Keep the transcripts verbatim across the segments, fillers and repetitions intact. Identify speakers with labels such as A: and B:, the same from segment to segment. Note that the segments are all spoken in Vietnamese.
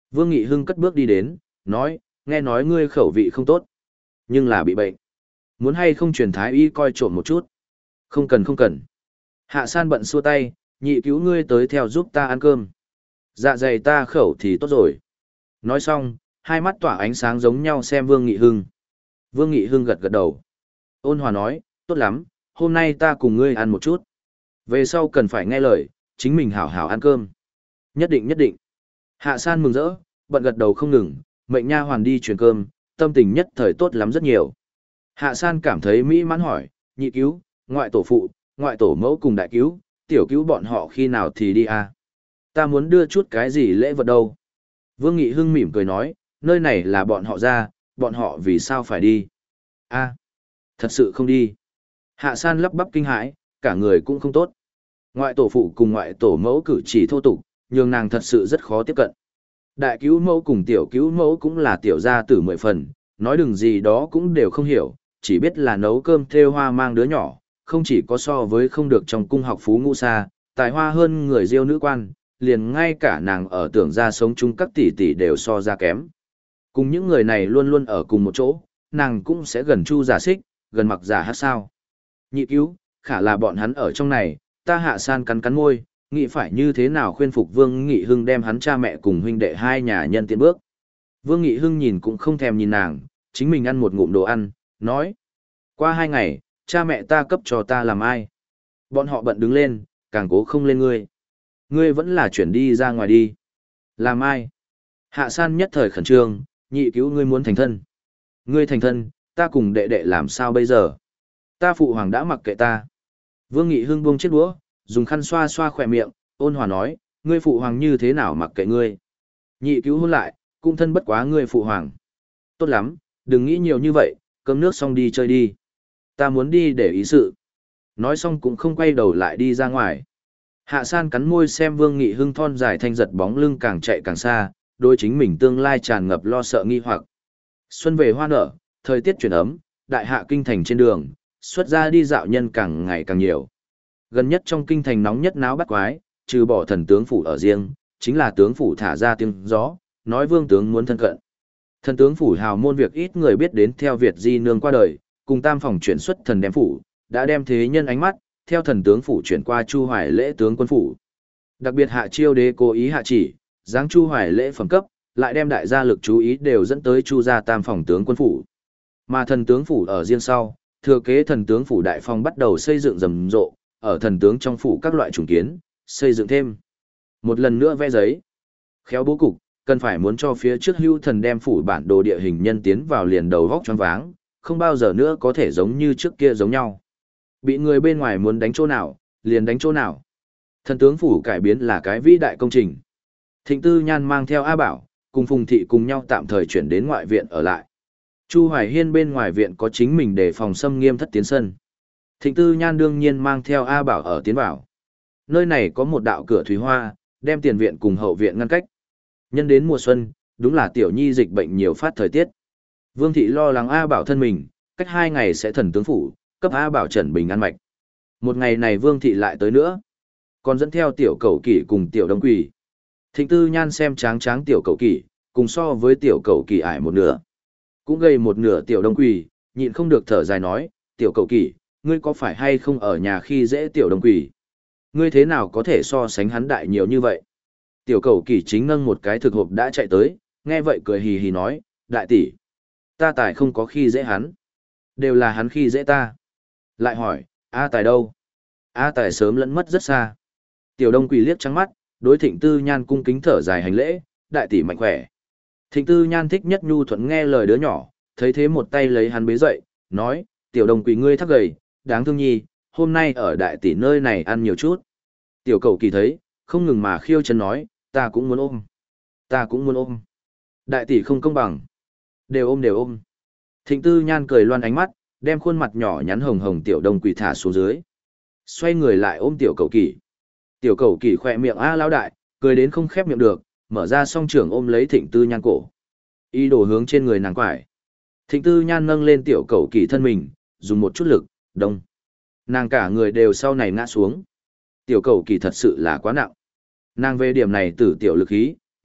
A: Vương Nghị Hưng cất bước đi đến, nói, nghe nói ngươi khẩu vị không tốt, nhưng là bị bệnh. Muốn hay không truyền thái y coi trộm một chút? Không cần không cần. Hạ San bận xua tay, nhị cứu ngươi tới theo giúp ta ăn cơm. Dạ dày ta khẩu thì tốt rồi. Nói xong, hai mắt tỏa ánh sáng giống nhau xem Vương Nghị Hưng. Vương Nghị Hưng gật gật đầu. Ôn hòa nói, tốt lắm, hôm nay ta cùng ngươi ăn một chút. Về sau cần phải nghe lời, chính mình hảo hảo ăn cơm. Nhất định nhất định. Hạ San mừng rỡ, bận gật đầu không ngừng, mệnh nha hoàn đi truyền cơm, tâm tình nhất thời tốt lắm rất nhiều. Hạ San cảm thấy mỹ mãn hỏi, nhị cứu, ngoại tổ phụ, ngoại tổ mẫu cùng đại cứu, tiểu cứu bọn họ khi nào thì đi à? Ta muốn đưa chút cái gì lễ vật đâu? Vương Nghị Hưng mỉm cười nói, nơi này là bọn họ ra, bọn họ vì sao phải đi? A, thật sự không đi. Hạ San lắp bắp kinh hãi, cả người cũng không tốt. Ngoại tổ phụ cùng ngoại tổ mẫu cử chỉ thô tục, nhường nàng thật sự rất khó tiếp cận. Đại cứu mẫu cùng tiểu cứu mẫu cũng là tiểu gia tử mười phần, nói đừng gì đó cũng đều không hiểu, chỉ biết là nấu cơm thêu hoa mang đứa nhỏ, không chỉ có so với không được trong cung học phú ngũ xa, tài hoa hơn người diêu nữ quan, liền ngay cả nàng ở tưởng ra sống chung các tỷ tỷ đều so ra kém. Cùng những người này luôn luôn ở cùng một chỗ, nàng cũng sẽ gần chu giả xích, gần mặc giả hát sao. Nhị cứu, khả là bọn hắn ở trong này, ta Hạ San cắn cắn môi, nghĩ phải như thế nào khuyên phục Vương Nghị Hưng đem hắn cha mẹ cùng huynh đệ hai nhà nhân tiến bước. Vương Nghị Hưng nhìn cũng không thèm nhìn nàng, chính mình ăn một ngụm đồ ăn, nói. Qua hai ngày, cha mẹ ta cấp cho ta làm ai. Bọn họ bận đứng lên, càng cố không lên ngươi. Ngươi vẫn là chuyển đi ra ngoài đi. Làm ai? Hạ San nhất thời khẩn trương, nhị cứu ngươi muốn thành thân. Ngươi thành thân, ta cùng đệ đệ làm sao bây giờ? Ta phụ hoàng đã mặc kệ ta. Vương Nghị Hưng buông chiếc đũa, dùng khăn xoa xoa khỏe miệng, ôn hòa nói, ngươi phụ hoàng như thế nào mặc kệ ngươi? Nhị cứu hôn lại, cung thân bất quá ngươi phụ hoàng. Tốt lắm, đừng nghĩ nhiều như vậy, cơm nước xong đi chơi đi. Ta muốn đi để ý sự. Nói xong cũng không quay đầu lại đi ra ngoài. Hạ San cắn môi xem Vương Nghị Hưng thon dài thanh giật bóng lưng càng chạy càng xa, đôi chính mình tương lai tràn ngập lo sợ nghi hoặc. Xuân về hoa nở, thời tiết chuyển ấm, đại hạ kinh thành trên đường, xuất ra đi dạo nhân càng ngày càng nhiều. Gần nhất trong kinh thành nóng nhất náo bắt quái, trừ bỏ thần tướng phủ ở riêng, chính là tướng phủ thả ra tiếng gió, nói vương tướng muốn thân cận. Thần tướng phủ hào môn việc ít người biết đến theo Việt Di nương qua đời, cùng tam phòng chuyển xuất thần đem phủ, đã đem thế nhân ánh mắt, theo thần tướng phủ chuyển qua Chu Hoài lễ tướng quân phủ. Đặc biệt hạ chiêu đế cố ý hạ chỉ, giáng Chu Hoài lễ phẩm cấp, lại đem đại gia lực chú ý đều dẫn tới Chu gia tam phòng tướng quân phủ. Mà thần tướng phủ ở riêng sau, thừa kế thần tướng phủ đại phong bắt đầu xây dựng rầm rộ, ở thần tướng trong phủ các loại trùng kiến, xây dựng thêm. Một lần nữa vẽ giấy. Khéo bố cục, cần phải muốn cho phía trước hưu thần đem phủ bản đồ địa hình nhân tiến vào liền đầu vóc choáng váng, không bao giờ nữa có thể giống như trước kia giống nhau. Bị người bên ngoài muốn đánh chỗ nào, liền đánh chỗ nào. Thần tướng phủ cải biến là cái vĩ đại công trình. Thịnh Tư Nhan mang theo A Bảo, cùng Phùng Thị cùng nhau tạm thời chuyển đến ngoại viện ở lại. Chu Hoài Hiên bên ngoài viện có chính mình để phòng xâm nghiêm thất tiến sân. Thịnh Tư Nhan đương nhiên mang theo A Bảo ở tiến vào. Nơi này có một đạo cửa thủy hoa, đem tiền viện cùng hậu viện ngăn cách. Nhân đến mùa xuân, đúng là tiểu nhi dịch bệnh nhiều phát thời tiết. Vương Thị lo lắng A Bảo thân mình, cách hai ngày sẽ thần tướng phủ, cấp A Bảo trần bình an mạch. Một ngày này Vương Thị lại tới nữa, còn dẫn theo tiểu cầu kỷ cùng tiểu đông quỷ. Thịnh Tư Nhan xem tráng tráng tiểu cầu kỷ, cùng so với tiểu cầu kỷ ải một nửa. Cũng gây một nửa tiểu đông quỷ, nhịn không được thở dài nói, tiểu cầu kỷ, ngươi có phải hay không ở nhà khi dễ tiểu đông quỷ? Ngươi thế nào có thể so sánh hắn đại nhiều như vậy? Tiểu cầu kỷ chính nâng một cái thực hộp đã chạy tới, nghe vậy cười hì hì nói, đại tỷ, ta tài không có khi dễ hắn. Đều là hắn khi dễ ta. Lại hỏi, A Tài đâu? A Tài sớm lẫn mất rất xa. Tiểu đông quỷ liếc trắng mắt, đối Thịnh Tư Nhan cung kính thở dài hành lễ, đại tỷ mạnh khỏe. Thịnh Tư Nhan thích nhất nhu thuận nghe lời đứa nhỏ, thấy thế một tay lấy hắn bế dậy, nói, tiểu đông quỷ ngươi thắc gầy, đáng thương nhi, hôm nay ở đại tỷ nơi này ăn nhiều chút. Tiểu cầu kỳ thấy, không ngừng mà khiêu chân nói, ta cũng muốn ôm. Ta cũng muốn ôm. Đại tỷ không công bằng. Đều ôm đều ôm. Thịnh Tư Nhan cười loan ánh mắt, đem khuôn mặt nhỏ nhắn hồng hồng tiểu đông quỷ thả xuống dưới. Xoay người lại ôm tiểu cầu kỳ. Tiểu cầu kỳ khỏe miệng a lao đại, cười đến không khép miệng được, mở ra song trưởng ôm lấy Thịnh Tư Nhan cổ. Y đổ hướng trên người nàng quải. Thịnh Tư Nhan nâng lên tiểu cầu kỳ thân mình, dùng một chút lực, đông. Nàng cả người đều sau này ngã xuống. Tiểu cầu kỳ thật sự là quá nặng. Nàng về điểm này tử tiểu lực khí,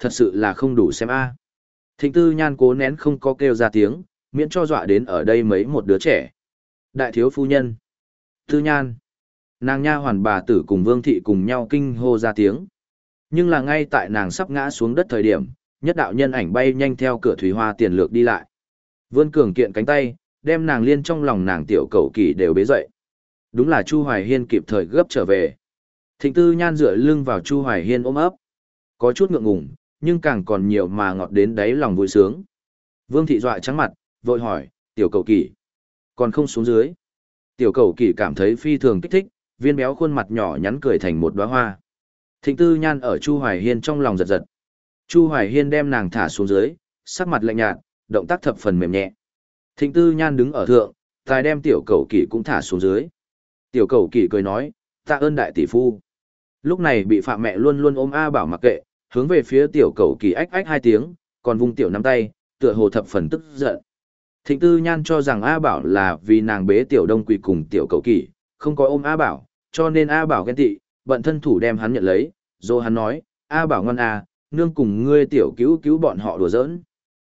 A: Thật sự là không đủ xem a. Thịnh Tư Nhan cố nén không có kêu ra tiếng, miễn cho dọa đến ở đây mấy một đứa trẻ. Đại thiếu phu nhân. Tư Nhan. Nàng nha hoàn bà tử cùng Vương thị cùng nhau kinh hô ra tiếng. Nhưng là ngay tại nàng sắp ngã xuống đất thời điểm, nhất đạo nhân ảnh bay nhanh theo cửa thủy hoa tiền lược đi lại. Vươn cường kiện cánh tay, đem nàng liên trong lòng nàng tiểu cẩu kỳ đều bế dậy. Đúng là Chu Hoài Hiên kịp thời gấp trở về. Thịnh Tư Nhan dựa lưng vào Chu Hoài Hiên ôm ấp. Có chút ngượng ngùng, nhưng càng còn nhiều mà ngọt đến đáy lòng vui sướng. Vương thị dọa trắng mặt, vội hỏi, tiểu cẩu kỳ, còn không xuống dưới. Tiểu cẩu kỳ cảm thấy phi thường kích thích, viên béo khuôn mặt nhỏ nhắn cười thành một đóa hoa. Thịnh Tư Nhan ở Chu Hoài Hiên trong lòng giật giật. Chu Hoài Hiên đem nàng thả xuống dưới, sắc mặt lạnh nhạt, động tác thập phần mềm nhẹ. Thịnh Tư Nhan đứng ở thượng, tài đem tiểu cẩu kỳ cũng thả xuống dưới. Tiểu cẩu kỳ cười nói, tạ ơn đại tỷ phu. Lúc này bị Phạm mẹ luôn luôn ôm A Bảo mặc kệ, hướng về phía tiểu cẩu kỳ ách ách hai tiếng, còn vung tiểu nắm tay, tựa hồ thập phần tức giận. Thịnh Tư Nhan cho rằng A Bảo là vì nàng bế tiểu đông quỳ cùng tiểu cẩu kỳ, không có ôm A Bảo, cho nên A Bảo ghen tị, bận thân thủ đem hắn nhận lấy, rồi hắn nói, A Bảo ngoan à, nương cùng ngươi tiểu cứu cứu bọn họ đùa giỡn.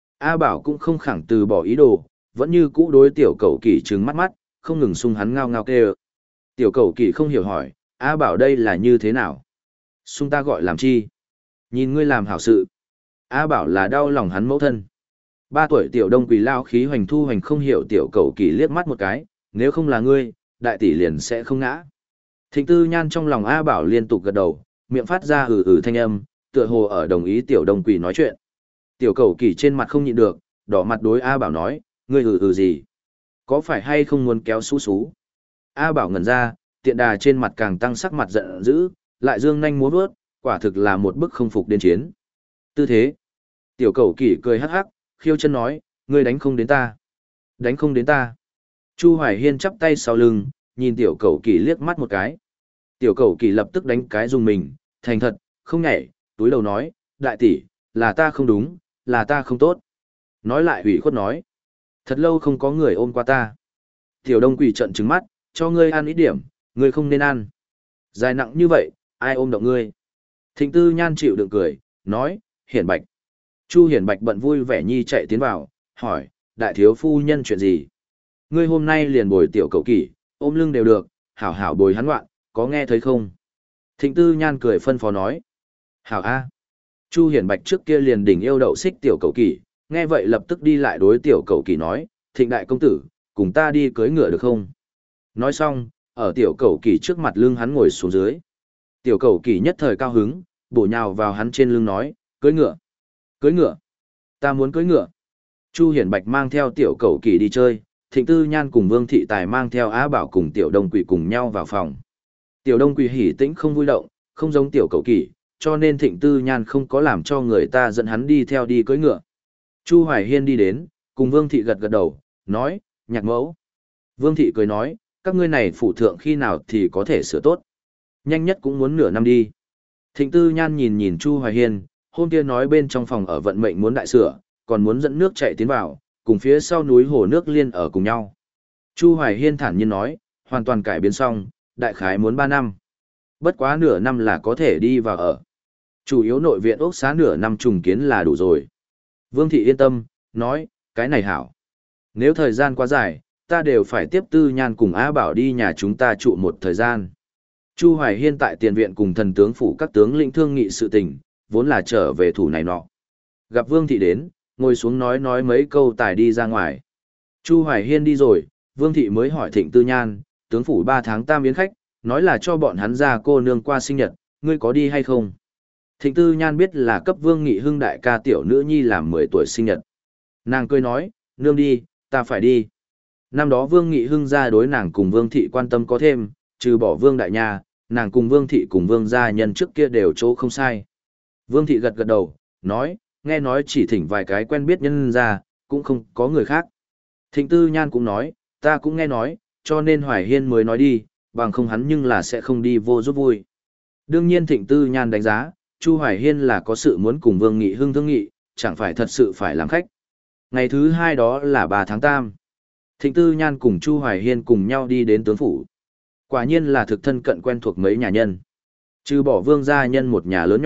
A: A Bảo cũng không khẳng từ bỏ ý đồ, vẫn như cũ đối tiểu cẩu kỳ trừng mắt mắt, không ngừng sung hắn ngao ngao kêu. Tiểu cẩu kỳ không hiểu hỏi, A Bảo đây là như thế nào? Sung ta gọi làm chi? Nhìn ngươi làm hảo sự. A Bảo là đau lòng hắn mẫu thân. Ba tuổi tiểu đông quỳ lao khí hoành thu hoành không hiểu tiểu cẩu kỳ liếc mắt một cái, nếu không là ngươi, đại tỷ liền sẽ không ngã. Thịnh Tư Nhan trong lòng A Bảo liên tục gật đầu, miệng phát ra hừ hừ thanh âm, tựa hồ ở đồng ý tiểu đông quỳ nói chuyện. Tiểu cẩu kỳ trên mặt không nhịn được, đỏ mặt đối A Bảo nói, ngươi hừ hừ gì? Có phải hay không muốn kéo xú xú? A Bảo ngẩn ra, tiện đà trên mặt càng tăng sắc mặt giận dữ, lại dương nhanh múa vớt, quả thực là một bức không phục đến chiến. Tư thế. Tiểu cẩu kỳ cười hắc hắc, khiêu chân nói, ngươi đánh không đến ta. Đánh không đến ta. Chu Hoài Hiên chắp tay sau lưng, nhìn tiểu cẩu kỳ liếc mắt một cái. Tiểu cẩu kỳ lập tức đánh cái dùng mình, thành thật, không nhảy, túi đầu nói, đại tỷ, là ta không đúng, là ta không tốt. Nói lại hủy khuất nói, thật lâu không có người ôm qua ta. Tiểu đông quỷ trận trừng mắt, cho ngươi ăn ít điểm, ngươi không nên ăn. Dài nặng như vậy, ai ôm động ngươi? Thịnh Tư Nhan chịu đựng cười, nói, Hiển Bạch. Chu Hiển Bạch bận vui vẻ nhi chạy tiến vào, hỏi, đại thiếu phu nhân chuyện gì? Ngươi hôm nay liền bồi tiểu cậu kỷ, ôm lưng đều được, hảo hảo bồi hắn loạn, có nghe thấy không? Thịnh Tư Nhan cười phân phó nói, hảo a. Chu Hiển Bạch trước kia liền đỉnh yêu đậu xích tiểu cậu kỷ, nghe vậy lập tức đi lại đối tiểu cậu kỷ nói, Thịnh đại công tử, cùng ta đi cưới ngựa được không? Nói xong, ở tiểu cậu kỷ trước mặt lưng hắn ngồi xuống dưới. Tiểu cậu kỷ nhất thời cao hứng, bổ nhào vào hắn trên lưng nói, cưới ngựa, cưới ngựa, ta muốn cưới ngựa. Chu Hiển Bạch mang theo tiểu cậu kỷ đi chơi, Thịnh Tư Nhan cùng Vương Thị Tài mang theo Á Bảo cùng tiểu Đông Quỷ cùng nhau vào phòng. Tiểu Đông Quỷ hỉ tĩnh không vui động, không giống tiểu cậu kỷ, cho nên Thịnh Tư Nhan không có làm cho người ta dẫn hắn đi theo đi cưới ngựa. Chu Hoài Hiên đi đến, cùng Vương Thị gật gật đầu, nói, nhạc mẫu. Vương Thị cười nói, các ngươi này phụ thượng khi nào thì có thể sửa tốt. Nhanh nhất cũng muốn nửa năm đi. Thịnh Tư Nhan nhìn nhìn Chu Hoài Hiên, hôm kia nói bên trong phòng ở vận mệnh muốn đại sửa, còn muốn dẫn nước chạy tiến vào, cùng phía sau núi hồ nước liên ở cùng nhau. Chu Hoài Hiên thản nhiên nói, hoàn toàn cải biến xong, đại khái muốn ba năm. Bất quá nửa năm là có thể đi vào ở. Chủ yếu nội viện ốc xá nửa năm trùng kiến là đủ rồi. Vương Thị yên tâm, nói, cái này hảo. Nếu thời gian quá dài, ta đều phải tiếp Tư Nhan cùng Á Bảo đi nhà chúng ta trụ một thời gian. Chu Hoài Hiên tại tiền viện cùng thần tướng phủ các tướng lĩnh thương nghị sự tình, vốn là trở về thủ này nọ. Gặp Vương Thị đến, ngồi xuống nói nói mấy câu tài đi ra ngoài. Chu Hoài Hiên đi rồi, Vương Thị mới hỏi Thịnh Tư Nhan, tướng phủ ba tháng tam yến khách, nói là cho bọn hắn ra cô nương qua sinh nhật, ngươi có đi hay không? Thịnh Tư Nhan biết là cấp Vương Nghị Hưng đại ca tiểu nữ nhi làm mười tuổi sinh nhật. Nàng cười nói, nương đi, ta phải đi. Năm đó Vương Nghị Hưng ra đối nàng cùng Vương Thị quan tâm có thêm, trừ bỏ Vương Đại Nha, nàng cùng Vương Thị cùng Vương gia nhân trước kia đều chỗ không sai. Vương Thị gật gật đầu, nói, nghe nói chỉ thỉnh vài cái quen biết nhân ra, cũng không có người khác. Thịnh Tư Nhan cũng nói, ta cũng nghe nói, cho nên Hoài Hiên mới nói đi, bằng không hắn nhưng là sẽ không đi vô giúp vui. Đương nhiên Thịnh Tư Nhan đánh giá, Chu Hoài Hiên là có sự muốn cùng Vương Nghị Hưng thương nghị, chẳng phải thật sự phải làm khách. Ngày thứ hai đó là ba tháng tam. Thịnh Tư Nhan cùng Chu Hoài Hiên cùng nhau đi đến tướng phủ. Quả nhiên là thực thân cận quen thuộc mấy nhà nhân. Trừ bỏ Vương gia nhân một nhà lớn nhỏ,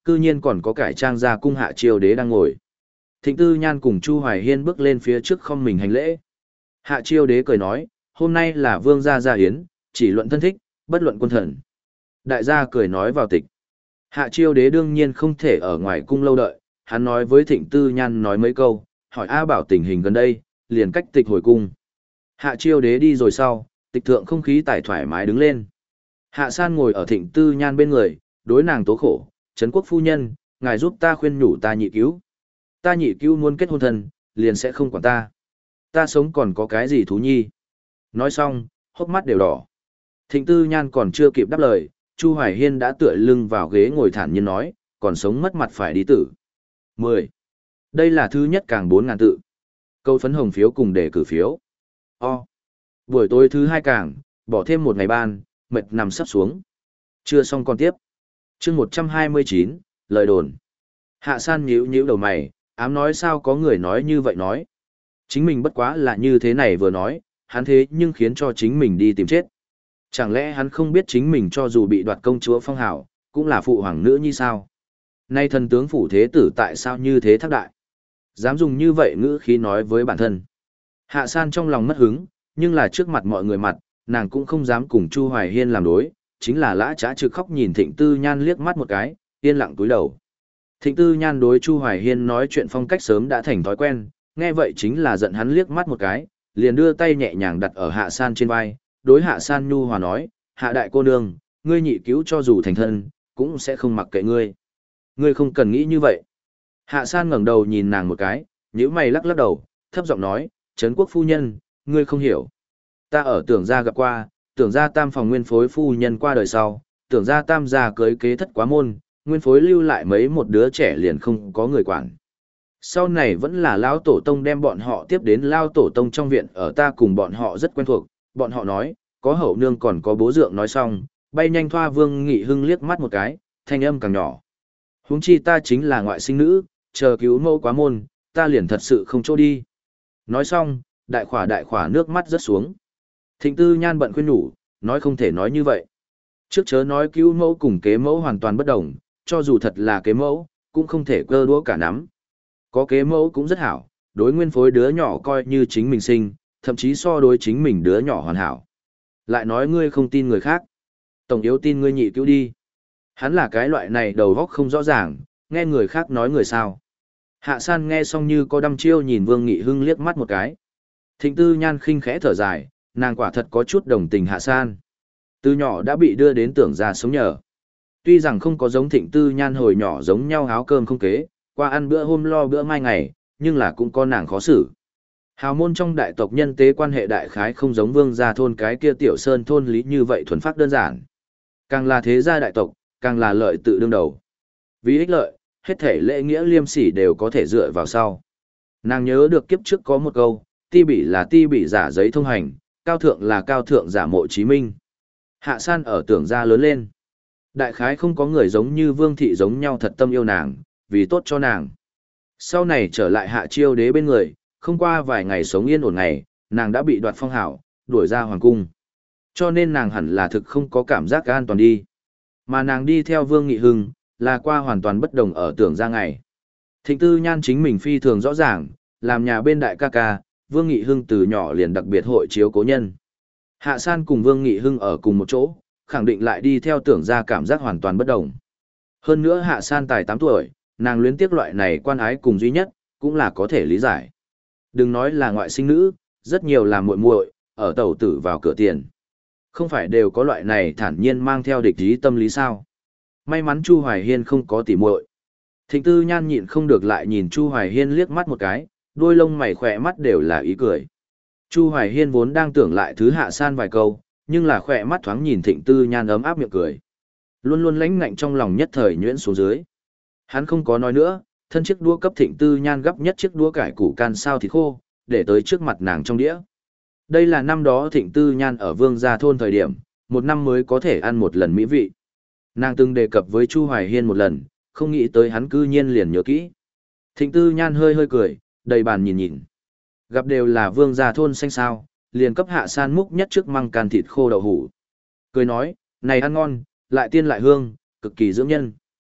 A: cư nhiên còn có cải trang ra cung Hạ Chiêu Đế đang ngồi. Thịnh Tư Nhan cùng Chu Hoài Hiên bước lên phía trước không mình hành lễ. Hạ Chiêu Đế cười nói, hôm nay là vương gia gia hiến, chỉ luận thân thích, bất luận quân thần. Đại gia cười nói vào tịch. Hạ Chiêu Đế đương nhiên không thể ở ngoài cung lâu đợi, hắn nói với Thịnh Tư Nhan nói mấy câu, hỏi A Bảo tình hình gần đây, liền cách tịch hồi cung. Hạ Chiêu Đế đi rồi sau, tịch thượng không khí tải thoải mái đứng lên. Hạ San ngồi ở Thịnh Tư Nhan bên người, đối nàng tố khổ, Trấn Quốc phu nhân, ngài giúp ta khuyên nhủ ta nhị cứu. Ta nhị cứu muốn kết hôn thân, liền sẽ không quản ta. Ta sống còn có cái gì thú nhi. Nói xong, hốc mắt đều đỏ. Thịnh Tư Nhan còn chưa kịp đáp lời, Chu Hoài Hiên đã tựa lưng vào ghế ngồi thản nhiên nói, còn sống mất mặt phải đi tử. mười. Đây là thứ nhất càng bốn ngàn tự. Câu phấn hồng phiếu cùng để cử phiếu. O. Buổi tối thứ hai càng, bỏ thêm một ngày ban, mệt nằm sắp xuống. Chưa xong còn tiếp. Chương một trăm hai mươi chín, lời đồn. Hạ San nhíu nhíu đầu mày, ám nói sao có người nói như vậy nói. Chính mình bất quá là như thế này vừa nói, hắn thế nhưng khiến cho chính mình đi tìm chết. Chẳng lẽ hắn không biết chính mình cho dù bị đoạt công chúa phong hào, cũng là phụ hoàng nữ như sao? Nay thần tướng phủ thế tử tại sao như thế thác đại? Dám dùng như vậy ngữ khí nói với bản thân. Hạ San trong lòng mất hứng, nhưng là trước mặt mọi người mặt, nàng cũng không dám cùng Chu Hoài Hiên làm đối, chính là lã trá trực khóc nhìn Thịnh Tư Nhan liếc mắt một cái, yên lặng túi đầu. Thịnh Tư Nhan đối Chu Hoài Hiên nói chuyện phong cách sớm đã thành thói quen, nghe vậy chính là giận hắn liếc mắt một cái, liền đưa tay nhẹ nhàng đặt ở Hạ San trên vai, đối Hạ San nhu hòa nói, Hạ đại cô nương, ngươi nhị cứu cho dù thành thân, cũng sẽ không mặc kệ ngươi. Ngươi không cần nghĩ như vậy. Hạ San ngẩng đầu nhìn nàng một cái, nhíu mày lắc lắc đầu, thấp giọng nói, Trấn Quốc phu nhân, ngươi không hiểu. Ta ở tưởng gia gặp qua, tưởng gia tam phòng nguyên phối phu nhân qua đời sau, tưởng gia tam gia cưới kế thất quá môn, nguyên phối lưu lại mấy một đứa trẻ liền không có người quản. Sau này vẫn là Lao Tổ Tông đem bọn họ tiếp đến Lao Tổ Tông trong viện ở ta cùng bọn họ rất quen thuộc, bọn họ nói, có hậu nương còn có bố dượng nói xong, bay nhanh thoa Vương Nghị Hưng liếc mắt một cái, thanh âm càng nhỏ. Huống chi ta chính là ngoại sinh nữ, chờ cứu mẫu quá môn, ta liền thật sự không chỗ đi. Nói xong, đại khỏa đại khỏa nước mắt rớt xuống. Thịnh Tư Nhan bận khuyên nhủ, nói không thể nói như vậy. Trước chớ nói cứu mẫu cùng kế mẫu hoàn toàn bất đồng, cho dù thật là kế mẫu, cũng không thể cơ đũa cả nắm. Có kế mẫu cũng rất hảo, đối nguyên phối đứa nhỏ coi như chính mình sinh, thậm chí so đối chính mình đứa nhỏ hoàn hảo. Lại nói ngươi không tin người khác. Tổng yếu tin ngươi nhị cứu đi. Hắn là cái loại này đầu góc không rõ ràng, nghe người khác nói người sao. Hạ San nghe xong như có đăm chiêu nhìn Vương Nghị Hưng liếc mắt một cái. Thịnh Tư Nhan khinh khẽ thở dài, nàng quả thật có chút đồng tình Hạ San. Từ nhỏ đã bị đưa đến tưởng gia sống nhờ. Tuy rằng không có giống Thịnh Tư Nhan hồi nhỏ giống nhau áo cơm không kế, qua ăn bữa hôm lo bữa mai ngày, nhưng là cũng có nàng khó xử. Hào môn trong đại tộc nhân tế quan hệ đại khái không giống Vương gia thôn cái kia tiểu sơn thôn lý như vậy thuần phát đơn giản. Càng là thế gia đại tộc, càng là lợi tự đương đầu. Vì ích lợi, hết thể lễ nghĩa liêm sỉ đều có thể dựa vào sau. Nàng nhớ được kiếp trước có một câu, ti bỉ là ti bỉ giả giấy thông hành, cao thượng là cao thượng giả mộ chí minh. Hạ San ở tưởng gia lớn lên. Đại khái không có người giống như Vương thị giống nhau thật tâm yêu nàng, vì tốt cho nàng. Sau này trở lại Hạ Chiêu Đế bên người, không qua vài ngày sống yên ổn ngày, nàng đã bị đoạt phong hảo, đuổi ra hoàng cung. Cho nên nàng hẳn là thực không có cảm giác an toàn đi. Mà nàng đi theo Vương Nghị Hưng, là qua hoàn toàn bất đồng ở tưởng gia ngày. Thịnh Tư Nhan chính mình phi thường rõ ràng, làm nhà bên đại ca ca, Vương Nghị Hưng từ nhỏ liền đặc biệt hội chiếu cố nhân. Hạ San cùng Vương Nghị Hưng ở cùng một chỗ, khẳng định lại đi theo tưởng gia cảm giác hoàn toàn bất đồng. Hơn nữa Hạ San tài tám tuổi, nàng luyến tiếc loại này quan ái cùng duy nhất, cũng là có thể lý giải. Đừng nói là ngoại sinh nữ, rất nhiều là muội muội, ở tẩu tử vào cửa tiền. Không phải đều có loại này thản nhiên mang theo địch ý tâm lý sao? May mắn Chu Hoài Hiên không có tỉ muội. Thịnh Tư Nhan nhịn không được lại nhìn Chu Hoài Hiên liếc mắt một cái, đôi lông mày khỏe mắt đều là ý cười. Chu Hoài Hiên vốn đang tưởng lại thứ Hạ San vài câu, nhưng là khỏe mắt thoáng nhìn Thịnh Tư Nhan ấm áp miệng cười. Luôn luôn lãnh ngạnh trong lòng nhất thời nhuyễn xuống dưới. Hắn không có nói nữa, thân chiếc đũa cấp Thịnh Tư Nhan gấp nhất chiếc đũa cải củ can sao thịt khô, để tới trước mặt nàng trong đĩa. Đây là năm đó Thịnh Tư Nhan ở Vương gia thôn thời điểm, một năm mới có thể ăn một lần mỹ vị. Nàng từng đề cập với Chu Hoài Hiên một lần, không nghĩ tới hắn cư nhiên liền nhớ kỹ. Thịnh Tư Nhan hơi hơi cười, đầy bàn nhìn nhìn. Gặp đều là Vương gia thôn xanh sao, liền cấp Hạ San múc nhất trước măng can thịt khô đậu hủ. Cười nói, này ăn ngon, lại tiên lại hương, cực kỳ dưỡng nhân.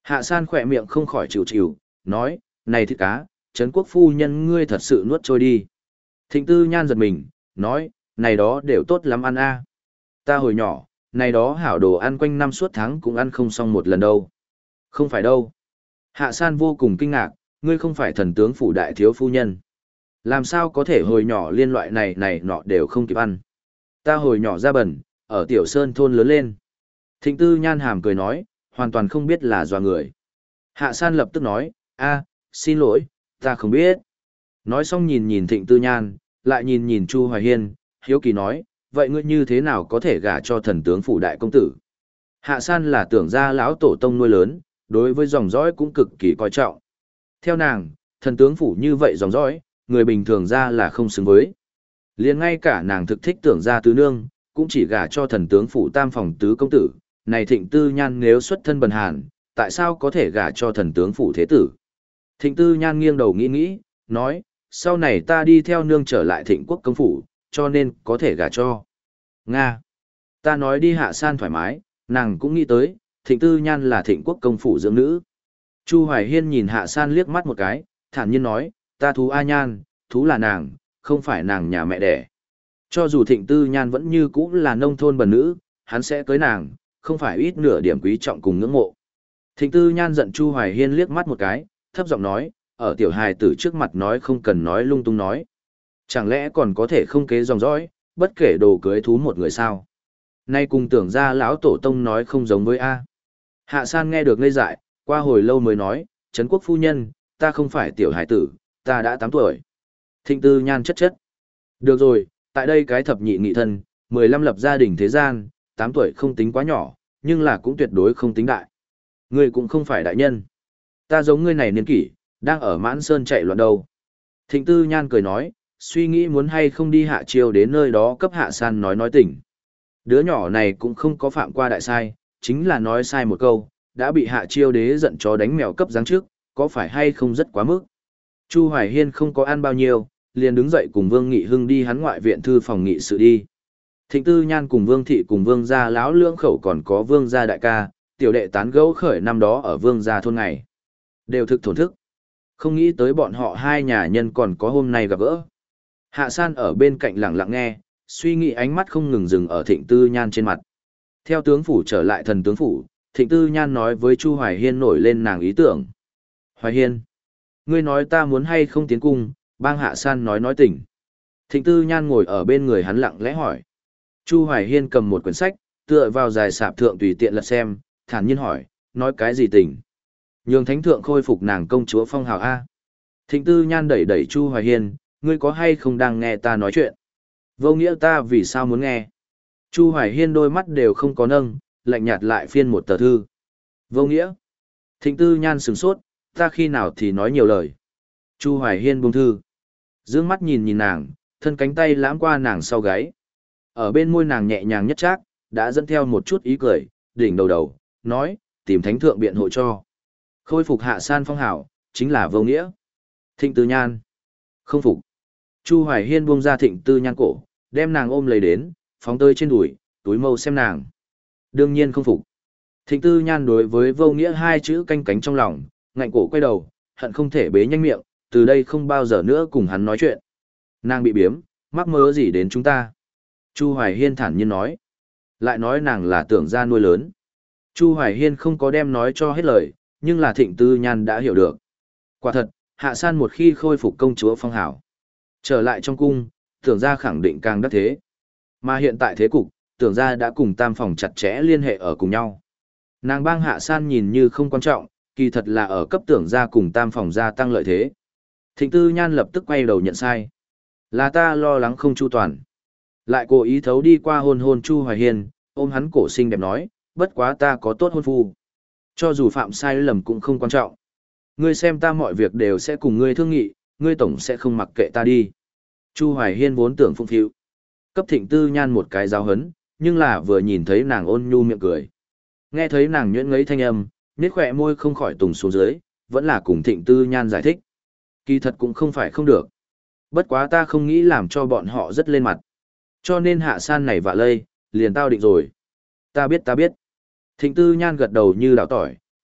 A: Hạ san khỏe miệng không khỏi chịu chịu, nói, này thịt cá, Trấn quốc phu nhân ngươi thật sự nuốt trôi đi. Thịnh tư nhan giật mình, nói, này đó đều tốt lắm ăn a. Ta hồi nhỏ, này đó hảo đồ ăn quanh năm suốt tháng cũng ăn không xong một lần đâu. Không phải đâu. Hạ san vô cùng kinh ngạc, ngươi không phải thần tướng phủ đại thiếu phu nhân. Làm sao có thể hồi nhỏ liên loại này này nọ đều không kịp ăn. Ta hồi nhỏ ra bẩn, ở tiểu sơn thôn lớn lên. Thịnh tư nhan hàm cười nói, hoàn toàn không biết là dọa người. Hạ san lập tức nói, a, xin lỗi, ta không biết. Nói xong nhìn nhìn thịnh tư nhan, lại nhìn nhìn Chu Hoài Hiên, hiếu kỳ nói, vậy ngươi như thế nào có thể gả cho thần tướng phủ đại công tử? Hạ san là tưởng ra lão tổ tông nuôi lớn, đối với dòng dõi cũng cực kỳ coi trọng. Theo nàng, thần tướng phủ như vậy dòng dõi, người bình thường ra là không xứng với. Liền ngay cả nàng thực thích tưởng ra tứ nương, cũng chỉ gả cho thần tướng phủ tam phòng tứ công tử, này thịnh tư nhan nếu xuất thân bần hàn, tại sao có thể gả cho thần tướng phủ thế tử? Thịnh tư nhan nghiêng đầu nghĩ nghĩ, nói, sau này ta đi theo nương trở lại thịnh quốc công phủ, cho nên có thể gả cho. Nga. Ta nói đi hạ san thoải mái, nàng cũng nghĩ tới, thịnh tư nhan là thịnh quốc công phủ dưỡng nữ. Chu Hoài Hiên nhìn hạ san liếc mắt một cái, thản nhiên nói, ta thú A nhan, thú là nàng, không phải nàng nhà mẹ đẻ. Cho dù thịnh tư nhan vẫn như cũ là nông thôn bần nữ, hắn sẽ cưới nàng, không phải ít nửa điểm quý trọng cùng ngưỡng mộ. Thịnh tư nhan giận Chu Hoài Hiên liếc mắt một cái, thấp giọng nói, ở tiểu hài tử trước mặt nói không cần nói lung tung nói. Chẳng lẽ còn có thể không kế dòng dõi, bất kể đồ cưới thú một người sao? Nay cùng tưởng ra lão tổ tông nói không giống với A. Hạ san nghe được ngây dại, qua hồi lâu mới nói, Trấn quốc phu nhân, ta không phải tiểu hài tử, ta đã tám tuổi. Thịnh tư nhan chất chất. Được rồi, tại đây cái thập nhị nghị thân, mười lăm lập gia đình thế gian, tám tuổi không tính quá nhỏ, nhưng là cũng tuyệt đối không tính đại. Ngươi cũng không phải đại nhân. Ta giống ngươi này niên kỷ, đang ở mãn sơn chạy loạn đâu. Thịnh tư nhan cười nói, suy nghĩ muốn hay không đi hạ chiêu đến nơi đó cấp hạ san nói nói tỉnh. Đứa nhỏ này cũng không có phạm qua đại sai, chính là nói sai một câu, đã bị hạ chiêu đế giận chó đánh mèo cấp giáng trước, có phải hay không rất quá mức. Chu Hoài Hiên không có ăn bao nhiêu, liền đứng dậy cùng Vương Nghị Hưng đi hắn ngoại viện thư phòng nghị sự đi. Thịnh tư nhan cùng Vương Thị cùng Vương gia lão lưỡng khẩu còn có Vương gia đại ca, tiểu đệ tán gẫu khởi năm đó ở Vương gia thôn này. Đều thực thổn thức. Không nghĩ tới bọn họ hai nhà nhân còn có hôm nay gặp gỡ. Hạ san ở bên cạnh lặng lặng nghe, suy nghĩ ánh mắt không ngừng dừng ở thịnh tư nhan trên mặt. Theo tướng phủ trở lại thần tướng phủ, thịnh tư nhan nói với Chu Hoài Hiên nổi lên nàng ý tưởng. Hoài Hiên, ngươi nói ta muốn hay không tiến cung, bang hạ san nói nói tỉnh. Thịnh tư nhan ngồi ở bên người hắn lặng lẽ hỏi. Chu Hoài Hiên cầm một quyển sách, tựa vào dài sạp thượng tùy tiện lật xem, thản nhiên hỏi, nói cái gì tỉnh? Nhường thánh thượng khôi phục nàng công chúa phong hào A. Thịnh tư nhan đẩy đẩy Chu Hoài Hiên, ngươi có hay không đang nghe ta nói chuyện? Vô nghĩa ta vì sao muốn nghe? Chu Hoài Hiên đôi mắt đều không có nâng, lạnh nhạt lại phiên một tờ thư. Vô nghĩa. Thịnh tư nhan sửng sốt, ta khi nào thì nói nhiều lời. Chu Hoài Hiên buông thư. Dương mắt nhìn nhìn nàng, thân cánh tay lãm qua nàng sau gáy. Ở bên môi nàng nhẹ nhàng nhất trác, đã dẫn theo một chút ý cười, đỉnh đầu đầu, nói, tìm thánh thượng biện hộ cho. Khôi phục hạ san phong hảo, chính là vô nghĩa. Thịnh tư nhan. Không phục. Chu Hoài Hiên buông ra thịnh tư nhan cổ, đem nàng ôm lấy đến, phóng tới trên đùi, túi mâu xem nàng. Đương nhiên không phục. Thịnh tư nhan đối với vô nghĩa hai chữ canh cánh trong lòng, ngạnh cổ quay đầu, hận không thể bế nhanh miệng, từ đây không bao giờ nữa cùng hắn nói chuyện. Nàng bị biếm, mắc mớ gì đến chúng ta? Chu Hoài Hiên thản nhiên nói. Lại nói nàng là tưởng ra nuôi lớn. Chu Hoài Hiên không có đem nói cho hết lời, nhưng là thịnh tư nhan đã hiểu được. Quả thật, hạ san một khi khôi phục công chúa phong hảo. Trở lại trong cung, tưởng ra khẳng định càng đắc thế. Mà hiện tại thế cục, tưởng ra đã cùng tam phòng chặt chẽ liên hệ ở cùng nhau. Nàng bang hạ san nhìn như không quan trọng, kỳ thật là ở cấp tưởng ra cùng tam phòng gia tăng lợi thế. Thịnh tư nhan lập tức quay đầu nhận sai. Là ta lo lắng không chu toàn. Lại cố ý thấu đi qua hôn hôn Chu Hoài Hiên, ôm hắn cổ xinh đẹp nói, bất quá ta có tốt hôn phu. Cho dù phạm sai lầm cũng không quan trọng. Ngươi xem ta mọi việc đều sẽ cùng ngươi thương nghị, ngươi tổng sẽ không mặc kệ ta đi. Chu Hoài Hiên vốn tưởng phụng phịu. Cấp thịnh tư nhan một cái giáo hấn, nhưng là vừa nhìn thấy nàng ôn nhu miệng cười. Nghe thấy nàng nhuyễn ngấy thanh âm, nét khỏe môi không khỏi tùng xuống dưới, vẫn là cùng thịnh tư nhan giải thích. Kỳ thật cũng không phải không được. Bất quá ta không nghĩ làm cho bọn họ rất lên mặt. Cho nên hạ san này vạ lây, liền tao định rồi. Ta biết ta biết. Thịnh tư nhan gật đầu như đảo tỏi,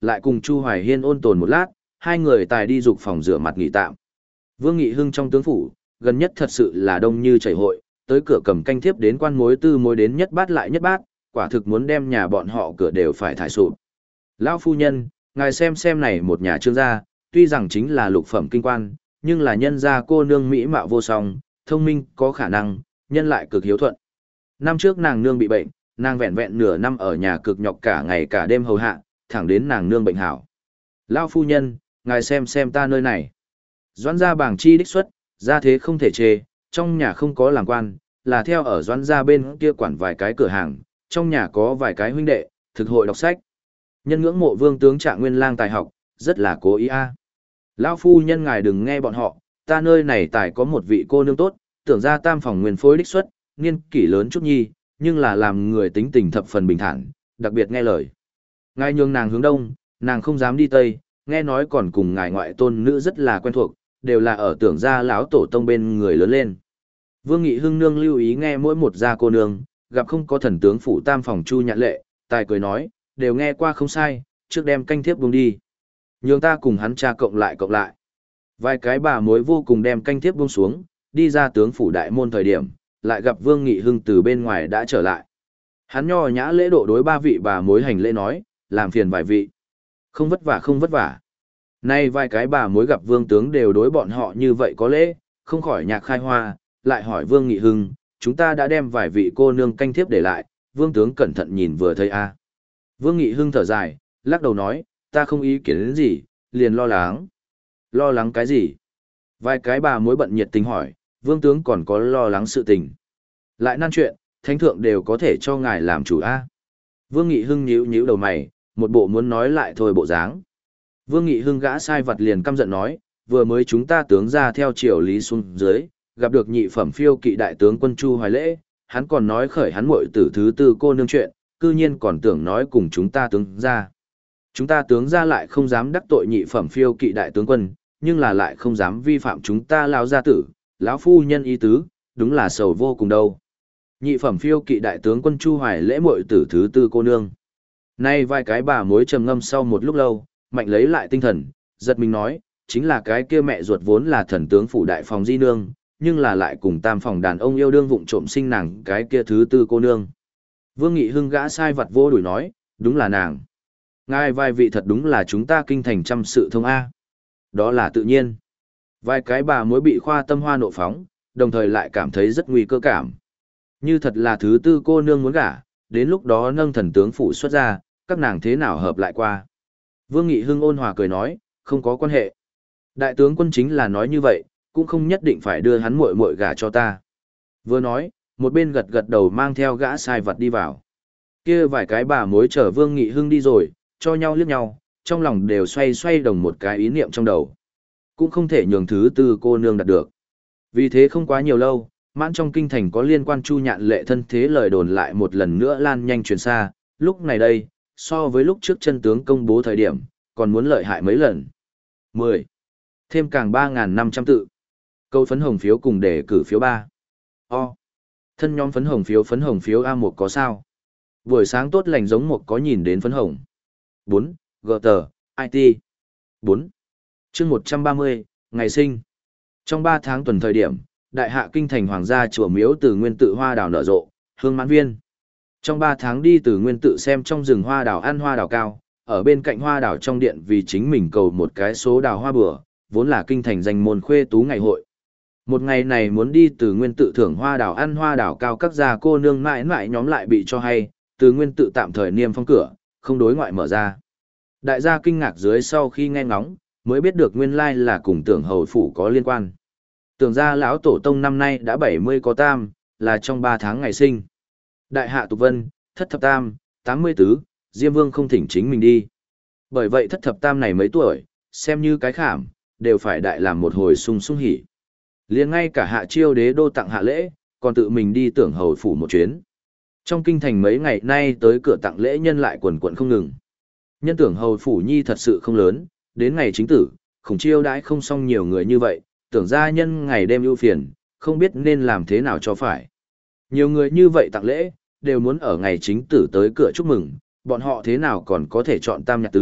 A: lại cùng Chu Hoài Hiên ôn tồn một lát, hai người tài đi dục phòng rửa mặt nghỉ tạm. Vương Nghị Hưng trong tướng phủ, gần nhất thật sự là đông như chảy hội, tới cửa cầm canh thiếp đến quan mối tư mối đến nhất bát lại nhất bát, quả thực muốn đem nhà bọn họ cửa đều phải thải sụp. Lão phu nhân, ngài xem xem này một nhà trương gia, tuy rằng chính là lục phẩm kinh quan, nhưng là nhân gia cô nương mỹ mạo vô song, thông minh có khả năng, nhân lại cực hiếu thuận. Năm trước nàng nương bị bệnh, nàng vẹn vẹn nửa năm ở nhà cực nhọc cả ngày cả đêm hầu hạ, thẳng đến nàng nương bệnh hảo. Lão phu nhân, ngài xem xem ta nơi này. Doãn gia bảng chi đích xuất, gia thế không thể chê, trong nhà không có làm quan, là theo ở doãn gia bên kia quản vài cái cửa hàng, trong nhà có vài cái huynh đệ, thực hội đọc sách. Nhân ngưỡng mộ vương tướng Trạng Nguyên lang tài học, rất là cố ý a. Lão phu nhân ngài đừng nghe bọn họ, ta nơi này tài có một vị cô nương tốt, tưởng ra tam phòng nguyên phối đích xuất, niên kỷ lớn chút nhi, nhưng là làm người tính tình thập phần bình thản, đặc biệt nghe lời. Ngài nhường nàng hướng đông, nàng không dám đi tây, nghe nói còn cùng ngài ngoại tôn nữ rất là quen thuộc, đều là ở tưởng gia lão tổ tông bên người lớn lên. Vương Nghị Hưng nương lưu ý nghe mỗi một gia cô nương, gặp không có thần tướng phủ tam phòng Chu Nhạn Lệ, tài cười nói, đều nghe qua không sai, trước đem canh thiếp buông đi. Nhường ta cùng hắn cha cộng lại cộng lại. Vài cái bà mối vô cùng đem canh thiếp buông xuống, đi ra tướng phủ đại môn thời điểm, lại gặp Vương Nghị Hưng từ bên ngoài đã trở lại. Hắn nho nhã lễ độ đối ba vị bà mối hành lễ nói, làm phiền vài vị. Không vất vả không vất vả. Nay vài cái bà mối gặp Vương tướng đều đối bọn họ như vậy có lễ, không khỏi nhạc khai hoa, lại hỏi Vương Nghị Hưng, chúng ta đã đem vài vị cô nương canh thiếp để lại, Vương tướng cẩn thận nhìn vừa thấy a. Vương Nghị Hưng thở dài, lắc đầu nói, ta không ý kiến đến gì, liền lo lắng. Lo lắng cái gì? Vài cái bà mối bận nhiệt tình hỏi, Vương tướng còn có lo lắng sự tình. Lại nan chuyện, thánh thượng đều có thể cho ngài làm chủ a. Vương Nghị Hưng nhíu nhíu đầu mày, một bộ muốn nói lại thôi bộ dáng. Vương Nghị Hưng gã sai vật liền căm giận nói, vừa mới chúng ta tướng ra theo triều lý xuống dưới, gặp được nhị phẩm phiêu kỵ đại tướng quân Chu Hoài Lễ, hắn còn nói khởi hắn muội tử thứ tư cô nương chuyện, cư nhiên còn tưởng nói cùng chúng ta tướng ra. Chúng ta tướng ra lại không dám đắc tội nhị phẩm phiêu kỵ đại tướng quân, nhưng là lại không dám vi phạm chúng ta lão gia tử, lão phu nhân ý tứ, đúng là sầu vô cùng đâu. Nhị phẩm phiêu kỵ đại tướng quân Chu Hoài Lễ muội tử thứ tư cô nương. Nay vài cái bà mối trầm ngâm sau một lúc lâu, mạnh lấy lại tinh thần, giật mình nói, chính là cái kia mẹ ruột vốn là thần tướng phủ đại phòng di nương, nhưng là lại cùng tam phòng đàn ông yêu đương vụng trộm sinh nàng cái kia thứ tư cô nương. Vương Nghị Hưng gã sai vật vô đuổi nói, đúng là nàng. Ngài vài vị thật đúng là chúng ta kinh thành trăm sự thông A. Đó là tự nhiên. Vài cái bà mối bị khoa tâm hoa nộ phóng, đồng thời lại cảm thấy rất nguy cơ cảm. Như thật là thứ tư cô nương muốn gả, đến lúc đó nâng thần tướng phủ xuất ra, các nàng thế nào hợp lại qua. Vương Nghị Hưng ôn hòa cười nói, không có quan hệ. Đại tướng quân chính là nói như vậy, cũng không nhất định phải đưa hắn muội muội gả cho ta. Vừa nói, một bên gật gật đầu mang theo gã sai vật đi vào. Kia vài cái bà mối chở Vương Nghị Hưng đi rồi, cho nhau liếc nhau, trong lòng đều xoay xoay đồng một cái ý niệm trong đầu. Cũng không thể nhường thứ tư cô nương đạt được. Vì thế không quá nhiều lâu, mãn trong kinh thành có liên quan Chu Nhạn Lệ thân thế lời đồn lại một lần nữa lan nhanh truyền xa, lúc này đây, so với lúc trước chân tướng công bố thời điểm, còn muốn lợi hại mấy lần. mười. Thêm càng ba nghìn năm trăm tự. Câu phấn hồng phiếu cùng để cử phiếu ba. O. Thân nhóm phấn hồng phiếu phấn hồng phiếu a một có sao? Buổi sáng tốt lành giống một có nhìn đến phấn hồng. bốn. Gờ tờ, i tê. bốn. Chương một trăm ba mươi, ngày sinh. Trong ba tháng tuần thời điểm, đại hạ kinh thành hoàng gia chùa miếu từ nguyên tự hoa đào nở rộ, hương mãn viên. Trong ba tháng đi từ nguyên tự xem trong rừng hoa đào ăn hoa đào cao, ở bên cạnh hoa đào trong điện vì chính mình cầu một cái số đào hoa bừa, vốn là kinh thành danh môn khuê tú ngày hội. Một ngày này muốn đi từ nguyên tự thưởng hoa đào ăn hoa đào cao, các gia cô nương mãi mãi nhóm lại bị cho hay, từ nguyên tự tạm thời niêm phong cửa, không đối ngoại mở ra. Đại gia kinh ngạc dưới sau khi nghe ngóng, mới biết được nguyên lai là cùng tưởng hầu phủ có liên quan. Tưởng ra lão tổ tông năm nay đã bảy mươi có tam, là trong ba tháng ngày sinh. Đại hạ tục vân, thất thập tam, tám mươi tứ, Diêm Vương không thỉnh chính mình đi. Bởi vậy thất thập tam này mấy tuổi, xem như cái khảm, đều phải đại làm một hồi sung sung hỉ. Liền ngay cả hạ chiêu đế đô tặng hạ lễ, còn tự mình đi tưởng hầu phủ một chuyến. Trong kinh thành mấy ngày nay tới cửa tặng lễ nhân lại quần quận không ngừng. Nhân tưởng hầu phủ nhi thật sự không lớn, đến ngày chính tử, khủng chiêu đãi không xong nhiều người như vậy, tưởng ra nhân ngày đêm ưu phiền, không biết nên làm thế nào cho phải. Nhiều người như vậy tặng lễ, đều muốn ở ngày chính tử tới cửa chúc mừng, bọn họ thế nào còn có thể chọn tam nhạc tứ,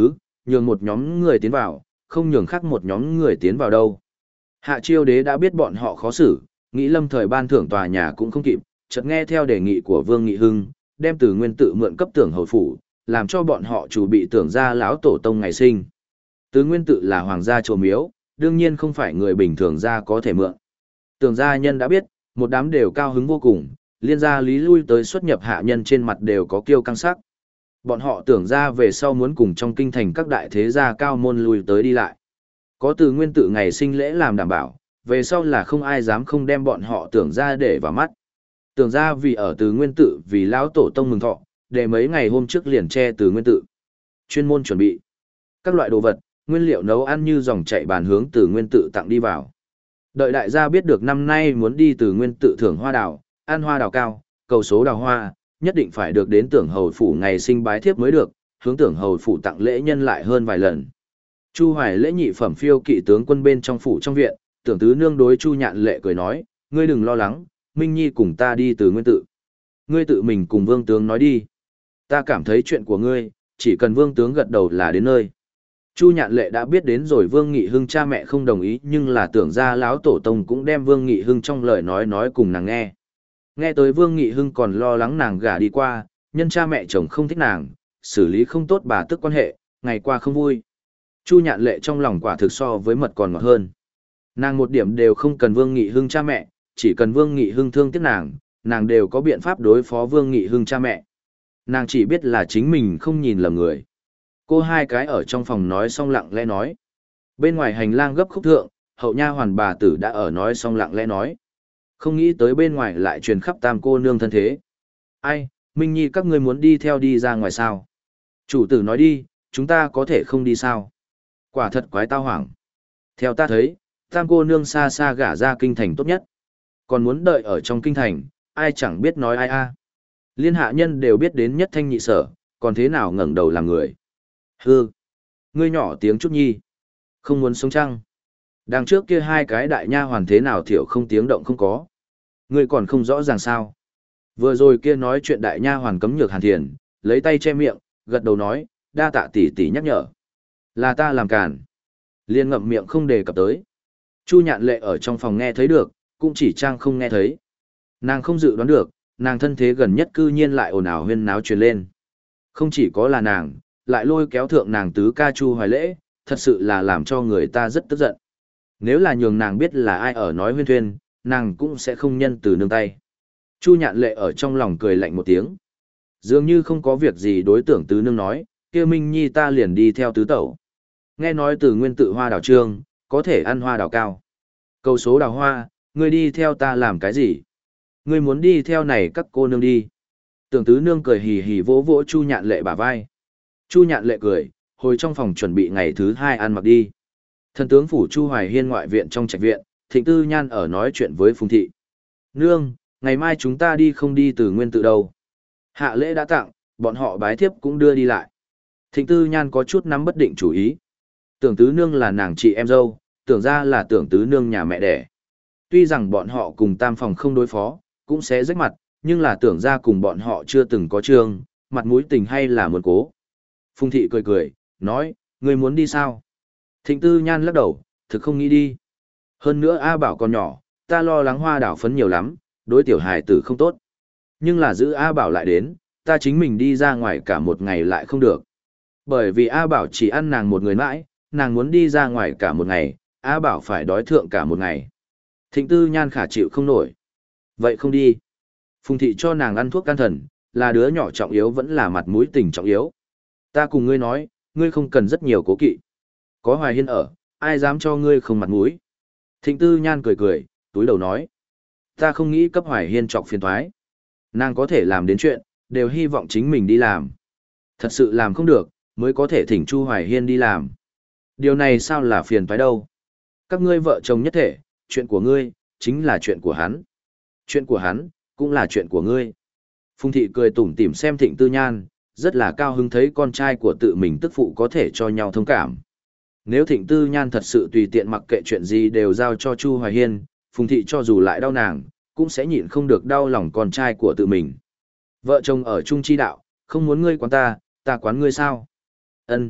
A: nhường một nhóm người tiến vào, không nhường khác một nhóm người tiến vào đâu. Hạ Chiêu Đế đã biết bọn họ khó xử, nghĩ lâm thời ban thưởng tòa nhà cũng không kịp, chợt nghe theo đề nghị của Vương Nghị Hưng, đem Từ Nguyên Tự mượn cấp tưởng hầu phủ, làm cho bọn họ chủ bị tưởng ra lão tổ tông ngày sinh. Từ Nguyên Tự là hoàng gia chùa miếu, đương nhiên không phải người bình thường ra có thể mượn. Tưởng gia nhân đã biết, một đám đều cao hứng vô cùng, liên gia lý lui tới xuất nhập hạ nhân trên mặt đều có kiêu căng sắc. Bọn họ tưởng ra về sau muốn cùng trong kinh thành các đại thế gia cao môn lui tới đi lại. Có Từ Nguyên Tự ngày sinh lễ làm đảm bảo, về sau là không ai dám không đem bọn họ tưởng ra để vào mắt. Tưởng ra vì ở Từ Nguyên Tự vì lão tổ tông mừng thọ, để mấy ngày hôm trước liền che Từ Nguyên Tự. Chuyên môn chuẩn bị các loại đồ vật, nguyên liệu nấu ăn như dòng chảy bàn hướng Từ Nguyên Tự tặng đi vào. Đợi đại gia biết được năm nay muốn đi Từ Nguyên Tự thưởng hoa đào, ăn hoa đào cao, cầu số đào hoa, nhất định phải được đến tưởng hầu phủ ngày sinh bái thiếp mới được, hướng tưởng hầu phủ tặng lễ nhân lại hơn vài lần. Chu Hoài lễ nhị phẩm phiêu kỵ tướng quân bên trong phủ trong viện, tưởng tứ nương đối Chu Nhạn Lệ cười nói, ngươi đừng lo lắng, Minh Nhi cùng ta đi Từ Nguyên Tự. Ngươi tự mình cùng vương tướng nói đi. Ta cảm thấy chuyện của ngươi, chỉ cần vương tướng gật đầu là đến nơi. Chu Nhạn Lệ đã biết đến rồi Vương Nghị Hưng cha mẹ không đồng ý, nhưng là tưởng ra lão tổ tông cũng đem Vương Nghị Hưng trong lời nói nói cùng nàng nghe. Nghe tới Vương Nghị Hưng còn lo lắng nàng gả đi qua, nhân cha mẹ chồng không thích nàng, xử lý không tốt bà tức quan hệ, ngày qua không vui. Chu Nhạn Lệ trong lòng quả thực so với mật còn ngọt hơn. Nàng một điểm đều không cần Vương Nghị Hưng cha mẹ, chỉ cần Vương Nghị Hưng thương tiếc nàng, nàng đều có biện pháp đối phó Vương Nghị Hưng cha mẹ. Nàng chỉ biết là chính mình không nhìn lầm người. Cô hai cái ở trong phòng nói xong lặng lẽ nói. Bên ngoài hành lang gấp khúc thượng, hậu nha hoàn bà tử đã ở nói xong lặng lẽ nói. Không nghĩ tới bên ngoài lại truyền khắp tam cô nương thân thế. Ai, Minh Nhi các ngươi muốn đi theo đi ra ngoài sao? Chủ tử nói đi, chúng ta có thể không đi sao? Quả thật quái tao hoảng. Theo ta thấy, tam cô nương xa xa gả ra kinh thành tốt nhất. Còn muốn đợi ở trong kinh thành, ai chẳng biết nói ai a. Liên hạ nhân đều biết đến nhất thanh nhị sở, còn thế nào ngẩng đầu làm người. Hư, ngươi nhỏ tiếng chút nhi. Không muốn sống chăng? Đằng trước kia hai cái đại nha hoàn thế nào thiểu không tiếng động không có. Ngươi còn không rõ ràng sao? Vừa rồi kia nói chuyện đại nha hoàn cấm nhược hàn thiền, lấy tay che miệng, gật đầu nói, đa tạ tỷ tỷ nhắc nhở. Là ta làm cản. Liên ngậm miệng không đề cập tới. Chu Nhạn Lệ ở trong phòng nghe thấy được, cũng chỉ trang không nghe thấy. Nàng không dự đoán được, nàng thân thế gần nhất cư nhiên lại ồn ào huyên náo truyền lên. Không chỉ có là nàng, lại lôi kéo thượng nàng tứ ca Chu Hoài lễ, thật sự là làm cho người ta rất tức giận. Nếu là nhường nàng biết là ai ở nói huyên thuyên, nàng cũng sẽ không nhân từ nương tay. Chu Nhạn Lệ ở trong lòng cười lạnh một tiếng. Dường như không có việc gì đối tượng tứ nương nói, kia Minh Nhi ta liền đi theo tứ tẩu. Nghe nói Từ Nguyên Tự hoa đào trương, có thể ăn hoa đào cao. Cầu số đào hoa, ngươi đi theo ta làm cái gì? Ngươi muốn đi theo này các cô nương đi. Tưởng tứ nương cười hì hì vỗ vỗ Chu Nhạn Lệ bả vai. Chu Nhạn Lệ cười, hồi trong phòng chuẩn bị ngày thứ hai ăn mặc đi. Thần tướng phủ Chu Hoài Hiên ngoại viện trong trạch viện, Thịnh Tư Nhan ở nói chuyện với Phùng Thị. Nương, ngày mai chúng ta đi không đi Từ Nguyên Tự đâu. Hạ lễ đã tặng, bọn họ bái thiếp cũng đưa đi lại. Thịnh Tư Nhan có chút nắm bất định chủ ý. Tưởng tứ nương là nàng chị em dâu, tưởng ra là tưởng tứ nương nhà mẹ đẻ. Tuy rằng bọn họ cùng tam phòng không đối phó, cũng sẽ rách mặt, nhưng là tưởng ra cùng bọn họ chưa từng có trương, mặt mũi tình hay là muốn cố. Phùng Thị cười cười, nói, người muốn đi sao? Thịnh Tư Nhan lắc đầu, thực không nghĩ đi. Hơn nữa A Bảo còn nhỏ, ta lo lắng hoa đảo phấn nhiều lắm, đối tiểu hài tử không tốt. Nhưng là giữ A Bảo lại đến, ta chính mình đi ra ngoài cả một ngày lại không được. Bởi vì A Bảo chỉ ăn nàng một người mãi, nàng muốn đi ra ngoài cả một ngày, A Bảo phải đói thượng cả một ngày. Thịnh Tư Nhan khả chịu không nổi. Vậy không đi. Phùng Thị cho nàng ăn thuốc can thần, là đứa nhỏ trọng yếu vẫn là mặt mũi tình trọng yếu. Ta cùng ngươi nói, ngươi không cần rất nhiều cố kỵ. Có Hoài Hiên ở, ai dám cho ngươi không mặt mũi. Thịnh Tư Nhan cười cười, túi đầu nói. Ta không nghĩ cấp Hoài Hiên trọc phiền thoái. Nàng có thể làm đến chuyện, đều hy vọng chính mình đi làm. Thật sự làm không được, mới có thể thỉnh Chu Hoài Hiên đi làm. Điều này sao là phiền toái đâu. Các ngươi vợ chồng nhất thể, chuyện của ngươi, chính là chuyện của hắn. Chuyện của hắn, cũng là chuyện của ngươi. Phùng Thị cười tủm tỉm xem Thịnh Tư Nhan, rất là cao hứng thấy con trai của tự mình tức phụ có thể cho nhau thông cảm. Nếu Thịnh Tư Nhan thật sự tùy tiện mặc kệ chuyện gì đều giao cho Chu Hoài Hiên, Phùng Thị cho dù lại đau nàng, cũng sẽ nhịn không được đau lòng con trai của tự mình. Vợ chồng ở chung chi đạo, không muốn ngươi quán ta, ta quán ngươi sao? Ân,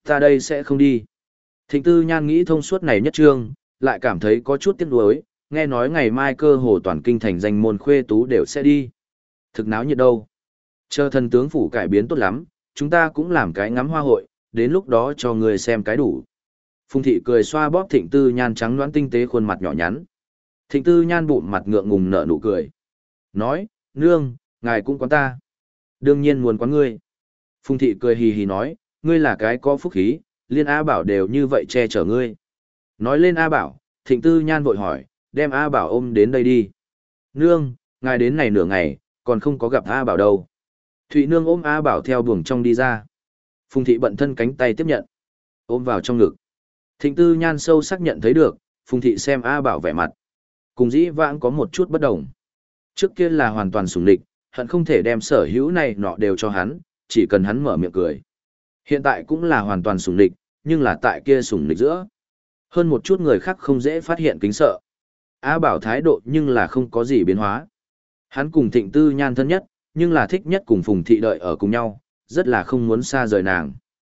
A: ta đây sẽ không đi. Thịnh Tư Nhan nghĩ thông suốt này nhất trương, lại cảm thấy có chút tiếc nuối, nghe nói ngày mai cơ hồ toàn kinh thành danh môn khuê tú đều sẽ đi. Thực náo nhiệt đâu. Chờ thần tướng phủ cải biến tốt lắm, chúng ta cũng làm cái ngắm hoa hội, đến lúc đó cho người xem cái đủ. Phùng thị cười xoa bóp Thịnh Tư Nhan trắng nõn tinh tế khuôn mặt nhỏ nhắn. Thịnh Tư Nhan bụng mặt ngượng ngùng nở nụ cười. Nói, nương, ngài cũng quán ta. Đương nhiên muốn quán ngươi. Phùng thị cười hì hì nói, ngươi là cái có phúc khí, liên A Bảo đều như vậy che chở ngươi. Nói lên A Bảo, Thịnh Tư Nhan vội hỏi, đem A Bảo ôm đến đây đi. Nương, ngài đến này nửa ngày, còn không có gặp A Bảo đâu. Thụy nương ôm A Bảo theo buồng trong đi ra. Phùng thị bận thân cánh tay tiếp nhận, ôm vào trong ngực. Thịnh Tư Nhan sâu sắc nhận thấy được, Phùng thị xem A Bảo vẻ mặt. Cùng dĩ vãng có một chút bất đồng. Trước kia là hoàn toàn sủng địch, hận không thể đem sở hữu này nọ đều cho hắn, chỉ cần hắn mở miệng cười. Hiện tại cũng là hoàn toàn sủng địch, nhưng là tại kia sủng địch giữa. Hơn một chút người khác không dễ phát hiện kính sợ. A Bảo thái độ nhưng là không có gì biến hóa. Hắn cùng Thịnh Tư Nhan thân nhất, nhưng là thích nhất cùng Phùng thị đợi ở cùng nhau, rất là không muốn xa rời nàng.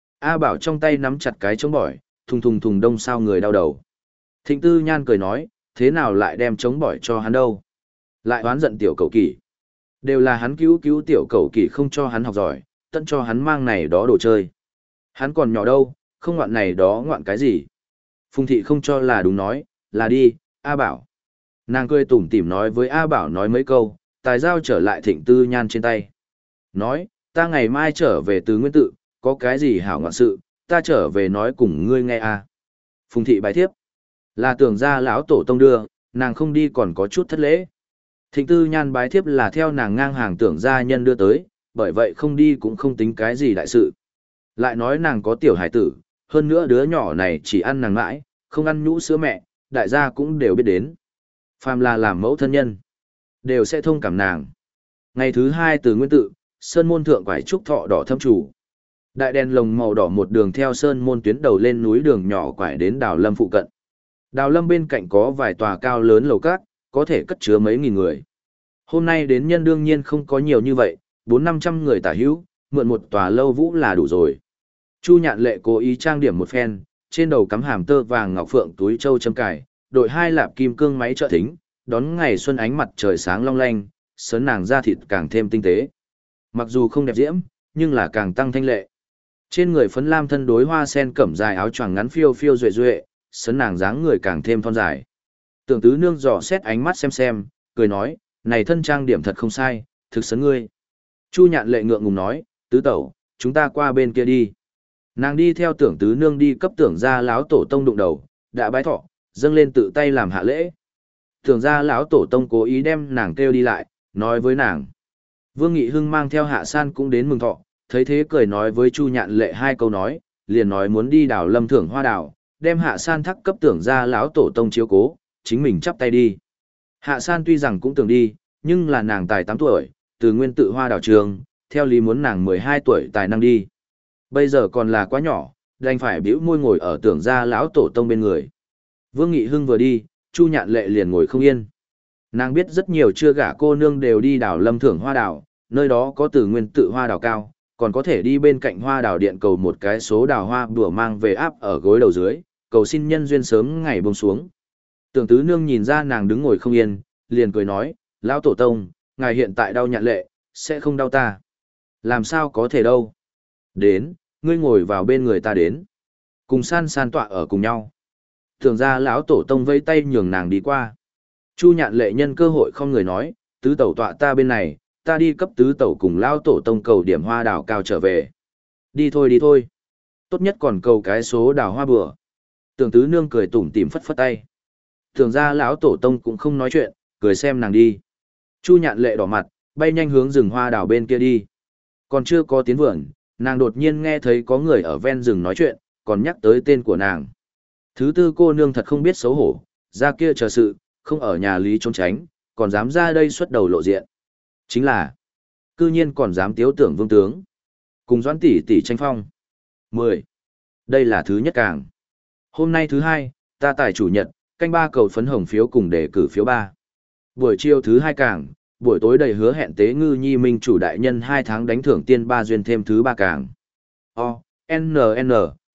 A: A Bảo trong tay nắm chặt cái chống bỏi, thùng thùng thùng đông sao người đau đầu. Thịnh Tư Nhan cười nói, thế nào lại đem chống bỏi cho hắn đâu? Lại oán giận tiểu cầu kỷ. Đều là hắn cứu cứu tiểu cầu kỷ không cho hắn học giỏi, tận cho hắn mang này đó đồ chơi. Hắn còn nhỏ đâu, không ngoạn này đó ngoạn cái gì. Phùng thị không cho là đúng nói, là đi, A Bảo. Nàng cười tủm tỉm nói với A Bảo nói mấy câu, tài giao trở lại Thịnh Tư Nhan trên tay. Nói, ta ngày mai trở về từ nguyên tự, có cái gì hảo ngoạn sự, ta trở về nói cùng ngươi nghe a. Phùng thị bài thiếp. Là tưởng ra lão tổ tông đưa, nàng không đi còn có chút thất lễ. Thịnh Tư Nhan bái thiếp là theo nàng ngang hàng tưởng gia nhân đưa tới, bởi vậy không đi cũng không tính cái gì đại sự. Lại nói nàng có tiểu hải tử, hơn nữa đứa nhỏ này chỉ ăn nàng mãi, không ăn nhũ sữa mẹ, đại gia cũng đều biết đến. Phàm là làm mẫu thân nhân, đều sẽ thông cảm nàng. Ngày thứ hai từ nguyên tự, sơn môn thượng quải trúc thọ đỏ thâm chủ. Đại đèn lồng màu đỏ một đường theo sơn môn tuyến đầu lên núi đường nhỏ quải đến đào lâm phụ cận. Đào lâm bên cạnh có vài tòa cao lớn lầu cát, có thể cất chứa mấy nghìn người. Hôm nay đến nhân đương nhiên không có nhiều như vậy, bốn năm trăm người tả hữu, mượn một tòa lâu vũ là đủ rồi. Chu Nhạn Lệ cố ý trang điểm một phen, trên đầu cắm hàm tơ vàng ngọc phượng túi châu châm cài, đội hai lạp kim cương máy trợ thính, đón ngày xuân ánh mặt trời sáng long lanh, sớn nàng da thịt càng thêm tinh tế. Mặc dù không đẹp diễm, nhưng là càng tăng thanh lệ. Trên người phấn lam thân đối hoa sen cẩm dài áo choàng ngắn phiêu phiêu duệ duệ, sấn nàng dáng người càng thêm thon dài. Tưởng tứ nương dò xét ánh mắt xem xem, cười nói, này thân trang điểm thật không sai, thực sấn ngươi. Chu Nhạn Lệ ngượng ngùng nói, tứ tẩu, chúng ta qua bên kia đi. Nàng đi theo tưởng tứ nương đi cấp tưởng ra lão tổ tông đụng đầu, đã bái thọ, dâng lên tự tay làm hạ lễ. Tưởng ra lão tổ tông cố ý đem nàng kêu đi lại, nói với nàng. Vương Nghị Hưng mang theo Hạ San cũng đến mừng thọ, thấy thế cười nói với Chu Nhạn Lệ hai câu nói, liền nói muốn đi đào lâm thưởng hoa đào, đem Hạ San thắc cấp tưởng ra lão tổ tông chiếu cố, chính mình chắp tay đi. Hạ San tuy rằng cũng tưởng đi, nhưng là nàng tài tám tuổi, từ nguyên tự hoa đào trường, theo lý muốn nàng mười hai tuổi tài năng đi. Bây giờ còn là quá nhỏ, đành phải bĩu môi ngồi ở tưởng ra lão tổ tông bên người. Vương Nghị Hưng vừa đi, Chu Nhạn Lệ liền ngồi không yên. Nàng biết rất nhiều chưa gả cô nương đều đi đào lâm thưởng hoa đào, nơi đó có từ nguyên tự hoa đào cao, còn có thể đi bên cạnh hoa đào điện cầu một cái số đào hoa bùa mang về áp ở gối đầu dưới, cầu xin nhân duyên sớm ngày buông xuống. Tưởng tứ nương nhìn ra nàng đứng ngồi không yên, liền cười nói, lão tổ tông, ngài hiện tại đau Nhạn Lệ, sẽ không đau ta. Làm sao có thể đâu. Đến, ngươi ngồi vào bên người ta đến. Cùng san san tọa ở cùng nhau. Tưởng ra lão tổ tông vây tay nhường nàng đi qua. Chu Nhạn Lệ nhân cơ hội không người nói, tứ tẩu tọa ta bên này, ta đi cấp tứ tẩu cùng lão tổ tông cầu điểm hoa đào cao trở về. Đi thôi đi thôi. Tốt nhất còn cầu cái số đào hoa bừa. Tưởng tứ nương cười tủm tỉm phất phất tay. Tưởng ra lão tổ tông cũng không nói chuyện, cười xem nàng đi. Chu Nhạn Lệ đỏ mặt, bay nhanh hướng rừng hoa đào bên kia đi. Còn chưa có tiến vườn, nàng đột nhiên nghe thấy có người ở ven rừng nói chuyện, còn nhắc tới tên của nàng. Thứ tư cô nương thật không biết xấu hổ, ra kia chờ sự, không ở nhà lý trốn tránh, còn dám ra đây xuất đầu lộ diện. Chính là, cư nhiên còn dám tiếu tưởng vương tướng. Cùng doãn tỷ tỷ tranh phong. mười. Đây là thứ nhất càng. Hôm nay thứ hai, ta tài chủ nhật, canh ba cầu phấn hồng phiếu cùng đề cử phiếu ba. Buổi chiều thứ hai càng, buổi tối đầy hứa hẹn tế ngư nhi minh chủ đại nhân hai tháng đánh thưởng tiên ba duyên thêm thứ ba càng. O, N N,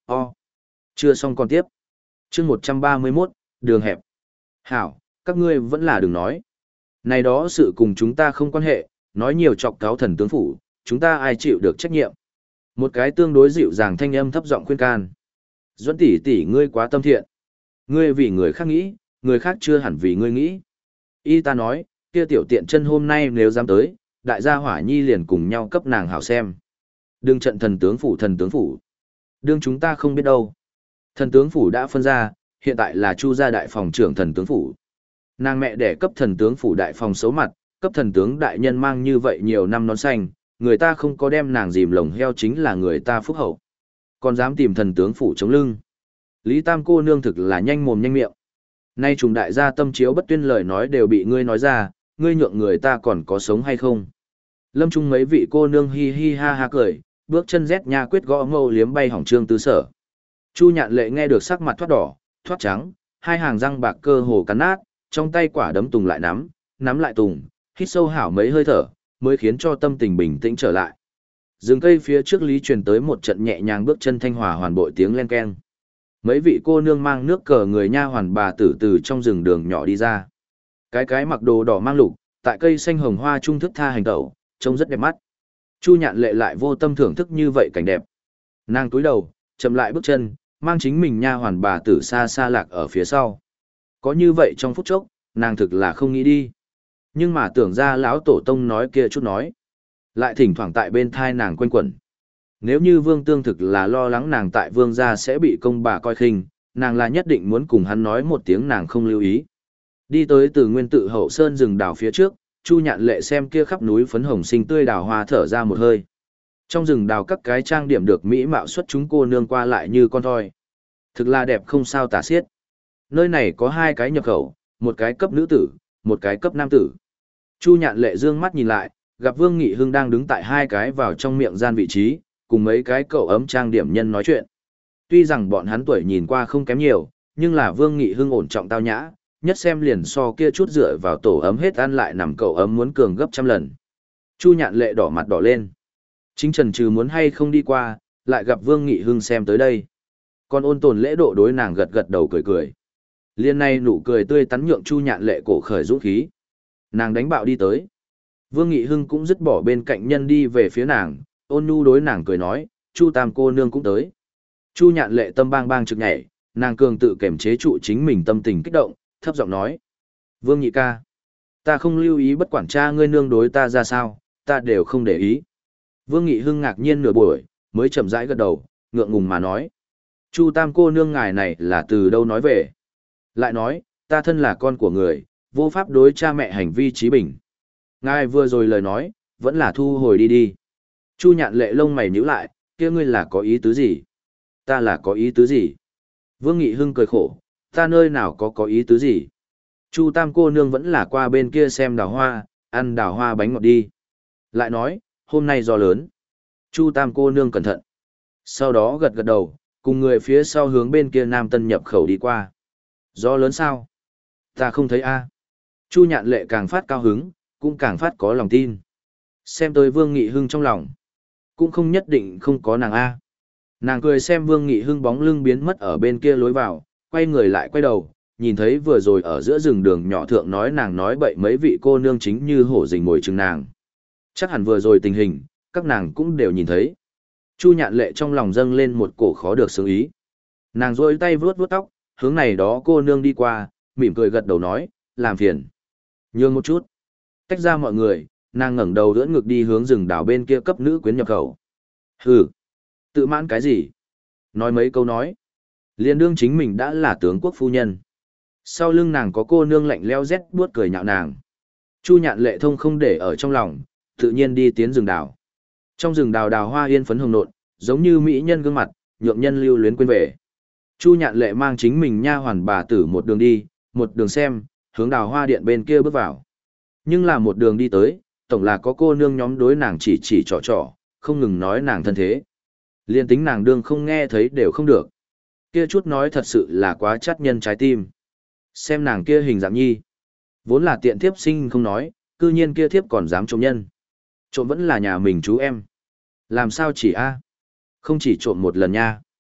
A: O. Chưa xong còn tiếp. Chương một trăm ba mươi mốt, đường hẹp. Hảo, các ngươi vẫn là đừng nói. Này đó sự cùng chúng ta không quan hệ, nói nhiều chọc cáo thần tướng phủ, chúng ta ai chịu được trách nhiệm. Một cái tương đối dịu dàng thanh âm thấp giọng khuyên can. Duẫn tỷ tỷ ngươi quá tâm thiện. Ngươi vì người khác nghĩ, người khác chưa hẳn vì ngươi nghĩ. Y ta nói, kia tiểu tiện chân hôm nay nếu dám tới, đại gia hỏa nhi liền cùng nhau cấp nàng hảo xem. Đừng trận thần tướng phủ thần tướng phủ. Đương chúng ta không biết đâu. Thần tướng phủ đã phân ra, hiện tại là Chu gia đại phòng trưởng thần tướng phủ. Nàng mẹ đẻ cấp thần tướng phủ đại phòng xấu mặt, cấp thần tướng đại nhân mang như vậy nhiều năm nón xanh, người ta không có đem nàng dìm lồng heo chính là người ta phúc hậu. Còn dám tìm thần tướng phủ chống lưng. Lý Tam cô nương thực là nhanh mồm nhanh miệng. Nay trùng đại gia tâm chiếu bất tuyên lời nói đều bị ngươi nói ra, ngươi nhượng người ta còn có sống hay không. Lâm Trung mấy vị cô nương hi hi ha ha cười, bước chân rét nha quyết gõ ngâu liếm bay hỏng trương tứ sở. Chu Nhạn Lệ nghe được sắc mặt thoát đỏ, thoát trắng, hai hàng răng bạc cơ hồ cắn nát, trong tay quả đấm tùng lại nắm, nắm lại tùng, hít sâu hảo mấy hơi thở, mới khiến cho tâm tình bình tĩnh trở lại. Rừng cây phía trước Lý truyền tới một trận nhẹ nhàng bước chân thanh hòa hoàn bội tiếng len keng. Mấy vị cô nương mang nước cờ người nha hoàn bà tử từ trong rừng đường nhỏ đi ra. Cái cái mặc đồ đỏ mang lục, tại cây xanh hồng hoa trung thức tha hành tẩu, trông rất đẹp mắt. Chu Nhạn Lệ lại vô tâm thưởng thức như vậy cảnh đẹp. Nàng túi đầu, chậm lại bước chân, mang chính mình nha hoàn bà tử xa xa lạc ở phía sau. Có như vậy trong phút chốc, nàng thực là không nghĩ đi. Nhưng mà tưởng ra lão tổ tông nói kia chút nói. Lại thỉnh thoảng tại bên thai nàng quanh quẩn. Nếu như vương tương thực là lo lắng nàng tại vương gia sẽ bị công bà coi khinh, nàng là nhất định muốn cùng hắn nói một tiếng nàng không lưu ý. Đi tới từ nguyên tự hậu sơn rừng đào phía trước, Chu Nhạn Lệ xem kia khắp núi phấn hồng xinh tươi đào hoa thở ra một hơi. Trong rừng đào các cái trang điểm được mỹ mạo xuất chúng cô nương qua lại như con thoi. Thực là đẹp không sao tả xiết. Nơi này có hai cái nhập khẩu, một cái cấp nữ tử, một cái cấp nam tử. Chu Nhạn Lệ dương mắt nhìn lại, gặp Vương Nghị Hưng đang đứng tại hai cái vào trong miệng gian vị trí, cùng mấy cái cậu ấm trang điểm nhân nói chuyện. Tuy rằng bọn hắn tuổi nhìn qua không kém nhiều, nhưng là Vương Nghị Hưng ổn trọng tao nhã, nhất xem liền so kia chút dựa vào tổ ấm hết ăn lại nằm cậu ấm muốn cường gấp trăm lần. Chu Nhạn Lệ đỏ mặt đỏ lên. Chính trần trừ muốn hay không đi qua, lại gặp Vương Nghị Hưng xem tới đây. Còn ôn tồn lễ độ đối nàng gật gật đầu cười cười. Liên này nụ cười tươi tắn nhượng Chu Nhạn Lệ cổ khởi dũng khí. Nàng đánh bạo đi tới. Vương Nghị Hưng cũng dứt bỏ bên cạnh nhân đi về phía nàng, ôn nhu đối nàng cười nói, Chu Tam cô nương cũng tới. Chu Nhạn Lệ tâm bang bang trực nhảy, nàng cường tự kiềm chế trụ chính mình tâm tình kích động, thấp giọng nói. Vương Nhị ca, ta không lưu ý bất quản cha ngươi nương đối ta ra sao, ta đều không để ý. Vương Nghị Hưng ngạc nhiên nửa buổi, mới chậm rãi gật đầu, ngượng ngùng mà nói. Chu Tam cô nương ngài này là từ đâu nói về? Lại nói, ta thân là con của người, vô pháp đối cha mẹ hành vi trí bình. Ngài vừa rồi lời nói, vẫn là thu hồi đi đi. Chu Nhạn Lệ lông mày nhíu lại, kia ngươi là có ý tứ gì? Ta là có ý tứ gì? Vương Nghị Hưng cười khổ, ta nơi nào có có ý tứ gì? Chu Tam cô nương vẫn là qua bên kia xem đào hoa, ăn đào hoa bánh ngọt đi. Lại nói, hôm nay gió lớn. Chu Tam cô nương cẩn thận. Sau đó gật gật đầu, cùng người phía sau hướng bên kia Nam Tân nhập khẩu đi qua. Gió lớn sao? Ta không thấy a. Chu Nhạn Lệ càng phát cao hứng, cũng càng phát có lòng tin. Xem tới Vương Nghị Hưng trong lòng. Cũng không nhất định không có nàng a. Nàng cười xem Vương Nghị Hưng bóng lưng biến mất ở bên kia lối vào, quay người lại quay đầu, nhìn thấy vừa rồi ở giữa rừng đường nhỏ thượng nói nàng nói bậy mấy vị cô nương chính như hổ rình mồi chừng nàng. Chắc hẳn vừa rồi tình hình, các nàng cũng đều nhìn thấy. Chu Nhạn Lệ trong lòng dâng lên một cổ khó được sướng ý. Nàng rôi tay vuốt vuốt tóc, hướng này đó cô nương đi qua, mỉm cười gật đầu nói, làm phiền. Nhường một chút. Tách ra mọi người, nàng ngẩng đầu đỡ ngực đi hướng rừng đảo bên kia cấp nữ quyến nhập khẩu. Hừ, tự mãn cái gì? Nói mấy câu nói. Liên đương chính mình đã là tướng quốc phu nhân. Sau lưng nàng có cô nương lạnh leo rét buốt cười nhạo nàng. Chu Nhạn Lệ thông không để ở trong lòng, tự nhiên đi tiến rừng đảo. Trong rừng đào đào hoa yên phấn hồng nộn, giống như mỹ nhân gương mặt, nhượng nhân lưu luyến quên về. Chu Nhạn Lệ mang chính mình nha hoàn bà tử một đường đi, một đường xem, hướng đào hoa điện bên kia bước vào. Nhưng là một đường đi tới, tổng là có cô nương nhóm đối nàng chỉ chỉ trò trò, không ngừng nói nàng thân thế. Liên tính nàng đương không nghe thấy đều không được. Kia chút nói thật sự là quá chắt nhân trái tim. Xem nàng kia hình dạng nhi. Vốn là tiện thiếp sinh không nói, cư nhiên kia thiếp còn dám trộm nhân. Trộm vẫn là nhà mình chú em. Làm sao chỉ a? Không chỉ trộm một lần nha.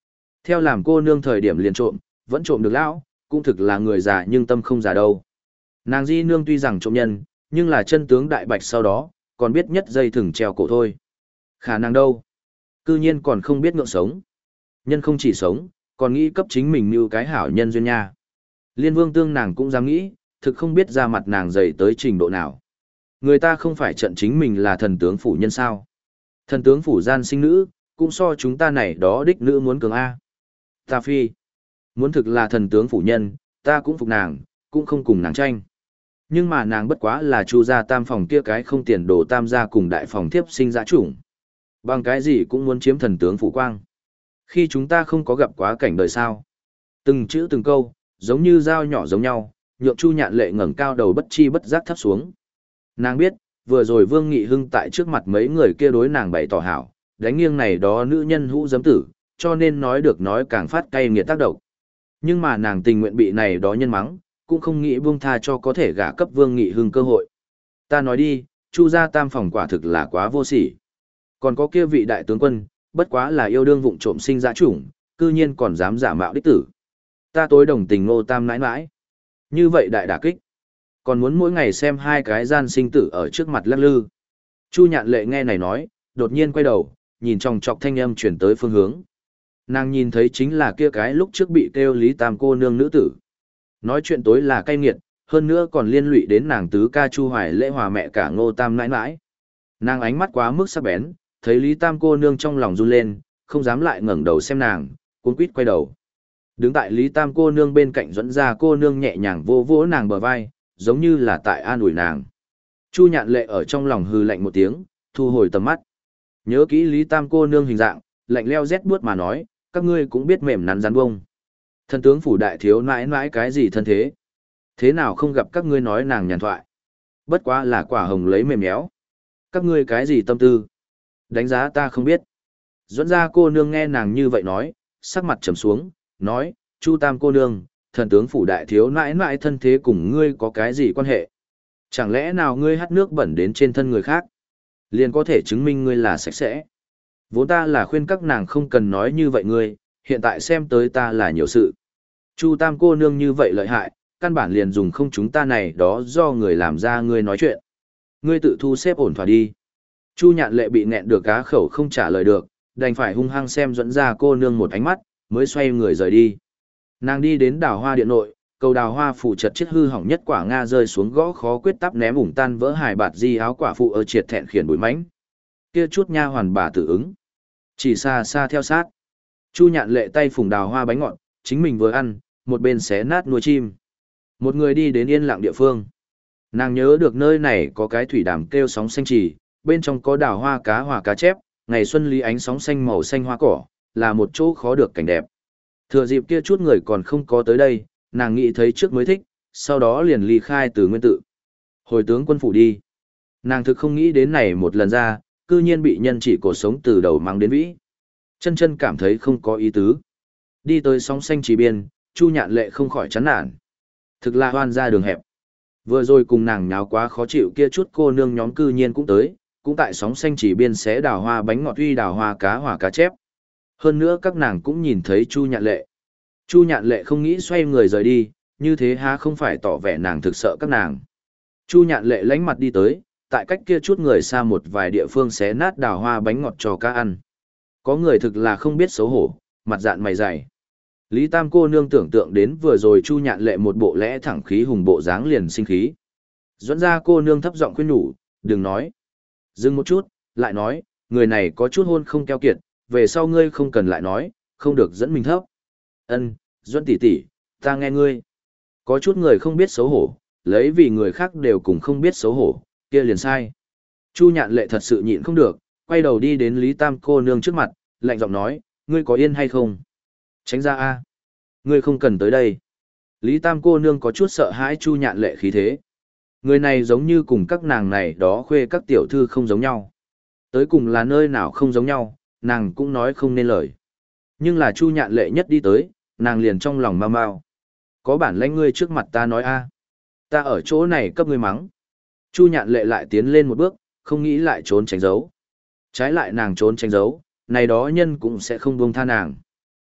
A: Theo làm cô nương thời điểm liền trộm, vẫn trộm được lão, cũng thực là người già nhưng tâm không già đâu. Nàng di nương tuy rằng trộm nhân, nhưng là chân tướng đại bạch sau đó, còn biết nhất dây thừng treo cổ thôi. Khả năng đâu? Cư nhiên còn không biết ngượng sống. Nhân không chỉ sống, còn nghĩ cấp chính mình như cái hảo nhân duyên nha. Liên vương tương nàng cũng dám nghĩ, thực không biết ra mặt nàng dày tới trình độ nào. Người ta không phải trận chính mình là thần tướng phủ nhân sao. Thần tướng phủ gian sinh nữ, cũng so chúng ta này đó đích nữ muốn cường A. Ta phi, muốn thực là thần tướng phủ nhân, ta cũng phục nàng, cũng không cùng nàng tranh. Nhưng mà nàng bất quá là chu gia tam phòng kia cái không tiền đồ tam gia cùng đại phòng thiếp sinh dã chủng. Bằng cái gì cũng muốn chiếm thần tướng phủ quang. Khi chúng ta không có gặp quá cảnh đời sao. Từng chữ từng câu, giống như dao nhỏ giống nhau, nhượng Chu Nhạn Lệ ngẩng cao đầu bất chi bất giác thấp xuống. Nàng biết, vừa rồi Vương Nghị Hưng tại trước mặt mấy người kia đối nàng bày tỏ hảo, đánh nghiêng này đó nữ nhân hũ giấm tử, cho nên nói được nói càng phát cay nghiệt tác động. Nhưng mà nàng tình nguyện bị này đó nhân mắng, cũng không nghĩ buông tha cho có thể gả cấp Vương Nghị Hưng cơ hội. Ta nói đi, Chu gia tam phòng quả thực là quá vô sỉ. Còn có kia vị đại tướng quân, bất quá là yêu đương vụng trộm sinh dã chủng, cư nhiên còn dám giả mạo đích tử. Ta tối đồng tình Ngô Tam nãi nãi. Như vậy đại đả kích. Còn muốn mỗi ngày xem hai cái gian sinh tử ở trước mặt lắc lư. Chu Nhạn Lệ nghe này nói, đột nhiên quay đầu, nhìn trong trọc thanh âm chuyển tới phương hướng. Nàng nhìn thấy chính là kia cái lúc trước bị kêu Lý Tam cô nương nữ tử. Nói chuyện tối là cay nghiệt, hơn nữa còn liên lụy đến nàng tứ ca Chu Hoài Lễ hòa mẹ cả Ngô Tam nãi nãi. Nàng ánh mắt quá mức sắc bén, thấy Lý Tam cô nương trong lòng run lên, không dám lại ngẩng đầu xem nàng, cuống quýt quay đầu. Đứng tại Lý Tam cô nương bên cạnh dẫn ra cô nương nhẹ nhàng vô vỗ nàng bờ vai, giống như là tại an ủi nàng. Chu Nhạn Lệ ở trong lòng hừ lạnh một tiếng, thu hồi tầm mắt. Nhớ kỹ Lý Tam cô nương hình dạng, lạnh leo rét buốt mà nói, các ngươi cũng biết mềm nắn rắn bông. Thần tướng phủ đại thiếu nãi nãi cái gì thân thế? Thế nào không gặp các ngươi nói nàng nhàn thoại? Bất quá là quả hồng lấy mềm méo. Các ngươi cái gì tâm tư? Đánh giá ta không biết. Dẫn ra cô nương nghe nàng như vậy nói, sắc mặt trầm xuống, nói, Chu Tam cô nương, thần tướng phủ đại thiếu nãi nãi thân thế cùng ngươi có cái gì quan hệ? Chẳng lẽ nào ngươi hắt nước bẩn đến trên thân người khác? Liền có thể chứng minh ngươi là sạch sẽ. Vốn ta là khuyên các nàng không cần nói như vậy ngươi, hiện tại xem tới ta là nhiều sự. Chu Tam cô nương như vậy lợi hại, căn bản liền dùng không chúng ta này đó do người làm ra ngươi nói chuyện. Ngươi tự thu xếp ổn thỏa đi. Chu Nhạn Lệ bị nghẹn được cá khẩu không trả lời được, đành phải hung hăng xem dẫn ra cô nương một ánh mắt, mới xoay người rời đi. Nàng đi đến đào hoa điện nội, cầu đào hoa phụ chật chết hư hỏng nhất quả Nga rơi xuống gõ khó quyết tắp ném ủng tan vỡ hài bạt di áo quả phụ ở triệt thẹn khiển bụi mánh. Kia chút nha hoàn bà tự ứng. Chỉ xa xa theo sát. Chu Nhạn Lệ tay phủng đào hoa bánh ngọt, chính mình vừa ăn, một bên xé nát nuôi chim. Một người đi đến yên lặng địa phương. Nàng nhớ được nơi này có cái thủy đàm kêu sóng xanh trì, bên trong có đào hoa cá hòa cá chép, ngày xuân lý ánh sóng xanh màu xanh hoa cỏ, là một chỗ khó được cảnh đẹp. Thừa dịp kia chút người còn không có tới đây, nàng nghĩ thấy trước mới thích, sau đó liền ly khai từ nguyên tự. Hồi tướng quân phủ đi. Nàng thực không nghĩ đến này một lần ra, cư nhiên bị nhân chỉ cổ sống từ đầu mang đến vĩ. Chân chân cảm thấy không có ý tứ. Đi tới sóng xanh trì biên, Chu Nhạn Lệ không khỏi chán nản. Thực là hoan ra đường hẹp. Vừa rồi cùng nàng nháo quá khó chịu kia chút cô nương nhóm cư nhiên cũng tới, cũng tại sóng xanh chỉ biên xé đào hoa bánh ngọt uy đào hoa cá hòa cá chép. Hơn nữa các nàng cũng nhìn thấy Chu Nhạn Lệ. Chu Nhạn Lệ không nghĩ xoay người rời đi, như thế há không phải tỏ vẻ nàng thực sợ các nàng. Chu Nhạn Lệ lánh mặt đi tới, tại cách kia chút người xa một vài địa phương xé nát đào hoa bánh ngọt cho cá ăn. Có người thực là không biết xấu hổ, mặt dạn mày dày. Lý Tam cô nương tưởng tượng đến vừa rồi Chu Nhạn Lệ một bộ lẽ thẳng khí hùng bộ dáng liền sinh khí. Dẫn ra cô nương thấp giọng khuyên nhủ, đừng nói. Dừng một chút, lại nói, người này có chút hôn không keo kiệt, về sau ngươi không cần lại nói, không được dẫn mình thấp. Ân, Duẫn tỷ tỷ, ta nghe ngươi. Có chút người không biết xấu hổ, lấy vì người khác đều cùng không biết xấu hổ, kia liền sai. Chu Nhạn Lệ thật sự nhịn không được, quay đầu đi đến Lý Tam cô nương trước mặt, lạnh giọng nói, ngươi có yên hay không? Tránh ra a, ngươi không cần tới đây. Lý Tam cô nương có chút sợ hãi Chu Nhạn Lệ khí thế. Người này giống như cùng các nàng này đó khuê các tiểu thư không giống nhau. Tới cùng là nơi nào không giống nhau, nàng cũng nói không nên lời. Nhưng là Chu Nhạn Lệ nhất đi tới, nàng liền trong lòng mau mau. Có bản lãnh ngươi trước mặt ta nói a, ta ở chỗ này cấp ngươi mắng. Chu Nhạn Lệ lại tiến lên một bước, không nghĩ lại trốn tránh giấu. Trái lại nàng trốn tránh giấu, này đó nhân cũng sẽ không buông tha nàng.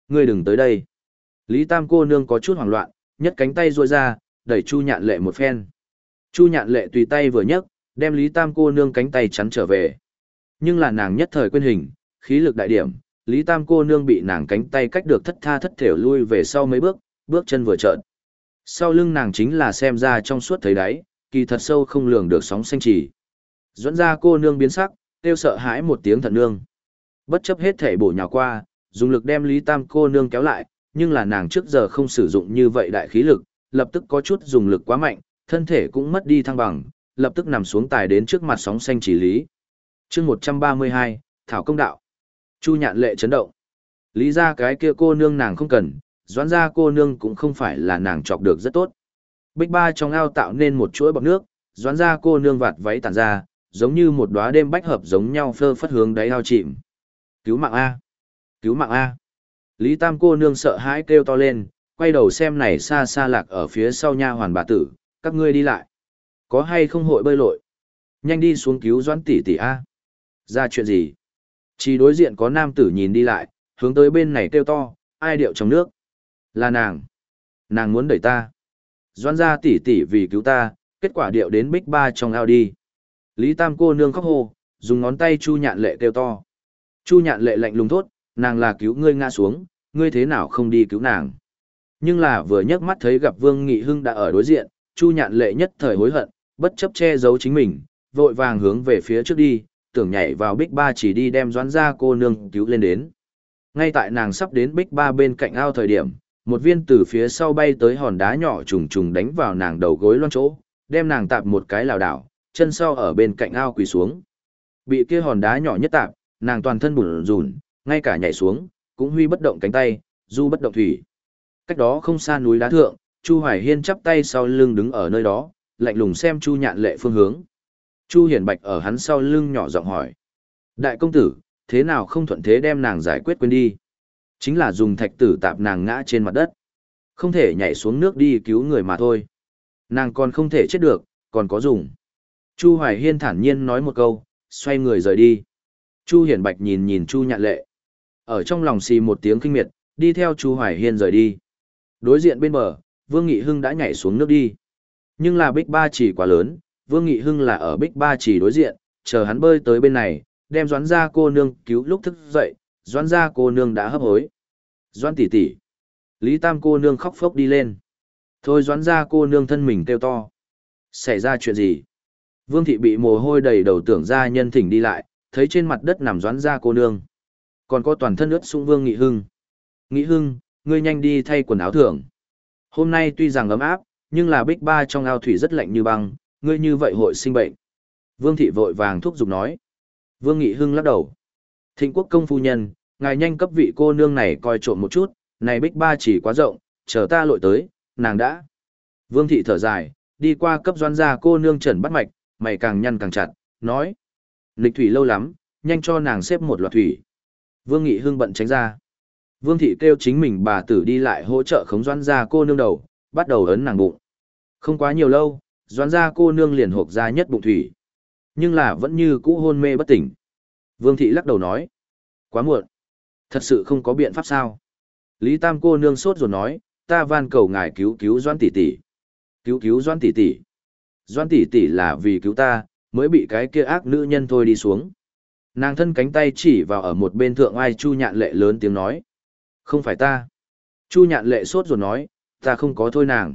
A: ngươi đừng tới đây. Lý Tam cô nương có chút hoảng loạn, nhất cánh tay duỗi ra, đẩy Chu Nhạn Lệ một phen. Chu Nhạn Lệ tùy tay vừa nhấc, đem Lý Tam cô nương cánh tay chắn trở về. Nhưng là nàng nhất thời quên hình, khí lực đại điểm, Lý Tam cô nương bị nàng cánh tay cách được thất tha thất thểu lui về sau mấy bước, bước chân vừa trợn. Sau lưng nàng chính là xem ra trong suốt thấy đáy, kỳ thật sâu không lường được sóng xanh chỉ. Dẫn ra cô nương biến sắc, kêu sợ hãi một tiếng thận nương. Bất chấp hết thể bổ nhào qua, dùng lực đem Lý Tam cô nương kéo lại, nhưng là nàng trước giờ không sử dụng như vậy đại khí lực, lập tức có chút dùng lực quá mạnh, thân thể cũng mất đi thăng bằng, lập tức nằm xuống tài đến trước mặt sóng xanh chỉ lý. Chương một trăm ba mươi hai, Thảo công đạo. Chu Nhạn Lệ chấn động. Lý ra cái kia cô nương nàng không cần, doãn ra cô nương cũng không phải là nàng chọc được rất tốt. Bích ba trong ao tạo nên một chuỗi bọt nước, doãn ra cô nương vạt váy tản ra, giống như một đóa đêm bách hợp giống nhau phơ phất hướng đáy ao chìm. Cứu mạng A! Cứu mạng A! Lý Tam cô nương sợ hãi kêu to lên, quay đầu xem này xa xa lạc ở phía sau nha hoàn bà tử, các ngươi đi lại. Có hay không hội bơi lội? Nhanh đi xuống cứu doãn tỷ tỷ A! Ra chuyện gì? Chỉ đối diện có nam tử nhìn đi lại, hướng tới bên này kêu to, ai điệu trong nước? Là nàng! Nàng muốn đẩy ta! Doãn ra tỷ tỷ vì cứu ta, kết quả điệu đến bích ba trong ao đi. Lý Tam cô nương khóc hô, dùng ngón tay Chu Nhạn Lệ kêu to. Chu Nhạn Lệ lạnh lùng thốt, nàng là cứu ngươi ngã xuống, ngươi thế nào không đi cứu nàng. Nhưng là vừa nhấc mắt thấy gặp Vương Nghị Hưng đã ở đối diện, Chu Nhạn Lệ nhất thời hối hận, bất chấp che giấu chính mình, vội vàng hướng về phía trước đi, tưởng nhảy vào bích ba chỉ đi đem doãn ra cô nương cứu lên đến. Ngay tại nàng sắp đến bích ba bên cạnh ao thời điểm, một viên từ phía sau bay tới hòn đá nhỏ trùng trùng đánh vào nàng đầu gối loan chỗ, đem nàng tạp một cái lảo đảo, chân sau ở bên cạnh ao quỳ xuống. Bị kia hòn đá nhỏ nhất tạp, nàng toàn thân bủn rủn, ngay cả nhảy xuống, cũng huy bất động cánh tay, du bất động thủy. Cách đó không xa núi đá thượng, Chu Hoài Hiên chắp tay sau lưng đứng ở nơi đó, lạnh lùng xem Chu Nhạn Lệ phương hướng. Chu Hiển Bạch ở hắn sau lưng nhỏ giọng hỏi: "Đại công tử, thế nào không thuận thế đem nàng giải quyết quên đi? Chính là dùng thạch tử tạp nàng ngã trên mặt đất, không thể nhảy xuống nước đi cứu người mà thôi. Nàng còn không thể chết được, còn có dùng." Chu Hoài Hiên thản nhiên nói một câu, xoay người rời đi. Chu Hiển Bạch nhìn nhìn Chu Nhạn Lệ, ở trong lòng xì một tiếng kinh miệt, đi theo Chu Hoài Hiên rời đi. Đối diện bên bờ, Vương Nghị Hưng đã nhảy xuống nước đi. Nhưng là bích ba chỉ quá lớn, Vương Nghị Hưng là ở bích ba chỉ đối diện, chờ hắn bơi tới bên này, đem doãn ra cô nương cứu lúc thức dậy, doãn ra cô nương đã hấp hối. Doãn tỷ tỷ. Lý Tam cô nương khóc phốc đi lên. Thôi doãn ra cô nương thân mình kêu to. Xảy ra chuyện gì? Vương thị bị mồ hôi đầy đầu tưởng ra nhân thỉnh đi lại, thấy trên mặt đất nằm doãn ra cô nương. Còn có toàn thân ướt sũng Vương Nghị Hưng. Nghị Hưng, ngươi nhanh đi thay quần áo thưởng. Hôm nay tuy rằng ấm áp, nhưng là bích ba trong ao thủy rất lạnh như băng, ngươi như vậy hội sinh bệnh. Vương thị vội vàng thúc giục nói. Vương Nghị Hưng lắc đầu. Thịnh quốc công phu nhân, ngài nhanh cấp vị cô nương này coi trộm một chút, này bích ba chỉ quá rộng, chờ ta lội tới, nàng đã. Vương thị thở dài, đi qua cấp doãn gia cô nương trần bắt mạch, mày càng nhăn càng chặt, nói. Lịch thủy lâu lắm, nhanh cho nàng xếp một loạt thủy. Vương Nghị Hưng bận tránh ra. Vương thị kêu chính mình bà tử đi lại hỗ trợ khống doãn gia cô nương đầu, bắt đầu ấn nàng bụng. Không quá nhiều lâu, doãn gia cô nương liền hộp ra nhất bụng thủy. Nhưng là vẫn như cũ hôn mê bất tỉnh. Vương thị lắc đầu nói. Quá muộn. Thật sự không có biện pháp sao. Lý Tam cô nương sốt ruột nói, ta van cầu ngài cứu cứu doãn tỷ tỷ. Cứu cứu doãn tỷ tỷ. Doãn tỷ tỷ là vì cứu ta, mới bị cái kia ác nữ nhân thôi đi xuống. Nàng thân cánh tay chỉ vào ở một bên thượng ai Chu Nhạn Lệ lớn tiếng nói. Không phải ta. Chu Nhạn Lệ sốt ruột nói, ta không có thôi nàng.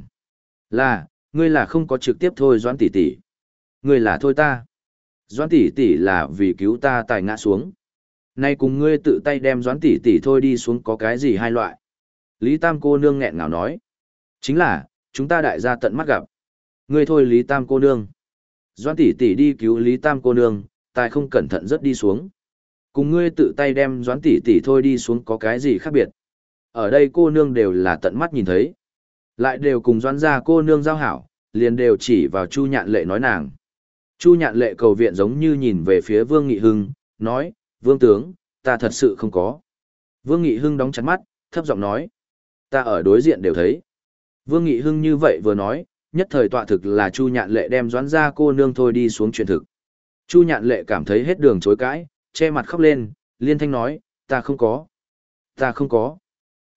A: Là, ngươi là không có trực tiếp thôi doãn tỷ tỷ. Ngươi là thôi ta. Doãn tỷ tỷ là vì cứu ta tài ngã xuống. Nay cùng ngươi tự tay đem doãn tỷ tỷ thôi đi xuống có cái gì hai loại. Lý Tam cô nương nghẹn ngào nói. Chính là, chúng ta đại gia tận mắt gặp. Ngươi thôi Lý Tam cô nương. Doãn tỷ tỷ đi cứu Lý Tam cô nương, tài không cẩn thận rất đi xuống. Cùng ngươi tự tay đem doãn tỷ tỷ thôi đi xuống có cái gì khác biệt. Ở đây cô nương đều là tận mắt nhìn thấy. Lại đều cùng doãn gia cô nương giao hảo, liền đều chỉ vào Chu Nhạn Lệ nói nàng. Chu Nhạn Lệ cầu viện giống như nhìn về phía Vương Nghị Hưng, nói, Vương tướng, ta thật sự không có. Vương Nghị Hưng đóng chặt mắt, thấp giọng nói, ta ở đối diện đều thấy. Vương Nghị Hưng như vậy vừa nói, nhất thời tọa thực là Chu Nhạn Lệ đem doãn gia cô nương thôi đi xuống truyền thực. Chu Nhạn Lệ cảm thấy hết đường chối cãi, che mặt khóc lên, liên thanh nói, ta không có. Ta không có.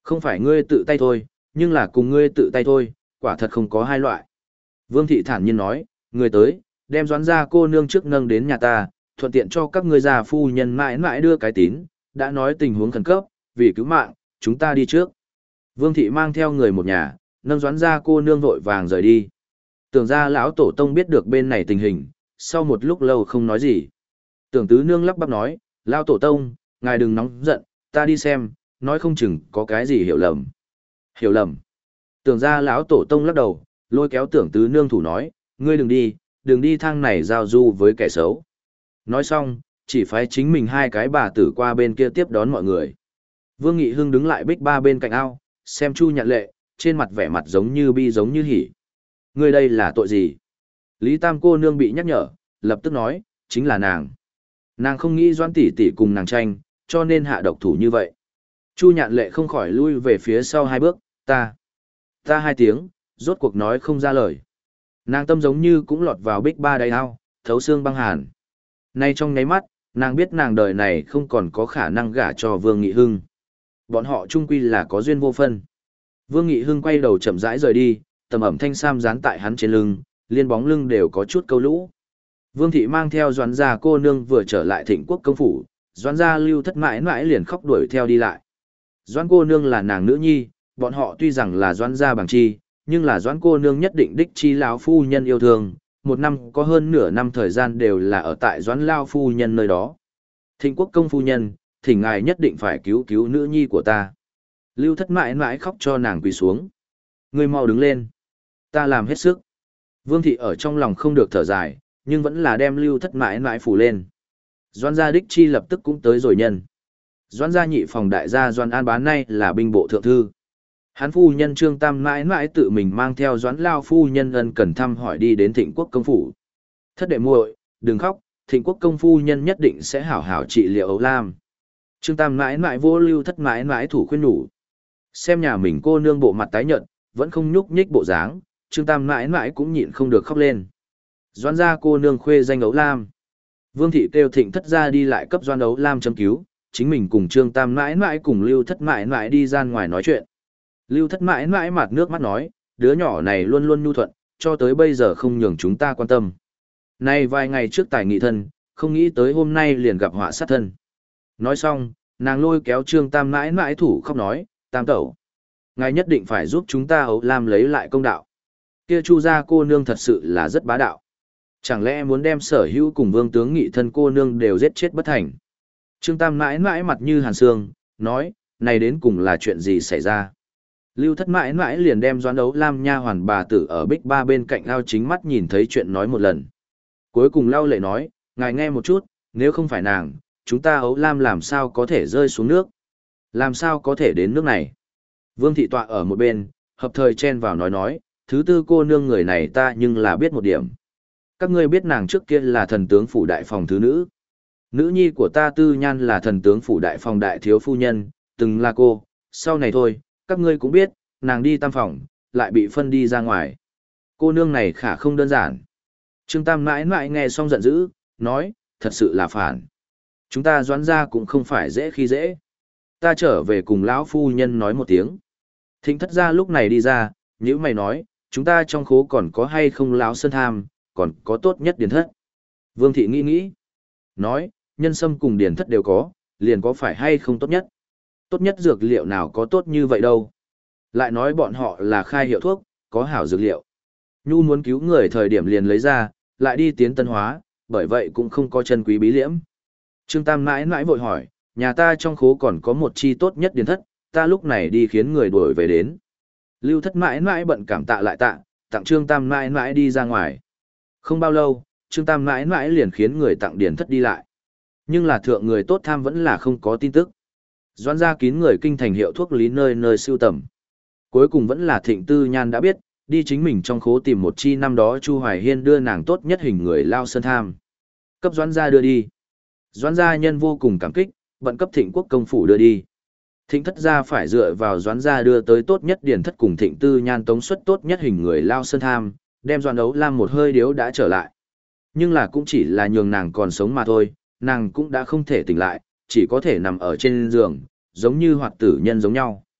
A: Không phải ngươi tự tay thôi, nhưng là cùng ngươi tự tay thôi, quả thật không có hai loại. Vương thị thản nhiên nói, người tới, đem Doãn gia cô nương trước nâng đến nhà ta, thuận tiện cho các ngươi già phu nhân mãi mãi đưa cái tín, đã nói tình huống khẩn cấp, vì cứu mạng, chúng ta đi trước. Vương thị mang theo người một nhà, nâng Doãn gia cô nương vội vàng rời đi. Tưởng ra lão tổ tông biết được bên này tình hình, sau một lúc lâu không nói gì. Tưởng tứ nương lắp bắp nói, lão tổ tông, ngài đừng nóng giận, ta đi xem, nói không chừng có cái gì hiểu lầm. Hiểu lầm. Tưởng ra lão tổ tông lắc đầu, lôi kéo tưởng tứ nương thủ nói, ngươi đừng đi, đừng đi thang này giao du với kẻ xấu. Nói xong, chỉ phái chính mình hai cái bà tử qua bên kia tiếp đón mọi người. Vương Nghị Hưng đứng lại bích ba bên cạnh ao, xem Chu Nhạn Lệ, trên mặt vẻ mặt giống như bi giống như hỉ. Ngươi đây là tội gì? Lý Tam cô nương bị nhắc nhở, lập tức nói, chính là nàng. Nàng không nghĩ Doãn tỷ tỷ cùng nàng tranh, cho nên hạ độc thủ như vậy. Chu Nhạn Lệ không khỏi lui về phía sau hai bước, ta. Ta hai tiếng, rốt cuộc nói không ra lời. Nàng tâm giống như cũng lọt vào bích ba đáy ao, thấu xương băng hàn. Nay trong nháy mắt, nàng biết nàng đời này không còn có khả năng gả cho Vương Nghị Hưng. Bọn họ chung quy là có duyên vô phân. Vương Nghị Hưng quay đầu chậm rãi rời đi, tầm ẩm thanh sam dán tại hắn trên lưng, liên bóng lưng đều có chút câu lũ. Vương thị mang theo Doãn gia cô nương vừa trở lại Thịnh Quốc công phủ, Doãn gia Lưu Thất mãi mãi liền khóc đuổi theo đi lại. Doãn cô nương là nàng nữ nhi, bọn họ tuy rằng là Doãn gia bằng chi, nhưng là Doãn cô nương nhất định đích chi lão phu nhân yêu thương, một năm có hơn nửa năm thời gian đều là ở tại Doãn lao phu nhân nơi đó. Thịnh Quốc công phu nhân, thỉnh ngài nhất định phải cứu cứu nữ nhi của ta. Lưu Thất mãi mãi khóc cho nàng quỳ xuống. Ngươi mau đứng lên. Ta làm hết sức. Vương thị ở trong lòng không được thở dài, nhưng vẫn là đem Lưu Thất mãi mãi phủ lên. Doãn gia đích chi lập tức cũng tới rồi nhân. Doãn gia nhị phòng đại gia Doãn An Bá nay là binh bộ thượng thư. Hán phu nhân Trương Tam mãi mãi tự mình mang theo Doãn lao phu nhân ân cần thăm hỏi đi đến Thịnh Quốc công phủ. Thất đệ muội, đừng khóc, Thịnh Quốc công phu nhân nhất định sẽ hảo hảo trị liệu ấu lam. Trương Tam mãi mãi vô Lưu Thất mãi mãi thủ khuyên nhủ. Xem nhà mình cô nương bộ mặt tái nhợt, vẫn không nhúc nhích bộ dáng, Trương Tam mãi mãi cũng nhịn không được khóc lên. Doãn gia cô nương khuê danh ấu lam. Vương thị kêu Thịnh Thất gia đi lại cấp Doãn ấu lam châm cứu, chính mình cùng Trương Tam mãi mãi cùng Lưu Thất mãi mãi đi ra ngoài nói chuyện. Lưu Thất mãi mãi mặt nước mắt nói, đứa nhỏ này luôn luôn nhu thuận, cho tới bây giờ không nhường chúng ta quan tâm. Nay vài ngày trước tài nghị thân, không nghĩ tới hôm nay liền gặp họa sát thân. Nói xong, nàng lôi kéo Trương Tam mãi mãi thủ khóc nói, Tam tẩu, ngài nhất định phải giúp chúng ta ấu lam lấy lại công đạo. Kia Chu gia cô nương thật sự là rất bá đạo. Chẳng lẽ muốn đem sở hữu cùng vương tướng nghị thân cô nương đều giết chết bất thành. Trương Tam mãi mãi mặt như hàn sương, nói, này đến cùng là chuyện gì xảy ra. Lưu Thất mãi mãi liền đem Doãn ấu lam nha hoàn bà tử ở bích ba bên cạnh ao chính mắt nhìn thấy chuyện nói một lần. Cuối cùng lau lệ nói, ngài nghe một chút, nếu không phải nàng, chúng ta ấu lam làm sao có thể rơi xuống nước. Làm sao có thể đến nước này. Vương thị tọa ở một bên, hợp thời chen vào nói nói, thứ tư cô nương người này ta nhưng là biết một điểm. Các ngươi biết nàng trước kia là thần tướng phủ đại phòng thứ nữ. Nữ nhi của ta Tư Nhan là thần tướng phủ đại phòng đại thiếu phu nhân, từng là cô, sau này thôi, các ngươi cũng biết, nàng đi tam phòng, lại bị phân đi ra ngoài. Cô nương này khả không đơn giản. Trương Tam mãi mãi nghe xong giận dữ, nói, thật sự là phản. Chúng ta Doãn gia cũng không phải dễ khi dễ. Ta trở về cùng lão phu nhân nói một tiếng. Thịnh Thất gia lúc này đi ra, nhữ mày nói, chúng ta trong khố còn có hay không lão sơn tham, còn có tốt nhất điển thất. Vương thị nghĩ nghĩ, nói, nhân sâm cùng điển thất đều có, liền có phải hay không tốt nhất. Tốt nhất dược liệu nào có tốt như vậy đâu. Lại nói bọn họ là khai hiệu thuốc, có hảo dược liệu. Nhu muốn cứu người thời điểm liền lấy ra, lại đi tiến tân hóa, bởi vậy cũng không có chân quý bí liễm. Trương Tam mãi mãi vội hỏi, nhà ta trong khố còn có một chi tốt nhất điển thất, ta lúc này đi khiến người đuổi về đến. Lưu Thất mãi mãi bận cảm tạ lại tạ, tặng Trương Tam mãi mãi đi ra ngoài. Không bao lâu, Trương Tam mãi mãi liền khiến người tặng điển thất đi lại. Nhưng là thượng người tốt tham vẫn là không có tin tức. Doãn gia kín người kinh thành hiệu thuốc lý nơi nơi sưu tầm. Cuối cùng vẫn là Thịnh Tư Nhan đã biết, đi chính mình trong khố tìm một chi năm đó Chu Hoài Hiên đưa nàng tốt nhất hình người lao sơn tham. Cấp Doãn gia đưa đi. Doãn gia nhân vô cùng cảm kích, bận cấp Thịnh Quốc công phủ đưa đi. Thịnh Thất gia phải dựa vào Doãn gia đưa tới tốt nhất điển thất cùng Thịnh Tư Nhan tống xuất tốt nhất hình người lao sơn tham, đem Doãn ấu lam một hơi điếu đã trở lại. Nhưng là cũng chỉ là nhường nàng còn sống mà thôi, nàng cũng đã không thể tỉnh lại, chỉ có thể nằm ở trên giường, giống như hoạt tử nhân giống nhau.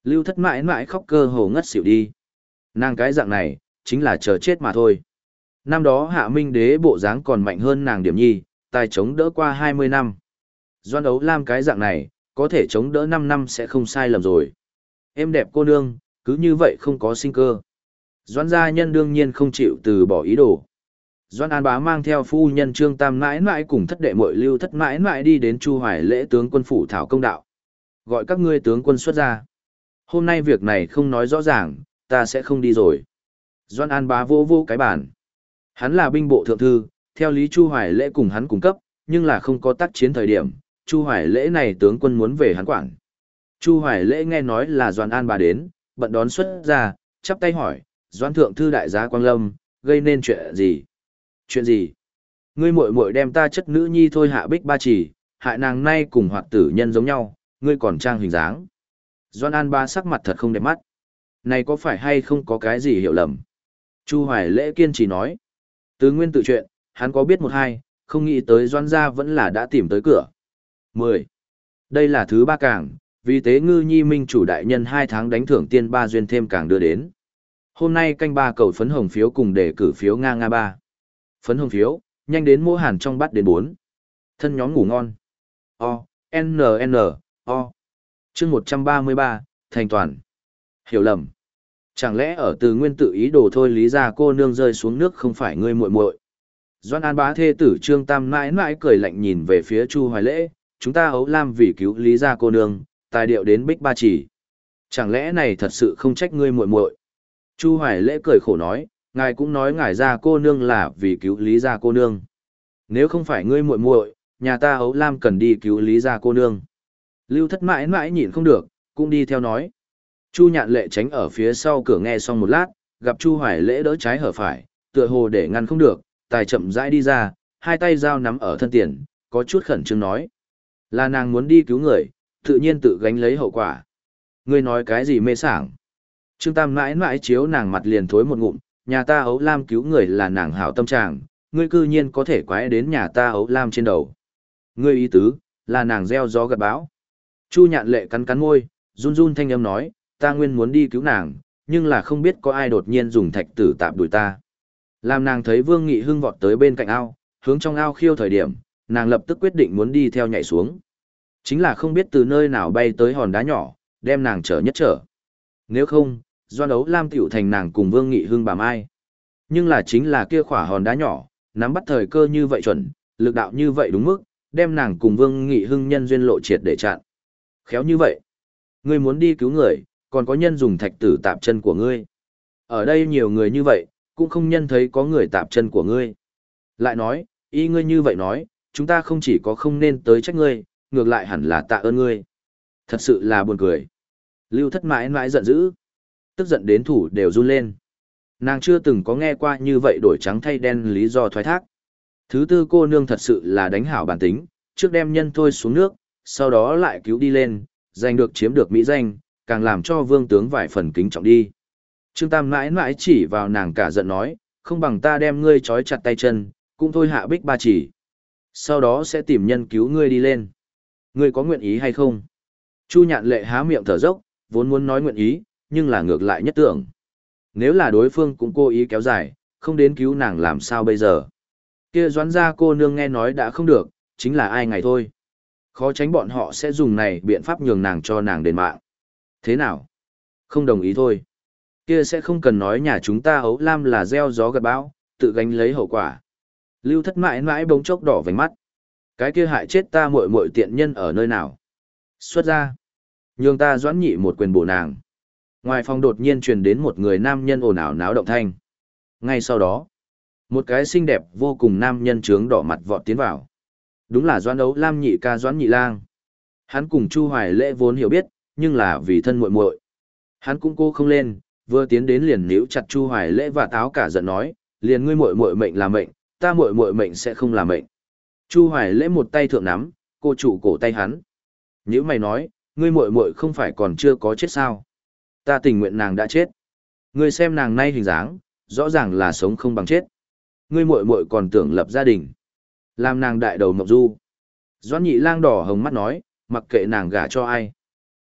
A: Lưu Thất mãi mãi khóc cơ hồ ngất xỉu đi. Nàng cái dạng này, chính là chờ chết mà thôi. Năm đó Hạ Minh Đế bộ dáng còn mạnh hơn nàng điểm nhi, tài chống đỡ qua hai mươi năm. Doan Ấu Lam cái dạng này, có thể chống đỡ năm năm sẽ không sai lầm rồi. Em đẹp cô nương, cứ như vậy không có sinh cơ. Doan gia nhân đương nhiên không chịu từ bỏ ý đồ. Doan An Bá mang theo phu nhân Trương Tam mãi mãi cùng thất đệ muội Lưu Thất mãi mãi đi đến Chu Hoài lễ tướng quân phủ thảo công đạo. Gọi các ngươi tướng quân xuất ra. Hôm nay việc này không nói rõ ràng, ta sẽ không đi rồi. Doan An Bá vô vô cái bản. Hắn là binh bộ thượng thư, theo lý Chu Hoài lễ cùng hắn cung cấp, nhưng là không có tác chiến thời điểm, Chu Hoài lễ này tướng quân muốn về hắn quản. Chu Hoài lễ nghe nói là Doan An Bá đến, bận đón xuất ra, chắp tay hỏi, Doan thượng thư đại giá Quang Lâm, gây nên chuyện gì? Chuyện gì? Ngươi muội muội đem ta chất nữ nhi thôi hạ bích ba chỉ, hại nàng nay cùng hoạt tử nhân giống nhau, ngươi còn trang hình dáng. Doan An Bá sắc mặt thật không đẹp mắt. Này có phải hay không có cái gì hiểu lầm? Chu Hoài lễ kiên trì nói. Từ nguyên tự chuyện, hắn có biết một hai, không nghĩ tới Doan gia vẫn là đã tìm tới cửa. mười. Đây là thứ ba càng, vì tế ngư nhi minh chủ đại nhân hai tháng đánh thưởng tiên ba duyên thêm càng đưa đến. Hôm nay canh ba cầu phấn hồng phiếu cùng đề cử phiếu nga nga ba. Phấn hồng phiếu, nhanh đến mô hàn trong bắt đến bốn. Thân nhóm ngủ ngon. O, N N, O. chương một trăm ba mươi ba, thành toàn. Hiểu lầm. Chẳng lẽ ở từ nguyên tự ý đồ thôi lý ra cô nương rơi xuống nước không phải ngươi muội muội? Doan An Bá thê tử Trương Tam mãi mãi cười lạnh nhìn về phía Chu Hoài lễ, chúng ta Ấu Lam vì cứu lý ra cô nương, tài điệu đến Bích Ba Chỉ. Chẳng lẽ này thật sự không trách ngươi muội muội? Chu Hoài lễ cười khổ nói, ngài cũng nói ngài ra cô nương là vì cứu lý ra cô nương. Nếu không phải ngươi muội muội, nhà ta Ấu Lam cần đi cứu lý ra cô nương. Lưu Thất mãi mãi nhịn không được, cũng đi theo nói. Chu Nhạn Lệ tránh ở phía sau cửa nghe xong một lát, gặp Chu Hoài lễ đỡ trái hở phải, tựa hồ để ngăn không được, tài chậm rãi đi ra, hai tay dao nắm ở thân tiền, có chút khẩn trương nói. Là nàng muốn đi cứu người, tự nhiên tự gánh lấy hậu quả. Ngươi nói cái gì mê sảng? Trương Tam mãi mãi chiếu nàng mặt liền thối một ngụm, nhà ta Ấu Lam cứu người là nàng hảo tâm trạng, ngươi cư nhiên có thể quái đến nhà ta Ấu Lam trên đầu. Ngươi ý tứ, là nàng gieo gió gặt bão. Chu Nhạn Lệ cắn cắn môi, run run thanh âm nói, ta nguyên muốn đi cứu nàng, nhưng là không biết có ai đột nhiên dùng thạch tử tạm đuổi ta. Làm nàng thấy Vương Nghị Hưng vọt tới bên cạnh ao, hướng trong ao khiêu thời điểm, nàng lập tức quyết định muốn đi theo nhảy xuống. Chính là không biết từ nơi nào bay tới hòn đá nhỏ, đem nàng trở nhất trở. Nếu không, Doan Ấu Lam tiểu thành nàng cùng Vương Nghị Hưng bà mai. Nhưng là chính là kia khỏa hòn đá nhỏ, nắm bắt thời cơ như vậy chuẩn, lực đạo như vậy đúng mức, đem nàng cùng Vương Nghị Hưng nhân duyên lộ triệt để chặn. Khéo như vậy, ngươi muốn đi cứu người, còn có nhân dùng thạch tử tạp chân của ngươi. Ở đây nhiều người như vậy, cũng không nhân thấy có người tạp chân của ngươi. Lại nói, y ngươi như vậy nói, chúng ta không chỉ có không nên tới trách ngươi, ngược lại hẳn là tạ ơn ngươi. Thật sự là buồn cười. Lưu Thất mãi mãi giận dữ, tức giận đến thủ đều run lên. Nàng chưa từng có nghe qua như vậy đổi trắng thay đen lý do thoái thác. Thứ tư cô nương thật sự là đánh hảo bản tính, trước đem nhân thôi xuống nước, sau đó lại cứu đi lên, giành được chiếm được mỹ danh, càng làm cho vương tướng vài phần kính trọng đi. Trương Tam mãi mãi chỉ vào nàng cả giận nói, không bằng ta đem ngươi trói chặt tay chân, cũng thôi hạ Bích Ba Chỉ. Sau đó sẽ tìm nhân cứu ngươi đi lên. Ngươi có nguyện ý hay không? Chu Nhạn Lệ há miệng thở dốc, vốn muốn nói nguyện ý, nhưng là ngược lại nhất tưởng. Nếu là đối phương cũng cố ý kéo dài, không đến cứu nàng làm sao bây giờ? Kia Doãn gia cô nương nghe nói đã không được, chính là ai ngày thôi. Khó tránh bọn họ sẽ dùng này biện pháp nhường nàng cho nàng đền mạng. Thế nào? Không đồng ý thôi. Kia sẽ không cần nói nhà chúng ta Ấu Lam là gieo gió gặt bão, tự gánh lấy hậu quả. Lưu Thất mãi mãi bỗng chốc đỏ vành mắt. Cái kia hại chết ta muội muội tiện nhân ở nơi nào? Xuất ra. Nhường ta Doãn Nhị một quyền bổ nàng. Ngoài phòng đột nhiên truyền đến một người nam nhân ồn ào náo động thanh. Ngay sau đó, một cái xinh đẹp vô cùng nam nhân trướng đỏ mặt vọt tiến vào. Đúng là Doãn Ấu Lam nhị ca Doãn Nhị Lang. Hắn cùng Chu Hoài Lễ vốn hiểu biết, nhưng là vì thân muội muội. Hắn cũng cô không lên, vừa tiến đến liền níu chặt Chu Hoài Lễ và táo cả giận nói, liền ngươi muội muội mệnh là mệnh, ta muội muội mệnh sẽ không là mệnh. Chu Hoài Lễ một tay thượng nắm, cô chủ cổ tay hắn. Nếu mày nói, ngươi muội muội không phải còn chưa có chết sao? Ta tình nguyện nàng đã chết. Ngươi xem nàng nay hình dáng, rõ ràng là sống không bằng chết. Ngươi muội muội còn tưởng lập gia đình, làm nàng đại đầu mộng du. Doãn Nhị Lang đỏ hồng mắt nói, mặc kệ nàng gả cho ai,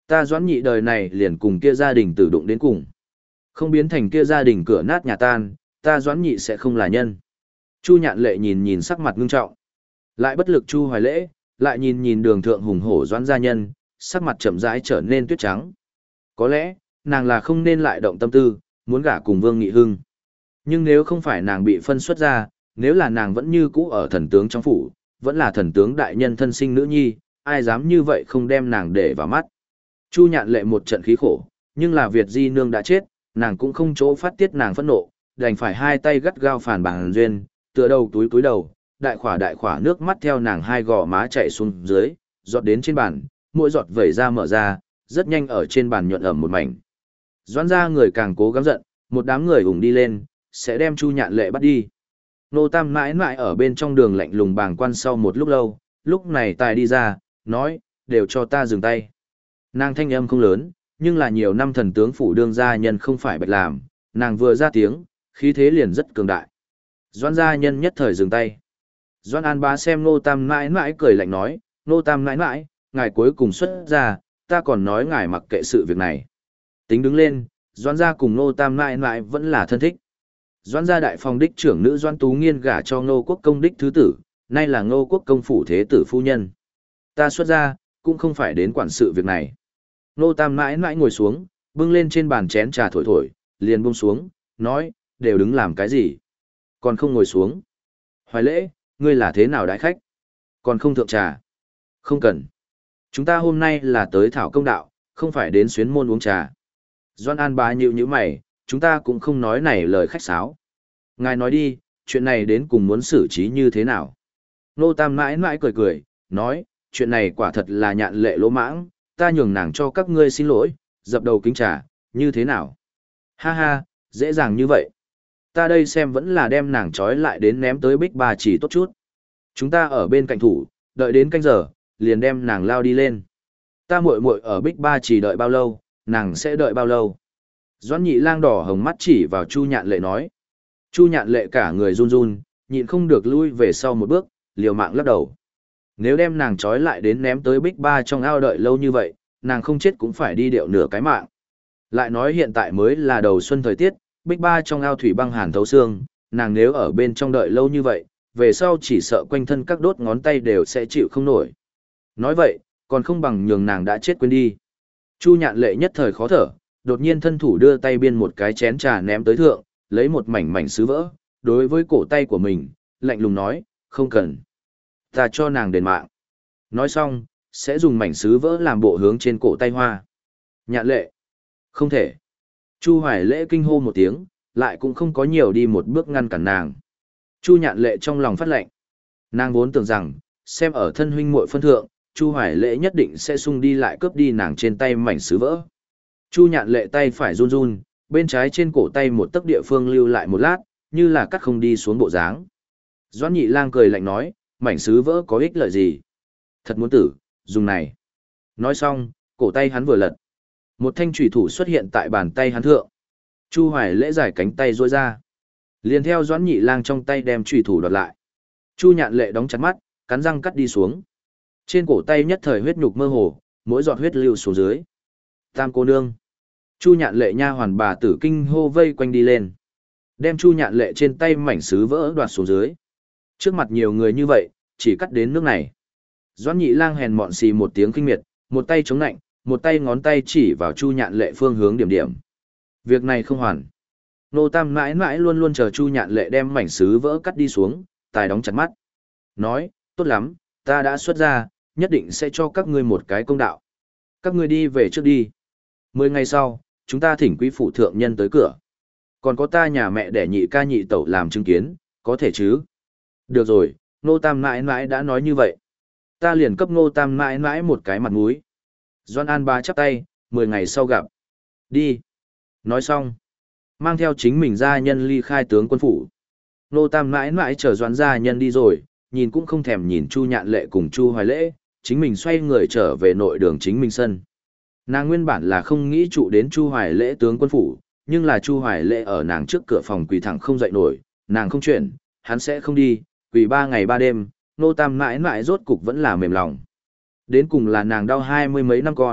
A: Ta Doãn Nhị đời này liền cùng kia gia đình tử đụng đến cùng. Không biến thành kia gia đình cửa nát nhà tan, ta Doãn Nhị sẽ không là nhân. Chu Nhạn Lệ nhìn nhìn sắc mặt ngưng trọng. Lại bất lực Chu Hoài Lễ, lại nhìn nhìn đường thượng hùng hổ Doãn gia nhân, sắc mặt chậm rãi trở nên tuyết trắng. Có lẽ, nàng là không nên lại động tâm tư, muốn gả cùng Vương Nghị Hưng. Nhưng nếu không phải nàng bị phân xuất ra, nếu là nàng vẫn như cũ ở thần tướng trong phủ, vẫn là thần tướng đại nhân thân sinh nữ nhi, ai dám như vậy không đem nàng để vào mắt. Chu Nhạn Lệ một trận khí khổ, nhưng là Việt Di Nương đã chết, nàng cũng không chỗ phát tiết nàng phẫn nộ, đành phải hai tay gắt gao phản bằng duyên, tựa đầu túi túi đầu, đại khỏa đại khỏa nước mắt theo nàng hai gò má chảy xuống dưới, giọt đến trên bàn, mỗi giọt vẩy ra mở ra, rất nhanh ở trên bàn nhuận ẩm một mảnh. Doãn ra người càng cố gắng giận, một đám người ủng đi lên, sẽ đem Chu Nhạn Lệ bắt đi. Nô Tam mãi mãi ở bên trong đường lạnh lùng bàng quan sau một lúc lâu, lúc này tài đi ra, nói, đều cho ta dừng tay. Nàng thanh âm không lớn, nhưng là nhiều năm thần tướng phủ đương gia nhân không phải bạch làm, nàng vừa ra tiếng, khí thế liền rất cường đại. Doãn gia nhân nhất thời dừng tay. Doãn An Bá xem Nô Tam mãi mãi cười lạnh nói, Nô Tam mãi mãi, ngài cuối cùng xuất ra, ta còn nói ngài mặc kệ sự việc này. Tính đứng lên, Doãn gia cùng Nô Tam mãi mãi vẫn là thân thích. Doãn gia đại phòng đích trưởng nữ Doãn Tú Nghiên gả cho Ngô Quốc công đích thứ tử, nay là Ngô Quốc công phủ thế tử phu nhân. Ta xuất ra, cũng không phải đến quản sự việc này. Nô Tam mãi mãi ngồi xuống, bưng lên trên bàn chén trà thổi thổi, liền buông xuống, nói, đều đứng làm cái gì? Còn không ngồi xuống. Hoài Lễ, ngươi là thế nào đãi khách? Còn không thượng trà? Không cần. Chúng ta hôm nay là tới thảo công đạo, không phải đến xuyến môn uống trà. Doãn An Bá nhíu nhíu mày, chúng ta cũng không nói này lời khách sáo. Ngài nói đi, chuyện này đến cùng muốn xử trí như thế nào? Nô Tam mãi mãi cười cười, nói, chuyện này quả thật là Nhạn Lệ lỗ mãng, ta nhường nàng cho các ngươi xin lỗi, dập đầu kính trà, như thế nào? Ha ha, dễ dàng như vậy. Ta đây xem vẫn là đem nàng trói lại đến ném tới Bích Ba chỉ tốt chút. Chúng ta ở bên cạnh thủ, đợi đến canh giờ, liền đem nàng lao đi lên. Ta muội muội ở Bích Ba chỉ đợi bao lâu, nàng sẽ đợi bao lâu? Doãn Nhị Lang đỏ hồng mắt chỉ vào Chu Nhạn Lệ nói. Chu Nhạn Lệ cả người run run, nhịn không được lui về sau một bước, liều mạng lắc đầu. Nếu đem nàng trói lại đến ném tới Bích Ba trong ao đợi lâu như vậy, nàng không chết cũng phải đi điệu nửa cái mạng. Lại nói hiện tại mới là đầu xuân thời tiết, Bích Ba trong ao thủy băng hàn thấu xương, nàng nếu ở bên trong đợi lâu như vậy, về sau chỉ sợ quanh thân các đốt ngón tay đều sẽ chịu không nổi. Nói vậy, còn không bằng nhường nàng đã chết quên đi. Chu Nhạn Lệ nhất thời khó thở, đột nhiên thân thủ đưa tay biên một cái chén trà ném tới thượng, lấy một mảnh mảnh sứ vỡ, đối với cổ tay của mình, lạnh lùng nói, không cần. Ta cho nàng đền mạng. Nói xong, sẽ dùng mảnh sứ vỡ làm bộ hướng trên cổ tay hoa. Nhạn Lệ. Không thể. Chu Hoài Lễ kinh hô một tiếng, lại cũng không có nhiều đi một bước ngăn cản nàng. Chu Nhạn Lệ trong lòng phát lệnh. Nàng vốn tưởng rằng, xem ở thân huynh muội phân thượng, Chu Hoài Lễ nhất định sẽ xung đi lại cướp đi nàng trên tay mảnh sứ vỡ. Chu Nhạn Lệ tay phải run run, bên trái trên cổ tay một tấc địa phương lưu lại một lát, như là cắt không đi xuống bộ dáng. Doãn Nhị Lang cười lạnh nói, mảnh sứ vỡ có ích lợi gì? Thật muốn tử, dùng này. Nói xong, cổ tay hắn vừa lật. Một thanh chủy thủ xuất hiện tại bàn tay hắn thượng. Chu Hoài Lễ giải cánh tay duỗi ra. Liền theo Doãn Nhị Lang trong tay đem chủy thủ đoạt lại. Chu Nhạn Lệ đóng chặt mắt, cắn răng cắt đi xuống. Trên cổ tay nhất thời huyết nhục mơ hồ, mỗi giọt huyết lưu xuống dưới. Tam cô nương. Chu Nhạn Lệ nha hoàn bà tử kinh hô vây quanh đi lên. Đem Chu Nhạn Lệ trên tay mảnh sứ vỡ đoạt xuống dưới. Trước mặt nhiều người như vậy, chỉ cắt đến nước này. Doãn Nhị Lang hèn mọn xì một tiếng kinh miệt, một tay chống nạnh, một tay ngón tay chỉ vào Chu Nhạn Lệ phương hướng điểm điểm. Việc này không hoàn. Nô Tam mãi mãi luôn luôn chờ Chu Nhạn Lệ đem mảnh sứ vỡ cắt đi xuống, tài đóng chặt mắt. Nói, tốt lắm, ta đã xuất ra, nhất định sẽ cho các ngươi một cái công đạo. Các ngươi đi về trước đi. Mười ngày sau, chúng ta thỉnh quý phụ thượng nhân tới cửa. Còn có ta nhà mẹ để nhị ca nhị tẩu làm chứng kiến, có thể chứ? Được rồi, Nô Tam mãi mãi đã nói như vậy. Ta liền cấp Nô Tam mãi mãi một cái mặt mũi. Doãn An Bá chắp tay, mười ngày sau gặp. Đi. Nói xong, mang theo chính mình gia nhân ly khai tướng quân phủ. Nô Tam mãi mãi chờ Doãn gia nhân đi rồi, nhìn cũng không thèm nhìn Chu Nhạn Lệ cùng Chu Hoài Lễ, chính mình xoay người trở về nội đường chính mình sân. Nàng nguyên bản là không nghĩ trụ đến Chu Hoài Lễ tướng quân phủ, nhưng là Chu Hoài Lễ ở nàng trước cửa phòng quỳ thẳng không dậy nổi, nàng không chuyển, hắn sẽ không đi, quỳ ba ngày ba đêm, Nô Tam mãi mãi rốt cục vẫn là mềm lòng. Đến cùng là nàng đau hai mươi mấy năm con,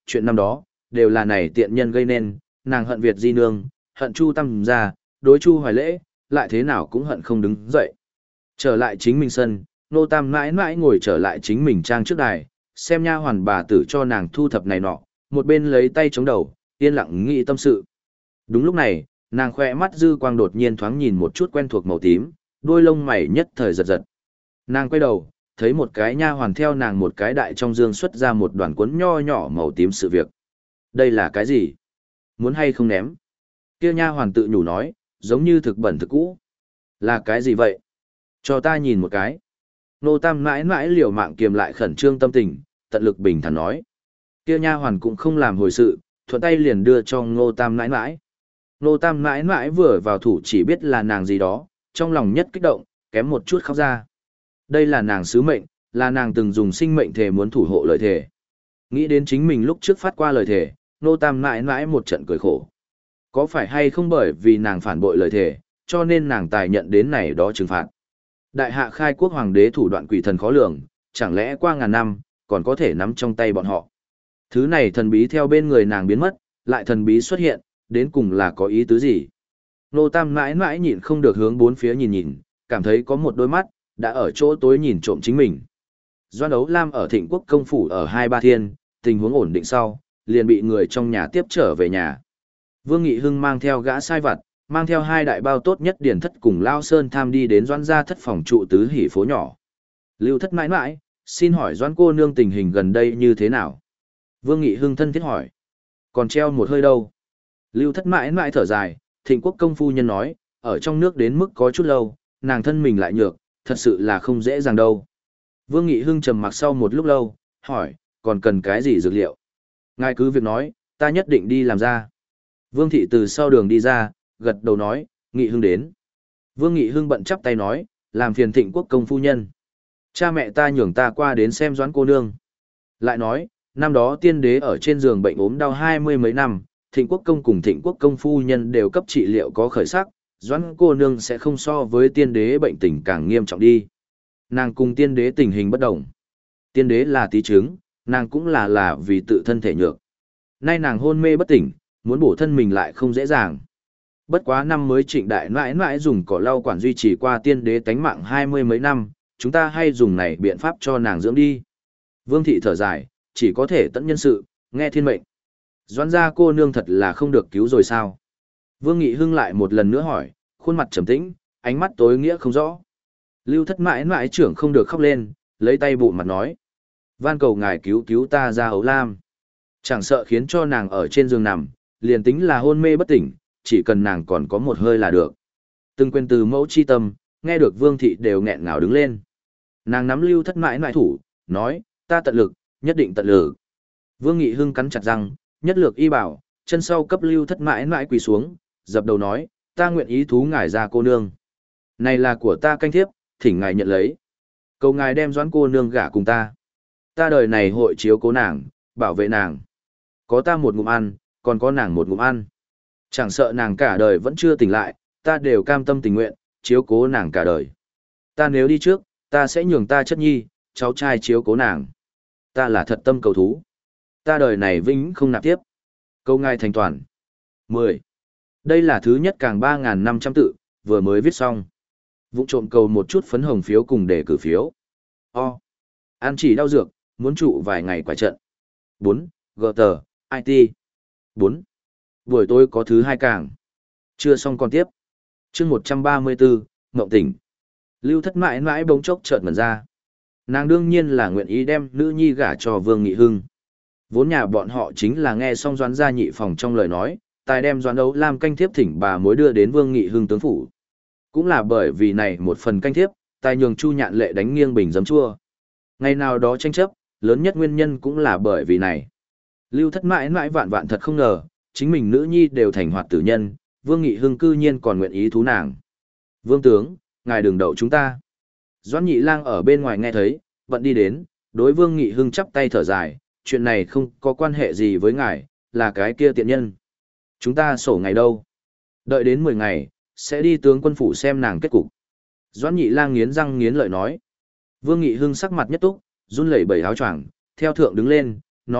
A: chuyện năm đó, đều là này tiện nhân gây nên, nàng hận Việt Di Nương, hận Chu Tam gia, đối Chu Hoài Lễ, lại thế nào cũng hận không đứng dậy. Trở lại chính mình sân, Nô Tam mãi mãi ngồi trở lại chính mình trang trước đài, xem nha hoàn bà tử cho nàng thu thập này nọ, một bên lấy tay chống đầu, yên lặng nghĩ tâm sự. Đúng lúc này, nàng khoe mắt dư quang đột nhiên thoáng nhìn một chút quen thuộc màu tím, đôi lông mày nhất thời giật giật. Nàng quay đầu, thấy một cái nha hoàn theo nàng một cái đại trong dương xuất ra một đoàn cuốn nho nhỏ màu tím sự việc. Đây là cái gì? Muốn hay không ném? Kia nha hoàn tự nhủ nói, giống như thực bẩn thực cũ. Là cái gì vậy? Cho ta nhìn một cái. Nô Tam mãi mãi liều mạng kiềm lại khẩn trương tâm tình, tận lực bình thản nói. Kia nha hoàn cũng không làm hồi sự, thuận tay liền đưa cho Nô Tam mãi mãi. Nô Tam mãi mãi vừa vào thủ chỉ biết là nàng gì đó, trong lòng nhất kích động, kém một chút khóc ra. Đây là nàng sứ mệnh, là nàng từng dùng sinh mệnh thề muốn thủ hộ lời thề. Nghĩ đến chính mình lúc trước phát qua lời thề, Nô Tam mãi mãi một trận cười khổ. Có phải hay không bởi vì nàng phản bội lời thề, cho nên nàng tài nhận đến này đó trừng phạt. Đại hạ khai quốc hoàng đế thủ đoạn quỷ thần khó lường, chẳng lẽ qua ngàn năm, còn có thể nắm trong tay bọn họ. Thứ này thần bí theo bên người nàng biến mất, lại thần bí xuất hiện, đến cùng là có ý tứ gì. Nô Tam mãi mãi nhịn không được hướng bốn phía nhìn nhìn, cảm thấy có một đôi mắt, đã ở chỗ tối nhìn trộm chính mình. Doan Ấu Lam ở Thịnh Quốc công phủ ở Hai Ba Thiên, tình huống ổn định sau, liền bị người trong nhà tiếp trở về nhà. Vương Nghị Hưng mang theo gã sai vặt, mang theo hai đại bao tốt nhất điển thất cùng Lao Sơn tham đi đến Doan gia thất phòng trụ tứ hỉ phố nhỏ. Lưu thất mãi mãi, xin hỏi Doan cô nương tình hình gần đây như thế nào? Vương Nghị Hưng thân thiết hỏi. Còn treo một hơi đâu? Lưu thất mãi mãi thở dài, Thịnh Quốc công phu nhân nói, ở trong nước đến mức có chút lâu, nàng thân mình lại nhược, thật sự là không dễ dàng đâu. Vương Nghị Hưng trầm mặc sau một lúc lâu, hỏi, còn cần cái gì dược liệu? Ngài cứ việc nói, ta nhất định đi làm ra. Vương Thị từ sau đường đi ra, gật đầu nói, Nghị Hưng đến. Vương Nghị Hưng bận chắp tay nói, làm phiền Thịnh Quốc công phu nhân. Cha mẹ ta nhường ta qua đến xem Doãn cô nương. Lại nói, năm đó tiên đế ở trên giường bệnh ốm đau hai mươi mấy năm, Thịnh Quốc công cùng Thịnh Quốc công phu nhân đều cấp trị liệu có khởi sắc, Doãn cô nương sẽ không so với tiên đế bệnh tình càng nghiêm trọng đi. Nàng cùng tiên đế tình hình bất đồng. Tiên đế là tí chứng, nàng cũng là là vì tự thân thể nhược. Nay nàng hôn mê bất tỉnh, muốn bổ thân mình lại không dễ dàng. Bất quá năm mới trịnh đại mãi mãi dùng cỏ lau quản duy trì qua tiên đế tánh mạng hai mươi mấy năm, chúng ta hay dùng này biện pháp cho nàng dưỡng đi. Vương Thị thở dài, chỉ có thể tận nhân sự, nghe thiên mệnh. Doãn gia cô nương thật là không được cứu rồi sao? Vương Nghị Hưng lại một lần nữa hỏi, khuôn mặt trầm tĩnh, ánh mắt tối nghĩa không rõ. Lưu thất mãi mãi trưởng không được khóc lên, lấy tay bụng mặt nói. Van cầu ngài cứu cứu ta ra Ấu Lam. Chẳng sợ khiến cho nàng ở trên giường nằm, liền tính là hôn mê bất tỉnh, chỉ cần nàng còn có một hơi là được. Từng quên từ mẫu chi tâm, nghe được Vương Thị đều nghẹn ngào đứng lên. Nàng nắm Lưu thất mãi mãi thủ, nói, ta tận lực, nhất định tận lực. Vương Nghị Hưng cắn chặt răng, nhất lược y bảo, chân sau cấp Lưu thất mãi mãi quỳ xuống, dập đầu nói, ta nguyện ý thú ngài ra cô nương. Này là của ta canh thiếp, thỉnh ngài nhận lấy. Cầu ngài đem Doãn cô nương gả cùng ta. Ta đời này hội chiếu cố nàng, bảo vệ nàng. Có ta một ngụm ăn, còn có nàng một ngụm ăn. Chẳng sợ nàng cả đời vẫn chưa tỉnh lại, ta đều cam tâm tình nguyện, chiếu cố nàng cả đời. Ta nếu đi trước, ta sẽ nhường ta chất nhi, cháu trai chiếu cố nàng. Ta là thật tâm cầu thú. Ta đời này vĩnh không nạp tiếp. Câu ngài thành toàn. mười. Đây là thứ nhất càng ba nghìn năm trăm tự, vừa mới viết xong. Vụng trộm cầu một chút phấn hồng phiếu cùng để cử phiếu. O. Ăn chỉ đau dược, muốn trụ vài ngày quả trận. bốn. Gờ tờ, i tê. bốn. Buổi tối có thứ hai càng. Chưa xong còn tiếp. chương một trăm ba mươi bốn, Ngộng tỉnh. Lưu thất mãi mãi bỗng chốc chợt ngẩn ra. Nàng đương nhiên là nguyện ý đem nữ nhi gả cho Vương Nghị Hưng. Vốn nhà bọn họ chính là nghe xong Doãn gia nhị phòng trong lời nói, tài đem Doãn Ấu Lam canh thiếp thỉnh bà mối đưa đến Vương Nghị Hưng tướng phủ. Cũng là bởi vì này một phần canh thiếp, tài nhường Chu Nhạn Lệ đánh nghiêng bình giấm chua. Ngày nào đó tranh chấp, lớn nhất nguyên nhân cũng là bởi vì này. Lưu thất mãi mãi vạn vạn thật không ngờ, chính mình nữ nhi đều thành hoạt tử nhân, Vương Nghị Hưng cư nhiên còn nguyện ý thú nàng. Vương tướng, ngài đừng đậu chúng ta. Doãn Nhị Lang ở bên ngoài nghe thấy, bận đi đến, đối Vương Nghị Hưng chắp tay thở dài, chuyện này không có quan hệ gì với ngài, là cái kia tiện nhân. Chúng ta sổ ngày đâu? Đợi đến mười ngày, sẽ đi tướng quân phủ xem nàng kết cục. Doãn Nhị Lang nghiến răng nghiến lợi nói. Vương Nghị Hưng sắc mặt nhất túc, run lẩy bẩy áo choàng, theo thượng đứng lên, nói,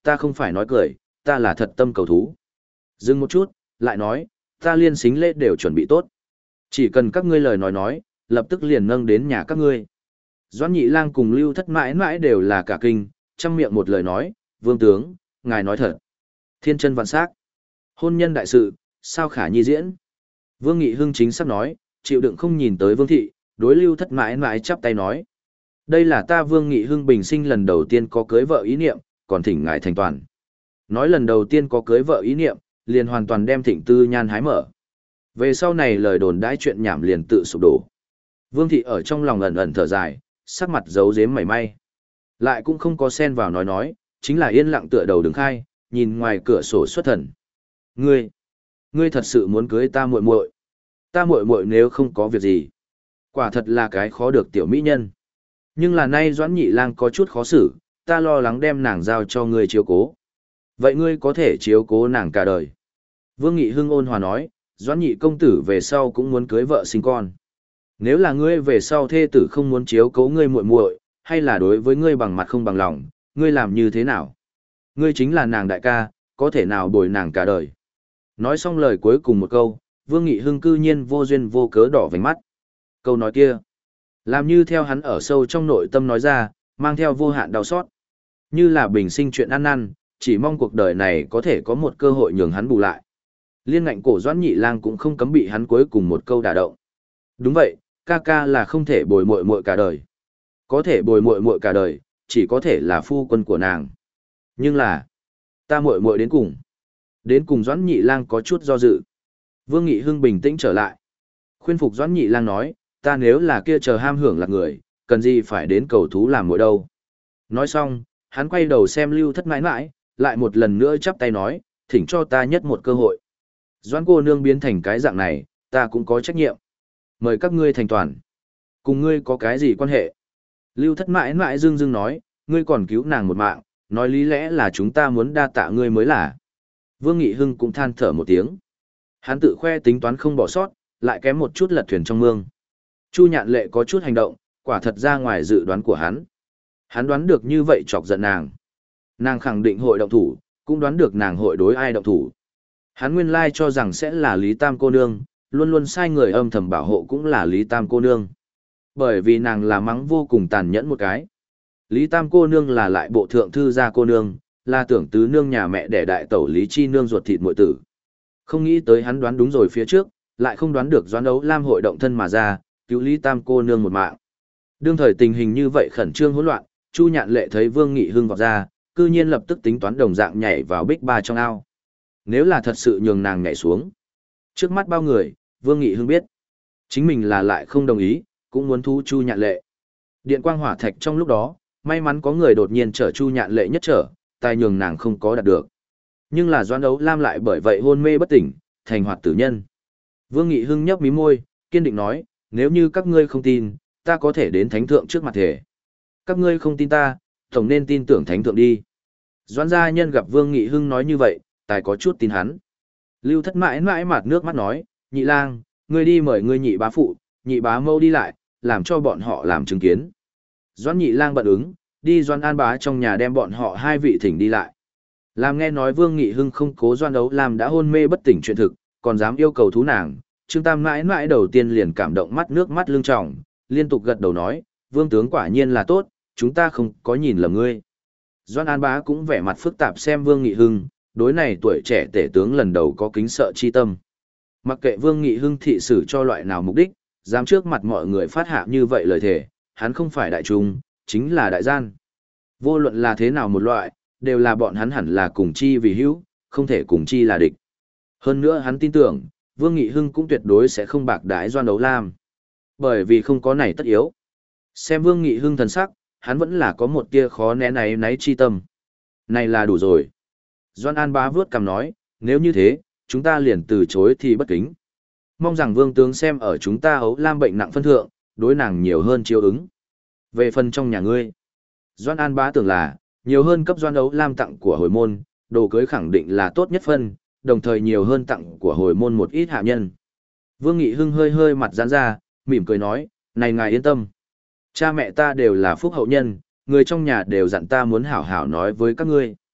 A: ta không phải nói cười, ta là thật tâm cầu thú. Dừng một chút, lại nói, ta liên xính lễ đều chuẩn bị tốt. Chỉ cần các ngươi lời nói nói, lập tức liền nâng đến nhà các ngươi. Doãn Nhị Lang cùng Lưu Thất mãi mãi đều là cả kinh, trăm miệng một lời nói, vương tướng, ngài nói thật. Thiên chân vạn sắc. Hôn nhân đại sự, sao khả nhi diễn. Vương Nghị Hưng chính sắp nói, chịu đựng không nhìn tới Vương Thị, đối Lưu Thất mãi mãi chắp tay nói. Đây là ta Vương Nghị Hưng bình sinh lần đầu tiên có cưới vợ ý niệm, còn thỉnh ngài thành toàn. Nói lần đầu tiên có cưới vợ ý niệm, liền hoàn toàn đem Thịnh Tư Nhan hái mở. Về sau này lời đồn đãi chuyện nhảm liền tự sụp đổ. Vương Thị ở trong lòng ẩn ẩn thở dài, sắc mặt giấu giếm mảy may. Lại cũng không có xen vào nói nói, chính là yên lặng tựa đầu đứng khai, nhìn ngoài cửa sổ xuất thần. Ngươi, ngươi thật sự muốn cưới ta muội muội? Ta muội muội nếu không có việc gì, quả thật là cái khó được tiểu mỹ nhân. Nhưng là nay Doãn Nhị Lang có chút khó xử, ta lo lắng đem nàng giao cho ngươi chiếu cố. Vậy ngươi có thể chiếu cố nàng cả đời. Vương Nghị Hưng ôn hòa nói, Doãn Nhị công tử về sau cũng muốn cưới vợ sinh con. Nếu là ngươi về sau thê tử không muốn chiếu cố ngươi muội muội, hay là đối với ngươi bằng mặt không bằng lòng, ngươi làm như thế nào? Ngươi chính là nàng đại ca, có thể nào bồi nàng cả đời. Nói xong lời cuối cùng một câu, Vương Nghị Hưng cư nhiên vô duyên vô cớ đỏ vành mắt. Câu nói kia, làm như theo hắn ở sâu trong nội tâm nói ra, mang theo vô hạn đau xót. Như là bình sinh chuyện ăn năn, chỉ mong cuộc đời này có thể có một cơ hội nhường hắn bù lại. Liên ngạnh cổ Doãn Nhị Lang cũng không cấm bị hắn cuối cùng một câu đả động. Đúng vậy, ca ca là không thể bồi muội muội cả đời. Có thể bồi muội muội cả đời, chỉ có thể là phu quân của nàng. Nhưng là, ta muội muội đến cùng. Đến cùng Doãn Nhị Lang có chút do dự. Vương Nghị Hưng bình tĩnh trở lại. Khuyên phục Doãn Nhị Lang nói, ta nếu là kia chờ ham hưởng lạc người, cần gì phải đến cầu thú làm muội đâu. Nói xong, hắn quay đầu xem Lưu Thất mãi mãi, lại một lần nữa chắp tay nói, thỉnh cho ta nhất một cơ hội. Doãn cô nương biến thành cái dạng này, ta cũng có trách nhiệm. Mời các ngươi thành toàn. Cùng ngươi có cái gì quan hệ? Lưu Thất mãi mãi dưng dưng nói, ngươi còn cứu nàng một mạng, nói lý lẽ là chúng ta muốn đa tạ ngươi mới là. Vương Nghị Hưng cũng than thở một tiếng. Hắn tự khoe tính toán không bỏ sót, lại kém một chút lật thuyền trong mương. Chu Nhạn Lệ có chút hành động, quả thật ra ngoài dự đoán của hắn. Hắn đoán được như vậy chọc giận nàng. Nàng khẳng định hội động thủ, cũng đoán được nàng hội đối ai động thủ. Hắn nguyên lai cho rằng sẽ là Lý Tam cô nương, luôn luôn sai người âm thầm bảo hộ cũng là Lý Tam cô nương. Bởi vì nàng là mắng vô cùng tàn nhẫn một cái. Lý Tam cô nương là lại bộ thượng thư gia cô nương, là tưởng tứ nương nhà mẹ đẻ đại tẩu Lý Chi nương ruột thịt muội tử. Không nghĩ tới hắn đoán đúng rồi phía trước, lại không đoán được Doãn Đấu Lam hội động thân mà ra, cứu Lý Tam cô nương một mạng. Đương thời tình hình như vậy khẩn trương hỗn loạn, Chu Nhạn Lệ thấy Vương Nghị Hưng vọt ra, cư nhiên lập tức tính toán đồng dạng nhảy vào bích ba trong ao. Nếu là thật sự nhường nàng nhảy xuống, trước mắt bao người, Vương Nghị Hưng biết, chính mình là lại không đồng ý, cũng muốn thu Chu Nhạn Lệ. Điện quang hỏa thạch trong lúc đó, may mắn có người đột nhiên chở Chu Nhạn Lệ nhất trở, tài nhường nàng không có đạt được. Nhưng là Doãn Đấu Lam lại bởi vậy hôn mê bất tỉnh, thành hoạt tử nhân. Vương Nghị Hưng nhấp mí môi, kiên định nói, nếu như các ngươi không tin, ta có thể đến thánh thượng trước mặt thể. Các ngươi không tin ta, tổng nên tin tưởng thánh thượng đi. Doãn gia nhân gặp Vương Nghị Hưng nói như vậy, tài có chút tin hắn. Lưu Thất mãi mãi mặt nước mắt nói, Nhị Lang, ngươi đi mời ngươi nhị bá phụ, nhị bá mâu đi lại, làm cho bọn họ làm chứng kiến. Doãn Nhị Lang bận ứng, đi Doãn An bá trong nhà đem bọn họ hai vị thỉnh đi lại. Làm nghe nói Vương Nghị Hưng không cố Doãn Đấu Lam đã hôn mê bất tỉnh chuyện thực, còn dám yêu cầu thú nàng, Trương Tam mãi mãi đầu tiên liền cảm động mắt nước mắt lưng tròng, liên tục gật đầu nói, Vương tướng quả nhiên là tốt, chúng ta không có nhìn lầm ngươi. Doãn An bá cũng vẻ mặt phức tạp xem Vương Nghị Hưng, đối này tuổi trẻ tể tướng lần đầu có kính sợ chi tâm. Mặc kệ Vương Nghị Hưng thị xử cho loại nào mục đích, dám trước mặt mọi người phát hạ như vậy lời thề, hắn không phải đại trung, chính là đại gian. Vô luận là thế nào một loại, đều là bọn hắn hẳn là cùng chi vì hữu, không thể cùng chi là địch. Hơn nữa hắn tin tưởng, Vương Nghị Hưng cũng tuyệt đối sẽ không bạc đái Doãn Đấu Lam. Bởi vì không có này tất yếu. Xem Vương Nghị Hưng thần sắc, hắn vẫn là có một tia khó né náy náy chi tâm. Này là đủ rồi. Doãn An bá vướt cằm nói, nếu như thế, chúng ta liền từ chối thì bất kính. Mong rằng Vương tướng xem ở chúng ta Ấu Lam bệnh nặng phân thượng, đối nàng nhiều hơn chiếu ứng. Về phần trong nhà ngươi, Doãn An bá tưởng là, nhiều hơn cấp Doãn Ấu Lam tặng của hồi môn, đồ cưới khẳng định là tốt nhất phân, đồng thời nhiều hơn tặng của hồi môn một ít hạ nhân. Vương Nghị Hưng hơi hơi mặt giãn ra, mỉm cười nói, này ngài yên tâm. Cha mẹ ta đều là phúc hậu nhân, người trong nhà đều dặn ta muốn hảo hảo nói với các ngươi.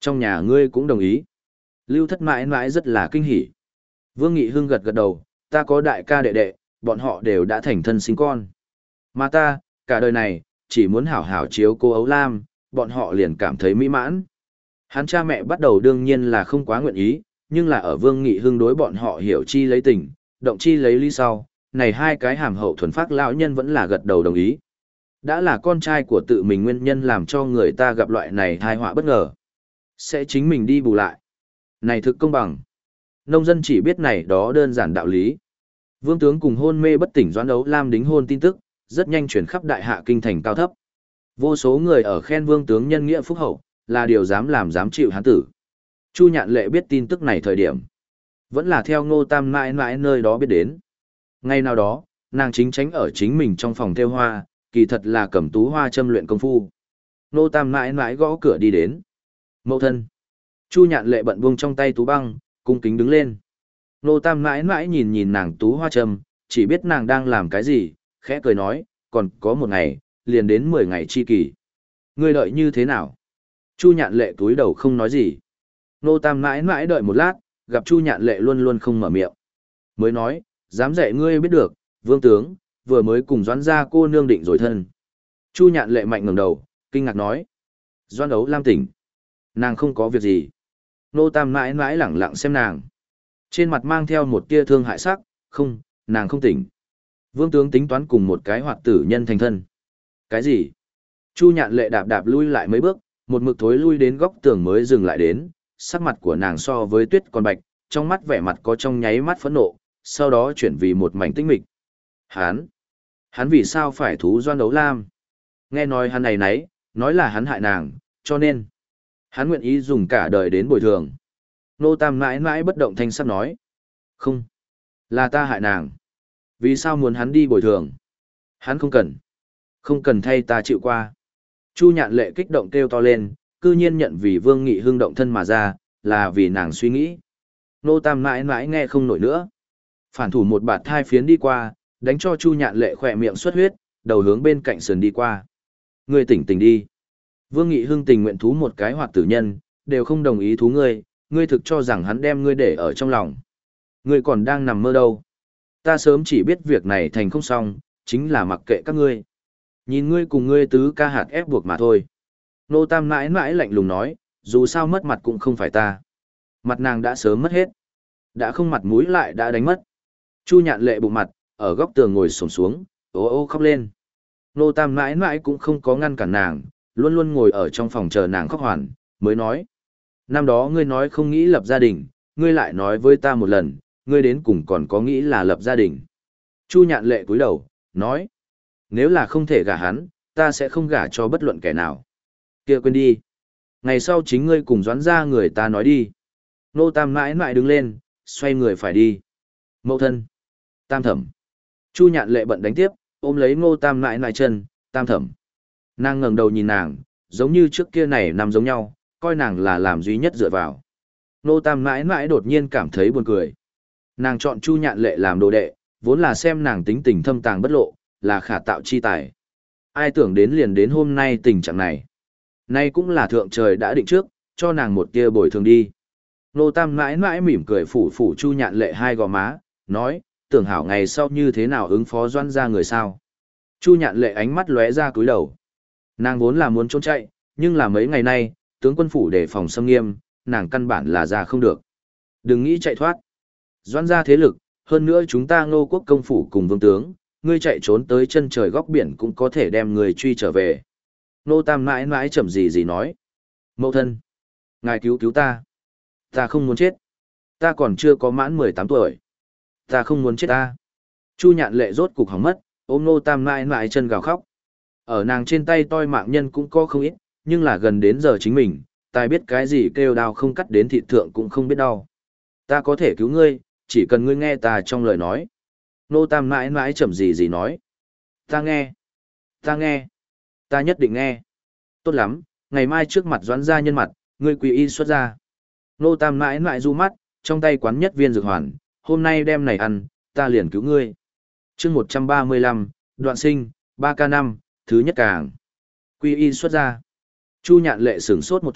A: Trong nhà ngươi cũng đồng ý. Lưu thất mãi mãi rất là kinh hỉ. Vương Nghị Hưng gật gật đầu, ta có đại ca đệ đệ, bọn họ đều đã thành thân sinh con. Mà ta, cả đời này, chỉ muốn hảo hảo chiếu cô Ấu Lam, bọn họ liền cảm thấy mỹ mãn. Hắn cha mẹ bắt đầu đương nhiên là không quá nguyện ý, nhưng là ở Vương Nghị Hưng đối bọn họ hiểu chi lấy tình, động chi lấy lý sau, này hai cái hàm hậu thuần phác lão nhân vẫn là gật đầu đồng ý. Đã là con trai của tự mình nguyên nhân làm cho người ta gặp loại này tai họa bất ngờ. Sẽ chính mình đi bù lại. Này thực công bằng. Nông dân chỉ biết này đó đơn giản đạo lý. Vương tướng cùng hôn mê bất tỉnh Doãn Ấu Lam đính hôn tin tức, rất nhanh chuyển khắp đại hạ kinh thành cao thấp. Vô số người ở khen vương tướng nhân nghĩa phúc hậu, là điều dám làm dám chịu hán tử. Chu Nhạn Lệ biết tin tức này thời điểm. Vẫn là theo Ngô Tam mãi mãi nơi đó biết đến. Ngay nào đó, nàng chính tránh ở chính mình trong phòng theo hoa, kỳ thật là cầm tú hoa châm luyện công phu. Ngô Tam mãi mãi gõ cửa đi đến. Mẫu thân. Chu Nhạn Lệ bận buông trong tay tú băng, cung kính đứng lên. Ngô Tam mãi mãi nhìn nhìn nàng tú hoa châm, chỉ biết nàng đang làm cái gì, khẽ cười nói, còn có một ngày, liền đến mười ngày chi kỳ. Ngươi đợi như thế nào? Chu Nhạn Lệ túi đầu không nói gì. Ngô Tam mãi mãi đợi một lát, gặp Chu Nhạn Lệ luôn luôn không mở miệng. Mới nói, dám dạy ngươi biết được, vương tướng, vừa mới cùng Doãn gia cô nương định rồi thân. Chu Nhạn Lệ mạnh ngẩng đầu, kinh ngạc nói. Doãn Ấu Lam tỉnh. Nàng không có việc gì. Ngô Tam mãi mãi lẳng lặng xem nàng. Trên mặt mang theo một tia thương hại sắc, không, nàng không tỉnh. Vương tướng tính toán cùng một cái hoạt tử nhân thành thân. Cái gì? Chu Nhạn Lệ đạp đạp lui lại mấy bước, một mực thối lui đến góc tường mới dừng lại đến, sắc mặt của nàng so với tuyết còn bạch, trong mắt vẻ mặt có trong nháy mắt phẫn nộ, sau đó chuyển vì một mảnh tĩnh mịch. Hắn, hắn vì sao phải thú Doãn Ấu Lam? Nghe nói hắn này nấy, nói là hắn hại nàng, cho nên hắn nguyện ý dùng cả đời đến bồi thường. Nô Tam mãi mãi bất động thanh sắc nói, không, là ta hại nàng. Vì sao muốn hắn đi bồi thường? Hắn không cần, không cần thay ta chịu qua. Chu Nhạn Lệ kích động kêu to lên, cư nhiên nhận vì Vương Nghị Hưng động thân mà ra, là vì nàng suy nghĩ. Nô Tam mãi mãi nghe không nổi nữa. Phản thủ một bạt thai phiến đi qua, đánh cho Chu Nhạn Lệ khỏe miệng xuất huyết, đầu hướng bên cạnh sườn đi qua. Ngươi tỉnh tỉnh đi. Vương Nghị Hưng tình nguyện thú một cái hoạt tử nhân, đều không đồng ý thú ngươi, ngươi thực cho rằng hắn đem ngươi để ở trong lòng. Ngươi còn đang nằm mơ đâu. Ta sớm chỉ biết việc này thành không xong, chính là mặc kệ các ngươi. Nhìn ngươi cùng ngươi tứ ca hạt ép buộc mà thôi. Nô Tam mãi mãi lạnh lùng nói, dù sao mất mặt cũng không phải ta. Mặt nàng đã sớm mất hết. Đã không mặt mũi lại đã đánh mất. Chu Nhạn Lệ bụng mặt, ở góc tường ngồi xổm xuống, ô ô khóc lên. Nô Tam mãi mãi cũng không có ngăn cản nàng, luôn luôn ngồi ở trong phòng chờ nàng khóc hoàn, mới nói. Năm đó ngươi nói không nghĩ lập gia đình, ngươi lại nói với ta một lần, ngươi đến cùng còn có nghĩ là lập gia đình. Chu Nhạn Lệ cúi đầu, nói. Nếu là không thể gả hắn, ta sẽ không gả cho bất luận kẻ nào. Kia quên đi. Ngày sau chính ngươi cùng Doãn gia người ta nói đi. Nô Tam mãi mãi đứng lên, xoay người phải đi. Mẫu thân. Tam thẩm. Chu Nhạn Lệ bận đánh tiếp, ôm lấy Ngô Tam mãi mãi chân, Tam thẩm. Nàng ngẩng đầu nhìn nàng, giống như trước kia này nằm giống nhau, coi nàng là làm duy nhất dựa vào. Nô Tam mãi mãi đột nhiên cảm thấy buồn cười. Nàng chọn Chu Nhạn Lệ làm đồ đệ, vốn là xem nàng tính tình thâm tàng bất lộ, là khả tạo chi tài. Ai tưởng đến liền đến hôm nay tình trạng này. Nay cũng là thượng trời đã định trước, cho nàng một tia bồi thường đi. Nô Tam mãi mãi mỉm cười phủ phủ Chu Nhạn Lệ hai gò má, nói, tưởng hảo ngày sau như thế nào ứng phó Doãn gia người sao. Chu Nhạn Lệ ánh mắt lóe ra cúi đầu. Nàng vốn là muốn trốn chạy, nhưng là mấy ngày nay, tướng quân phủ đề phòng xâm nghiêm, nàng căn bản là ra không được. Đừng nghĩ chạy thoát. Doãn gia thế lực, hơn nữa chúng ta Ngô quốc công phủ cùng vương tướng, ngươi chạy trốn tới chân trời góc biển cũng có thể đem người truy trở về. Nô Tam mãi mãi chậm gì gì nói. Mẫu thân, ngài cứu cứu ta. Ta không muốn chết. Ta còn chưa có mãn mười tám tuổi. Ta không muốn chết ta. Chu Nhạn Lệ rốt cục hỏng mất, ôm Nô Tam mãi mãi chân gào khóc. Ở nàng trên tay toi mạng nhân cũng có không ít, nhưng là gần đến giờ chính mình, ta biết cái gì kêu đau không cắt đến thịt thượng cũng không biết đau. Ta có thể cứu ngươi, chỉ cần ngươi nghe ta trong lời nói. Nô Tam mãi mãi chậm gì gì nói. Ta nghe. Ta nghe. Ta nhất định nghe. Tốt lắm, ngày mai trước mặt Doãn gia nhân mặt, ngươi quỳ y xuất ra. Nô Tam mãi mãi du mắt, trong tay quán nhất viên dược hoàn, hôm nay đem này ăn, ta liền cứu ngươi. chương một trăm ba mươi lăm, đoạn sinh, ba k năm, thứ nhất càng. Quy y xuất ra. Chu Nhạn Lệ sửng sốt một chút,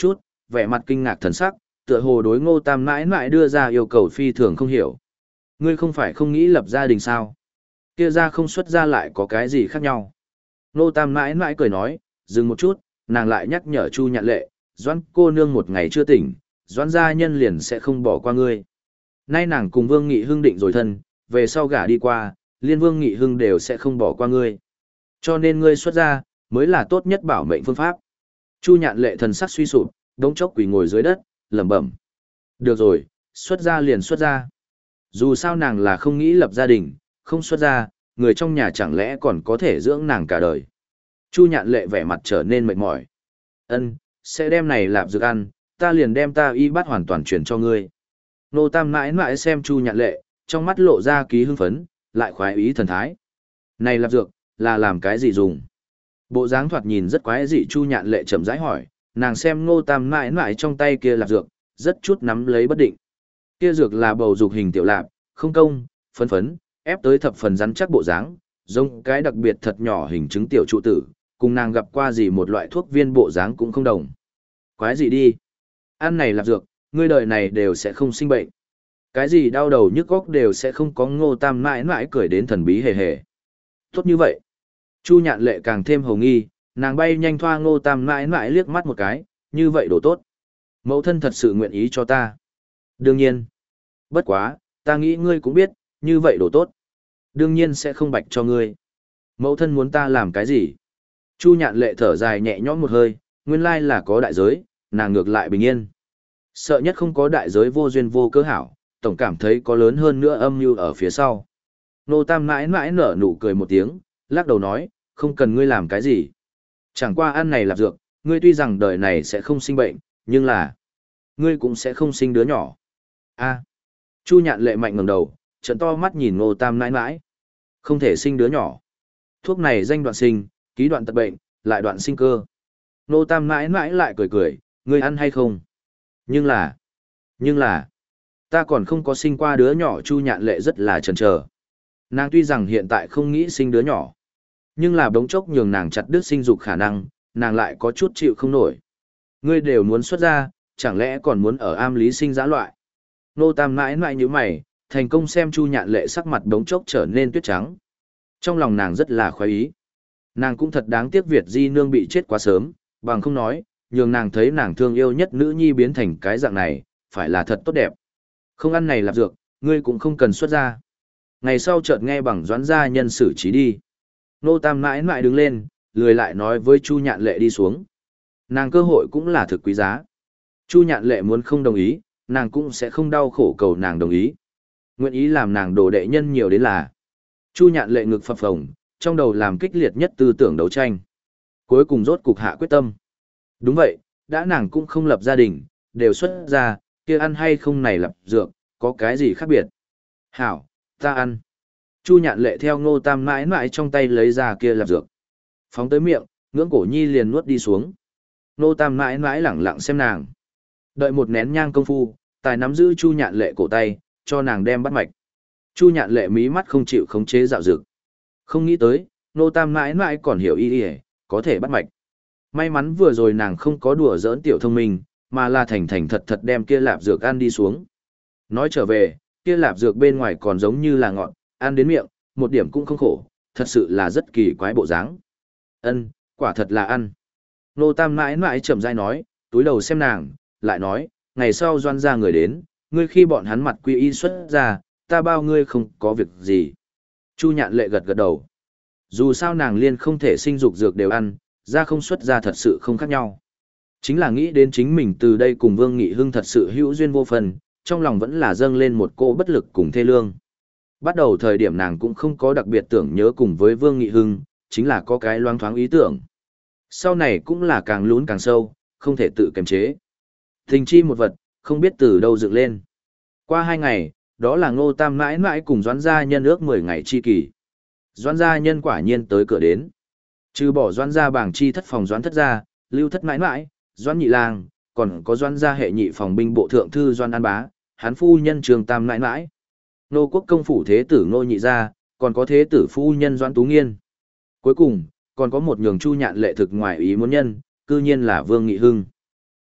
A: vẻ mặt kinh ngạc thần sắc, tựa hồ đối Ngô Tam mãi mãi đưa ra yêu cầu phi thường không hiểu. Ngươi không phải không nghĩ lập gia đình sao? Kia ra không xuất ra lại có cái gì khác nhau? Ngô Tam mãi mãi cười nói, dừng một chút, nàng lại nhắc nhở Chu Nhạn Lệ, Doãn cô nương một ngày chưa tỉnh, Doãn gia nhân liền sẽ không bỏ qua ngươi. Nay nàng cùng Vương Nghị Hưng định rồi thân, về sau gả đi qua, liên Vương Nghị Hưng đều sẽ không bỏ qua ngươi. Cho nên ngươi xuất gia, mới là tốt nhất bảo mệnh phương pháp. Chu Nhạn Lệ thần sắc suy sụp, đống chốc quỳ ngồi dưới đất, lẩm bẩm. Được rồi, xuất gia liền xuất gia. Dù sao nàng là không nghĩ lập gia đình, không xuất gia, người trong nhà chẳng lẽ còn có thể dưỡng nàng cả đời. Chu Nhạn Lệ vẻ mặt trở nên mệt mỏi. Ân, sẽ đem này lạp dược ăn, ta liền đem ta y bát hoàn toàn chuyển cho ngươi. Nô Tam mãi mãi xem Chu Nhạn Lệ, trong mắt lộ ra ký hưng phấn, lại khoái ý thần thái. Này lạp dược, là làm cái gì dùng? Bộ dáng thoạt nhìn rất quái dị. Chu Nhạn Lệ chậm rãi hỏi, nàng xem Ngô Tam mãi mãi trong tay kia lạp dược, rất chút nắm lấy bất định. Kia dược là bầu dục hình tiểu lạp, không công, phấn phấn, ép tới thập phần rắn chắc bộ dáng, giống cái đặc biệt thật nhỏ hình chứng tiểu trụ tử, cùng nàng gặp qua gì một loại thuốc viên bộ dáng cũng không đồng. Quái gì đi? Ăn này lạp dược, ngươi đời này đều sẽ không sinh bệnh. Cái gì đau đầu nhức óc đều sẽ không có. Ngô Tam mãi mãi cười đến thần bí hề hề. Tốt như vậy. Chu Nhạn Lệ càng thêm hồng nghi, nàng bay nhanh thoa Ngô Tam mãi mãi liếc mắt một cái, như vậy đồ tốt. Mẫu thân thật sự nguyện ý cho ta. Đương nhiên. Bất quá, ta nghĩ ngươi cũng biết, như vậy đồ tốt. Đương nhiên sẽ không bạch cho ngươi. Mẫu thân muốn ta làm cái gì? Chu Nhạn Lệ thở dài nhẹ nhõm một hơi, nguyên lai là có đại giới, nàng ngược lại bình yên. Sợ nhất không có đại giới vô duyên vô cớ hảo, tổng cảm thấy có lớn hơn nữa âm mưu ở phía sau. Nô Tam mãi mãi nở nụ cười một tiếng, lắc đầu nói, không cần ngươi làm cái gì. Chẳng qua ăn này lạp dược, ngươi tuy rằng đời này sẽ không sinh bệnh, nhưng là, ngươi cũng sẽ không sinh đứa nhỏ. A. Chu Nhạn Lệ mạnh ngẩng đầu, trợn to mắt nhìn Nô Tam mãi mãi. Không thể sinh đứa nhỏ. Thuốc này danh đoạn sinh, ký đoạn tật bệnh, lại đoạn sinh cơ. Nô Tam mãi mãi lại cười cười, ngươi ăn hay không? Nhưng là, nhưng là, ta còn không có sinh qua đứa nhỏ. Chu Nhạn Lệ rất là chần chờ. Nàng tuy rằng hiện tại không nghĩ sinh đứa nhỏ, nhưng là bỗng chốc nhường nàng chặt đứt sinh dục khả năng, nàng lại có chút chịu không nổi. Ngươi đều muốn xuất ra, chẳng lẽ còn muốn ở am lý sinh dã loại? Nô Tam mãi mãi như mày, thành công xem Chu Nhạn Lệ sắc mặt bỗng chốc trở nên tuyết trắng. Trong lòng nàng rất là khoái ý. Nàng cũng thật đáng tiếc Việt Di nương bị chết quá sớm, bằng không nói, nhường nàng thấy nàng thương yêu nhất nữ nhi biến thành cái dạng này, phải là thật tốt đẹp. Không ăn này lạp dược, ngươi cũng không cần xuất ra. Ngày sau chợt nghe bằng Doãn gia nhân xử trí đi. Nô Tam mãi mãi đứng lên, lười lại nói với Chu Nhạn Lệ đi xuống. Nàng cơ hội cũng là thực quý giá. Chu Nhạn Lệ muốn không đồng ý, nàng cũng sẽ không đau khổ cầu nàng đồng ý. Nguyện ý làm nàng đồ đệ nhân nhiều đến là. Chu Nhạn Lệ ngực phập phồng, trong đầu làm kích liệt nhất tư tưởng đấu tranh. Cuối cùng rốt cục hạ quyết tâm. Đúng vậy, đã nàng cũng không lập gia đình, đều xuất ra, kia ăn hay không này lập dược, có cái gì khác biệt. Hảo, ta ăn. Chu Nhạn Lệ theo Ngô Tam mãi mãi trong tay lấy ra kia lập dược. Phóng tới miệng, ngưỡng cổ nhi liền nuốt đi xuống. Ngô Tam mãi mãi lẳng lặng xem nàng. Đợi một nén nhang công phu, tài nắm giữ Chu Nhạn Lệ cổ tay, cho nàng đem bắt mạch. Chu Nhạn Lệ mí mắt không chịu khống chế dạo dực. Không nghĩ tới, Ngô Tam mãi mãi còn hiểu y y, có thể bắt mạch. May mắn vừa rồi nàng không có đùa giỡn tiểu thông minh, mà là thành thành thật thật đem kia lạp dược ăn đi xuống. Nói trở về, kia lạp dược bên ngoài còn giống như là ngọt, ăn đến miệng, một điểm cũng không khổ, thật sự là rất kỳ quái bộ dáng. Ân, quả thật là ăn. Nô Tam mãi mãi chậm rãi nói, túi đầu xem nàng, lại nói, ngày sau Doan gia người đến, ngươi khi bọn hắn mặt quy y xuất ra, ta bao ngươi không có việc gì. Chu Nhạn Lệ gật gật đầu. Dù sao nàng liên không thể sinh dục dược đều ăn, ra không xuất ra thật sự không khác nhau. Chính là nghĩ đến chính mình từ đây cùng Vương Nghị Hưng thật sự hữu duyên vô phần, trong lòng vẫn là dâng lên một cỗ bất lực cùng thê lương. Bắt đầu thời điểm nàng cũng không có đặc biệt tưởng nhớ cùng với Vương Nghị Hưng, chính là có cái loang thoáng ý tưởng. Sau này cũng là càng lún càng sâu, không thể tự kiềm chế. Tình chi một vật, không biết từ đâu dựng lên. Qua hai ngày, đó là Ngô Tam mãi mãi cùng Doãn gia nhân ước mười ngày chi kỳ. Doãn gia nhân quả nhiên tới cửa đến. Trừ bỏ Doãn gia bảng chi thất phòng Doãn thất gia, Lưu thất mãi mãi, Doãn nhị lang, còn có Doãn gia hệ nhị phòng binh bộ thượng thư Doãn An Bá, hán phu nhân Trường Tam mãi mãi. Nô quốc công phủ thế tử Ngô nhị gia, còn có thế tử phu nhân Doãn Tú Nghiên. Cuối cùng, còn có một nhường Chu Nhạn Lệ thực ngoài ý muốn nhân, cư nhiên là Vương Nghị Hưng.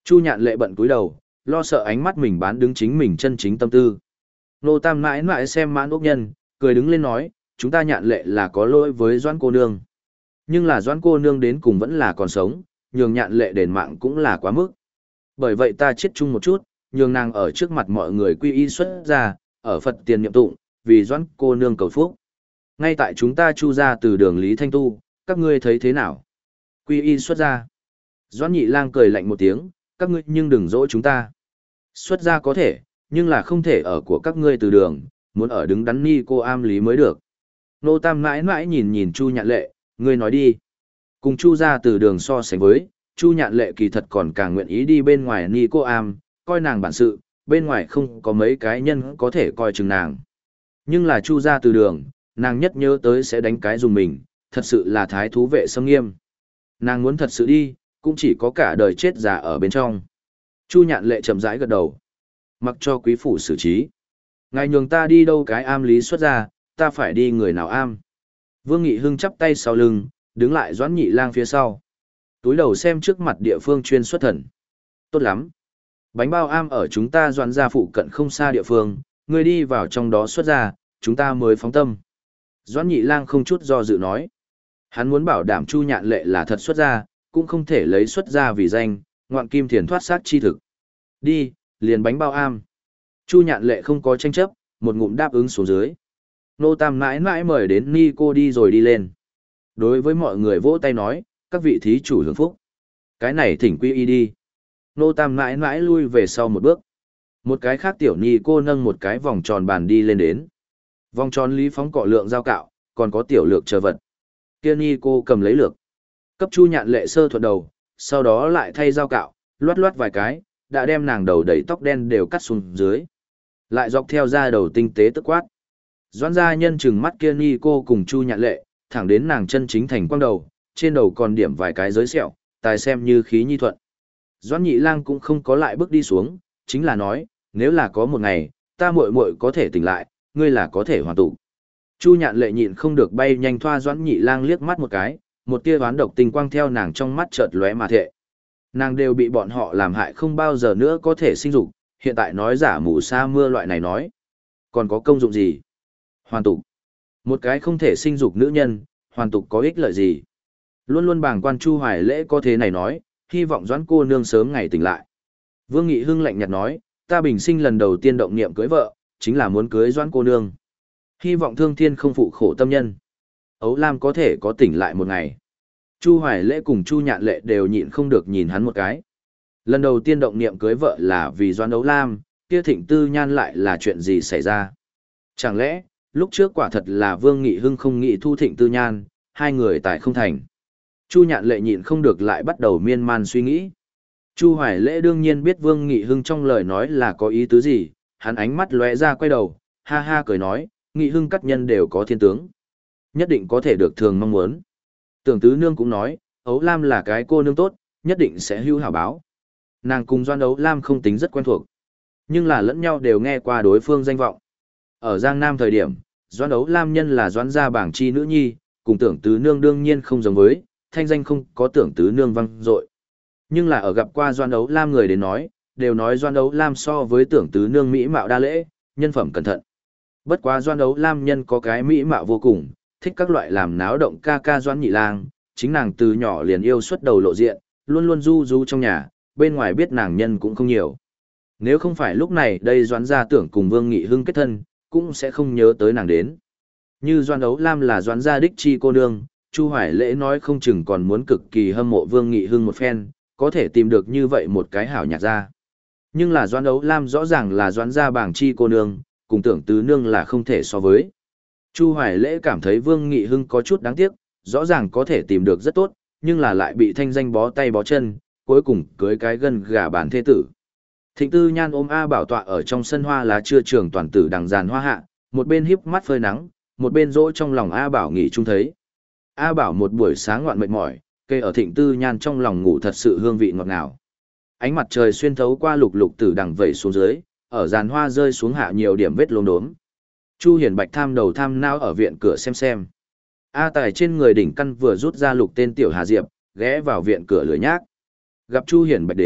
A: Chu Nhạn Lệ bận cúi đầu, lo sợ ánh mắt mình bán đứng chính mình chân chính tâm tư. Nô Tam mãi mãi xem Mãn Úc Nhân, cười đứng lên nói, chúng ta Nhạn Lệ là có lỗi với Doãn cô nương. Nhưng là Doãn cô nương đến cùng vẫn là còn sống, nhường Nhạn Lệ đền mạng cũng là quá mức. Bởi vậy ta chết chung một chút, nhường nàng ở trước mặt mọi người quy y xuất ra, ở Phật tiền niệm tụng, vì Doãn cô nương cầu phúc. Ngay tại chúng ta Chu ra từ đường Lý Thanh Tu, các ngươi thấy thế nào? Quy y xuất ra. Doãn Nhị Lang cười lạnh một tiếng, các ngươi nhưng đừng dỗi chúng ta. Xuất ra có thể, nhưng là không thể ở của các ngươi từ đường, muốn ở đứng đắn ni cô am lý mới được. Nô Tam mãi mãi nhìn nhìn Chu Nhạn Lệ, ngươi nói đi. Cùng Chu ra từ đường so sánh với, Chu Nhạn Lệ kỳ thật còn càng nguyện ý đi bên ngoài ni cô am, coi nàng bản sự, bên ngoài không có mấy cái nhân có thể coi chừng nàng. Nhưng là Chu ra từ đường, nàng nhất nhớ tới sẽ đánh cái dùng mình, thật sự là thái thú vệ xâm nghiêm. Nàng muốn thật sự đi, cũng chỉ có cả đời chết già ở bên trong. Chu Nhạn Lệ chậm rãi gật đầu. Mặc cho quý phủ xử trí. Ngài nhường ta đi đâu cái am lý xuất ra, ta phải đi người nào am. Vương Nghị Hưng chắp tay sau lưng, đứng lại Doãn Nhị Lang phía sau. Túi đầu xem trước mặt địa phương chuyên xuất thần. Tốt lắm. Bánh bao am ở chúng ta Doãn gia phụ cận không xa địa phương, ngươi đi vào trong đó xuất ra, chúng ta mới phóng tâm. Doãn Nhị Lang không chút do dự nói. Hắn muốn bảo đảm Chu Nhạn Lệ là thật xuất ra, cũng không thể lấy xuất ra vì danh, ngoạn kim thiền thoát sát chi thực. Đi, liền bánh bao am. Chu Nhạn Lệ không có tranh chấp, một ngụm đáp ứng xuống dưới. Nô Tam mãi mãi mời đến ni cô đi rồi đi lên. Đối với mọi người vỗ tay nói, các vị thí chủ hưởng phúc. Cái này thỉnh quy y đi. Nô Tam mãi mãi lui về sau một bước. Một cái khác tiểu ni cô nâng một cái vòng tròn bàn đi lên đến. Vòng tròn lý phóng cọ lượng giao cạo, còn có tiểu lược chờ vật. Kia ni cô cầm lấy lược. Cấp Chu Nhạn Lệ sơ thuận đầu, sau đó lại thay giao cạo, loát loát vài cái, đã đem nàng đầu đầy tóc đen đều cắt xuống dưới. Lại dọc theo da đầu tinh tế tức quát. Doãn gia nhân chừng mắt kia ni cô cùng Chu Nhạn Lệ, thẳng đến nàng chân chính thành quang đầu, trên đầu còn điểm vài cái giới sẹo, tài xem như khí nhi thuận. Doãn Nhị Lang cũng không có lại bước đi xuống, chính là nói, nếu là có một ngày, ta muội muội có thể tỉnh lại, ngươi là có thể hoàn tụ. Chu Nhạn Lệ nhịn không được bay nhanh thoa Doãn Nhị Lang liếc mắt một cái, một tia oán độc tinh quang theo nàng trong mắt chợt lóe mà thệ. Nàng đều bị bọn họ làm hại không bao giờ nữa có thể sinh dục, hiện tại nói giả mù sa mưa loại này nói. Còn có công dụng gì? Hoàn tục. Một cái không thể sinh dục nữ nhân, hoàn tục có ích lợi gì? Luôn luôn bàng quan Chu Hoài Lễ có thế này nói, hy vọng Doãn cô nương sớm ngày tỉnh lại. Vương Nghị Hưng lạnh nhạt nói, ta bình sinh lần đầu tiên động niệm cưới vợ, chính là muốn cưới Doãn cô nương. Hy vọng thương thiên không phụ khổ tâm nhân. Ấu Lam có thể có tỉnh lại một ngày. Chu Hoài Lễ cùng Chu Nhạn Lệ đều nhịn không được nhìn hắn một cái. Lần đầu tiên động niệm cưới vợ là vì Doãn Ấu Lam, kia Thịnh Tư Nhan lại là chuyện gì xảy ra? Chẳng lẽ, lúc trước quả thật là Vương Nghị Hưng không nghĩ thu Thịnh Tư Nhan, hai người tại không thành. Chu Nhạn Lệ nhịn không được lại bắt đầu miên man suy nghĩ. Chu Hoài Lễ đương nhiên biết Vương Nghị Hưng trong lời nói là có ý tứ gì, hắn ánh mắt lóe ra quay đầu, ha ha cười nói, Nghị Hưng các nhân đều có thiên tướng. Nhất định có thể được thường mong muốn. Tưởng Tứ Nương cũng nói, Ấu Lam là cái cô nương tốt, nhất định sẽ hữu hảo báo. Nàng cùng Doãn Ấu Lam không tính rất quen thuộc, nhưng là lẫn nhau đều nghe qua đối phương danh vọng. Ở Giang Nam thời điểm, Doãn Ấu Lam nhân là Doãn gia bảng chi nữ nhi, cùng Tưởng Tứ Nương đương nhiên không giống với, thanh danh không có Tưởng Tứ Nương vang dội. Nhưng là ở gặp qua Doãn Ấu Lam người đến nói, đều nói Doãn Ấu Lam so với Tưởng Tứ Nương mỹ mạo đa lễ, nhân phẩm cẩn thận. Bất quá Doãn Ấu Lam nhân có cái mỹ mạo vô cùng, thích các loại làm náo động ca ca Doãn Nhị Lang, chính nàng từ nhỏ liền yêu xuất đầu lộ diện, luôn luôn du du trong nhà, bên ngoài biết nàng nhân cũng không nhiều. Nếu không phải lúc này đây Doãn gia tưởng cùng Vương Nghị Hưng kết thân, cũng sẽ không nhớ tới nàng đến. Như Doãn Ấu Lam là Doãn gia đích chi cô nương, Chu Hoài Lễ nói không chừng còn muốn cực kỳ hâm mộ Vương Nghị Hưng một phen, có thể tìm được như vậy một cái hảo nhạc gia. Nhưng là Doãn Ấu Lam rõ ràng là Doãn gia bảng chi cô nương, cùng Tưởng Tứ Nương là không thể so với. Chu Hoài Lễ cảm thấy Vương Nghị Hưng có chút đáng tiếc, rõ ràng có thể tìm được rất tốt, nhưng là lại bị thanh danh bó tay bó chân, cuối cùng cưới cái gân gà bản thê tử. Thịnh Tư Nhan ôm A Bảo tọa ở trong sân hoa lá chưa trường toàn tử đằng giàn hoa hạ, một bên híp mắt phơi nắng, một bên dỗ trong lòng A Bảo nghỉ chung thấy. A Bảo một buổi sáng ngoạn mệt mỏi, kê ở Thịnh Tư Nhan trong lòng ngủ thật sự hương vị ngọt ngào. Ánh mặt trời xuyên thấu qua lục lục tử đằng vẩy xuống dưới, ở giàn hoa rơi xuống hạ nhiều điểm vết lốm đốm. Chu Hiển Bạch tham đầu tham não ở viện cửa xem xem. A Tài trên người đỉnh căn vừa rút ra lục tên tiểu Hà Diệp, ghé vào viện cửa lười nhác. Gặp Chu Hiển Bạch đến,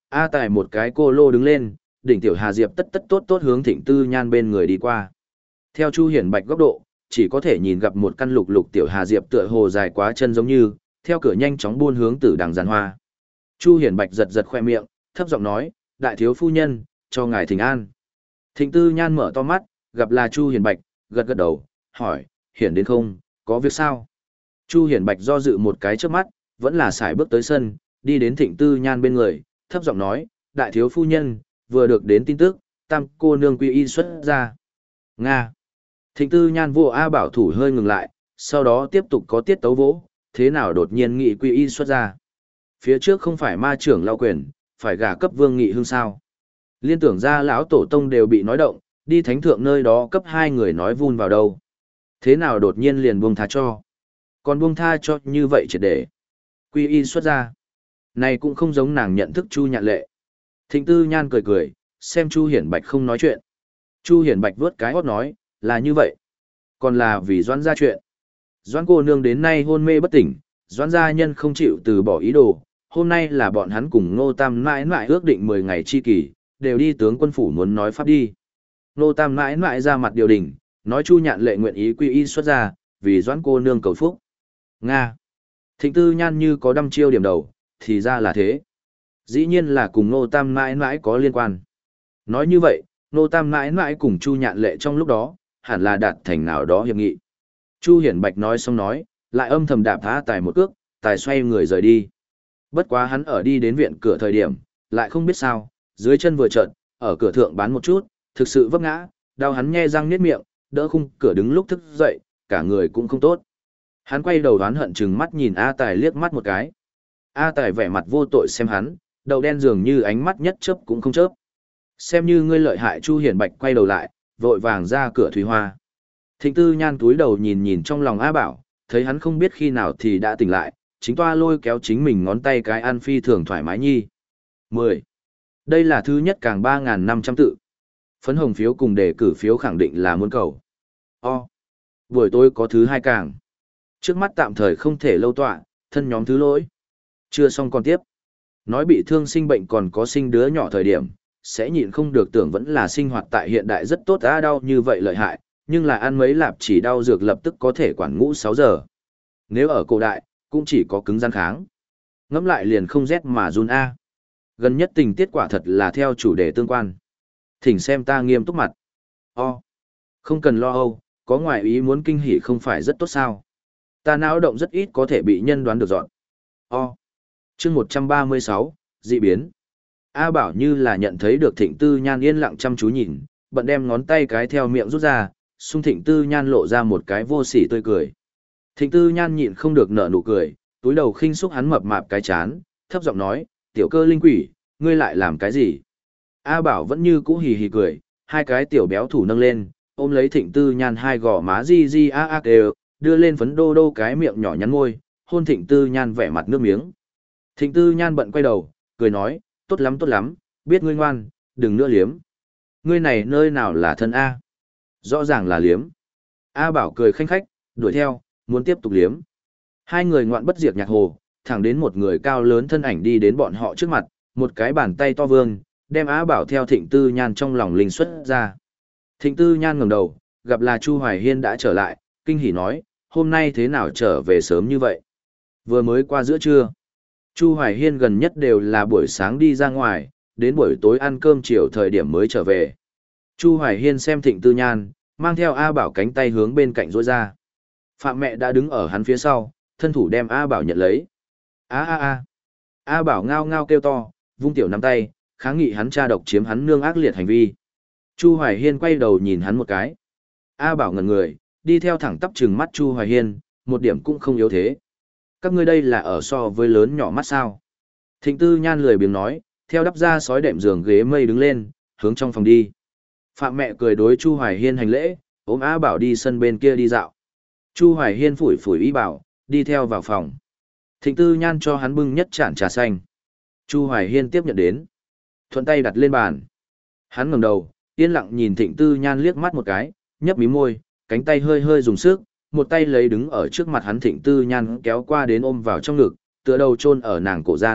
A: A Tài một cái cô lô đứng lên, đỉnh tiểu Hà Diệp tất tất tốt tốt hướng Thịnh Tư Nhan bên người đi qua. Theo Chu Hiển Bạch góc độ, chỉ có thể nhìn gặp một căn lục lục tiểu Hà Diệp tựa hồ dài quá chân giống như, theo cửa nhanh chóng buôn hướng Tử Đằng Giàn Hoa. Chu Hiển Bạch giật giật khoe miệng, thấp giọng nói, đại thiếu phu nhân, cho ngài thỉnh an. Thịnh Tư Nhan mở to mắt, gặp là Chu Hiển Bạch, gật gật đầu, hỏi, Hiển đến không, có việc sao? Chu Hiển Bạch do dự một cái trước mắt, vẫn là xài bước tới sân, đi đến Thịnh Tư Nhan bên người, thấp giọng nói, đại thiếu phu nhân, vừa được đến tin tức, tam cô nương quy y xuất ra. Nga. Thịnh Tư Nhan vô A Bảo thủ hơi ngừng lại, sau đó tiếp tục có tiết tấu vỗ, thế nào đột nhiên nghị quy y xuất ra. Phía trước không phải ma trưởng lao quyền, phải gả cấp vương nghị hương sao. Liên tưởng ra lão tổ tông đều bị nói động, đi thánh thượng nơi đó cấp hai người nói vun vào đâu. Thế nào đột nhiên liền buông tha cho. Còn buông tha cho như vậy triệt để. Quy y xuất ra. Này cũng không giống nàng nhận thức Chu Nhạn Lệ. Thịnh Tư Nhan cười cười, xem Chu Hiển Bạch không nói chuyện. Chu Hiển Bạch vớt cái hót nói, là như vậy. Còn là vì Doãn gia chuyện. Doãn cô nương đến nay hôn mê bất tỉnh, Doãn gia nhân không chịu từ bỏ ý đồ. Hôm nay là bọn hắn cùng Ngô Tam mãi mãi ước định mười ngày chi kỳ, đều đi tướng quân phủ muốn nói pháp đi. Ngô Tam mãi mãi ra mặt điều đình, nói Chu Nhạn Lệ nguyện ý quy y xuất ra, vì Doãn cô nương cầu phúc. Nga. Thịnh Tư Nhan như có đăm chiêu điểm đầu, thì ra là thế. Dĩ nhiên là cùng Ngô Tam mãi mãi có liên quan. Nói như vậy, Ngô Tam mãi mãi cùng Chu Nhạn Lệ trong lúc đó, hẳn là đạt thành nào đó hiệp nghị. Chu Hiển Bạch nói xong nói, lại âm thầm đạp Á Tài một cước, Tài xoay người rời đi. Bất quá hắn ở đi đến viện cửa thời điểm, lại không biết sao, dưới chân vừa trợn, ở cửa thượng bán một chút, thực sự vấp ngã, đau hắn nhe răng niết miệng, đỡ khung cửa đứng lúc thức dậy, cả người cũng không tốt. Hắn quay đầu đoán hận chừng mắt nhìn A Tài liếc mắt một cái. A Tài vẻ mặt vô tội xem hắn, đầu đen dường như ánh mắt nhất chớp cũng không chớp. Xem như ngươi lợi hại. Chu Hiển Bạch quay đầu lại, vội vàng ra cửa Thủy Hoa. Thịnh Tư Nhan túi đầu nhìn nhìn trong lòng A Bảo, thấy hắn không biết khi nào thì đã tỉnh lại, chính toa lôi kéo chính mình ngón tay cái ăn phi thường thoải mái nhi. mười. Đây là thứ nhất càng ba nghìn năm trăm tự. Phấn hồng phiếu cùng đề cử phiếu khẳng định là muốn cầu. O. Buổi tối có thứ hai càng. Trước mắt tạm thời không thể lâu tọa, thân nhóm thứ lỗi. Chưa xong còn tiếp. Nói bị thương sinh bệnh còn có sinh đứa nhỏ thời điểm, sẽ nhịn không được tưởng vẫn là sinh hoạt tại hiện đại rất tốt á, đau như vậy lợi hại, nhưng là ăn mấy lạp chỉ đau dược lập tức có thể quản ngũ sáu giờ. Nếu ở cổ đại, cũng chỉ có cứng rắn kháng. Ngẫm lại liền không rét mà run a. Gần nhất tình tiết quả thật là theo chủ đề tương quan. Thỉnh xem ta nghiêm túc mặt. O. Không cần lo âu, có ngoại ý muốn kinh hỉ không phải rất tốt sao. Ta não động rất ít có thể bị nhân đoán được dọn. O. Chương một trăm ba mươi sáu, dị biến. A Bảo như là nhận thấy được Thịnh Tư Nhan yên lặng chăm chú nhìn, bận đem ngón tay cái theo miệng rút ra, xung Thịnh Tư Nhan lộ ra một cái vô sỉ tươi cười. Thịnh Tư Nhan nhịn không được nở nụ cười, túi đầu khinh xúc hắn mập mạp cái chán, thấp giọng nói, tiểu cơ linh quỷ, ngươi lại làm cái gì? A Bảo vẫn như cũ hì hì cười, hai cái tiểu béo thủ nâng lên, ôm lấy Thịnh Tư Nhan hai gò má di di a a đều, đưa lên phấn đô đô cái miệng nhỏ nhắn môi, hôn Thịnh Tư Nhan vẻ mặt nước miếng. Thịnh Tư Nhan bận quay đầu, cười nói, tốt lắm tốt lắm, biết ngươi ngoan, đừng nữa liếm. Ngươi này nơi nào là thân A? Rõ ràng là liếm. A Bảo cười khanh khách, đuổi theo, muốn tiếp tục liếm. Hai người ngoạn bất diệt nhạc hồ, thẳng đến một người cao lớn thân ảnh đi đến bọn họ trước mặt, một cái bàn tay to vương, đem A Bảo theo Thịnh Tư Nhan trong lòng linh xuất ra. Thịnh Tư Nhan ngẩng đầu, gặp là Chu Hoài Hiên đã trở lại, kinh hỉ nói, hôm nay thế nào trở về sớm như vậy? Vừa mới qua giữa trưa. Chu Hoài Hiên gần nhất đều là buổi sáng đi ra ngoài, đến buổi tối ăn cơm chiều thời điểm mới trở về. Chu Hoài Hiên xem Thịnh Tư Nhan, mang theo A Bảo cánh tay hướng bên cạnh rỗi ra. Phạm mẹ đã đứng ở hắn phía sau, thân thủ đem A Bảo nhận lấy. A a a. A Bảo ngao ngao kêu to, vung tiểu nắm tay, kháng nghị hắn cha độc chiếm hắn nương ác liệt hành vi. Chu Hoài Hiên quay đầu nhìn hắn một cái. A Bảo ngẩn người, đi theo thẳng tắp trừng mắt Chu Hoài Hiên, một điểm cũng không yếu thế. Các ngươi đây là ở so với lớn nhỏ mắt sao? Thịnh Tư Nhan lười biếng nói, theo đắp ra sói đệm giường ghế mây đứng lên, hướng trong phòng đi. Phạm mẹ cười đối Chu Hoài Hiên hành lễ, ôm A Bảo đi sân bên kia đi dạo. Chu Hoài Hiên phủi phủi ý bảo, đi theo vào phòng. Thịnh Tư Nhan cho hắn bưng nhất chản trà xanh. Chu Hoài Hiên tiếp nhận đến, thuận tay đặt lên bàn. Hắn ngẩng đầu, yên lặng nhìn Thịnh Tư Nhan liếc mắt một cái, nhấp mí môi, cánh tay hơi hơi dùng sức, một tay lấy đứng ở trước mặt hắn Thịnh Tư Nhan kéo qua đến ôm vào trong ngực, tựa đầu chôn ở nàng cổ gian,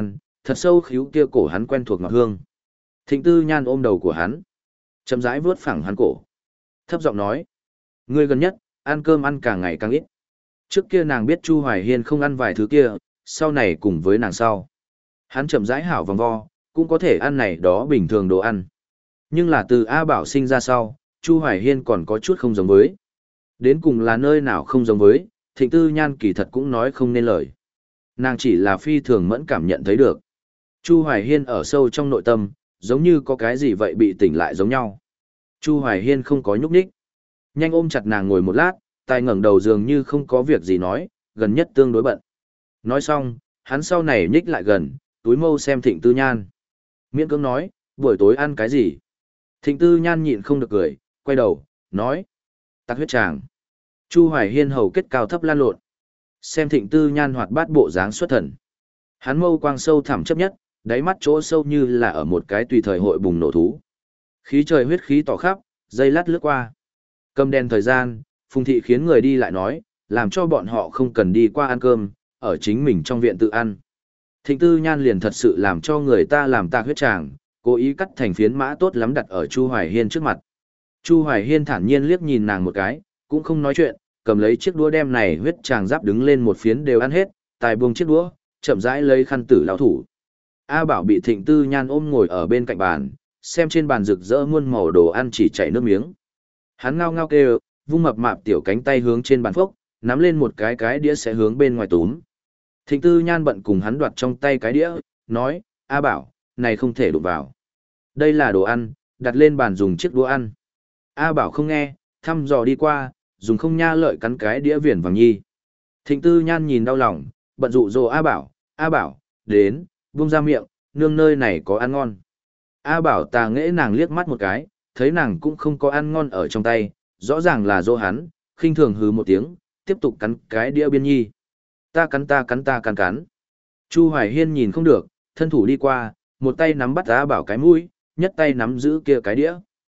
A: thật sâu khíu kia cổ hắn quen thuộc ngọt hương. Thịnh Tư Nhan ôm đầu của hắn, chậm rãi vuốt phẳng hắn cổ. Thấp giọng nói, ngươi gần nhất, ăn cơm ăn càng ngày càng ít. Trước kia nàng biết Chu Hoài Hiên không ăn vài thứ kia, sau này cùng với nàng sau. Hắn chậm rãi hảo vòng vo, cũng có thể ăn này đó bình thường đồ ăn. Nhưng là từ A Bảo sinh ra sau, Chu Hoài Hiên còn có chút không giống với. Đến cùng là nơi nào không giống với, Thịnh Tư Nhan kỳ thật cũng nói không nên lời. Nàng chỉ là phi thường mẫn cảm nhận thấy được. Chu Hoài Hiên ở sâu trong nội tâm, giống như có cái gì vậy bị tỉnh lại giống nhau. Chu Hoài Hiên không có nhúc nhích. Nhanh ôm chặt nàng ngồi một lát, tai ngẩng đầu dường như không có việc gì nói, gần nhất tương đối bận. Nói xong, hắn sau này nhích lại gần, túi mâu xem Thịnh Tư Nhan. Miễn cưỡng nói, buổi tối ăn cái gì? Thịnh Tư Nhan nhịn không được cười, quay đầu, nói. Tắc huyết tràng. Chu Hoài Hiên hầu kết cao thấp lan lộn. Xem Thịnh Tư Nhan hoạt bát bộ dáng xuất thần. Hắn mâu quang sâu thẳm chấp nhất, đáy mắt chỗ sâu như là ở một cái tùy thời hội bùng nổ thú. Khí trời huyết khí tỏ khắp, dây lát lướt qua. Cầm đèn thời gian, Phùng Thị khiến người đi lại nói, làm cho bọn họ không cần đi qua ăn cơm, ở chính mình trong viện tự ăn. Thịnh Tư Nhan liền thật sự làm cho người ta làm tạc huyết tràng, cố ý cắt thành phiến mã tốt lắm đặt ở Chu Hoài Hiên trước mặt. Chu Hoài Hiên thản nhiên liếc nhìn nàng một cái, cũng không nói chuyện, cầm lấy chiếc đũa đem này huyết tràng giáp đứng lên một phiến đều ăn hết, tài buông chiếc đũa, chậm rãi lấy khăn tử lao thủ. A Bảo bị Thịnh Tư Nhan ôm ngồi ở bên cạnh bàn, xem trên bàn rực rỡ muôn màu đồ ăn chỉ chảy nước miếng. Hắn ngao ngao kêu, vung mập mạp tiểu cánh tay hướng trên bàn phốc, nắm lên một cái cái đĩa sẽ hướng bên ngoài túm. Thịnh Tư Nhan bận cùng hắn đoạt trong tay cái đĩa, nói, A Bảo, này không thể đụng vào. Đây là đồ ăn, đặt lên bàn dùng chiếc đũa ăn. A Bảo không nghe, thăm dò đi qua, dùng không nha lợi cắn cái đĩa viền vàng nhi. Thịnh Tư Nhan nhìn đau lòng, bận dụ dỗ A Bảo, A Bảo, đến, buông ra miệng, nương nơi này có ăn ngon. A Bảo tà nghễ nàng liếc mắt một cái, thấy nàng cũng không có ăn ngon ở trong tay, rõ ràng là dỗ hắn, khinh thường hứ một tiếng, tiếp tục cắn cái đĩa biên nhi. Ta cắn ta cắn ta cắn cắn. Chu Hoài Hiên nhìn không được, thân thủ đi qua, một tay nắm bắt A Bảo cái mũi, nhất tay nắm giữ kia cái đĩa.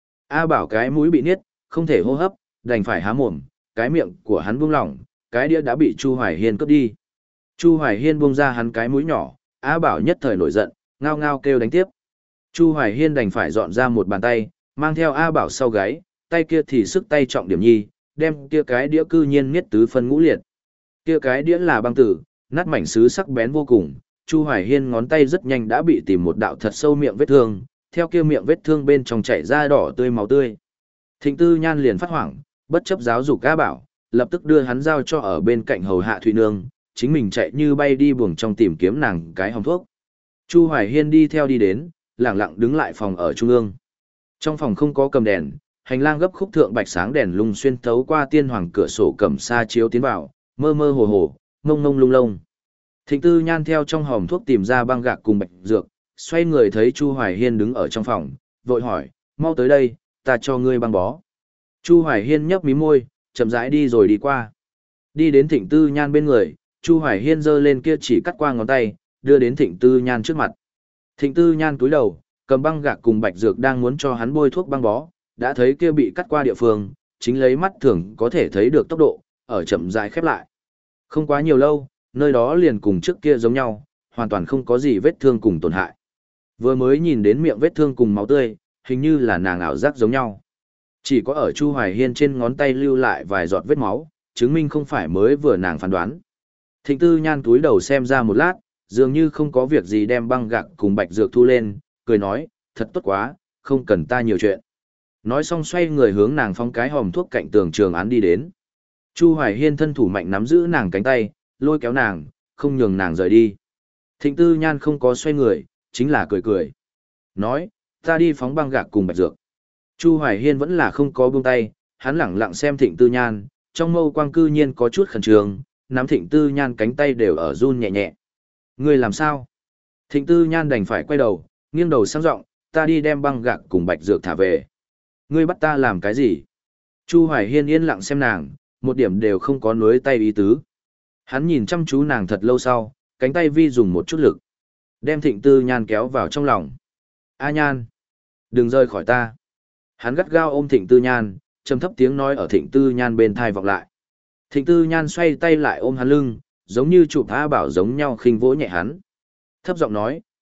A: A Bảo cái mũi bị niết, không thể hô hấp, đành phải há mồm, cái miệng của hắn buông lỏng, cái đĩa đã bị Chu Hoài Hiên cướp đi. Chu Hoài Hiên buông ra hắn cái mũi nhỏ, A Bảo nhất thời nổi giận, ngao ngao kêu đánh tiếp. Chu Hoài Hiên đành phải dọn ra một bàn tay, mang theo A Bảo sau gáy, tay kia thì sức tay trọng điểm nhi, đem kia cái đĩa cư nhiên niết tứ phân ngũ liệt. Kia cái đĩa là băng tử, nát mảnh sứ sắc bén vô cùng, Chu Hoài Hiên ngón tay rất nhanh đã bị tìm một đạo thật sâu miệng vết thương, theo kia miệng vết thương bên trong chảy ra đỏ tươi máu tươi. Thịnh Tư Nhan liền phát hoảng, bất chấp giáo dục A Bảo, lập tức đưa hắn giao cho ở bên cạnh hầu hạ Thụy Nương, chính mình chạy như bay đi buồng trong tìm kiếm nàng cái hòm thuốc. Chu Hoài Hiên đi theo đi đến, lặng lặng đứng lại phòng ở trung ương. Trong phòng không có cầm đèn, hành lang gấp khúc thượng bạch sáng đèn lung xuyên thấu qua tiên hoàng cửa sổ cẩm sa chiếu tiến vào, mơ mơ hồ hồ, mông mông lung lung. Thịnh Tư Nhan theo trong hòm thuốc tìm ra băng gạc cùng bạch dược, xoay người thấy Chu Hoài Hiên đứng ở trong phòng, vội hỏi, mau tới đây, ta cho ngươi băng bó. Chu Hoài Hiên nhấp mí môi, chậm rãi đi rồi đi qua. Đi đến Thịnh Tư Nhan bên người, Chu Hoài Hiên giơ lên kia chỉ cắt qua ngón tay, đưa đến Thịnh Tư Nhan trước mặt. Thịnh Tư Nhan cúi đầu, cầm băng gạc cùng bạch dược đang muốn cho hắn bôi thuốc băng bó, đã thấy kia bị cắt qua địa phương, chính lấy mắt thường có thể thấy được tốc độ, ở chậm rãi khép lại. Không quá nhiều lâu, nơi đó liền cùng trước kia giống nhau, hoàn toàn không có gì vết thương cùng tổn hại. Vừa mới nhìn đến miệng vết thương cùng máu tươi, hình như là nàng ảo giác giống nhau. Chỉ có ở Chu Hoài Hiên trên ngón tay lưu lại vài giọt vết máu, chứng minh không phải mới vừa nàng phán đoán. Thịnh Tư Nhan túi đầu xem ra một lát, dường như không có việc gì đem băng gạc cùng bạch dược thu lên, cười nói, thật tốt quá, không cần ta nhiều chuyện. Nói xong xoay người hướng nàng phong cái hòm thuốc cạnh tường trường án đi đến. Chu Hoài Hiên thân thủ mạnh nắm giữ nàng cánh tay, lôi kéo nàng, không nhường nàng rời đi. Thịnh Tư Nhan không có xoay người, chính là cười cười. Nói, ta đi phóng băng gạc cùng bạch dược. Chu Hoài Hiên vẫn là không có buông tay, hắn lẳng lặng xem Thịnh Tư Nhan, trong mâu quang cư nhiên có chút khẩn trương, nắm Thịnh Tư Nhan cánh tay đều ở run nhẹ nhẹ. Ngươi làm sao? Thịnh Tư Nhan đành phải quay đầu, nghiêng đầu sang giọng, ta đi đem băng gạc cùng bạch dược thả về. Ngươi bắt ta làm cái gì? Chu Hoài Hiên yên lặng xem nàng, một điểm đều không có nuối tay ý tứ. Hắn nhìn chăm chú nàng thật lâu sau, cánh tay vi dùng một chút lực. Đem Thịnh Tư Nhan kéo vào trong lòng. A Nhan! Đừng rời khỏi ta! Hắn gắt gao ôm Thịnh Tư Nhan, trầm thấp tiếng nói ở Thịnh Tư Nhan bên thai vọng lại. Thịnh Tư Nhan xoay tay lại ôm hắn lưng, giống như chụp A Bảo giống nhau khinh vỗ nhẹ hắn. Thấp giọng nói,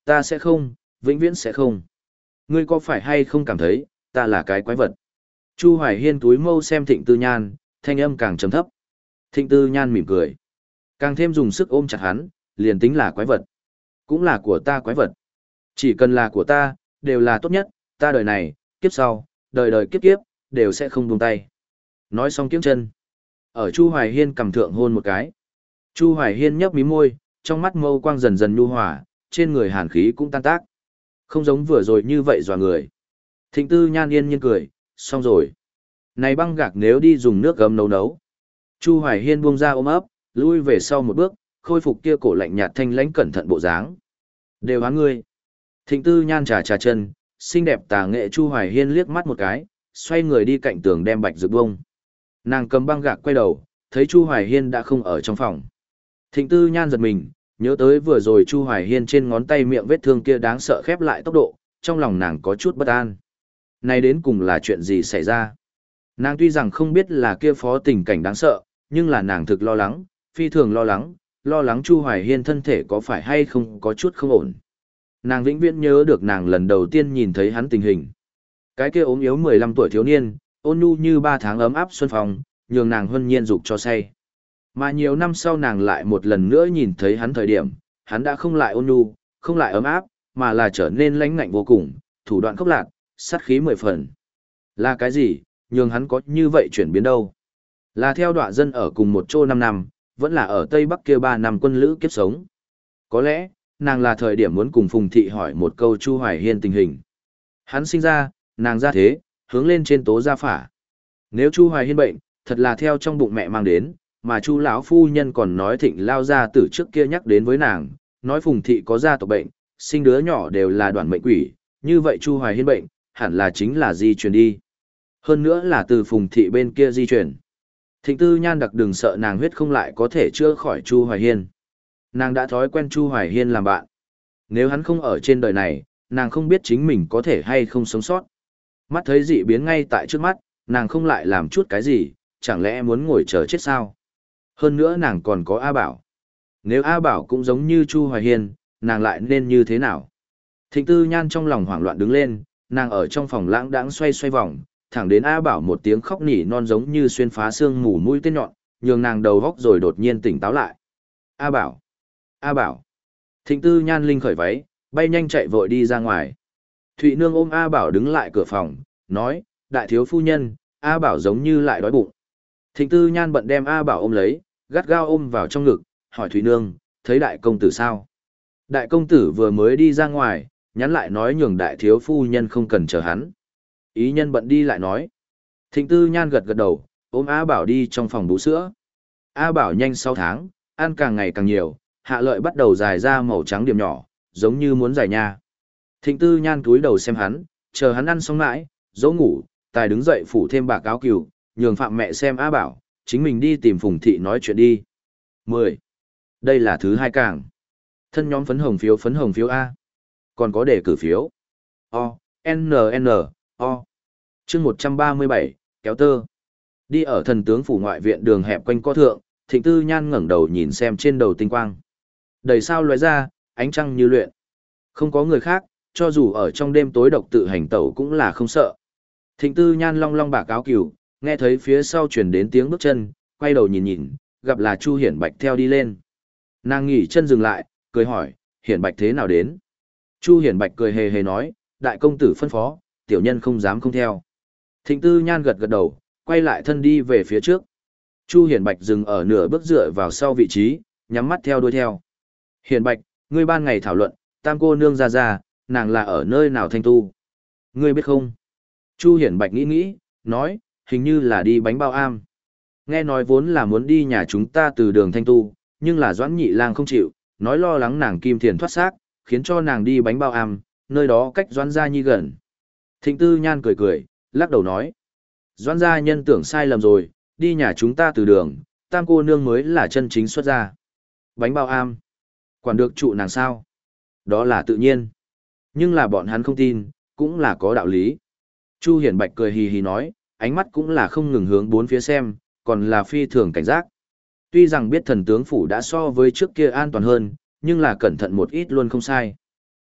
A: ta sẽ không, vĩnh viễn sẽ không. Ngươi có phải hay không cảm thấy, ta là cái quái vật? Chu Hoài Hiên túi mâu xem Thịnh Tư Nhan, thanh âm càng trầm thấp. Thịnh Tư Nhan mỉm cười. Càng thêm dùng sức ôm chặt hắn, liền tính là quái vật. Cũng là của ta quái vật. Chỉ cần là của ta, đều là tốt nhất, ta đời này, kiếp sau, đời đời kiếp kiếp, đều sẽ không buông tay. Nói xong kiếng chân. Ở Chu Hoài Hiên cầm thượng hôn một cái. Chu Hoài Hiên nhấp mí môi, trong mắt mâu quang dần dần nhu hòa, trên người hàn khí cũng tan tác. Không giống vừa rồi như vậy dọa người. Thịnh Tư Nhan yên nhiên cười, xong rồi. Này băng gạc nếu đi dùng nước gấm nấu nấu. Chu Hoài Hiên buông ra ôm ấp, lui về sau một bước, khôi phục kia cổ lạnh nhạt thanh lãnh cẩn thận bộ dáng. Đều hắn ngươi. Thịnh Tư Nhan trà trà chân, xinh đẹp tà nghệ Chu Hoài Hiên liếc mắt một cái, xoay người đi cạnh tường đem bạch dược bông. Nàng cầm băng gạc quay đầu, thấy Chu Hoài Hiên đã không ở trong phòng. Thịnh Tư Nhan giật mình, nhớ tới vừa rồi Chu Hoài Hiên trên ngón tay miệng vết thương kia đáng sợ khép lại tốc độ, trong lòng nàng có chút bất an. Này đến cùng là chuyện gì xảy ra? Nàng tuy rằng không biết là kia phó tình cảnh đáng sợ, nhưng là nàng thực lo lắng, phi thường lo lắng, lo lắng Chu Hoài Hiên thân thể có phải hay không có chút không ổn. Nàng vĩnh viễn nhớ được nàng lần đầu tiên nhìn thấy hắn tình hình. Cái kia ốm yếu mười lăm tuổi thiếu niên, ôn nhu như ba tháng ấm áp xuân phong, nhường nàng huân nhiên dục cho say. Mà nhiều năm sau nàng lại một lần nữa nhìn thấy hắn thời điểm, hắn đã không lại ôn nhu, không lại ấm áp, mà là trở nên lãnh ngạnh vô cùng, thủ đoạn khốc lạc, sát khí mười phần. Là cái gì, nhường hắn có như vậy chuyển biến đâu? Là theo đọa dân ở cùng một chỗ năm năm, vẫn là ở Tây Bắc kia ba năm quân lữ kiếp sống. Có lẽ, nàng là thời điểm muốn cùng Phùng Thị hỏi một câu Chu Hoài Hiên tình hình. Hắn sinh ra, nàng ra thế, hướng lên trên tố gia phả. Nếu Chu Hoài Hiên bệnh, thật là theo trong bụng mẹ mang đến, mà Chu lão phu nhân còn nói Thịnh lao gia tử trước kia nhắc đến với nàng, nói Phùng Thị có gia tộc bệnh, sinh đứa nhỏ đều là đoạn mệnh quỷ, như vậy Chu Hoài Hiên bệnh, hẳn là chính là di truyền đi. Hơn nữa là từ Phùng Thị bên kia di truyền. Thịnh Tư Nhan đặc đừng sợ nàng huyết không lại có thể chữa khỏi Chu Hoài Hiên. Nàng đã thói quen Chu Hoài Hiên làm bạn. Nếu hắn không ở trên đời này, nàng không biết chính mình có thể hay không sống sót. Mắt thấy dị biến ngay tại trước mắt, nàng không lại làm chút cái gì, chẳng lẽ muốn ngồi chờ chết sao? Hơn nữa nàng còn có A Bảo. Nếu A Bảo cũng giống như Chu Hoài Hiên, nàng lại nên như thế nào? Thịnh Tư Nhan trong lòng hoảng loạn đứng lên, nàng ở trong phòng lãng đãng xoay xoay vòng, thẳng đến A Bảo một tiếng khóc nỉ non giống như xuyên phá xương mù mũi tên nhọn, nhường nàng đầu góc rồi đột nhiên tỉnh táo lại. A Bảo! A Bảo! Thịnh Tư Nhan linh khởi váy, bay nhanh chạy vội đi ra ngoài. Thụy Nương ôm A Bảo đứng lại cửa phòng, nói, đại thiếu phu nhân, A Bảo giống như lại đói bụng. Thịnh Tư Nhan bận đem A Bảo ôm lấy, gắt gao ôm vào trong ngực, hỏi Thụy Nương, thấy đại công tử sao? Đại công tử vừa mới đi ra ngoài, nhắn lại nói nhường đại thiếu phu nhân không cần chờ hắn. Ý nhân bận đi lại nói. Thịnh Tư Nhan gật gật đầu, ôm A Bảo đi trong phòng bú sữa. A Bảo nhanh sáu tháng, ăn càng ngày càng nhiều, hạ lợi bắt đầu dài ra màu trắng điểm nhỏ, giống như muốn giải nha. Thịnh Tư Nhan cúi đầu xem hắn, chờ hắn ăn xong mãi, dỗ ngủ, tài đứng dậy phủ thêm bạc áo cừu, nhường Phạm mẹ xem A Bảo, chính mình đi tìm Phùng Thị nói chuyện đi. mười. Đây là thứ hai càng. Thân nhóm phấn hồng phiếu phấn hồng phiếu A. Còn có đề cử phiếu. O, N N, O. Chương một trăm ba mươi bảy, kéo tơ. Đi ở thần tướng phủ ngoại viện đường hẹp quanh co thượng, Thịnh Tư Nhan ngẩng đầu nhìn xem trên đầu tinh quang. Đầy sao lóe ra, ánh trăng như luyện. Không có người khác, cho dù ở trong đêm tối độc tự hành tẩu cũng là không sợ. Thịnh Tư Nhan long long bạc áo cừu, nghe thấy phía sau truyền đến tiếng bước chân, quay đầu nhìn nhìn, gặp là Chu Hiển Bạch theo đi lên. Nàng nghỉ chân dừng lại, cười hỏi, Hiển Bạch thế nào đến? Chu Hiển Bạch cười hề hề nói, đại công tử phân phó, tiểu nhân không dám không theo. Thịnh Tư Nhan gật gật đầu, quay lại thân đi về phía trước. Chu Hiển Bạch dừng ở nửa bước dựa vào sau vị trí, nhắm mắt theo đuôi theo. Hiển Bạch, ngươi ban ngày thảo luận, tam cô nương ra ra, nàng là ở nơi nào thanh tu? Ngươi biết không? Chu Hiển Bạch nghĩ nghĩ, nói, hình như là đi bánh bao am. Nghe nói vốn là muốn đi nhà chúng ta từ đường thanh tu, nhưng là Doãn Nhị Lang không chịu, nói lo lắng nàng kim tiền thoát xác, khiến cho nàng đi bánh bao am, nơi đó cách Doãn gia nhi gần. Thịnh Tư Nhan cười cười, lắc đầu nói, Doãn gia nhân tưởng sai lầm rồi, đi nhà chúng ta từ đường, tam cô nương mới là chân chính xuất gia. Bánh bao am, quản được trụ nàng sao? Đó là tự nhiên. Nhưng là bọn hắn không tin, cũng là có đạo lý. Chu Hiển Bạch cười hì hì nói, ánh mắt cũng là không ngừng hướng bốn phía xem, còn là phi thường cảnh giác. Tuy rằng biết thần tướng phủ đã so với trước kia an toàn hơn, nhưng là cẩn thận một ít luôn không sai.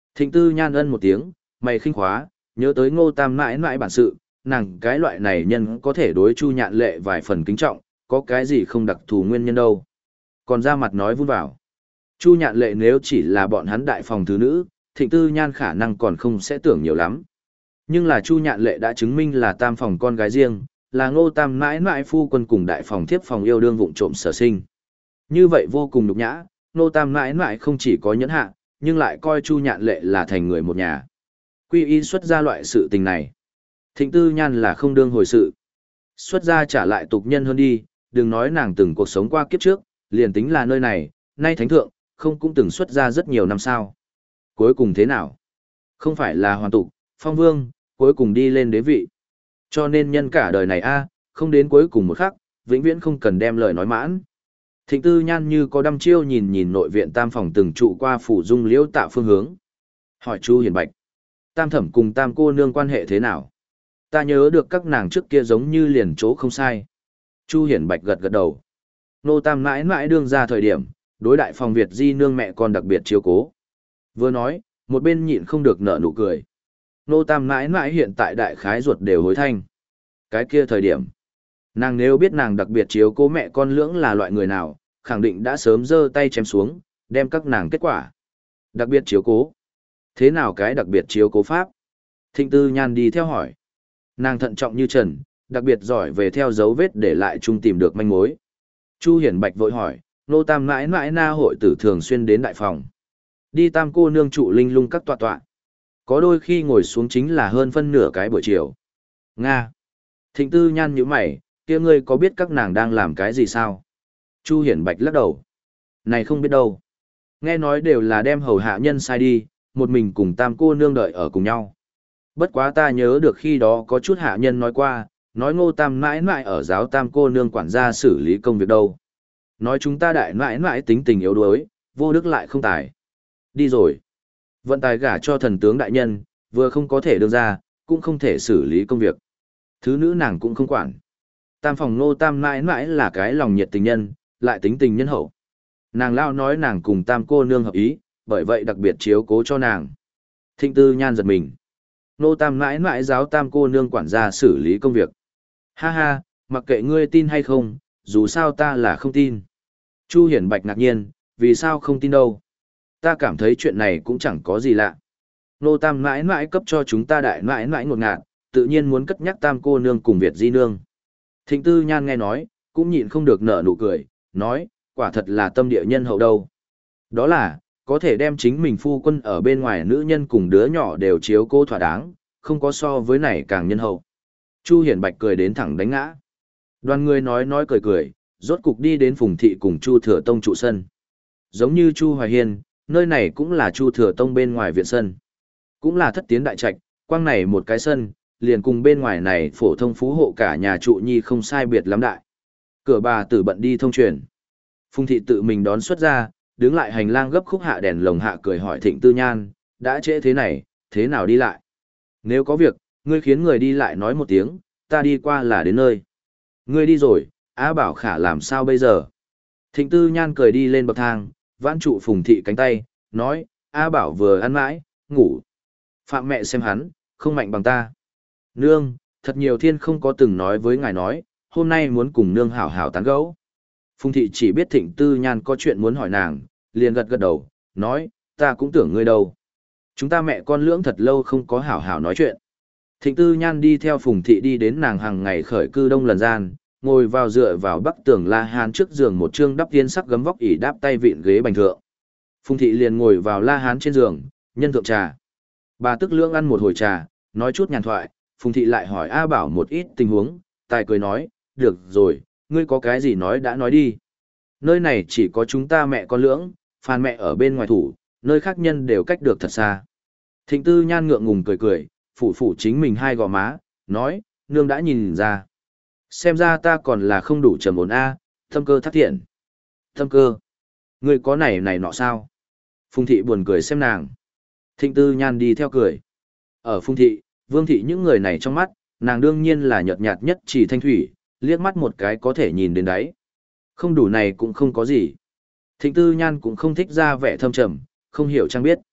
A: Thịnh Tư Nhan ân một tiếng, mày khinh khóa, nhớ tới Ngô Tam mãi mãi bản sự, nàng cái loại này nhân có thể đối Chu Nhạn Lệ vài phần kính trọng, có cái gì không đặc thù nguyên nhân đâu. Còn ra mặt nói vun vào. Chu Nhạn Lệ nếu chỉ là bọn hắn đại phòng thứ nữ, Thịnh Tư Nhan khả năng còn không sẽ tưởng nhiều lắm. Nhưng là Chu Nhạn Lệ đã chứng minh là tam phòng con gái riêng, là Ngô Tam mãi mãi phu quân cùng đại phòng thiếp phòng yêu đương vụng trộm sở sinh. Như vậy vô cùng nhục nhã, Ngô Tam mãi mãi không chỉ có nhẫn hạ, nhưng lại coi Chu Nhạn Lệ là thành người một nhà. Quy y xuất ra loại sự tình này. Thịnh Tư Nhan là không đương hồi sự. Xuất ra trả lại tục nhân hơn đi, đừng nói nàng từng cuộc sống qua kiếp trước, liền tính là nơi này, nay thánh thượng, không cũng từng xuất ra rất nhiều năm sao. Cuối cùng thế nào? Không phải là hoàn tục, phong vương, cuối cùng đi lên đế vị. Cho nên nhân cả đời này a, không đến cuối cùng một khắc, vĩnh viễn không cần đem lời nói mãn. Thịnh Tư Nhan như có đăm chiêu nhìn nhìn nội viện tam phòng từng trụ qua phủ dung liễu tạ phương hướng. Hỏi Chu Hiền Bạch, tam thẩm cùng tam cô nương quan hệ thế nào? Ta nhớ được các nàng trước kia giống như liền chỗ không sai. Chu Hiển Bạch gật gật đầu. Nô tam mãi mãi đương ra thời điểm, đối đại phòng Việt di nương mẹ con đặc biệt chiếu cố. Vừa nói, một bên nhịn không được nở nụ cười. Nô tam mãi mãi hiện tại đại khái ruột đều hối thanh. Cái kia thời điểm, nàng nếu biết nàng đặc biệt chiếu cố mẹ con lưỡng là loại người nào, khẳng định đã sớm giơ tay chém xuống, đem các nàng kết quả. Đặc biệt chiếu cố. Thế nào cái đặc biệt chiếu cố pháp? Thịnh Tư Nhan đi theo hỏi. Nàng thận trọng như trần, đặc biệt giỏi về theo dấu vết để lại chung tìm được manh mối. Chu Hiển Bạch vội hỏi, nô tam mãi mãi na hội tử thường xuyên đến đại phòng. Đi tam cô nương trụ linh lung các tọa tọa. Có đôi khi ngồi xuống chính là hơn phân nửa cái buổi chiều. Nga. Thịnh Tư Nhan nhíu mày, kia ngươi có biết các nàng đang làm cái gì sao? Chu Hiển Bạch lắc đầu. Này không biết đâu. Nghe nói đều là đem hầu hạ nhân sai đi, một mình cùng tam cô nương đợi ở cùng nhau. Bất quá ta nhớ được khi đó có chút hạ nhân nói qua, nói ngô tam mãi mãi ở giáo tam cô nương quản gia xử lý công việc đâu. Nói chúng ta đại mãi mãi tính tình yếu đuối, vô đức lại không tài. Đi rồi. Vận tài gả cho thần tướng đại nhân, vừa không có thể đương ra, cũng không thể xử lý công việc. Thứ nữ nàng cũng không quản. Tam phòng ngô tam mãi mãi là cái lòng nhiệt tình nhân, lại tính tình nhân hậu. Nàng lao nói nàng cùng tam cô nương hợp ý, bởi vậy đặc biệt chiếu cố cho nàng. Thịnh Tư Nhan giật mình. Nô tam mãi mãi giáo tam cô nương quản gia xử lý công việc. Ha ha, mặc kệ ngươi tin hay không, dù sao ta là không tin. Chu Hiển Bạch ngạc nhiên, vì sao không tin đâu? Ta cảm thấy chuyện này cũng chẳng có gì lạ. Nô tam mãi mãi cấp cho chúng ta đại mãi mãi ngột ngạt, tự nhiên muốn cất nhắc tam cô nương cùng Việt di nương. Thịnh Tư Nhan nghe nói, cũng nhịn không được nở nụ cười, nói, quả thật là tâm địa nhân hậu đâu. Đó là, có thể đem chính mình phu quân ở bên ngoài nữ nhân cùng đứa nhỏ đều chiếu cố thỏa đáng, không có so với này càng nhân hậu. Chu Hiển Bạch cười đến thẳng đánh ngã. Đoàn người nói nói cười cười, rốt cục đi đến Phùng Thị cùng Chu Thừa Tông trụ sân. Giống như Chu Hoài Hiên, nơi này cũng là Chu Thừa Tông bên ngoài viện sân. Cũng là thất tiến đại trạch, quang này một cái sân, liền cùng bên ngoài này phổ thông phú hộ cả nhà trụ nhi không sai biệt lắm đại. Cửa bà tử bận đi thông truyền. Phùng Thị tự mình đón xuất ra, đứng lại hành lang gấp khúc hạ đèn lồng hạ cười hỏi Thịnh Tư Nhan, đã trễ thế này, thế nào đi lại? Nếu có việc, ngươi khiến người đi lại nói một tiếng, ta đi qua là đến nơi. Ngươi đi rồi, Á Bảo Khả làm sao bây giờ? Thịnh Tư Nhan cười đi lên bậc thang, vãn trụ Phùng Thị cánh tay, nói, Á Bảo vừa ăn mãi, ngủ. Phạm mẹ xem hắn, không mạnh bằng ta. Nương, thật nhiều thiên không có từng nói với ngài nói, hôm nay muốn cùng nương hảo hảo tán gẫu. Phùng Thị chỉ biết Thịnh Tư Nhan có chuyện muốn hỏi nàng, liền gật gật đầu, nói, ta cũng tưởng ngươi đâu. Chúng ta mẹ con lưỡng thật lâu không có hảo hảo nói chuyện. Thịnh Tư Nhan đi theo Phùng Thị đi đến nàng hàng ngày khởi cư đông lần gian, ngồi vào dựa vào bắc tường La Hán trước giường một trương đắp tiên sắc gấm vóc ỉ đáp tay vịn ghế bành thượng. Phùng Thị liền ngồi vào La Hán trên giường, nhân thượng trà. Bà tức lưỡng ăn một hồi trà, nói chút nhàn thoại, Phùng Thị lại hỏi A Bảo một ít tình huống, tài cười nói, được rồi, ngươi có cái gì nói đã nói đi. Nơi này chỉ có chúng ta mẹ con lưỡng, Phan mẹ ở bên ngoài thủ, nơi khác nhân đều cách được thật xa. Thịnh Tư Nhan ngượng ngùng cười cười, phủ phủ chính mình hai gò má, nói, nương đã nhìn ra. Xem ra ta còn là không đủ trầm ổn a, tâm cơ thắt thiện. Tâm cơ? Ngươi có này này nọ sao? Phùng Thị buồn cười xem nàng. Thịnh Tư Nhan đi theo cười. Ở Phùng Thị, Vương Thị những người này trong mắt, nàng đương nhiên là nhợt nhạt nhất chỉ thanh thủy, liếc mắt một cái có thể nhìn đến đáy. Không đủ này cũng không có gì. Thịnh Tư Nhan cũng không thích ra vẻ thâm trầm, không hiểu chăng biết.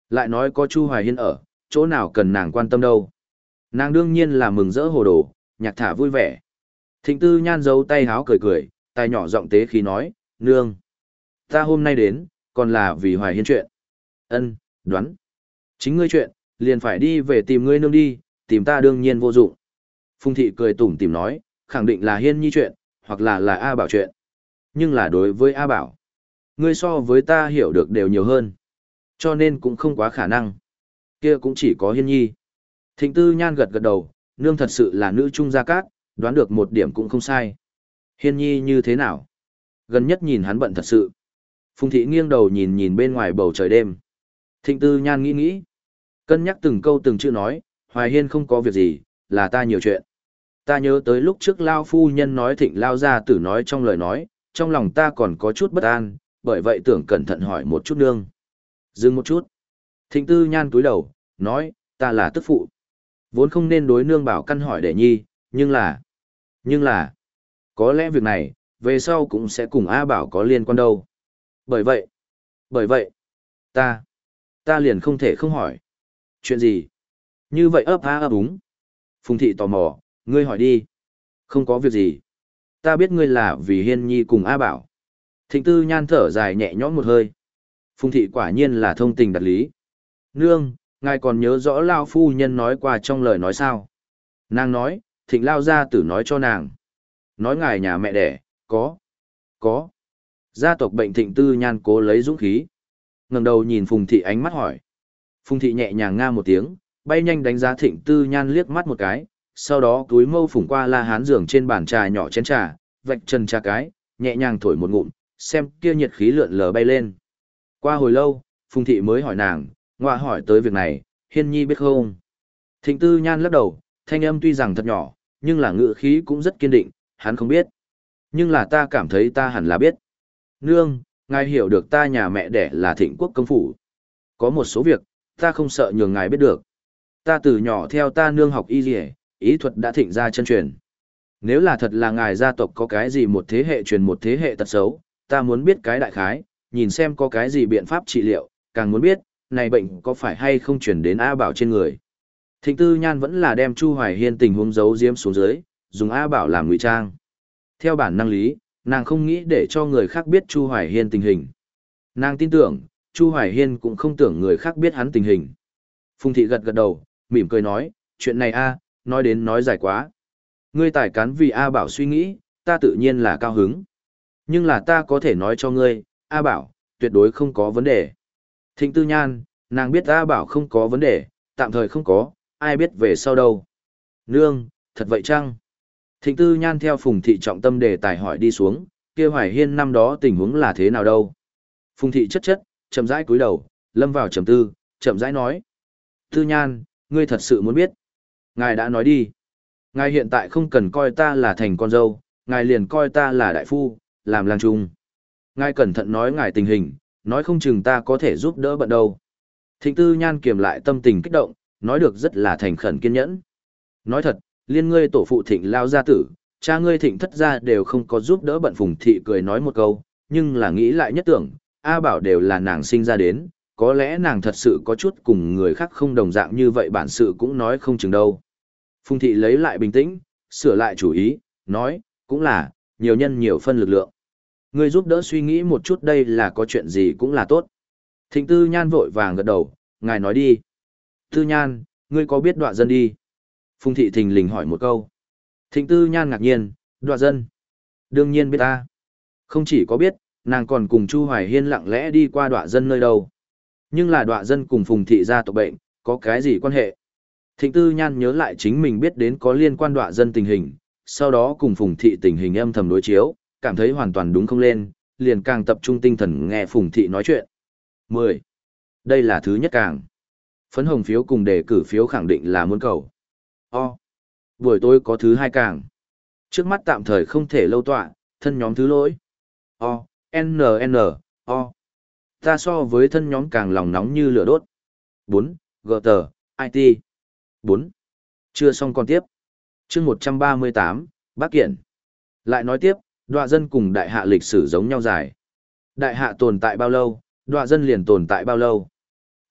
A: Lại nói có Chu Hoài Hiên ở, chỗ nào cần nàng quan tâm đâu. Nàng đương nhiên là mừng rỡ hồ đồ, nhạc thả vui vẻ. Thịnh Tư Nhan giấu tay háo cười cười, tay nhỏ giọng tế khí nói, nương. Ta hôm nay đến, còn là vì Hoài Hiên chuyện. Ân, đoán. Chính ngươi chuyện, liền phải đi về tìm ngươi nương đi, tìm ta đương nhiên vô dụng. Phùng thị cười tủm tỉm nói, khẳng định là Hiên Nhi chuyện, hoặc là là A Bảo chuyện. Nhưng là đối với A Bảo, ngươi so với ta hiểu được đều nhiều hơn. Cho nên cũng không quá khả năng. Kia cũng chỉ có Hiên Nhi. Thịnh Tư Nhan gật gật đầu, nương thật sự là nữ trung gia cát, đoán được một điểm cũng không sai. Hiên Nhi như thế nào? Gần nhất nhìn hắn bận thật sự. Phùng thị nghiêng đầu nhìn nhìn bên ngoài bầu trời đêm. Thịnh Tư Nhan nghĩ nghĩ. Cân nhắc từng câu từng chữ nói, Hoài Hiên không có việc gì, là ta nhiều chuyện. Ta nhớ tới lúc trước Lao phu nhân nói Thịnh Lao gia tử nói trong lời nói, trong lòng ta còn có chút bất an, bởi vậy tưởng cẩn thận hỏi một chút nương. Dừng một chút. Thịnh Tư Nhan túi đầu, nói, ta là tức phụ. Vốn không nên đối nương bảo căn hỏi để nhi, nhưng là... Nhưng là... Có lẽ việc này, về sau cũng sẽ cùng A Bảo có liên quan đâu. Bởi vậy... Bởi vậy... Ta... Ta liền không thể không hỏi. Chuyện gì? Như vậy ấp a ấp úng. Phùng thị tò mò, ngươi hỏi đi. Không có việc gì. Ta biết ngươi là vì Hiên Nhi cùng A Bảo. Thịnh Tư Nhan thở dài nhẹ nhõm một hơi. Phùng thị quả nhiên là thông tình đặt lý. Nương, ngài còn nhớ rõ Lao phu nhân nói qua trong lời nói sao? Nàng nói, Thịnh Lao gia tử nói cho nàng. Nói ngài nhà mẹ đẻ, có. Có. Gia tộc bệnh Thịnh Tư Nhan cố lấy dũng khí. Ngẩng đầu nhìn Phùng thị ánh mắt hỏi. Phùng thị nhẹ nhàng nga một tiếng, bay nhanh đánh giá Thịnh Tư Nhan liếc mắt một cái, sau đó túi mâu phủng qua la hán giường trên bàn trà nhỏ chén trà, vạch chân trà cái, nhẹ nhàng thổi một ngụm, xem kia nhiệt khí lượn lờ bay lên. Qua hồi lâu, Phùng thị mới hỏi nàng, ngoại hỏi tới việc này, Hiên Nhi biết không? Thịnh Tư Nhan lắc đầu, thanh âm tuy rằng thật nhỏ, nhưng là ngữ khí cũng rất kiên định, hắn không biết. Nhưng là ta cảm thấy ta hẳn là biết. Nương, ngài hiểu được ta nhà mẹ đẻ là Thịnh quốc công phủ. Có một số việc, ta không sợ nhường ngài biết được. Ta từ nhỏ theo ta nương học y dì ý thuật đã thịnh ra chân truyền. Nếu là thật là ngài gia tộc có cái gì một thế hệ truyền một thế hệ tật xấu, ta muốn biết cái đại khái, nhìn xem có cái gì biện pháp trị liệu, càng muốn biết, này bệnh có phải hay không truyền đến A Bảo trên người. Thịnh Tư Nhan vẫn là đem Chu Hoài Hiên tình huống giấu giếm xuống dưới, dùng A Bảo làm ngụy trang. Theo bản năng lý, nàng không nghĩ để cho người khác biết Chu Hoài Hiên tình hình. Nàng tin tưởng, Chu Hoài Hiên cũng không tưởng người khác biết hắn tình hình. Phùng thị gật gật đầu, mỉm cười nói, chuyện này a, nói đến nói dài quá. Ngươi tài cán vì A Bảo suy nghĩ, ta tự nhiên là cao hứng. Nhưng là ta có thể nói cho ngươi, A Bảo, tuyệt đối không có vấn đề. Thịnh Tư Nhan, nàng biết A Bảo không có vấn đề, tạm thời không có, ai biết về sau đâu. Nương, thật vậy chăng? Thịnh Tư Nhan theo Phùng thị trọng tâm đề tài hỏi đi xuống, kia Hoài Hiên năm đó tình huống là thế nào đâu? Phùng thị chất chất, chậm rãi cúi đầu, lâm vào trầm tư, chậm rãi nói. Tư Nhan, ngươi thật sự muốn biết. Ngài đã nói đi. Ngài hiện tại không cần coi ta là thành con dâu, ngài liền coi ta là đại phu, làm lang trung. Ngài cẩn thận nói ngài tình hình, nói không chừng ta có thể giúp đỡ bận đâu. Thịnh Tư Nhan kiềm lại tâm tình kích động, nói được rất là thành khẩn kiên nhẫn. Nói thật, liên ngươi tổ phụ Thịnh lao gia tử, cha ngươi Thịnh thất gia đều không có giúp đỡ bận. Phùng thị cười nói một câu, nhưng là nghĩ lại nhất tưởng, A Bảo đều là nàng sinh ra đến, có lẽ nàng thật sự có chút cùng người khác không đồng dạng như vậy, bản sự cũng nói không chừng đâu. Phùng thị lấy lại bình tĩnh, sửa lại chủ ý, nói, cũng là, nhiều nhân nhiều phân lực lượng. Ngươi giúp đỡ suy nghĩ một chút, đây là có chuyện gì cũng là tốt. Thịnh Tư Nhan vội vàng gật đầu, ngài nói đi. Tư Nhan, ngươi có biết Đoạ Dân đi? Phùng thị thình lình hỏi một câu. Thịnh Tư Nhan ngạc nhiên, Đoạ Dân? Đương nhiên biết ta. Không chỉ có biết, nàng còn cùng Chu Hoài Hiên lặng lẽ đi qua Đoạ Dân nơi đâu. Nhưng là Đoạ Dân cùng Phùng thị gia tộc bệnh, có cái gì quan hệ? Thịnh Tư Nhan nhớ lại chính mình biết đến có liên quan Đoạ Dân tình hình, sau đó cùng Phùng thị tình hình âm thầm đối chiếu, cảm thấy hoàn toàn đúng không lên, liền càng tập trung tinh thần nghe Phùng thị nói chuyện. mười. Đây là thứ nhất càng. Phấn hồng phiếu cùng đề cử phiếu khẳng định là muốn cầu. O. Buổi tối có thứ hai càng. Trước mắt tạm thời không thể lâu tọa, thân nhóm thứ lỗi. O. N N. O. Ta so với thân nhóm càng lòng nóng như lửa đốt. bốn. Gờ tờ, I T. bốn. Chưa xong còn tiếp. chương một trăm ba mươi tám, Bác Kiện. Lại nói tiếp, Đoạ Dân cùng đại hạ lịch sử giống nhau dài. Đại hạ tồn tại bao lâu, Đoạ Dân liền tồn tại bao lâu.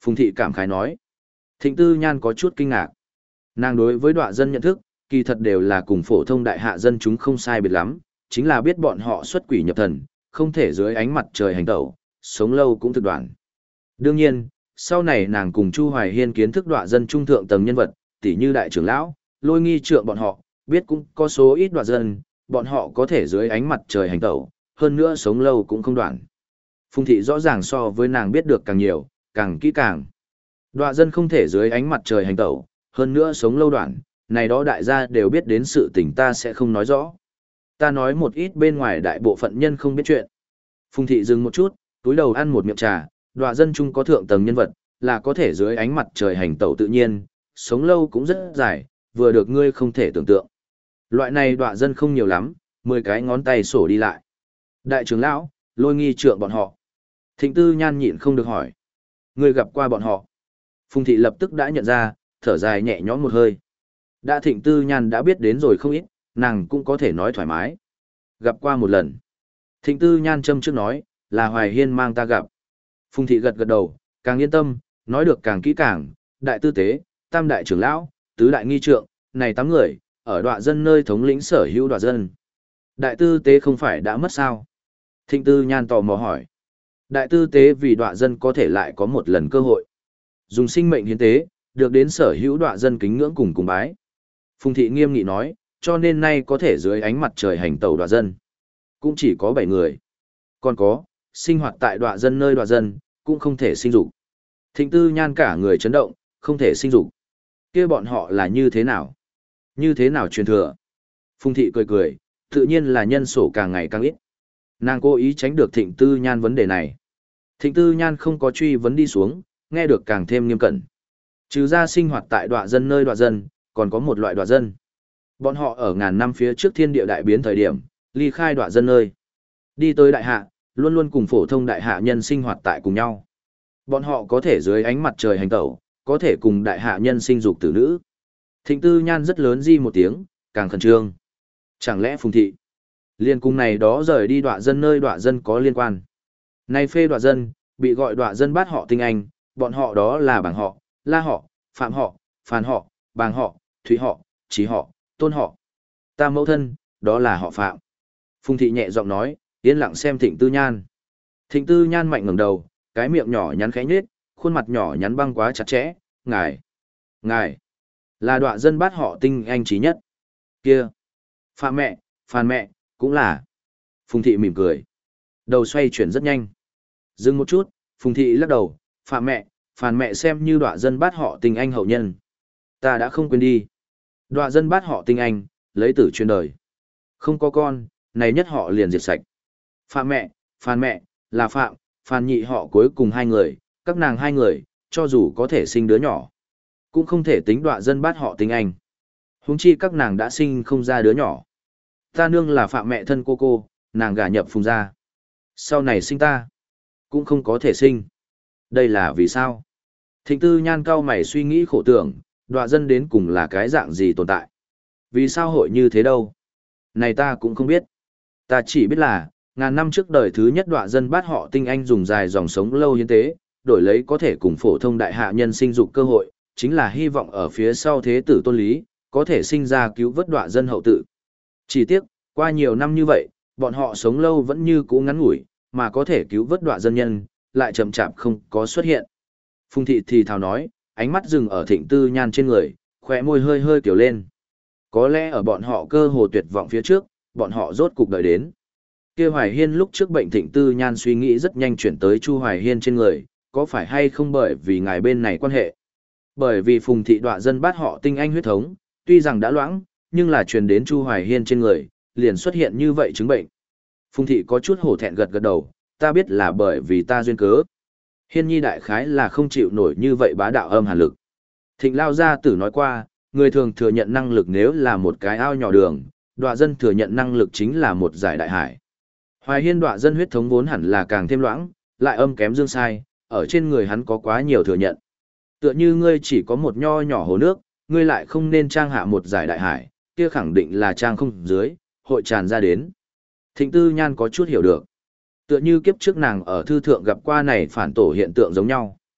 A: Phùng thị cảm khái nói. Thịnh Tư Nhan có chút kinh ngạc. Nàng đối với đọa dân nhận thức, kỳ thật đều là cùng phổ thông đại hạ dân chúng không sai biệt lắm, chính là biết bọn họ xuất quỷ nhập thần, không thể dưới ánh mặt trời hành tẩu, sống lâu cũng thực đoạn. Đương nhiên, sau này nàng cùng Chu Hoài Hiên kiến thức đọa dân trung thượng tầng nhân vật, tỷ như đại trưởng lão, Lôi Nghi trượng bọn họ, biết cũng có số ít đọa dân, bọn họ có thể dưới ánh mặt trời hành tẩu, hơn nữa sống lâu cũng không đoạn. Phùng thị rõ ràng so với nàng biết được càng nhiều, càng kỹ càng. Đọa dân không thể dưới ánh mặt trời hành tẩu, hơn nữa sống lâu đoạn, này đó đại gia đều biết đến sự tình ta sẽ không nói rõ. Ta nói một ít bên ngoài đại bộ phận nhân không biết chuyện. Phùng thị dừng một chút, túi đầu ăn một miệng trà, đọa dân chung có thượng tầng nhân vật, là có thể dưới ánh mặt trời hành tẩu tự nhiên, sống lâu cũng rất dài, vừa được ngươi không thể tưởng tượng. Loại này đọa dân không nhiều lắm, mười cái ngón tay sổ đi lại. Đại trưởng lão, Lôi Nghi trượng bọn họ. Thịnh Tư Nhan nhịn không được hỏi. Ngươi gặp qua bọn họ. Phùng thị lập tức đã nhận ra, thở dài nhẹ nhõm một hơi. Đã Thịnh Tư Nhan đã biết đến rồi không ít, nàng cũng có thể nói thoải mái. Gặp qua một lần. Thịnh Tư Nhan châm trước nói, là Hoài Hiên mang ta gặp. Phùng thị gật gật đầu, càng yên tâm, nói được càng kỹ càng, đại tư tế, tam đại trưởng lão, tứ đại nghi trượng, này tám người, ở đọa dân nơi thống lĩnh sở hữu đọa dân. Đại tư tế không phải đã mất sao? Thịnh Tư Nhan tò mò hỏi. Đại tư tế vì đọa dân có thể lại có một lần cơ hội. Dùng sinh mệnh hiến tế, được đến sở hữu đọa dân kính ngưỡng cùng cùng bái. Phùng thị nghiêm nghị nói, cho nên nay có thể dưới ánh mặt trời hành tẩu đọa dân. Cũng chỉ có bảy người. Còn có, sinh hoạt tại đọa dân nơi đọa dân, cũng không thể sinh dục. Thịnh Tư Nhan cả người chấn động, không thể sinh dục. Kia bọn họ là như thế nào? Như thế nào truyền thừa? Phùng thị cười cười, tự nhiên là nhân sổ càng ngày càng ít. Nàng cố ý tránh được Thịnh Tư Nhan vấn đề này. Thịnh Tư Nhan không có truy vấn đi xuống, nghe được càng thêm nghiêm cẩn. Trừ ra sinh hoạt tại đọa dân nơi đọa dân, còn có một loại đọa dân. Bọn họ ở ngàn năm phía trước thiên địa đại biến thời điểm, ly khai đọa dân nơi. Đi tới đại hạ, luôn luôn cùng phổ thông đại hạ nhân sinh hoạt tại cùng nhau. Bọn họ có thể dưới ánh mặt trời hành tẩu, có thể cùng đại hạ nhân sinh dục tử nữ. Thịnh Tư Nhan rất lớn di một tiếng, càng khẩn trương. Chẳng lẽ Phùng thị liên cung này đó rời đi đọa dân nơi đọa dân có liên quan. Nay phê đọa dân, bị gọi đọa dân bát họ tinh anh, bọn họ đó là bảng họ, la họ, phạm họ, phàn họ, bàng họ, thủy họ, trí họ, tôn họ. Ta mẫu thân, đó là họ phạm. Phùng thị nhẹ giọng nói, yên lặng xem Thịnh Tư Nhan. Thịnh Tư Nhan mạnh ngẩng đầu, cái miệng nhỏ nhắn khẽ nhếch, khuôn mặt nhỏ nhắn băng quá chặt chẽ, ngài, ngài, là đọa dân bát họ tinh anh trí nhất. Kia, phạm mẹ, phàn mẹ, cũng là. Phùng thị mỉm cười. Đầu xoay chuyển rất nhanh. Dừng một chút, Phùng thị lắc đầu, phạm mẹ, phàn mẹ xem như đọa dân bát họ tinh anh hậu nhân. Ta đã không quên đi. Đọa dân bát họ tinh anh, lấy tử truyền đời. Không có con, này nhất họ liền diệt sạch. Phạm mẹ, phàn mẹ, là phạm, phàn nhị họ cuối cùng hai người, các nàng hai người, cho dù có thể sinh đứa nhỏ, cũng không thể tính đọa dân bát họ tinh anh. Huống chi các nàng đã sinh không ra đứa nhỏ. Ta nương là phạm mẹ thân cô cô, nàng gả nhập Phùng gia. Sau này sinh ta, cũng không có thể sinh. Đây là vì sao? Thịnh Tư Nhan cao mày suy nghĩ khổ tưởng, đọa dân đến cùng là cái dạng gì tồn tại? Vì sao hội như thế đâu? Này ta cũng không biết. Ta chỉ biết là, ngàn năm trước đời thứ nhất đọa dân bát họ tinh anh dùng dài dòng sống lâu hiến tế, đổi lấy có thể cùng phổ thông đại hạ nhân sinh dục cơ hội, chính là hy vọng ở phía sau thế tử tôn lý, có thể sinh ra cứu vớt đọa dân hậu tự. Chỉ tiếc, qua nhiều năm như vậy, bọn họ sống lâu vẫn như cũ ngắn ngủi, mà có thể cứu vớt đọa dân nhân, lại chậm chạp không có xuất hiện. Phùng thị thì thào nói, ánh mắt dừng ở Thịnh Tư Nhan trên người, khóe môi hơi hơi kiểu lên. Có lẽ ở bọn họ cơ hồ tuyệt vọng phía trước, bọn họ rốt cục đợi đến. Kia Hoài Hiên lúc trước bệnh Thịnh Tư Nhan suy nghĩ rất nhanh chuyển tới Chu Hoài Hiên trên người, có phải hay không bởi vì ngài bên này quan hệ? Bởi vì Phùng thị đọa dân bát họ tinh anh huyết thống, tuy rằng đã loãng, nhưng là truyền đến Chu Hoài Hiên trên người, liền xuất hiện như vậy chứng bệnh. Phùng thị có chút hổ thẹn gật gật đầu, ta biết là bởi vì ta duyên cớ. Hiên nhi đại khái là không chịu nổi như vậy bá đạo âm hàn lực. Thịnh Lao Gia Tử nói qua, người thường thừa nhận năng lực nếu là một cái ao nhỏ đường, đọa dân thừa nhận năng lực chính là một giải đại hải. Hoài Hiên đọa dân huyết thống vốn hẳn là càng thêm loãng, lại âm kém dương sai, ở trên người hắn có quá nhiều thừa nhận. Tựa như ngươi chỉ có một nho nhỏ hồ nước, ngươi lại không nên trang hạ một giải đại hải, kia khẳng định là trang không dưới, hội tràn ra đến. Thịnh Tư Nhan có chút hiểu được. Tựa như kiếp trước nàng ở thư thượng gặp qua này phản tổ hiện tượng giống nhau.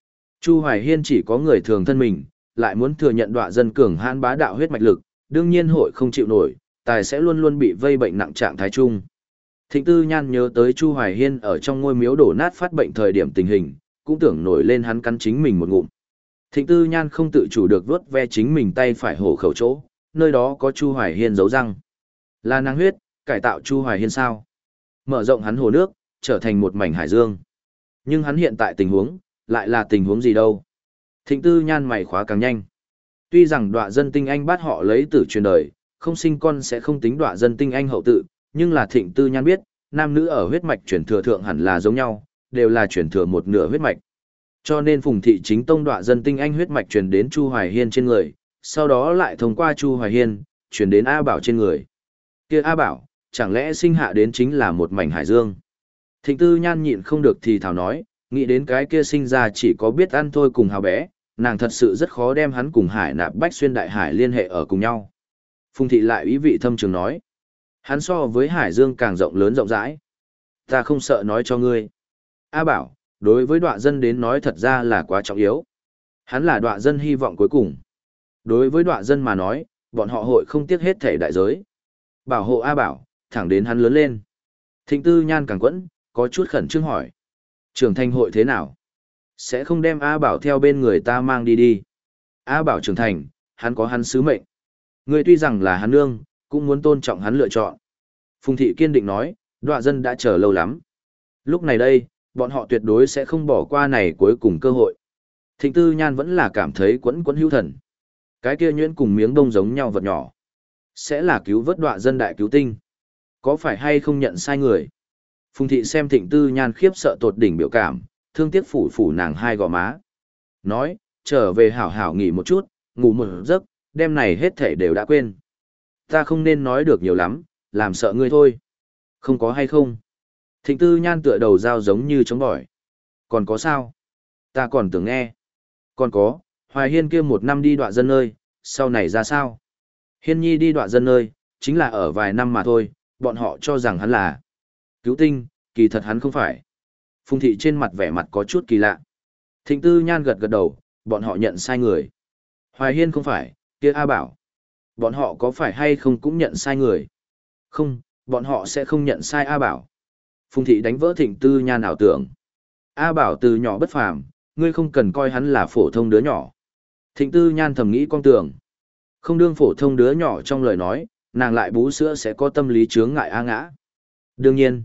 A: Chu Hoài Hiên chỉ có người thường thân mình, lại muốn thừa nhận đọa dân cường hãn bá đạo huyết mạch lực, đương nhiên hội không chịu nổi, tài sẽ luôn luôn bị vây bệnh nặng trạng thái chung. Thịnh Tư Nhan nhớ tới Chu Hoài Hiên ở trong ngôi miếu đổ nát phát bệnh thời điểm tình hình, cũng tưởng nổi lên hắn cắn chính mình một ngụm. Thịnh Tư Nhan không tự chủ được vuốt ve chính mình tay phải hổ khẩu chỗ, nơi đó có Chu Hoài Hiên giấu răng. Là nàng huyết, cải tạo Chu Hoài Hiên sao? Mở rộng hắn hồ nước, trở thành một mảnh hải dương. Nhưng hắn hiện tại tình huống, lại là tình huống gì đâu? Thịnh Tư Nhan mày khóa càng nhanh. Tuy rằng đọa dân tinh anh bắt họ lấy tử truyền đời, không sinh con sẽ không tính đọa dân tinh anh hậu tự, nhưng là Thịnh Tư Nhan biết, nam nữ ở huyết mạch truyền thừa thượng hẳn là giống nhau, đều là truyền thừa một nửa huyết mạch. Cho nên Phùng thị chính tông đọa dân tinh anh huyết mạch truyền đến Chu Hoài Hiên trên người, sau đó lại thông qua Chu Hoài Hiên, truyền đến A Bảo trên người. Kia A Bảo, chẳng lẽ sinh hạ đến chính là một mảnh hải dương? Thịnh Tư Nhan nhịn không được thì thảo nói, nghĩ đến cái kia sinh ra chỉ có biết ăn thôi cùng hào bé, nàng thật sự rất khó đem hắn cùng Hải Nạp Bách xuyên đại hải liên hệ ở cùng nhau. Phùng thị lại ý vị thâm trường nói, hắn so với hải dương càng rộng lớn rộng rãi. Ta không sợ nói cho ngươi. A Bảo, đối với đọa dân đến nói thật ra là quá trọng yếu. Hắn là đọa dân hy vọng cuối cùng. Đối với đọa dân mà nói, bọn họ hội không tiếc hết thể đại giới. Bảo hộ A Bảo, thẳng đến hắn lớn lên. Thịnh Tư Nhan càng quẫn, có chút khẩn trương hỏi. Trưởng thành hội thế nào? Sẽ không đem A Bảo theo bên người ta mang đi đi. A Bảo trưởng thành, hắn có hắn sứ mệnh. Người tuy rằng là hắn nương, cũng muốn tôn trọng hắn lựa chọn. Phùng thị kiên định nói, đọa dân đã chờ lâu lắm. Lúc này đây, bọn họ tuyệt đối sẽ không bỏ qua này cuối cùng cơ hội. Thịnh Tư Nhan vẫn là cảm thấy quẫn quẫn hữu thần. Cái kia nhuyễn cùng miếng bông giống nhau vật nhỏ. Sẽ là cứu vớt đọa dân đại cứu tinh. Có phải hay không nhận sai người? Phùng thị xem Thịnh Tư Nhan khiếp sợ tột đỉnh biểu cảm, thương tiếc phủ phủ nàng hai gò má. Nói, trở về hảo hảo nghỉ một chút, ngủ một giấc, đêm này hết thể đều đã quên. Ta không nên nói được nhiều lắm, làm sợ ngươi thôi. Không có hay không? Thịnh Tư Nhan tựa đầu dao giống như chống bỏi. Còn có sao? Ta còn tưởng nghe. Còn có, Hoài Hiên kia một năm đi đọa dân nơi, sau này ra sao? Hiên Nhi đi đọa dân nơi, chính là ở vài năm mà thôi, bọn họ cho rằng hắn là cứu tinh, kỳ thật hắn không phải. Phùng thị trên mặt vẻ mặt có chút kỳ lạ. Thịnh Tư Nhan gật gật đầu, bọn họ nhận sai người. Hoài Hiên không phải, kia A Bảo. Bọn họ có phải hay không cũng nhận sai người? Không, bọn họ sẽ không nhận sai A Bảo. Phùng thị đánh vỡ Thịnh Tư Nhan ảo tưởng. A Bảo từ nhỏ bất phàm, ngươi không cần coi hắn là phổ thông đứa nhỏ. Thịnh Tư Nhan thầm nghĩ con tưởng. Không đương phổ thông đứa nhỏ trong lời nói, nàng lại bú sữa sẽ có tâm lý chướng ngại A ngã. Đương nhiên,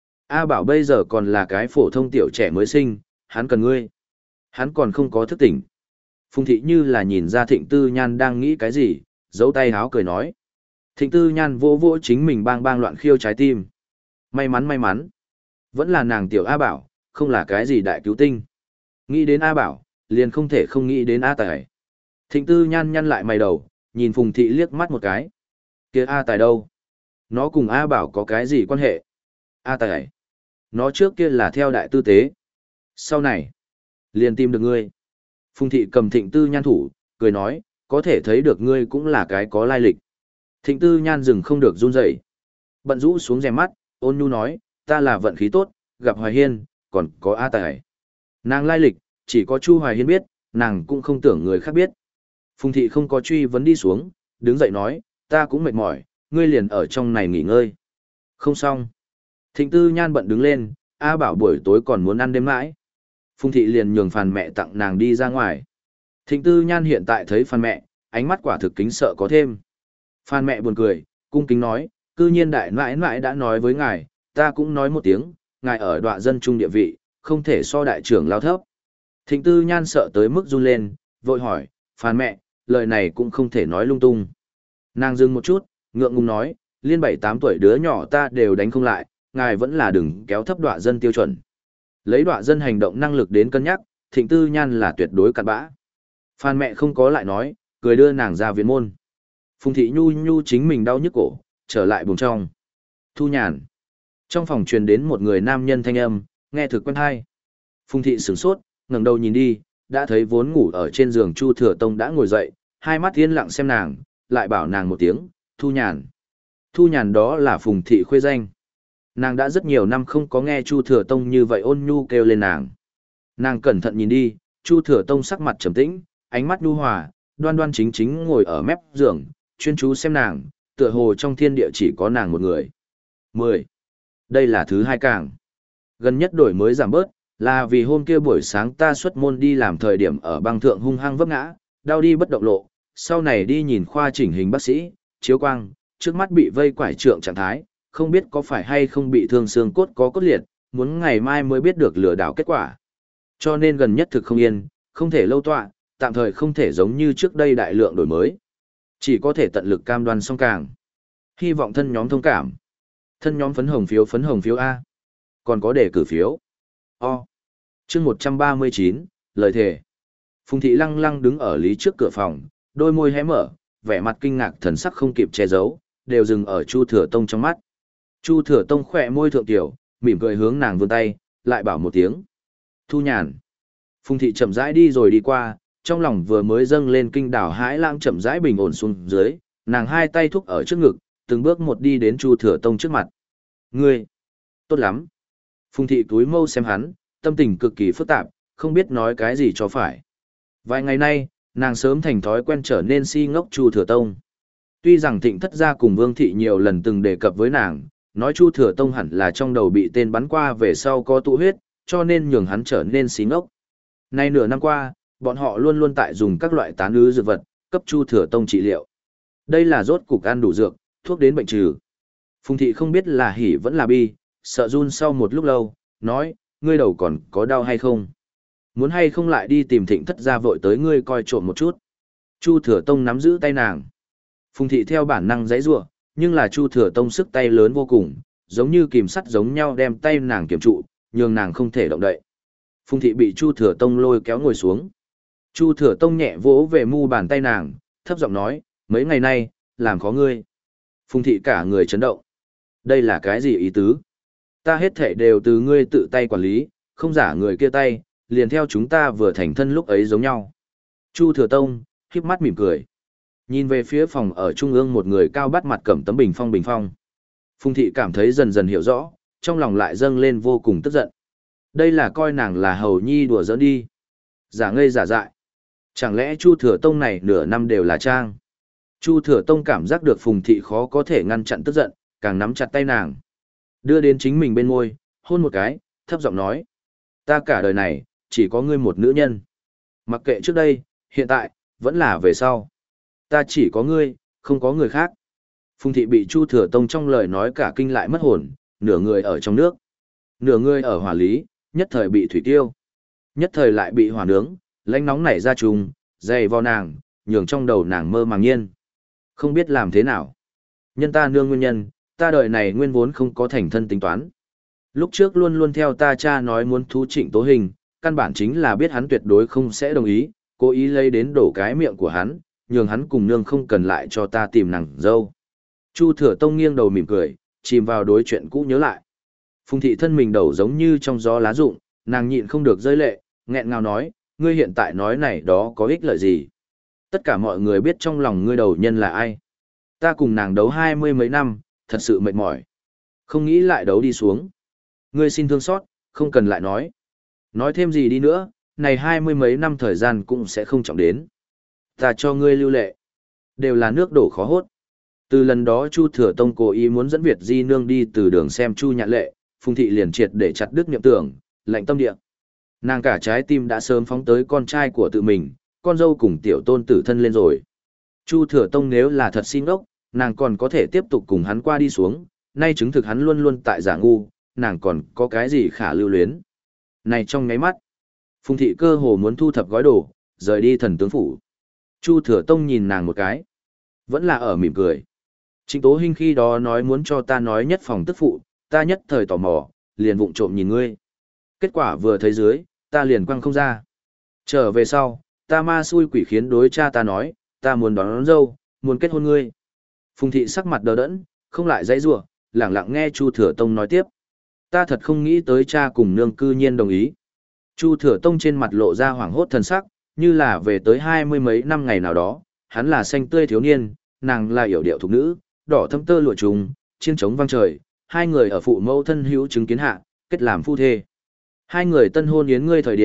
A: A Bảo bây giờ còn là cái phổ thông tiểu trẻ mới sinh, hắn cần ngươi. Hắn còn không có thức tỉnh. Phùng thị như là nhìn ra Thịnh Tư Nhan đang nghĩ cái gì, giấu tay háo cười nói. Thịnh Tư Nhan vỗ vỗ chính mình bang bang loạn khiêu trái tim. May mắn may mắn. Vẫn là nàng tiểu A Bảo, không là cái gì đại cứu tinh. Nghĩ đến A Bảo, liền không thể không nghĩ đến A Tài. Thịnh Tư Nhan nhăn lại mày đầu, nhìn Phùng thị liếc mắt một cái. Kia A Tài đâu? Nó cùng A Bảo có cái gì quan hệ? A Tài. Nó trước kia là theo đại tư tế. Sau này, liền tìm được ngươi. Phùng thị cầm Thịnh Tư Nhan thủ, cười nói, có thể thấy được ngươi cũng là cái có lai lịch. Thịnh Tư Nhan dừng không được run rẩy, bận rũ xuống rèm mắt, ôn nhu nói, ta là vận khí tốt, gặp Hoài Hiên, còn có A Tài. Nàng lai lịch, chỉ có Chu Hoài Hiên biết, nàng cũng không tưởng người khác biết. Phùng thị không có truy vấn đi xuống, đứng dậy nói, ta cũng mệt mỏi, ngươi liền ở trong này nghỉ ngơi. Không xong. Thịnh Tư Nhan bận đứng lên, A Bảo buổi tối còn muốn ăn đêm mãi. Phùng thị liền nhường Phan mẹ tặng nàng đi ra ngoài. Thịnh Tư Nhan hiện tại thấy Phan mẹ, ánh mắt quả thực kính sợ có thêm. Phan mẹ buồn cười, cung kính nói, cư nhiên đại nãi nãi đã nói với ngài, ta cũng nói một tiếng, ngài ở đọa dân trung địa vị, không thể so đại trưởng lao thấp. Thịnh Tư Nhan sợ tới mức run lên, vội hỏi, Phan mẹ, lời này cũng không thể nói lung tung. Nàng dừng một chút, ngượng ngùng nói, liên bảy tám tuổi đứa nhỏ ta đều đánh không lại, ngài vẫn là đừng kéo thấp đọa dân tiêu chuẩn. Lấy đọa dân hành động năng lực đến cân nhắc, Thịnh Tư Nhan là tuyệt đối cặn bã. Phan mẹ không có lại nói, cười đưa nàng ra viện môn. Phùng thị nhu nhu chính mình đau nhức cổ, trở lại buồng trong. Thu Nhàn. Trong phòng truyền đến một người nam nhân thanh âm, nghe thực quen hay. Phùng thị sửng sốt, ngẩng đầu nhìn đi, đã thấy vốn ngủ ở trên giường Chu Thừa Tông đã ngồi dậy, hai mắt yên lặng xem nàng, lại bảo nàng một tiếng, Thu Nhàn. Thu Nhàn đó là Phùng thị khuê danh. Nàng đã rất nhiều năm không có nghe Chu Thừa Tông như vậy ôn nhu kêu lên nàng. Nàng cẩn thận nhìn đi, Chu Thừa Tông sắc mặt trầm tĩnh, ánh mắt nhu hòa, đoan đoan chính chính ngồi ở mép giường, chuyên chú xem nàng, tựa hồ trong thiên địa chỉ có nàng một người. Mười. Đây là thứ hai càng. Gần nhất đổi mới giảm bớt, là vì hôm kia buổi sáng ta xuất môn đi làm thời điểm ở băng thượng hung hăng vấp ngã, đau đi bất động lộ, sau này đi nhìn khoa chỉnh hình bác sĩ, chiếu quang, trước mắt bị vây quải trượng trạng thái, không biết có phải hay không bị thương xương cốt có cốt liệt, muốn ngày mai mới biết được lừa đảo kết quả. Cho nên gần nhất thực không yên, không thể lâu tọa, tạm thời không thể giống như trước đây đại lượng đổi mới. Chỉ có thể tận lực cam đoan song càng. Hy vọng thân nhóm thông cảm. Thân nhóm phấn hồng phiếu phấn hồng phiếu A. Còn có đề cử phiếu. O. Chương một trăm ba mươi chín, lời thề. Phùng thị lăng lăng đứng ở lý trước cửa phòng, đôi môi hé mở, vẻ mặt kinh ngạc thần sắc không kịp che giấu, đều dừng ở Chu Thừa Tông trong mắt. Chu Thừa Tông khỏe môi thượng tiểu, mỉm cười hướng nàng vươn tay, lại bảo một tiếng. Thu nhàn. Phùng thị chậm rãi đi rồi đi qua, trong lòng vừa mới dâng lên kinh đảo hãi lãng chậm rãi bình ổn xuống dưới, nàng hai tay thúc ở trước ngực, từng bước một đi đến Chu Thừa Tông trước mặt. Ngươi, tốt lắm. Phùng thị túi mâu xem hắn, tâm tình cực kỳ phức tạp, không biết nói cái gì cho phải. Vài ngày nay, nàng sớm thành thói quen trở nên si ngốc Chu Thừa Tông. Tuy rằng Thịnh Thất gia cùng Vương thị nhiều lần từng đề cập với nàng, nói Chu Thừa Tông hẳn là trong đầu bị tên bắn qua về sau có tụ huyết, cho nên nhường hắn trở nên si ngốc. Nay nửa năm qua, bọn họ luôn luôn tại dùng các loại tán ứ dược vật, cấp Chu Thừa Tông trị liệu. Đây là rốt cục ăn đủ dược, thuốc đến bệnh trừ. Phùng thị không biết là hỉ vẫn là bi, sợ run sau một lúc lâu, nói, ngươi đầu còn có đau hay không? Muốn hay không lại đi tìm Thịnh Thất gia vội tới ngươi coi trộm một chút. Chu Thừa Tông nắm giữ tay nàng. Phùng thị theo bản năng giãy giụa, nhưng là Chu Thừa Tông sức tay lớn vô cùng, giống như kìm sắt giống nhau đem tay nàng kiềm trụ, nhường nàng không thể động đậy. Phùng thị bị Chu Thừa Tông lôi kéo ngồi xuống. Chu Thừa Tông nhẹ vỗ về mu bàn tay nàng, thấp giọng nói, mấy ngày nay, làm khó ngươi. Phùng thị cả người chấn động. Đây là cái gì ý tứ? Ta hết thể đều từ ngươi tự tay quản lý, không giả người kia tay, liền theo chúng ta vừa thành thân lúc ấy giống nhau. Chu Thừa Tông, híp mắt mỉm cười. Nhìn về phía phòng ở trung ương một người cao bắt mặt cẩm tấm bình phong bình phong. Phùng thị cảm thấy dần dần hiểu rõ, trong lòng lại dâng lên vô cùng tức giận. Đây là coi nàng là hầu nhi đùa giỡn đi. Giả ngây giả dại. Chẳng lẽ Chu Thừa Tông này nửa năm đều là trang? Chu Thừa Tông cảm giác được Phùng thị khó có thể ngăn chặn tức giận, càng nắm chặt tay nàng. Đưa đến chính mình bên môi, hôn một cái, thấp giọng nói. Ta cả đời này, chỉ có ngươi một nữ nhân. Mặc kệ trước đây, hiện tại, vẫn là về sau. Ta chỉ có ngươi, không có người khác. Phùng thị bị Chu Thừa Tông trong lời nói cả kinh lại mất hồn, nửa người ở trong nước, nửa người ở hỏa lý, nhất thời bị thủy tiêu, nhất thời lại bị hỏa nướng, lạnh nóng nảy ra trùng, dày vào nàng, nhường trong đầu nàng mơ màng nhiên. Không biết làm thế nào. Nhân ta nương nguyên nhân, ta đời này nguyên vốn không có thành thân tính toán. Lúc trước luôn luôn theo ta cha nói muốn thú Trịnh Tố Hình, căn bản chính là biết hắn tuyệt đối không sẽ đồng ý, cố ý lấy đến đổ cái miệng của hắn, nhường hắn cùng nương không cần lại cho ta tìm nàng dâu. Chu Thừa Tông nghiêng đầu mỉm cười, chìm vào đối chuyện cũ nhớ lại. Phùng thị thân mình đầu giống như trong gió lá rụng, nàng nhịn không được rơi lệ, nghẹn ngào nói, ngươi hiện tại nói này đó có ích lợi gì? Tất cả mọi người biết trong lòng ngươi đầu nhân là ai. Ta cùng nàng đấu hai mươi mấy năm, thật sự mệt mỏi. Không nghĩ lại đấu đi xuống. Ngươi xin thương xót, không cần lại nói. Nói thêm gì đi nữa, này hai mươi mấy năm thời gian cũng sẽ không trọng đến. Ta cho ngươi lưu lệ. Đều là nước đổ khó hốt. Từ lần đó Chu Thừa Tông cố ý muốn dẫn Việt Di Nương đi từ đường xem Chu Nhạn Lệ, Phùng thị liền triệt để chặt đứt niệm tưởng, lạnh tâm địa. Nàng cả trái tim đã sớm phóng tới con trai của tự mình, con dâu cùng tiểu tôn tử thân lên rồi. Chu Thừa Tông nếu là thật xin ốc, nàng còn có thể tiếp tục cùng hắn qua đi xuống, nay chứng thực hắn luôn luôn tại giả ngu, nàng còn có cái gì khả lưu luyến. Này trong ngáy mắt, Phùng thị cơ hồ muốn thu thập gói đồ, rời đi thần tướng phủ. Chu Thừa Tông nhìn nàng một cái, vẫn là ở mỉm cười. Trịnh Tố Hinh khi đó nói muốn cho ta nói nhất phòng tức phụ, ta nhất thời tò mò, liền vụng trộm nhìn ngươi. Kết quả vừa thấy dưới, ta liền quăng không ra. Trở về sau, ta ma xui quỷ khiến đối cha ta nói, ta muốn đón, đón dâu, muốn kết hôn ngươi. Phùng thị sắc mặt đờ đẫn, không lại dãy rủa, lẳng lặng nghe Chu Thừa Tông nói tiếp. Ta thật không nghĩ tới cha cùng nương cư nhiên đồng ý. Chu Thừa Tông trên mặt lộ ra hoảng hốt thần sắc, như là về tới hai mươi mấy năm ngày nào đó, hắn là xanh tươi thiếu niên, nàng là yểu điệu thục nữ, đỏ thâm tơ lụa trùng, chiêng trống vang trời, hai người ở phụ mẫu thân hữu chứng kiến hạ, kết làm phu thê. Hai người tân hôn yến ngươi thời điểm,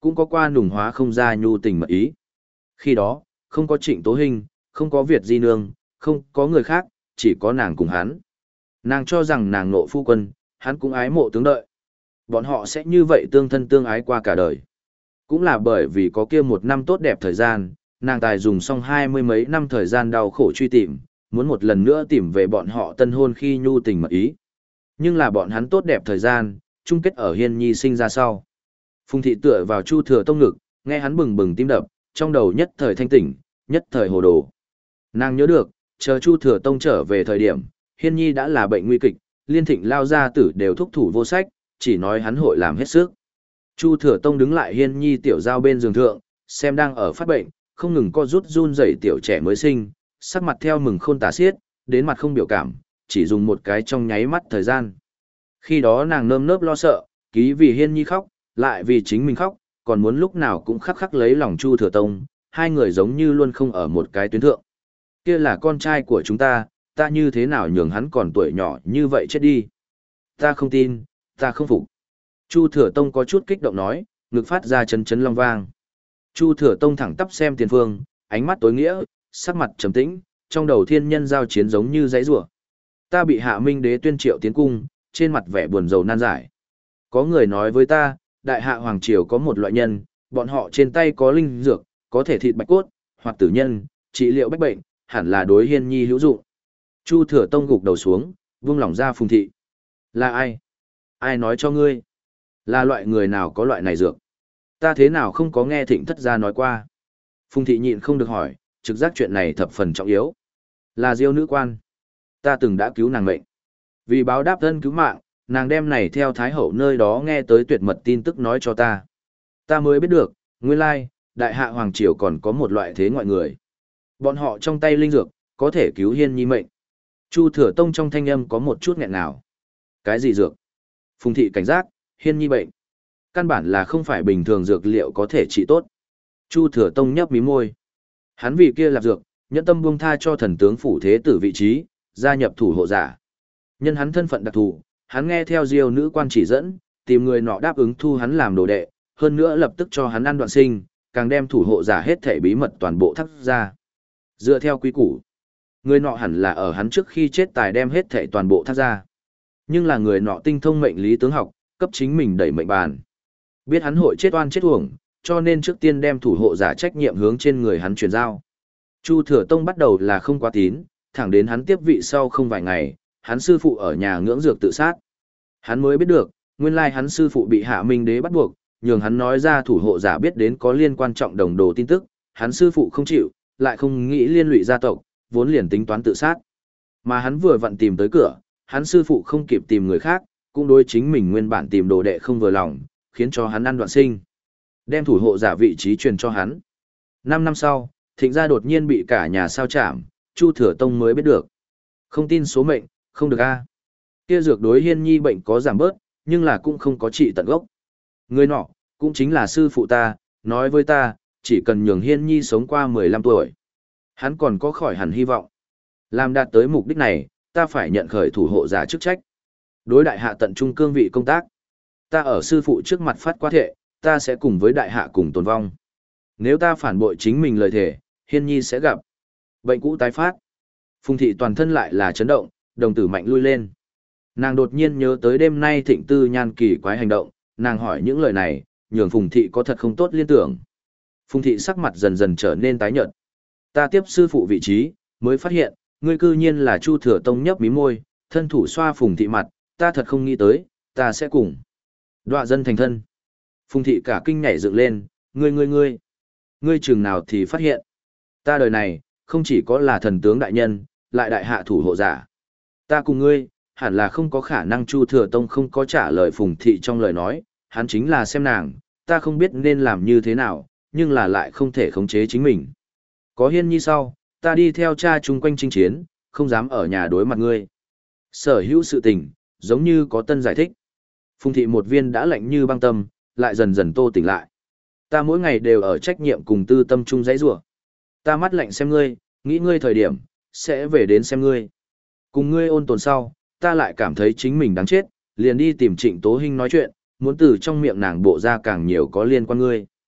A: cũng có qua nùng hóa không ra nhu tình mật ý. Khi đó, không có Trịnh Tố Hinh, không có Việt Di Nương, không có người khác, chỉ có nàng cùng hắn. Nàng cho rằng nàng nộ phu quân, hắn cũng ái mộ tướng đợi. Bọn họ sẽ như vậy tương thân tương ái qua cả đời. Cũng là bởi vì có kia một năm tốt đẹp thời gian, nàng tài dùng xong hai mươi mấy năm thời gian đau khổ truy tìm, muốn một lần nữa tìm về bọn họ tân hôn khi nhu tình mật ý. Nhưng là bọn hắn tốt đẹp thời gian, chung kết ở Hiên Nhi sinh ra sau. Phùng thị tựa vào Chu Thừa Tông ngực, nghe hắn bừng bừng tim đập, trong đầu nhất thời thanh tỉnh, nhất thời hồ đồ. Nàng nhớ được, chờ Chu Thừa Tông trở về thời điểm, Hiên Nhi đã là bệnh nguy kịch, Liên Thịnh lao gia tử đều thúc thủ vô sách, chỉ nói hắn hội làm hết sức. Chu Thừa Tông đứng lại Hiên Nhi tiểu giao bên giường thượng, xem đang ở phát bệnh, không ngừng co rút run rẩy tiểu trẻ mới sinh, sắc mặt theo mừng khôn tả xiết, đến mặt không biểu cảm, chỉ dùng một cái trong nháy mắt thời gian. Khi đó nàng nơm nớp lo sợ, ký vì Hiên Nhi khóc, lại vì chính mình khóc, còn muốn lúc nào cũng khắc khắc lấy lòng Chu Thừa Tông, hai người giống như luôn không ở một cái tuyến thượng. Kia là con trai của chúng ta, ta như thế nào nhường hắn còn tuổi nhỏ như vậy chết đi. Ta không tin, ta không phục. Chu Thừa Tông có chút kích động nói, ngực phát ra chấn chấn long vang. Chu Thừa Tông thẳng tắp xem tiền phương, ánh mắt tối nghĩa, sắc mặt trầm tĩnh, trong đầu thiên nhân giao chiến giống như giấy rủa. Ta bị Hạ Minh Đế tuyên triệu tiến cung, trên mặt vẻ buồn rầu nan giải. Có người nói với ta, đại hạ hoàng triều có một loại nhân, bọn họ trên tay có linh dược, có thể thịt bạch cốt, hoặc tử nhân, trị liệu bách bệnh, hẳn là đối Hiên Nhi hữu dụng. Chu Thừa Tông gục đầu xuống, vung lòng ra Phùng thị. Là ai? Ai nói cho ngươi? Là loại người nào có loại này dược? Ta thế nào không có nghe Thịnh thất gia nói qua? Phùng thị nhịn không được hỏi, trực giác chuyện này thập phần trọng yếu. Là Diêu nữ quan. Ta từng đã cứu nàng mệnh. Vì báo đáp ân cứu mạng, nàng đem này theo Thái Hậu nơi đó nghe tới tuyệt mật tin tức nói cho ta. Ta mới biết được, nguyên lai, đại hạ hoàng triều còn có một loại thế ngoại người. Bọn họ trong tay linh dược, có thể cứu Hiên Nhi mệnh. Chu Thừa Tông trong thanh âm có một chút nghẹn ngào. Cái gì dược? Phùng thị cảnh giác, Hiên Nhi bệnh. Căn bản là không phải bình thường dược liệu có thể trị tốt. Chu Thừa Tông nhấp mí môi. Hắn vì kia lạp dược, nhẫn tâm buông tha cho thần tướng phủ thế tử vị trí, gia nhập thủ hộ giả. Nhân hắn thân phận đặc thù, hắn nghe theo Diêu nữ quan chỉ dẫn, tìm người nọ đáp ứng thu hắn làm đồ đệ, hơn nữa lập tức cho hắn ăn đoạn sinh, càng đem thủ hộ giả hết thảy bí mật toàn bộ thắt ra. Dựa theo quy củ, người nọ hẳn là ở hắn trước khi chết tài đem hết thảy toàn bộ thắt ra. Nhưng là người nọ tinh thông mệnh lý tướng học, cấp chính mình đẩy mệnh bàn. Biết hắn hội chết oan chết uổng, cho nên trước tiên đem thủ hộ giả trách nhiệm hướng trên người hắn truyền giao. Chu Thừa Tông bắt đầu là không quá tín, thẳng đến hắn tiếp vị sau không vài ngày, hắn sư phụ ở nhà ngưỡng dược tự sát. Hắn mới biết được, nguyên lai hắn sư phụ bị Hạ Minh Đế bắt buộc, nhường hắn nói ra thủ hộ giả biết đến có liên quan trọng đồng đồ tin tức, hắn sư phụ không chịu, lại không nghĩ liên lụy gia tộc, vốn liền tính toán tự sát. Mà hắn vừa vặn tìm tới cửa, hắn sư phụ không kịp tìm người khác, cũng đối chính mình nguyên bản tìm đồ đệ không vừa lòng, khiến cho hắn ăn đoạn sinh. Đem thủ hộ giả vị trí truyền cho hắn. Năm năm sau, Thịnh gia đột nhiên bị cả nhà sao chạm, Chu Thừa Tông mới biết được. Không tin số mệnh, không được a. Kia dược đối Hiên Nhi bệnh có giảm bớt, nhưng là cũng không có trị tận gốc. Người nọ, cũng chính là sư phụ ta, nói với ta, chỉ cần nhường Hiên Nhi sống qua mười lăm tuổi. Hắn còn có khỏi hẳn hy vọng. Làm đạt tới mục đích này, ta phải nhận khởi thủ hộ giả chức trách. Đối đại hạ tận trung cương vị công tác. Ta ở sư phụ trước mặt phát quá thệ, ta sẽ cùng với đại hạ cùng tồn vong. Nếu ta phản bội chính mình lời thề, Hiên Nhi sẽ gặp bệnh cũ tái phát. Phùng thị toàn thân lại là chấn động, đồng tử mạnh lui lên. Nàng đột nhiên nhớ tới đêm nay Thịnh Tư Nhan kỳ quái hành động, nàng hỏi những lời này, nhường Phùng thị có thật không tốt liên tưởng. Phùng thị sắc mặt dần dần trở nên tái nhợt. Ta tiếp sư phụ vị trí, mới phát hiện, ngươi cư nhiên là Chu Thừa Tông nhấp mí môi, thân thủ xoa Phùng thị mặt, ta thật không nghĩ tới, ta sẽ cùng đọa dân thành thân. Phùng thị cả kinh nhảy dựng lên, ngươi ngươi ngươi, ngươi chừng nào thì phát hiện. Ta đời này, không chỉ có là thần tướng đại nhân, lại đại hạ thủ hộ giả. Ta cùng ngươi, hẳn là không có khả năng. Chu Thừa Tông không có trả lời Phùng thị trong lời nói, hắn chính là xem nàng, ta không biết nên làm như thế nào, nhưng là lại không thể khống chế chính mình. Có Hiên Nhi sau, ta đi theo cha chung quanh chinh chiến, không dám ở nhà đối mặt ngươi. Sở hữu sự tình, giống như có tân giải thích. Phùng thị một viên đã lạnh như băng tâm, lại dần dần tô tỉnh lại. Ta mỗi ngày đều ở trách nhiệm cùng tư tâm chung dãy rủa. Ta mắt lạnh xem ngươi, nghĩ ngươi thời điểm, sẽ về đến xem ngươi. Cùng ngươi ôn tồn sau, ta lại cảm thấy chính mình đáng chết, liền đi tìm Trịnh Tố Hinh nói chuyện, muốn từ trong miệng nàng bộ ra càng nhiều có liên quan ngươi.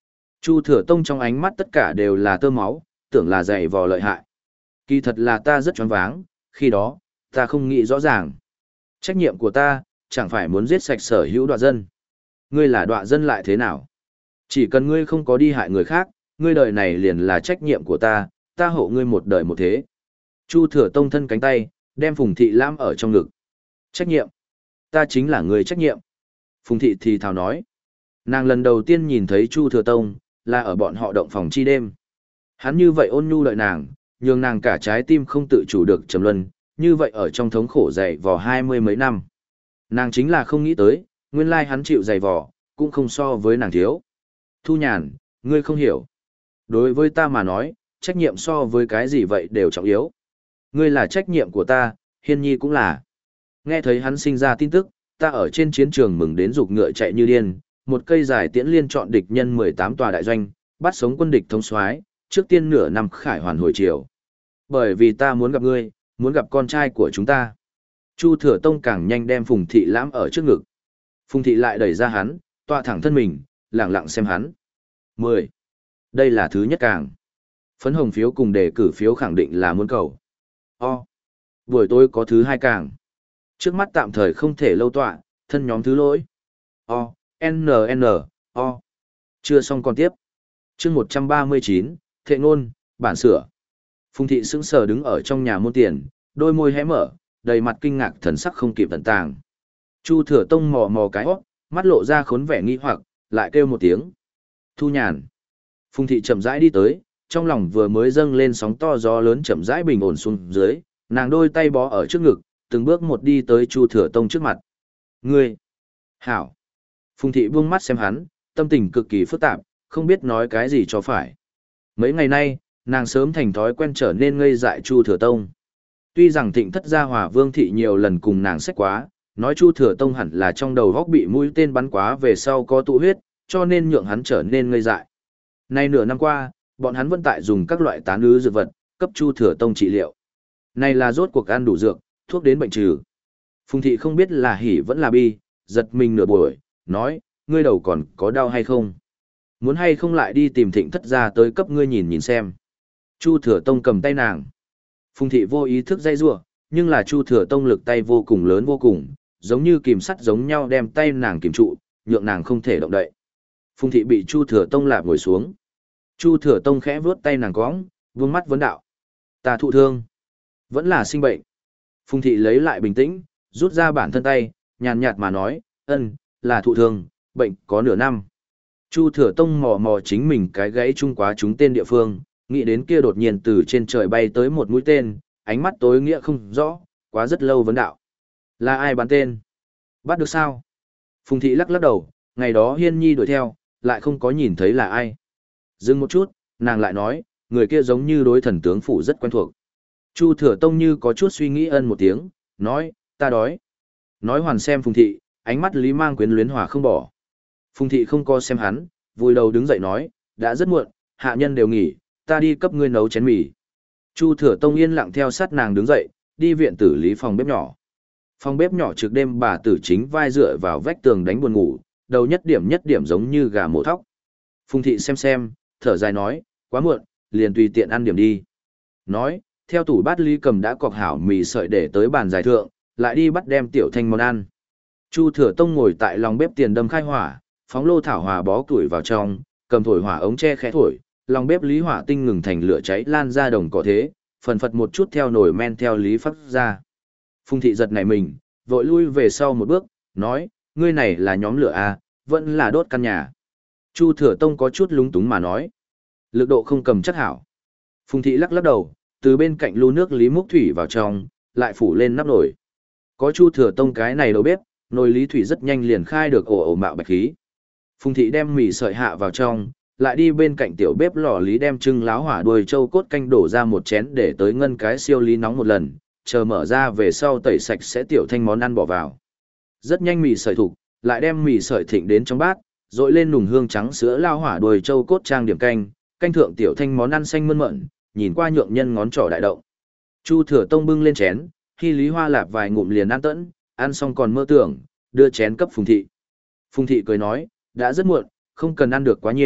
A: Chu Thừa Tông trong ánh mắt tất cả đều là tơ máu, tưởng là dày vò lợi hại. Kỳ thật là ta rất choáng váng, khi đó, ta không nghĩ rõ ràng. Trách nhiệm của ta, chẳng phải muốn giết sạch sở hữu đoạ dân. Ngươi là đoạ dân lại thế nào? Chỉ cần ngươi không có đi hại người khác, ngươi đời này liền là trách nhiệm của ta, ta hộ ngươi một đời một thế. Chu Thừa Tông thân cánh tay, đem Phùng Thị Lãm ở trong ngực. Trách nhiệm? Ta chính là người trách nhiệm. Phùng Thị thì thào nói. Nàng lần đầu tiên nhìn thấy Chu Thừa Tông, là ở bọn họ động phòng chi đêm. Hắn như vậy ôn nhu đợi nàng, nhường nàng cả trái tim không tự chủ được trầm luân, như vậy ở trong thống khổ dày vò hai mươi mấy năm. Nàng chính là không nghĩ tới, nguyên lai hắn chịu dày vò, cũng không so với nàng thiếu. Thu Nhàn, ngươi không hiểu. Đối với ta mà nói, trách nhiệm so với cái gì vậy đều trọng yếu. Ngươi là trách nhiệm của ta, Hiên Nhi cũng là. Nghe thấy hắn sinh ra tin tức, ta ở trên chiến trường mừng đến rục ngựa chạy như điên, một cây dài tiễn liên chọn địch nhân mười tám tòa đại doanh, bắt sống quân địch thống soái, trước tiên nửa năm khải hoàn hồi chiều. Bởi vì ta muốn gặp ngươi, muốn gặp con trai của chúng ta. Chu Thừa Tông càng nhanh đem Phùng Thị Lãm ở trước ngực. Phùng Thị lại đẩy ra hắn, tọa thẳng thân mình, lặng lặng xem hắn. mười. Đây là thứ nhất càng. Phấn hồng phiếu cùng đề cử phiếu khẳng định là muốn cầu. O. Buổi tối có thứ hai càng. Trước mắt tạm thời không thể lâu tọa, thân nhóm thứ lỗi. O. N N. O. Chưa xong còn tiếp. Chương một trăm ba mươi chín, Thệ ngôn, bản sửa. Phùng Thị sững sờ đứng ở trong nhà môn tiền, đôi môi hé mở, đầy mặt kinh ngạc thần sắc không kịp tận tàng. Chu Thừa Tông mò mò cái hót, mắt lộ ra khốn vẻ nghi hoặc, lại kêu một tiếng. Thu Nhàn. Phùng Thị chậm rãi đi tới, trong lòng vừa mới dâng lên sóng to gió lớn chậm rãi bình ổn xuống dưới, nàng đôi tay bó ở trước ngực, từng bước một đi tới Chu Thừa Tông trước mặt. Ngươi. Hảo. Phùng Thị buông mắt xem hắn, tâm tình cực kỳ phức tạp, không biết nói cái gì cho phải. Mấy ngày nay, nàng sớm thành thói quen trở nên ngây dại Chu Thừa Tông. Tuy rằng Thịnh Thất Gia Hòa Vương Thị nhiều lần cùng nàng sách quá, nói Chu Thừa Tông hẳn là trong đầu góc bị mũi tên bắn quá về sau có tụ huyết, cho nên nhượng hắn trở nên ngây dại. Nay nửa năm qua, bọn hắn vẫn tại dùng các loại tán ứ dược vật, cấp Chu Thừa Tông trị liệu. Này là rốt cuộc ăn đủ dược, thuốc đến bệnh trừ. Phùng Thị không biết là hỉ vẫn là bi, giật mình nửa buổi, nói, ngươi đầu còn có đau hay không? Muốn hay không lại đi tìm Thịnh Thất Gia tới cấp ngươi nhìn nhìn xem. Chu Thừa Tông cầm tay nàng. Phùng Thị vô ý thức dây rủa, nhưng là Chu Thừa Tông lực tay vô cùng lớn vô cùng, giống như kìm sắt giống nhau đem tay nàng kìm trụ, nhượng nàng không thể động đậy. Phùng Thị bị Chu Thừa Tông lạp ngồi xuống. Chu Thừa Tông khẽ vuốt tay nàng cõng, vương mắt vấn đạo. Ta thụ thương. Vẫn là sinh bệnh. Phùng Thị lấy lại bình tĩnh, rút ra bản thân tay, nhàn nhạt mà nói, ân, là thụ thương, bệnh có nửa năm. Chu Thừa Tông mò mò chính mình cái gãy trung quá trúng tên địa phương, nghĩ đến kia đột nhiên từ trên trời bay tới một mũi tên, ánh mắt tối nghĩa không rõ, quá rất lâu vấn đạo. Là ai bắn tên? Bắt được sao? Phùng Thị lắc lắc đầu, ngày đó Hiên Nhi đuổi theo, lại không có nhìn thấy là ai. Dừng một chút, nàng lại nói, người kia giống như đối thần tướng phủ rất quen thuộc. Chu Thừa Tông như có chút suy nghĩ ân một tiếng, nói, ta đói. Nói hoàn xem Phùng Thị, ánh mắt Lý Mang quyến luyến hòa không bỏ. Phùng Thị không co xem hắn, vùi đầu đứng dậy nói, đã rất muộn, hạ nhân đều nghỉ, ta đi cấp ngươi nấu chén mì. Chu Thừa Tông yên lặng theo sát nàng đứng dậy, đi viện tử lý phòng bếp nhỏ. Phòng bếp nhỏ trực đêm bà tử chính vai dựa vào vách tường đánh buồn ngủ, đầu nhất điểm nhất điểm giống như gà mổ thóc. Phùng Thị xem xem, thở dài nói, quá muộn, liền tùy tiện ăn điểm đi. Nói, theo tủ bát Lý Cầm đã cọc hảo mì sợi để tới bàn giải thượng, lại đi bắt đem tiểu thanh món ăn. Chu Thừa Tông ngồi tại lòng bếp tiền đâm khai hỏa, phóng lô thảo hòa bó củi vào trong, cầm thổi hỏa ống tre khẽ thổi, lòng bếp lý hỏa tinh ngừng thành lửa cháy lan ra đồng cỏ thế, phần phật một chút theo nồi men theo lý phát ra. Phùng Thị giật nảy mình, vội lui về sau một bước, nói, ngươi này là nhóm lửa à, vẫn là đốt căn nhà. Chu Thừa Tông có chút lúng túng mà nói, lực độ không cầm chất hảo. Phùng Thị lắc lắc đầu, từ bên cạnh lu nước lý múc thủy vào trong, lại phủ lên nắp nồi. Có Chu Thừa Tông cái này đầu bếp, nồi lý thủy rất nhanh liền khai được ổ ổ mạo bạch khí. Phùng Thị đem mì sợi hạ vào trong, lại đi bên cạnh tiểu bếp lò lý đem trưng láo hỏa đuôi trâu cốt canh đổ ra một chén để tới ngân cái siêu lý nóng một lần, chờ mở ra về sau tẩy sạch sẽ tiểu thanh món ăn bỏ vào. Rất nhanh mì sợi thục, lại đem mì sợi thịnh đến trong bát, dội lên nùng hương trắng sữa lao hỏa đuôi trâu cốt trang điểm canh, canh thượng tiểu thanh món ăn xanh mơn mởn, nhìn qua nhượng nhân ngón trỏ đại động. Chu Thừa Tông bưng lên chén, khi Lý Hoa lạp vài ngụm liền ăn tẫn, ăn xong còn mơ tưởng, đưa chén cấp Phùng Thị. Phùng Thị cười nói, đã rất muộn, không cần ăn được quá nhiều,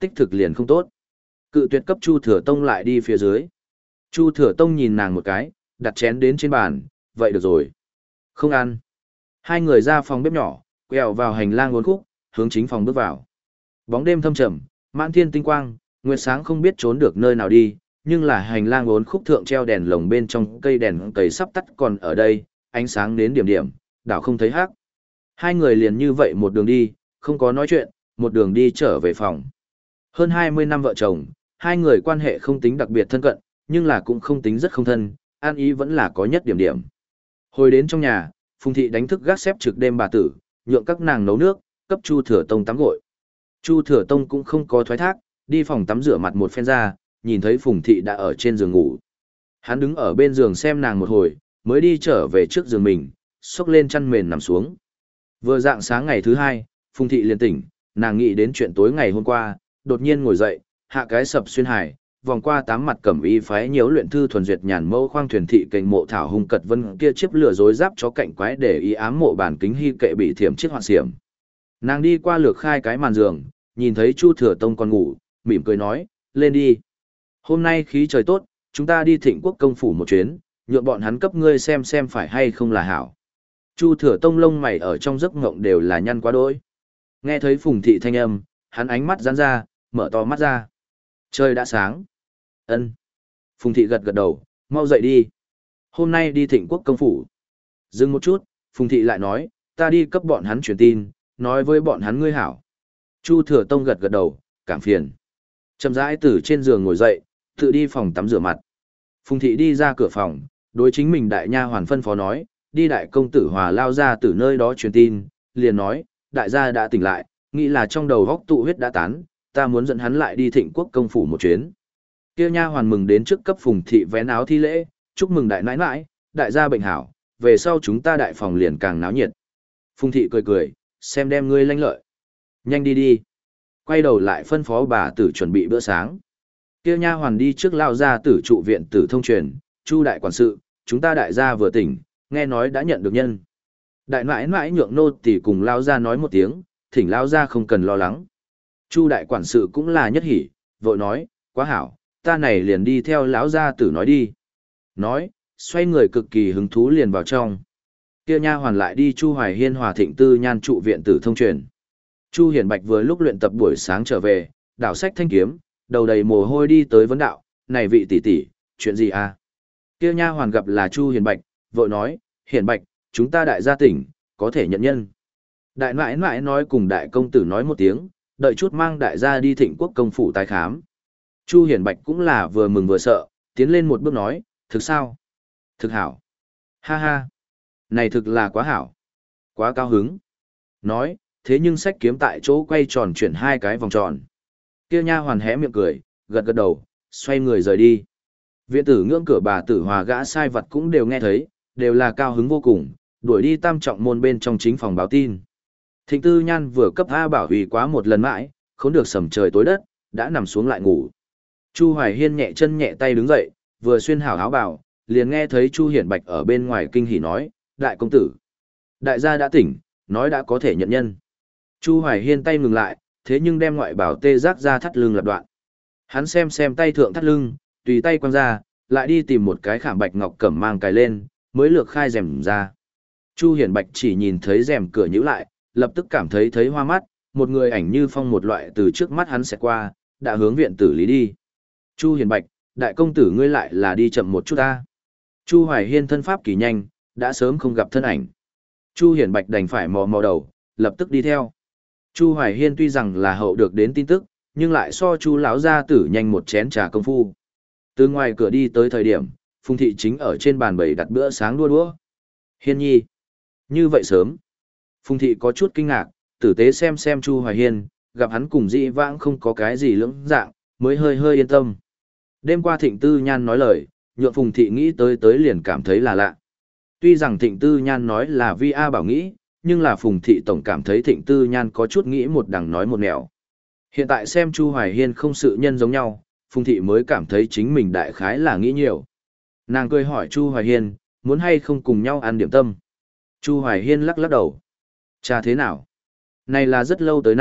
A: tích thực liền không tốt. Cự tuyệt cấp Chu Thừa Tông lại đi phía dưới. Chu Thừa Tông nhìn nàng một cái, đặt chén đến trên bàn, vậy được rồi. Không ăn. Hai người ra phòng bếp nhỏ, quẹo vào hành lang uốn khúc, hướng chính phòng bước vào. Bóng đêm thâm trầm, mãn thiên tinh quang, nguyệt sáng không biết trốn được nơi nào đi, nhưng là hành lang uốn khúc thượng treo đèn lồng bên trong cây đèn cầy sắp tắt còn ở đây, ánh sáng đến điểm điểm, đảo không thấy hắc. Hai người liền như vậy một đường đi, không có nói chuyện, một đường đi trở về phòng. Hơn hai mươi năm vợ chồng, hai người quan hệ không tính đặc biệt thân cận, nhưng là cũng không tính rất không thân, an ý vẫn là có nhất điểm điểm. Hồi đến trong nhà, Phùng thị đánh thức gác xếp trực đêm bà tử, nhượng các nàng nấu nước, cấp Chu Thừa Tông tắm gội. Chu Thừa Tông cũng không có thoái thác, đi phòng tắm rửa mặt một phen ra, nhìn thấy Phùng thị đã ở trên giường ngủ. Hắn đứng ở bên giường xem nàng một hồi, mới đi trở về trước giường mình, xốc lên chăn mền nằm xuống. Vừa dạng sáng ngày thứ hai, Phùng thị liền tỉnh, nàng nghĩ đến chuyện tối ngày hôm qua, đột nhiên ngồi dậy, hạ cái sập xuyên hải, vòng qua tám mặt cẩm y phái nhiễu luyện thư thuần duyệt nhàn mâu khoang thuyền thị kình mộ thảo hung cật vân kia chiếc lửa rối giáp chó cạnh quái để ý ám mộ bản kính hy kệ bị thiểm chiếc hoạn xiểm. Nàng đi qua lược khai cái màn giường, nhìn thấy Chu Thừa Tông còn ngủ, mỉm cười nói, lên đi. Hôm nay khí trời tốt, chúng ta đi Thịnh Quốc công phủ một chuyến, nhượng bọn hắn cấp ngươi xem xem phải hay không là hảo. Chu Thừa Tông lông mày ở trong giấc ngộng đều là nhăn quá đỗi. Nghe thấy Phùng thị thanh âm, hắn ánh mắt giãn ra, mở to mắt ra. Trời đã sáng. Ân. Phùng thị gật gật đầu, mau dậy đi. Hôm nay đi Thịnh Quốc công phủ. Dừng một chút, Phùng thị lại nói, ta đi cấp bọn hắn truyền tin, nói với bọn hắn ngươi hảo. Chu Thừa Tông gật gật đầu, cảm phiền. Chậm rãi từ trên giường ngồi dậy, tự đi phòng tắm rửa mặt. Phùng thị đi ra cửa phòng, đối chính mình đại nha hoàn phân phó nói, đi đại công tử Hòa lao ra từ nơi đó truyền tin, liền nói, đại gia đã tỉnh lại, nghĩ là trong đầu góc tụ huyết đã tán, ta muốn dẫn hắn lại đi Thịnh Quốc công phủ một chuyến. Kia nha hoàn mừng đến trước cấp Phùng thị vén áo thi lễ, chúc mừng đại nãi nãi, đại gia bệnh hảo, về sau chúng ta đại phòng liền càng náo nhiệt. Phùng thị cười cười, xem đem ngươi lanh lợi. Nhanh đi đi. Quay đầu lại phân phó bà tử chuẩn bị bữa sáng. Kia nha hoàn đi trước lao ra tử trụ viện tử thông truyền, Chu đại quản sự, chúng ta đại gia vừa tỉnh, nghe nói đã nhận được nhân. Đại nãi nãi nhượng nô tỳ cùng lao ra nói một tiếng, thỉnh lao ra không cần lo lắng. Chu đại quản sự cũng là nhất hỉ, vội nói, quá hảo, ta này liền đi theo lão gia tử nói đi. Nói, xoay người cực kỳ hứng thú liền vào trong. Kia nha hoàn lại đi Chu Hoài Hiên Hòa Thịnh Tư Nhan trụ viện tử thông truyền. Chu Hiển Bạch vừa lúc luyện tập buổi sáng trở về, đảo sách thanh kiếm, đầu đầy mồ hôi đi tới vấn đạo, này vị tỷ tỷ, chuyện gì à? Kia nha hoàn gặp là Chu Hiển Bạch, vội nói, Hiển Bạch, chúng ta đại gia tỉnh, có thể nhận nhân. Đại nãi nãi nói cùng đại công tử nói một tiếng, đợi chút mang đại gia đi Thịnh Quốc công phủ tái khám. Chu Hiển Bạch cũng là vừa mừng vừa sợ, tiến lên một bước nói, thực sao? Thực hảo. Ha ha. Này thực là quá hảo. Quá cao hứng. Nói, thế nhưng sách kiếm tại chỗ quay tròn chuyển hai cái vòng tròn. Kia nha hoàn hé miệng cười, gật gật đầu, xoay người rời đi. Viện tử ngưỡng cửa bà tử Hòa gã sai vật cũng đều nghe thấy, đều là cao hứng vô cùng, đuổi đi tam trọng môn bên trong chính phòng báo tin. Thịnh Tư Nhan vừa cấp A Bảo Huy quá một lần mãi, không được sầm trời tối đất, đã nằm xuống lại ngủ. Chu Hoài Hiên nhẹ chân nhẹ tay đứng dậy, vừa xuyên hảo áo bảo, liền nghe thấy Chu Hiển Bạch ở bên ngoài kinh hỉ nói, đại công tử. Đại gia đã tỉnh, nói đã có thể nhận nhân. Chu Hoài Hiên tay ngừng lại, thế nhưng đem ngoại bảo tê giác ra thắt lưng lập đoạn. Hắn xem xem tay thượng thắt lưng, tùy tay quăng ra, lại đi tìm một cái khảm bạch ngọc cẩm mang cài lên, mới lược khai rèm ra. Chu Hiển Bạch chỉ nhìn thấy rèm cửa nhíu lại, lập tức cảm thấy thấy hoa mắt, một người ảnh như phong một loại từ trước mắt hắn sẽ qua, đã hướng viện tử lý đi. Chu Hiển Bạch, đại công tử ngươi lại là đi chậm một chút ta. Chu Hoài Hiên thân pháp kỳ nhanh, đã sớm không gặp thân ảnh. Chu Hiển Bạch đành phải mò mò đầu, lập tức đi theo. Chu Hoài Hiên tuy rằng là hậu được đến tin tức, nhưng lại so Chu lão gia tử nhanh một chén trà công phu. Từ ngoài cửa đi tới thời điểm, Phùng thị chính ở trên bàn bày đặt bữa sáng đua đũa. Hiên nhi, như vậy sớm. Phùng thị có chút kinh ngạc, tử tế xem xem Chu Hoài Hiên, gặp hắn cùng dị vãng không có cái gì lưỡng dạng, mới hơi hơi yên tâm. Đêm qua Thịnh Tư Nhan nói lời, nhượng Phùng thị nghĩ tới tới liền cảm thấy là lạ. Tuy rằng Thịnh Tư Nhan nói là vi A bảo nghĩ, nhưng là Phùng thị tổng cảm thấy Thịnh Tư Nhan có chút nghĩ một đằng nói một nẻo. Hiện tại xem Chu Hoài Hiên không sự nhân giống nhau, Phùng thị mới cảm thấy chính mình đại khái là nghĩ nhiều. Nàng cười hỏi Chu Hoài Hiên, muốn hay không cùng nhau ăn điểm tâm. Chu Hoài Hiên lắc lắc đầu. Cha thế nào? Này là rất lâu tới nay,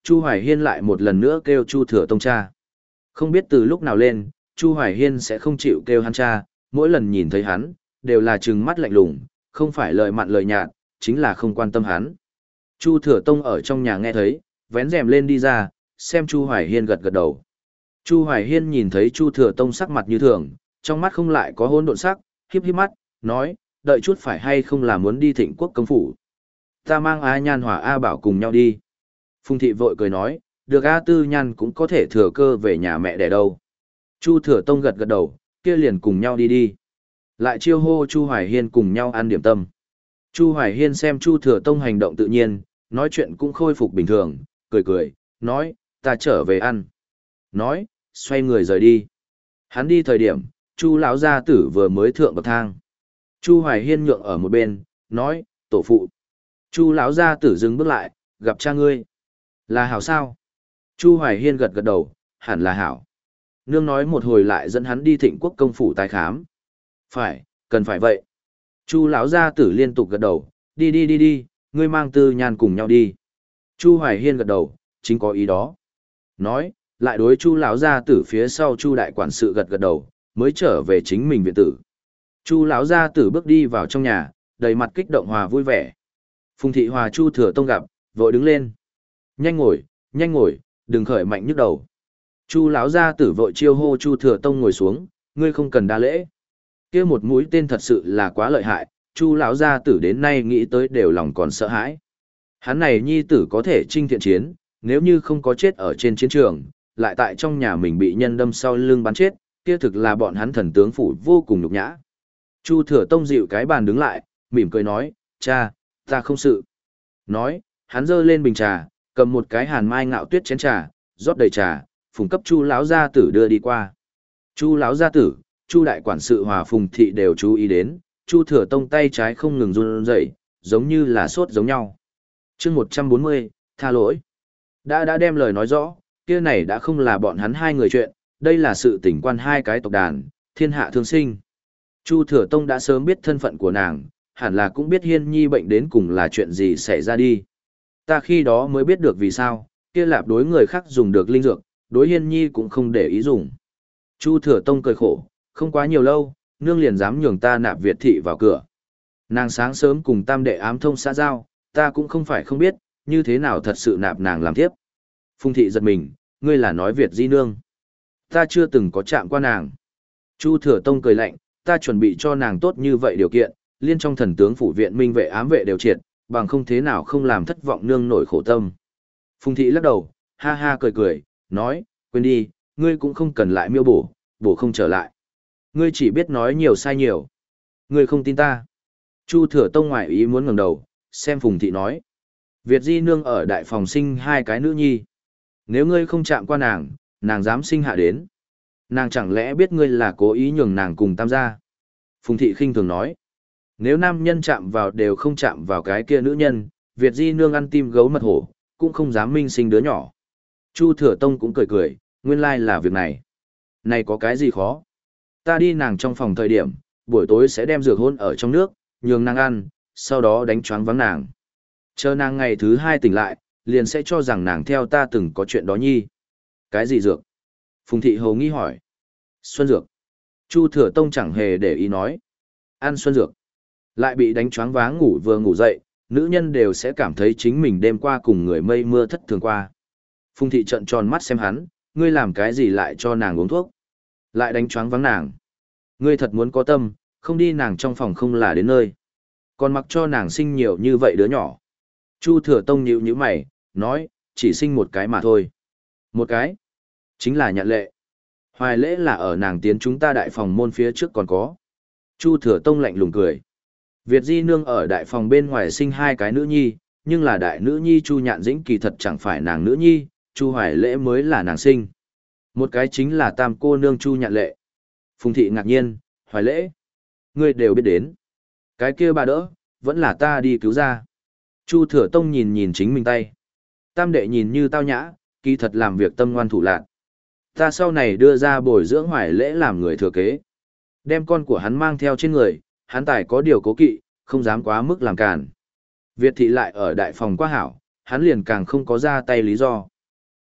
A: Chu Hoài Hiên lại một lần nữa kêu Chu Thừa Tông cha. Không biết từ lúc nào lên, Chu Hoài Hiên sẽ không chịu kêu hắn cha, mỗi lần nhìn thấy hắn, đều là trừng mắt lạnh lùng, không phải lời mặn lời nhạt, chính là không quan tâm hắn. Chu Thừa Tông ở trong nhà nghe thấy, vén rèm lên đi ra, xem Chu Hoài Hiên gật gật đầu. Chu Hoài Hiên nhìn thấy Chu Thừa Tông sắc mặt như thường, trong mắt không lại có hỗn độn sắc, híp híp mắt, nói, đợi chút phải hay không là muốn đi Thịnh Quốc công phủ. Ta mang A Nhan Hòa A Bảo cùng nhau đi. Phùng thị vội cười nói, được A Tư Nhan cũng có thể thừa cơ về nhà mẹ đẻ đâu. Chu Thừa Tông gật gật đầu, kia liền cùng nhau đi đi. Lại chiêu hô Chu Hoài Hiên cùng nhau ăn điểm tâm. Chu Hoài Hiên xem Chu Thừa Tông hành động tự nhiên, nói chuyện cũng khôi phục bình thường, cười cười, nói, ta trở về ăn. Nói, xoay người rời đi. Hắn đi thời điểm, Chu lão gia tử vừa mới thượng bậc thang. Chu Hoài Hiên nhượng ở một bên, nói, tổ phụ. Chu lão gia tử dừng bước lại, gặp cha ngươi. Là hảo sao? Chu Hoài Hiên gật gật đầu, hẳn là hảo. Nương nói một hồi lại dẫn hắn đi Thịnh Quốc công phủ tái khám. Phải, cần phải vậy. Chu lão gia tử liên tục gật đầu, đi đi đi đi, ngươi mang Tư Nhan cùng nhau đi. Chu Hoài Hiên gật đầu, chính có ý đó. Nói, lại đối Chu lão gia tử phía sau Chu đại quản sự gật gật đầu, mới trở về chính mình viện tử. Chu lão gia tử bước đi vào trong nhà, đầy mặt kích động hòa vui vẻ. Phùng thị hòa Chu Thừa Tông gặp, vội đứng lên. Nhanh ngồi, nhanh ngồi, đừng khởi mạnh nhức đầu. Chu lão gia tử vội chiêu hô Chu Thừa Tông ngồi xuống, ngươi không cần đa lễ. Kia một mũi tên thật sự là quá lợi hại, Chu lão gia tử đến nay nghĩ tới đều lòng còn sợ hãi. Hắn này nhi tử có thể chinh thiện chiến, nếu như không có chết ở trên chiến trường, lại tại trong nhà mình bị nhân đâm sau lưng bắn chết, kia thực là bọn hắn thần tướng phủ vô cùng nhục nhã. Chu Thừa Tông dịu cái bàn đứng lại, mỉm cười nói, cha, ta không sự. Nói, hắn giơ lên bình trà, cầm một cái hàn mai ngạo tuyết chén trà, rót đầy trà, phùng cấp Chu lão gia tử đưa đi qua. Chu lão gia tử, Chu đại quản sự hòa Phùng thị đều chú ý đến, Chu Thừa Tông tay trái không ngừng run rẩy, giống như là sốt giống nhau. Chương một trăm bốn mươi, tha lỗi. Đã đã đem lời nói rõ, kia này đã không là bọn hắn hai người chuyện, đây là sự tình quan hai cái tộc đàn, thiên hạ thương sinh. Chu Thừa Tông đã sớm biết thân phận của nàng, hẳn là cũng biết Hiên Nhi bệnh đến cùng là chuyện gì xảy ra đi. Ta khi đó mới biết được vì sao, kia lạp đối người khác dùng được linh dược, đối Hiên Nhi cũng không để ý dùng. Chu Thừa Tông cười khổ, không quá nhiều lâu, nương liền dám nhường ta nạp Việt thị vào cửa. Nàng sáng sớm cùng tam đệ ám thông xã giao, ta cũng không phải không biết, như thế nào thật sự nạp nàng làm tiếp. Phùng thị giật mình, ngươi là nói Việt di nương. Ta chưa từng có chạm qua nàng. Chu Thừa Tông cười lạnh, ta chuẩn bị cho nàng tốt như vậy điều kiện, liên trong thần tướng phủ viện minh vệ ám vệ đều triệt, bằng không thế nào không làm thất vọng nương nổi khổ tâm. Phùng thị lắc đầu, ha ha cười cười, nói, quên đi, ngươi cũng không cần lại miêu bổ, bổ không trở lại. Ngươi chỉ biết nói nhiều sai nhiều. Ngươi không tin ta. Chu Thừa Tông ngoại ý muốn ngẩng đầu, xem Phùng thị nói. Việt di nương ở đại phòng sinh hai cái nữ nhi. Nếu ngươi không chạm qua nàng, nàng dám sinh hạ đến. Nàng chẳng lẽ biết ngươi là cố ý nhường nàng cùng tam gia? Phùng thị khinh thường nói. Nếu nam nhân chạm vào đều không chạm vào cái kia nữ nhân, Việt di nương ăn tim gấu mật hổ, cũng không dám minh sinh đứa nhỏ. Chu Thừa Tông cũng cười cười, nguyên lai là việc này. Này có cái gì khó? Ta đi nàng trong phòng thời điểm, buổi tối sẽ đem dược hôn ở trong nước, nhường nàng ăn, sau đó đánh choáng vắng nàng. Chờ nàng ngày thứ hai tỉnh lại, liền sẽ cho rằng nàng theo ta từng có chuyện đó nhi. Cái gì dược? Phùng thị hầu nghi hỏi. Xuân dược. Chu Thừa Tông chẳng hề để ý nói. Ăn xuân dược. Lại bị đánh choáng váng ngủ vừa ngủ dậy, nữ nhân đều sẽ cảm thấy chính mình đêm qua cùng người mây mưa thất thường qua. Phùng thị trợn tròn mắt xem hắn, ngươi làm cái gì lại cho nàng uống thuốc? Lại đánh choáng váng nàng. Ngươi thật muốn có tâm, không đi nàng trong phòng không là đến nơi. Còn mặc cho nàng sinh nhiều như vậy đứa nhỏ. Chu Thừa Tông nhíu nhíu mày, nói, chỉ sinh một cái mà thôi. Một cái? Chính là nhận lệ. Hoài lễ là ở nàng tiến chúng ta đại phòng môn phía trước còn có. Chu Thừa Tông lạnh lùng cười. Việt di nương ở đại phòng bên ngoài sinh hai cái nữ nhi, nhưng là đại nữ nhi Chu Nhạn Dĩnh kỳ thật chẳng phải nàng nữ nhi, Chu Hoài lễ mới là nàng sinh. Một cái chính là tam cô nương Chu Nhạn Lệ. Phùng thị ngạc nhiên, Hoài lễ. Ngươi đều biết đến. Cái kia bà đỡ, vẫn là ta đi cứu ra. Chu Thừa Tông nhìn nhìn chính mình tay. Tam đệ nhìn như tao nhã, kỳ thật làm việc tâm ngoan thủ lạn. Ta sau này đưa ra bồi dưỡng Hoài lễ làm người thừa kế. Đem con của hắn mang theo trên người, hắn tài có điều cố kỵ, không dám quá mức làm càn. Việt thị lại ở đại phòng quá hảo, hắn liền càng không có ra tay lý do.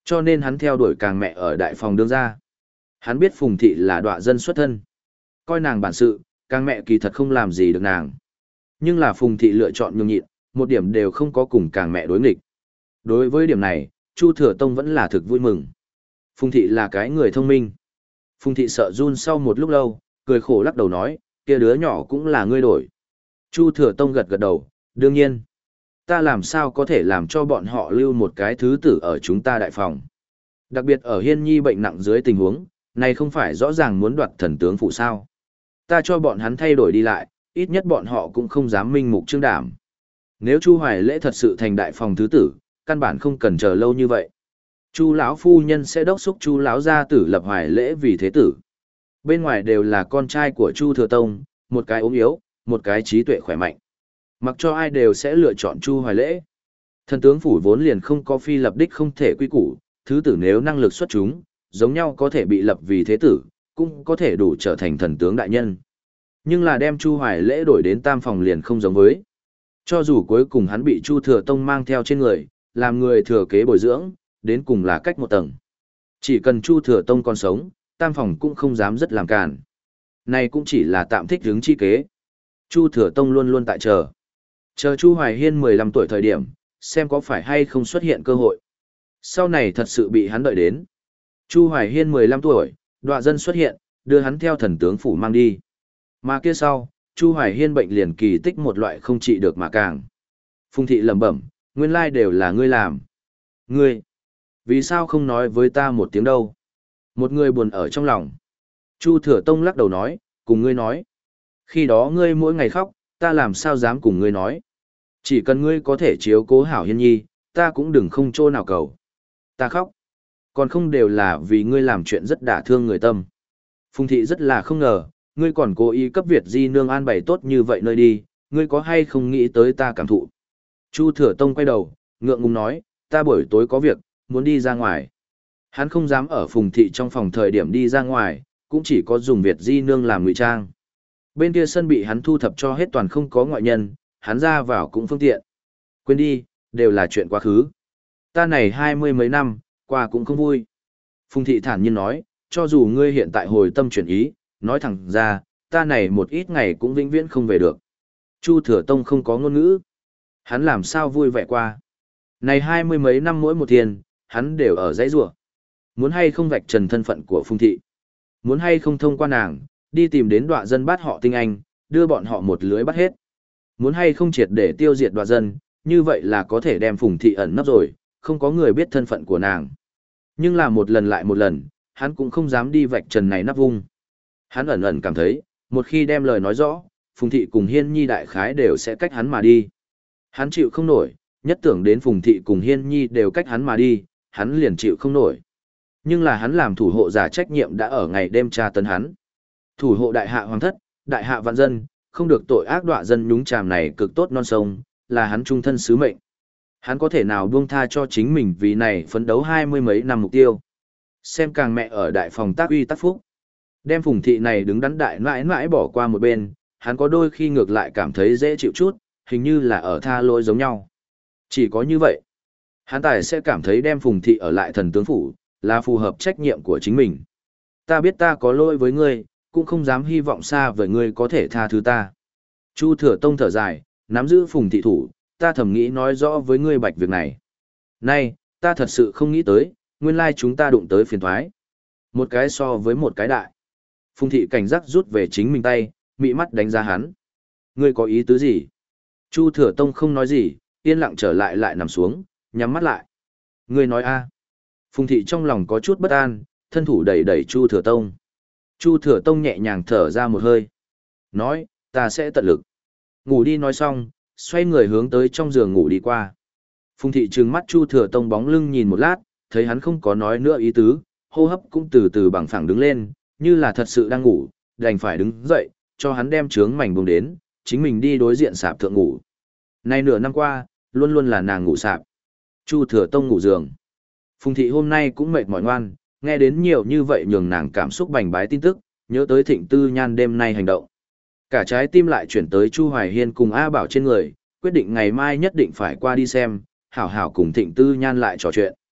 A: Cho nên hắn theo đuổi càng mẹ ở đại phòng đương gia. Hắn biết Phùng Thị là đọa dân xuất thân. Coi nàng bản sự, càng mẹ kỳ thật không làm gì được nàng. Nhưng là Phùng Thị lựa chọn nhường nhịn, một điểm đều không có cùng càng mẹ đối nghịch. Đối với điểm này, Chu Thừa Tông vẫn là thực vui mừng. Phùng Thị là cái người thông minh. Phùng Thị sợ run sau một lúc lâu, cười khổ lắc đầu nói, kia đứa nhỏ cũng là ngươi đổi. Chu Thừa Tông gật gật đầu, đương nhiên. Ta làm sao có thể làm cho bọn họ lưu một cái thứ tử ở chúng ta đại phòng. Đặc biệt ở Hiên Nhi bệnh nặng dưới tình huống, này không phải rõ ràng muốn đoạt thần tướng phụ sao. Ta cho bọn hắn thay đổi đi lại, ít nhất bọn họ cũng không dám minh mục trương đảm. Nếu Chu Hoài Lễ thật sự thành đại phòng thứ tử, căn bản không cần chờ lâu như vậy. Chu lão phu nhân sẽ đốc xúc Chu lão gia tử lập Hoài Lễ vì thế tử. Bên ngoài đều là con trai của Chu Thừa Tông, một cái ốm yếu, một cái trí tuệ khỏe mạnh. Mặc cho ai đều sẽ lựa chọn Chu Hoài Lễ. Thần tướng phủ vốn liền không có phi lập đích không thể quy củ, thứ tử nếu năng lực xuất chúng, giống nhau có thể bị lập vì thế tử, cũng có thể đủ trở thành thần tướng đại nhân. Nhưng là đem Chu Hoài Lễ đổi đến tam phòng liền không giống với. Cho dù cuối cùng hắn bị Chu Thừa Tông mang theo trên người, làm người thừa kế bồi dưỡng, đến cùng là cách một tầng. Chỉ cần Chu Thừa Tông còn sống, tam phòng cũng không dám rất làm cản. Này cũng chỉ là tạm thích hướng chi kế. Chu Thừa Tông luôn luôn tại chờ. Chờ Chu Hoài Hiên mười lăm tuổi thời điểm, xem có phải hay không xuất hiện cơ hội. Sau này thật sự bị hắn đợi đến. Chu Hoài Hiên mười lăm tuổi, đọa dân xuất hiện, đưa hắn theo thần tướng phủ mang đi. Mà kia sau, Chu Hoài Hiên bệnh liền kỳ tích một loại không trị được mà càng. Phùng Thị lẩm bẩm, nguyên lai đều là ngươi làm. Ngươi, vì sao không nói với ta một tiếng đâu? Một người buồn ở trong lòng. Chu Thừa Tông lắc đầu nói, cùng ngươi nói. Khi đó ngươi mỗi ngày khóc, ta làm sao dám cùng ngươi nói. Chỉ cần ngươi có thể chiếu cố hảo Hiên Nhi, ta cũng đừng không chỗ nào cầu. Ta khóc. Còn không đều là vì ngươi làm chuyện rất đả thương người tâm. Phùng Thị rất là không ngờ, ngươi còn cố ý cấp Việt Di Nương an bày tốt như vậy nơi đi, ngươi có hay không nghĩ tới ta cảm thụ. Chu Thừa Tông quay đầu, ngượng ngùng nói, ta buổi tối có việc, muốn đi ra ngoài. Hắn không dám ở Phùng Thị trong phòng thời điểm đi ra ngoài, cũng chỉ có dùng Việt Di Nương làm ngụy trang. Bên kia sân bị hắn thu thập cho hết toàn không có ngoại nhân, hắn ra vào cũng phương tiện. Quên đi, đều là chuyện quá khứ. Ta này hai mươi mấy năm, qua cũng không vui. Phùng Thị thản nhiên nói, cho dù ngươi hiện tại hồi tâm chuyển ý, nói thẳng ra, ta này một ít ngày cũng vĩnh viễn không về được. Chu Thừa Tông không có ngôn ngữ. Hắn làm sao vui vẻ qua. Này hai mươi mấy năm mỗi một tiền, hắn đều ở dãy rủa. Muốn hay không vạch trần thân phận của Phùng Thị. Muốn hay không thông qua nàng, đi tìm đến đọa dân bắt họ tinh anh, đưa bọn họ một lưới bắt hết. Muốn hay không triệt để tiêu diệt đọa dân, như vậy là có thể đem Phùng Thị ẩn nấp rồi, không có người biết thân phận của nàng. Nhưng là một lần lại một lần, hắn cũng không dám đi vạch trần này nắp vung. Hắn ẩn ẩn cảm thấy, một khi đem lời nói rõ, Phùng Thị cùng Hiên Nhi đại khái đều sẽ cách hắn mà đi. Hắn chịu không nổi, nhất tưởng đến Phùng Thị cùng Hiên Nhi đều cách hắn mà đi, hắn liền chịu không nổi. Nhưng là hắn làm thủ hộ giả trách nhiệm đã ở ngày đêm tra tấn hắn. Thủ hộ đại hạ hoàng thất, đại hạ vạn dân, không được tội ác đọa dân nhúng chàm này cực tốt non sông, là hắn trung thân sứ mệnh. Hắn có thể nào buông tha cho chính mình vì này phấn đấu hai mươi mấy năm mục tiêu. Xem càng mẹ ở đại phòng tác uy tác phúc. Đem Phùng Thị này đứng đắn đại mãi mãi bỏ qua một bên, hắn có đôi khi ngược lại cảm thấy dễ chịu chút, hình như là ở tha lỗi giống nhau. Chỉ có như vậy, hắn tài sẽ cảm thấy đem Phùng Thị ở lại thần tướng phủ, là phù hợp trách nhiệm của chính mình. Ta biết ta có lỗi với ngươi, cũng không dám hy vọng xa với ngươi có thể tha thứ ta. Chu Thừa Tông thở dài, nắm giữ Phùng Thị thủ, ta thầm nghĩ nói rõ với ngươi bạch việc này. Nay, ta thật sự không nghĩ tới, nguyên lai chúng ta đụng tới phiền thoái. Một cái so với một cái đại. Phùng Thị cảnh giác rút về chính mình tay, mị mắt đánh giá hắn. Ngươi có ý tứ gì? Chu Thừa Tông không nói gì, yên lặng trở lại lại nằm xuống, nhắm mắt lại. Ngươi nói a? Phùng Thị trong lòng có chút bất an, thân thủ đẩy đẩy Chu Thừa Tông. Chu Thừa Tông nhẹ nhàng thở ra một hơi. Nói, ta sẽ tận lực. Ngủ đi nói xong, xoay người hướng tới trong giường ngủ đi qua. Phùng Thị trừng mắt Chu Thừa Tông bóng lưng nhìn một lát, thấy hắn không có nói nữa ý tứ, hô hấp cũng từ từ bằng phẳng đứng lên, như là thật sự đang ngủ, đành phải đứng dậy, cho hắn đem trướng mảnh buông đến, chính mình đi đối diện sạp thượng ngủ. Nay nửa năm qua, luôn luôn là nàng ngủ sạp. Chu Thừa Tông ngủ giường. Phùng Thị hôm nay cũng mệt mỏi ngoan, nghe đến nhiều như vậy nhường nàng cảm xúc bành bái tin tức, nhớ tới Thịnh Tư Nhan đêm nay hành động. Cả trái tim lại chuyển tới Chu Hoài Hiên cùng A Bảo trên người, quyết định ngày mai nhất định phải qua đi xem, hảo hảo cùng Thịnh Tư Nhan lại trò chuyện.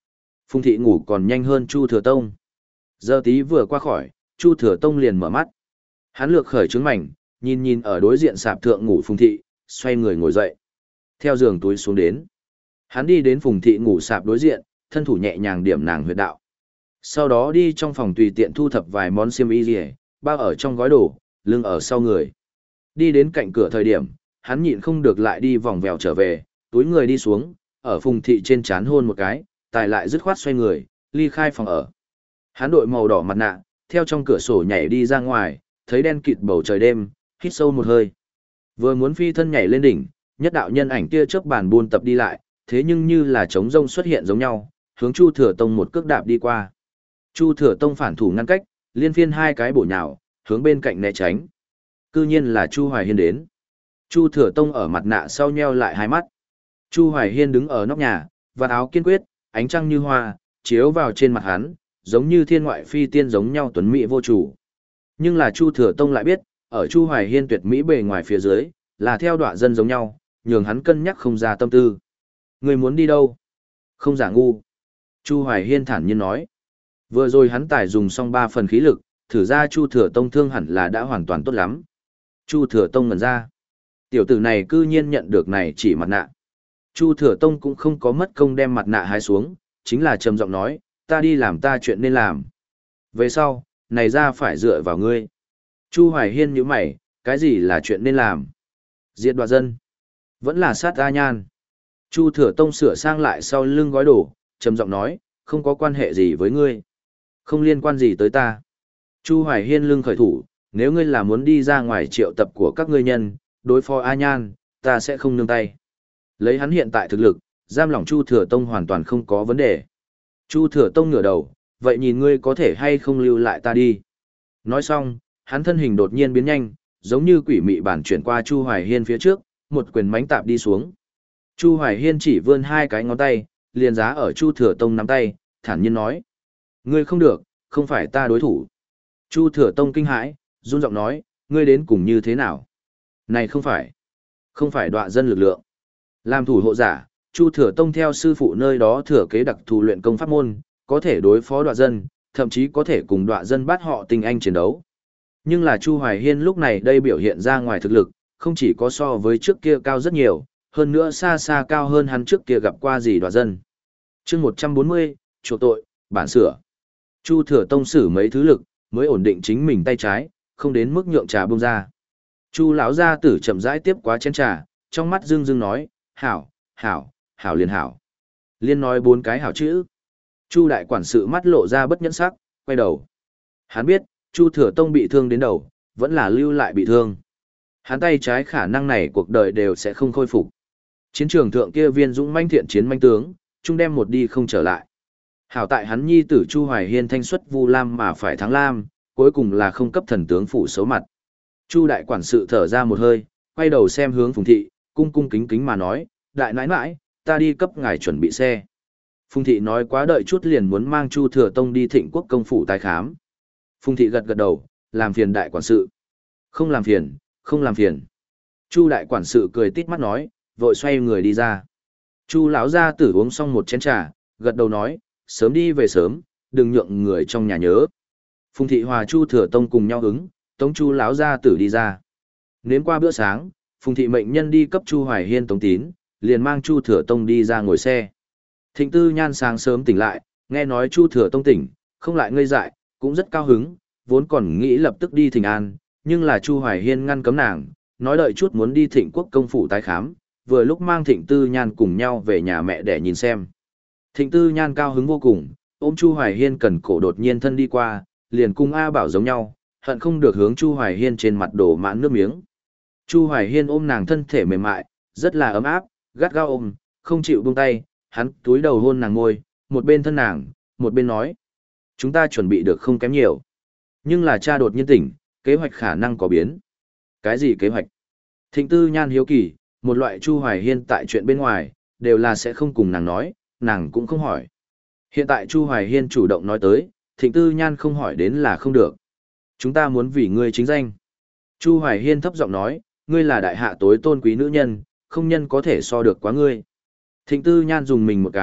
A: Phùng thị ngủ còn nhanh hơn Chu Thừa Tông. Giờ tí vừa qua khỏi, Chu Thừa Tông liền mở mắt. Hắn lược khởi trứng mảnh, nhìn nhìn ở đối diện sạp thượng ngủ Phùng thị, xoay người ngồi dậy. Theo giường túi xuống đến. Hắn đi đến Phùng thị ngủ sạp đối diện, thân thủ nhẹ nhàng điểm nàng huyệt đạo. Sau đó đi trong phòng tùy tiện thu thập vài món xiêm y rìa, bao ở trong gói đồ, lưng ở sau người. Đi đến cạnh cửa thời điểm, hắn nhịn không được lại đi vòng vèo trở về, túi người đi xuống, ở Phùng thị trên trán hôn một cái, tài lại dứt khoát xoay người, ly khai phòng ở. Hắn đội màu đỏ mặt nạ, theo trong cửa sổ nhảy đi ra ngoài, thấy đen kịt bầu trời đêm, hít sâu một hơi. Vừa muốn phi thân nhảy lên đỉnh, nhất đạo nhân ảnh kia chớp bàn buôn tập đi lại, thế nhưng như là trống rông xuất hiện giống nhau, hướng Chu Thừa Tông một cước đạp đi qua. Chu Thừa Tông phản thủ ngăn cách, liên phiên hai cái bổ nhào, hướng bên cạnh né tránh. Cư nhiên là Chu Hoài Hiên đến. Chu Thừa Tông ở mặt nạ sau nheo lại hai mắt. Chu Hoài Hiên đứng ở nóc nhà, vạt áo kiên quyết, ánh trăng như hoa, chiếu vào trên mặt hắn, giống như thiên ngoại phi tiên giống nhau tuấn mỹ vô chủ. Nhưng là Chu Thừa Tông lại biết, ở Chu Hoài Hiên tuyệt mỹ bề ngoài phía dưới, là theo đọa dân giống nhau, nhường hắn cân nhắc không ra tâm tư. Người muốn đi đâu? Không giả ngu. Chu Hoài Hiên thản nhiên nói. Vừa rồi hắn tài dùng xong ba phần khí lực, thử ra Chu Thừa Tông thương hẳn là đã hoàn toàn tốt lắm. Chu Thừa Tông ngẩn ra. Tiểu tử này cư nhiên nhận được này chỉ mặt nạ. Chu Thừa Tông cũng không có mất công đem mặt nạ hái xuống, chính là trầm giọng nói, ta đi làm ta chuyện nên làm. Về sau, này ra phải dựa vào ngươi. Chu Hoài Hiên nhíu mày, cái gì là chuyện nên làm? Diệt đoạt dân. Vẫn là sát A Nhan. Chu Thừa Tông sửa sang lại sau lưng gói đồ, trầm giọng nói, không có quan hệ gì với ngươi. Không liên quan gì tới ta. Chu Hoài Hiên lưng khởi thủ, nếu ngươi là muốn đi ra ngoài triệu tập của các ngươi nhân, đối phó A Nhan, ta sẽ không nương tay. Lấy hắn hiện tại thực lực, giam lỏng Chu Thừa Tông hoàn toàn không có vấn đề. Chu Thừa Tông ngửa đầu, vậy nhìn ngươi có thể hay không lưu lại ta đi. Nói xong, hắn thân hình đột nhiên biến nhanh, giống như quỷ mị bản chuyển qua Chu Hoài Hiên phía trước, một quyền mánh tạp đi xuống. Chu Hoài Hiên chỉ vươn hai cái ngón tay, liền giá ở Chu Thừa Tông nắm tay, thản nhiên nói. Ngươi không được, không phải ta đối thủ. Chu Thừa Tông kinh hãi, run giọng nói, ngươi đến cùng như thế nào? Này không phải, không phải đọa dân lực lượng. Làm thủ hộ giả, Chu Thừa Tông theo sư phụ nơi đó thừa kế đặc thù luyện công pháp môn, có thể đối phó đọa dân, thậm chí có thể cùng đọa dân bắt họ tinh anh chiến đấu. Nhưng là Chu Hoài Hiên lúc này đây biểu hiện ra ngoài thực lực, không chỉ có so với trước kia cao rất nhiều, hơn nữa xa xa cao hơn hắn trước kia gặp qua gì đọa dân. Chương một trăm bốn mươi, chuộc tội, bản sửa. Chu Thừa Tông sử mấy thứ lực, mới ổn định chính mình tay trái, không đến mức nhượng trà bông ra. Chu lão gia tử chậm rãi tiếp quá chén trà, trong mắt dưng dưng nói, hảo, hảo, hảo liền hảo. Liên nói bốn cái hảo chữ. Chu đại quản sự mắt lộ ra bất nhẫn sắc, quay đầu. Hắn biết, Chu Thừa Tông bị thương đến đầu, vẫn là lưu lại bị thương. Hắn tay trái khả năng này cuộc đời đều sẽ không khôi phục. Chiến trường thượng kia viên dũng manh thiện chiến manh tướng, chung đem một đi không trở lại. Hảo tại hắn nhi tử Chu Hoài Hiên thanh xuất Vu Lam mà phải thắng Lam, cuối cùng là không cấp thần tướng phủ xấu mặt. Chu đại quản sự thở ra một hơi, quay đầu xem hướng Phùng thị, cung cung kính kính mà nói, đại nãi nãi, ta đi cấp ngài chuẩn bị xe. Phùng thị nói quá đợi chút liền muốn mang Chu Thừa Tông đi Thịnh Quốc công phủ tái khám. Phùng thị gật gật đầu, làm phiền đại quản sự. Không làm phiền, không làm phiền. Chu đại quản sự cười tít mắt nói, vội xoay người đi ra. Chu lão gia tử uống xong một chén trà, gật đầu nói, sớm đi về sớm, đừng nhượng người trong nhà nhớ. Phùng thị hòa Chu Thừa Tông cùng nhau ứng, tống Chu lão gia tử đi ra. Nếm qua bữa sáng, Phùng thị mệnh nhân đi cấp Chu Hoài Hiên tống tín, liền mang Chu Thừa Tông đi ra ngồi xe. Thịnh Tư Nhan sáng sớm tỉnh lại, nghe nói Chu Thừa Tông tỉnh, không lại ngây dại, cũng rất cao hứng, vốn còn nghĩ lập tức đi Thịnh An, nhưng là Chu Hoài Hiên ngăn cấm nàng, nói đợi chút muốn đi Thịnh Quốc công phủ tái khám, vừa lúc mang Thịnh Tư Nhan cùng nhau về nhà mẹ để nhìn xem. Thịnh Tư Nhan cao hứng vô cùng, ôm Chu Hoài Hiên cần cổ đột nhiên thân đi qua, liền cung A Bảo giống nhau, hận không được hướng Chu Hoài Hiên trên mặt đổ mãn nước miếng. Chu Hoài Hiên ôm nàng thân thể mềm mại, rất là ấm áp, gắt gao ôm, không chịu buông tay, hắn túi đầu hôn nàng ngôi, một bên thân nàng, một bên nói. Chúng ta chuẩn bị được không kém nhiều. Nhưng là cha đột nhiên tỉnh, kế hoạch khả năng có biến. Cái gì kế hoạch? Thịnh Tư Nhan hiếu kỳ, một loại Chu Hoài Hiên tại chuyện bên ngoài, đều là sẽ không cùng nàng nói, nàng cũng không hỏi. Hiện tại Chu Hoài Hiên chủ động nói tới, Thịnh Tư Nhan không hỏi đến là không được. Chúng ta muốn vì ngươi chính danh. Chu Hoài Hiên thấp giọng nói, ngươi là đại hạ tối tôn quý nữ nhân, không nhân có thể so được quá ngươi. Thịnh Tư Nhan dùng mình một cái,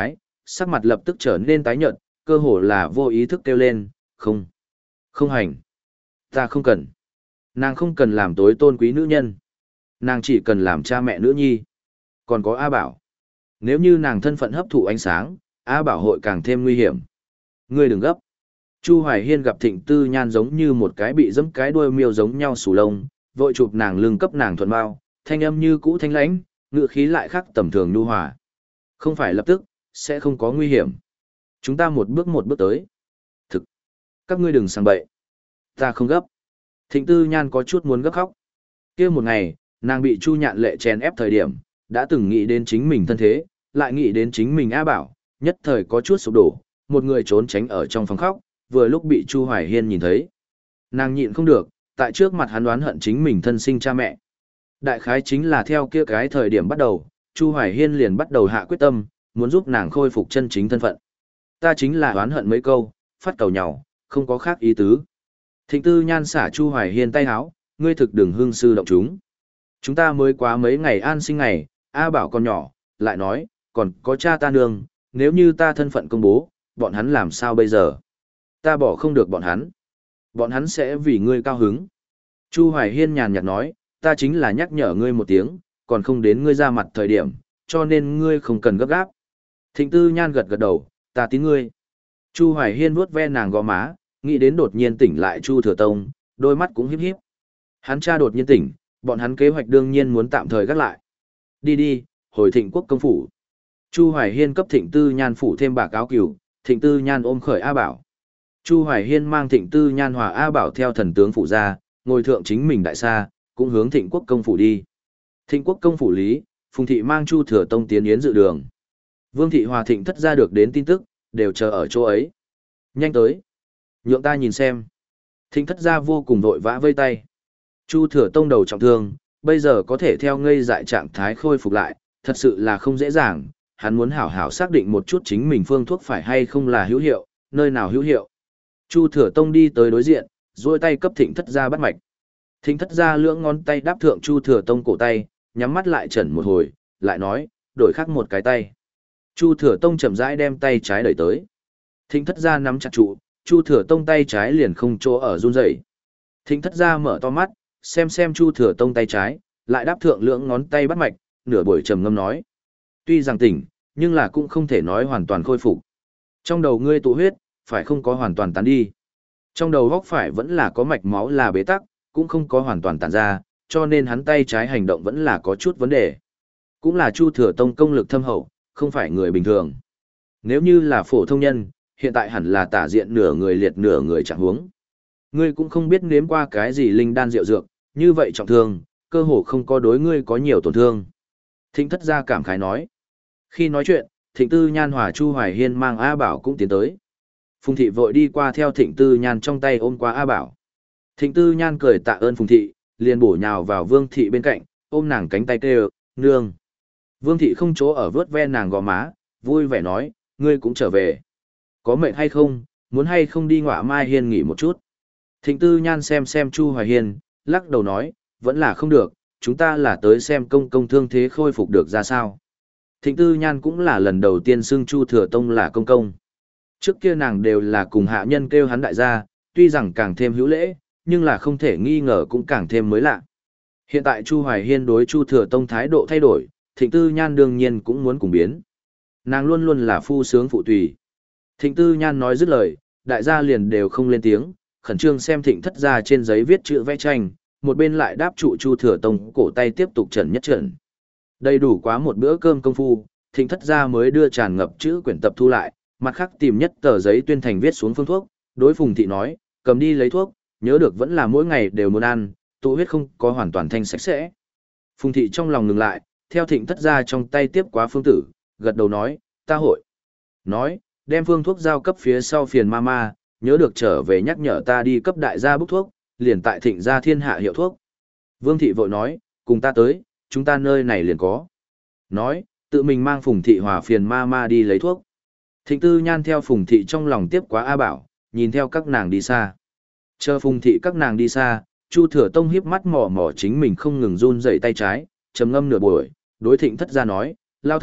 A: sắc mặt lập tức trở nên tái nhợt, cơ hồ là vô ý thức kêu lên, không, không hành, ta không cần. Nàng không cần làm tối tôn quý nữ nhân. Nàng chỉ cần làm cha mẹ nữ nhi. Còn có A Bảo. Nếu như nàng thân phận hấp thụ ánh sáng, A Bảo hội càng thêm nguy hiểm. Ngươi đừng gấp. Chu Hoài Hiên gặp Thịnh Tư Nhan giống như một cái bị dẫm cái đuôi miêu giống nhau sù lông, vội chụp nàng lưng cấp nàng thuận bao, thanh âm như cũ thanh lãnh, ngữ khí lại khác tầm thường nhu hòa. Không phải lập tức, sẽ không có nguy hiểm. Chúng ta một bước một bước tới. Thực. Các ngươi đừng sang bậy. Ta không gấp. Thịnh Tư Nhan có chút muốn gấp khóc. Kia một ngày, nàng bị Chu Nhạn Lệ chèn ép thời điểm, đã từng nghĩ đến chính mình thân thế, lại nghĩ đến chính mình A Bảo, nhất thời có chút sụp đổ, một người trốn tránh ở trong phòng khóc, vừa lúc bị Chu Hoài Hiên nhìn thấy. Nàng nhịn không được, tại trước mặt hắn đoán hận chính mình thân sinh cha mẹ. Đại khái chính là theo kia cái thời điểm bắt đầu, Chu Hoài Hiên liền bắt đầu hạ quyết tâm, muốn giúp nàng khôi phục chân chính thân phận. Ta chính là đoán hận mấy câu, phát cầu nhau, không có khác ý tứ. Thịnh Tư Nhan xả Chu Hoài Hiên tay háo, ngươi thực đừng hương sư động chúng. Chúng ta mới quá mấy ngày an sinh ngày, A Bảo còn nhỏ, lại nói, còn có cha ta nương, nếu như ta thân phận công bố, bọn hắn làm sao bây giờ? Ta bỏ không được bọn hắn. Bọn hắn sẽ vì ngươi cao hứng. Chu Hoài Hiên nhàn nhạt nói, ta chính là nhắc nhở ngươi một tiếng, còn không đến ngươi ra mặt thời điểm, cho nên ngươi không cần gấp gáp. Thịnh Tư Nhan gật gật đầu, ta tín ngươi. Chu Hoài Hiên vuốt ve nàng gò má, nghĩ đến đột nhiên tỉnh lại Chu Thừa Tông, đôi mắt cũng híp híp. Hắn cha đột nhiên tỉnh, bọn hắn kế hoạch đương nhiên muốn tạm thời gác lại. Đi đi, hồi Thịnh Quốc công phủ. Chu Hoài Hiên cấp Thịnh Tư Nhan phủ thêm bạc áo cửu, Thịnh Tư Nhan ôm khởi A Bảo. Chu Hoài Hiên mang Thịnh Tư Nhan hòa A Bảo theo thần tướng phủ ra, ngồi thượng chính mình đại xa, cũng hướng Thịnh Quốc công phủ đi. Thịnh Quốc công phủ lý, Phùng thị mang Chu Thừa Tông tiến yến dự đường. Vương thị hòa Thịnh thất ra được đến tin tức, đều chờ ở chỗ ấy. Nhanh tới. Nhượng ta nhìn xem. Thịnh thất ra vô cùng vội vã vây tay. Chu Thừa Tông đầu trọng thương, bây giờ có thể theo ngây dại trạng thái khôi phục lại, thật sự là không dễ dàng. Hắn muốn hảo hảo xác định một chút chính mình phương thuốc phải hay không là hữu hiệu, nơi nào hữu hiệu. Chu Thừa Tông đi tới đối diện, duỗi tay cấp Thịnh thất ra bắt mạch. Thịnh thất ra lưỡng ngón tay đáp thượng Chu Thừa Tông cổ tay, nhắm mắt lại chẩn một hồi, lại nói, đổi khác một cái tay. Chu Thừa Tông chậm rãi đem tay trái đẩy tới. Thịnh thất ra nắm chặt trụ, Chu Thừa Tông tay trái liền không chỗ ở run rẩy. Thịnh thất ra mở to mắt, xem xem Chu Thừa Tông tay trái, lại đáp thượng lưỡng ngón tay bắt mạch, nửa buổi trầm ngâm nói. Tuy rằng tỉnh, nhưng là cũng không thể nói hoàn toàn khôi phục. Trong đầu ngươi tụ huyết, phải không có hoàn toàn tán đi. Trong đầu góc phải vẫn là có mạch máu là bế tắc, cũng không có hoàn toàn tản ra, cho nên hắn tay trái hành động vẫn là có chút vấn đề. Cũng là Chu Thừa Tông công lực thâm hậu, không phải người bình thường. Nếu như là phổ thông nhân, hiện tại hẳn là tả diện nửa người liệt nửa người chẳng huống. Ngươi cũng không biết nếm qua cái gì linh đan rượu dược, như vậy trọng thương, cơ hồ không có đối ngươi có nhiều tổn thương. Thịnh thất gia cảm khái nói. Khi nói chuyện, Thịnh Tư Nhan hòa Chu Hoài Hiên mang A Bảo cũng tiến tới. Phùng thị vội đi qua theo Thịnh Tư Nhan trong tay ôm qua A Bảo. Thịnh Tư Nhan cười tạ ơn Phùng thị, liền bổ nhào vào Vương thị bên cạnh, ôm nàng cánh tay kêu, nương. Vương thị không chỗ ở vớt ve nàng gò má, vui vẻ nói, ngươi cũng trở về. Có mệt hay không, muốn hay không đi Ngọa Mai Hiên nghỉ một chút. Thịnh Tư Nhan xem xem Chu Hoài Hiên, lắc đầu nói, vẫn là không được, chúng ta là tới xem công công thương thế khôi phục được ra sao. Thịnh Tư Nhan cũng là lần đầu tiên xưng Chu Thừa Tông là công công. Trước kia nàng đều là cùng hạ nhân kêu hắn đại gia, tuy rằng càng thêm hữu lễ, nhưng là không thể nghi ngờ cũng càng thêm mới lạ. Hiện tại Chu Hoài Hiên đối Chu Thừa Tông thái độ thay đổi, Thịnh Tư Nhan đương nhiên cũng muốn cùng biến. Nàng luôn luôn là phu sướng phụ tùy. Thịnh Tư Nhan nói dứt lời, đại gia liền đều không lên tiếng, khẩn trương xem Thịnh thất gia trên giấy viết chữ vẽ tranh, một bên lại đáp trụ Chu Thừa Tông cổ tay tiếp tục trần nhất trần. Đầy đủ quá một bữa cơm công phu, Thịnh thất gia mới đưa tràn ngập chữ quyển tập thu lại, mặt khác tìm nhất tờ giấy tuyên thành viết xuống phương thuốc, đối Phùng thị nói, cầm đi lấy thuốc, nhớ được vẫn là mỗi ngày đều muốn ăn, tụ huyết không có hoàn toàn thanh sạch sẽ. Phùng thị trong lòng ngừng lại, theo Thịnh thất gia trong tay tiếp quá phương tử, gật đầu nói, ta hội. Nói, đem phương thuốc giao cấp phía sau phiền ma ma, nhớ được trở về nhắc nhở ta đi cấp đại gia bốc thuốc, liền tại Thịnh gia thiên hạ hiệu thuốc. Vương thị vội nói, cùng ta tới, chúng ta nơi này liền có. Nói, tự mình mang Phùng thị hòa phiền ma ma đi lấy thuốc. Thịnh Tư Nhan theo Phùng thị trong lòng tiếp quá A Bảo, nhìn theo các nàng đi xa. Chờ Phùng thị các nàng đi xa, Chu Thừa Tông hiếp mắt mò mò chính mình không ngừng run rẩy tay trái, trầm ngâm nửa buổi, đối Thịnh thất gia nói, lao thất,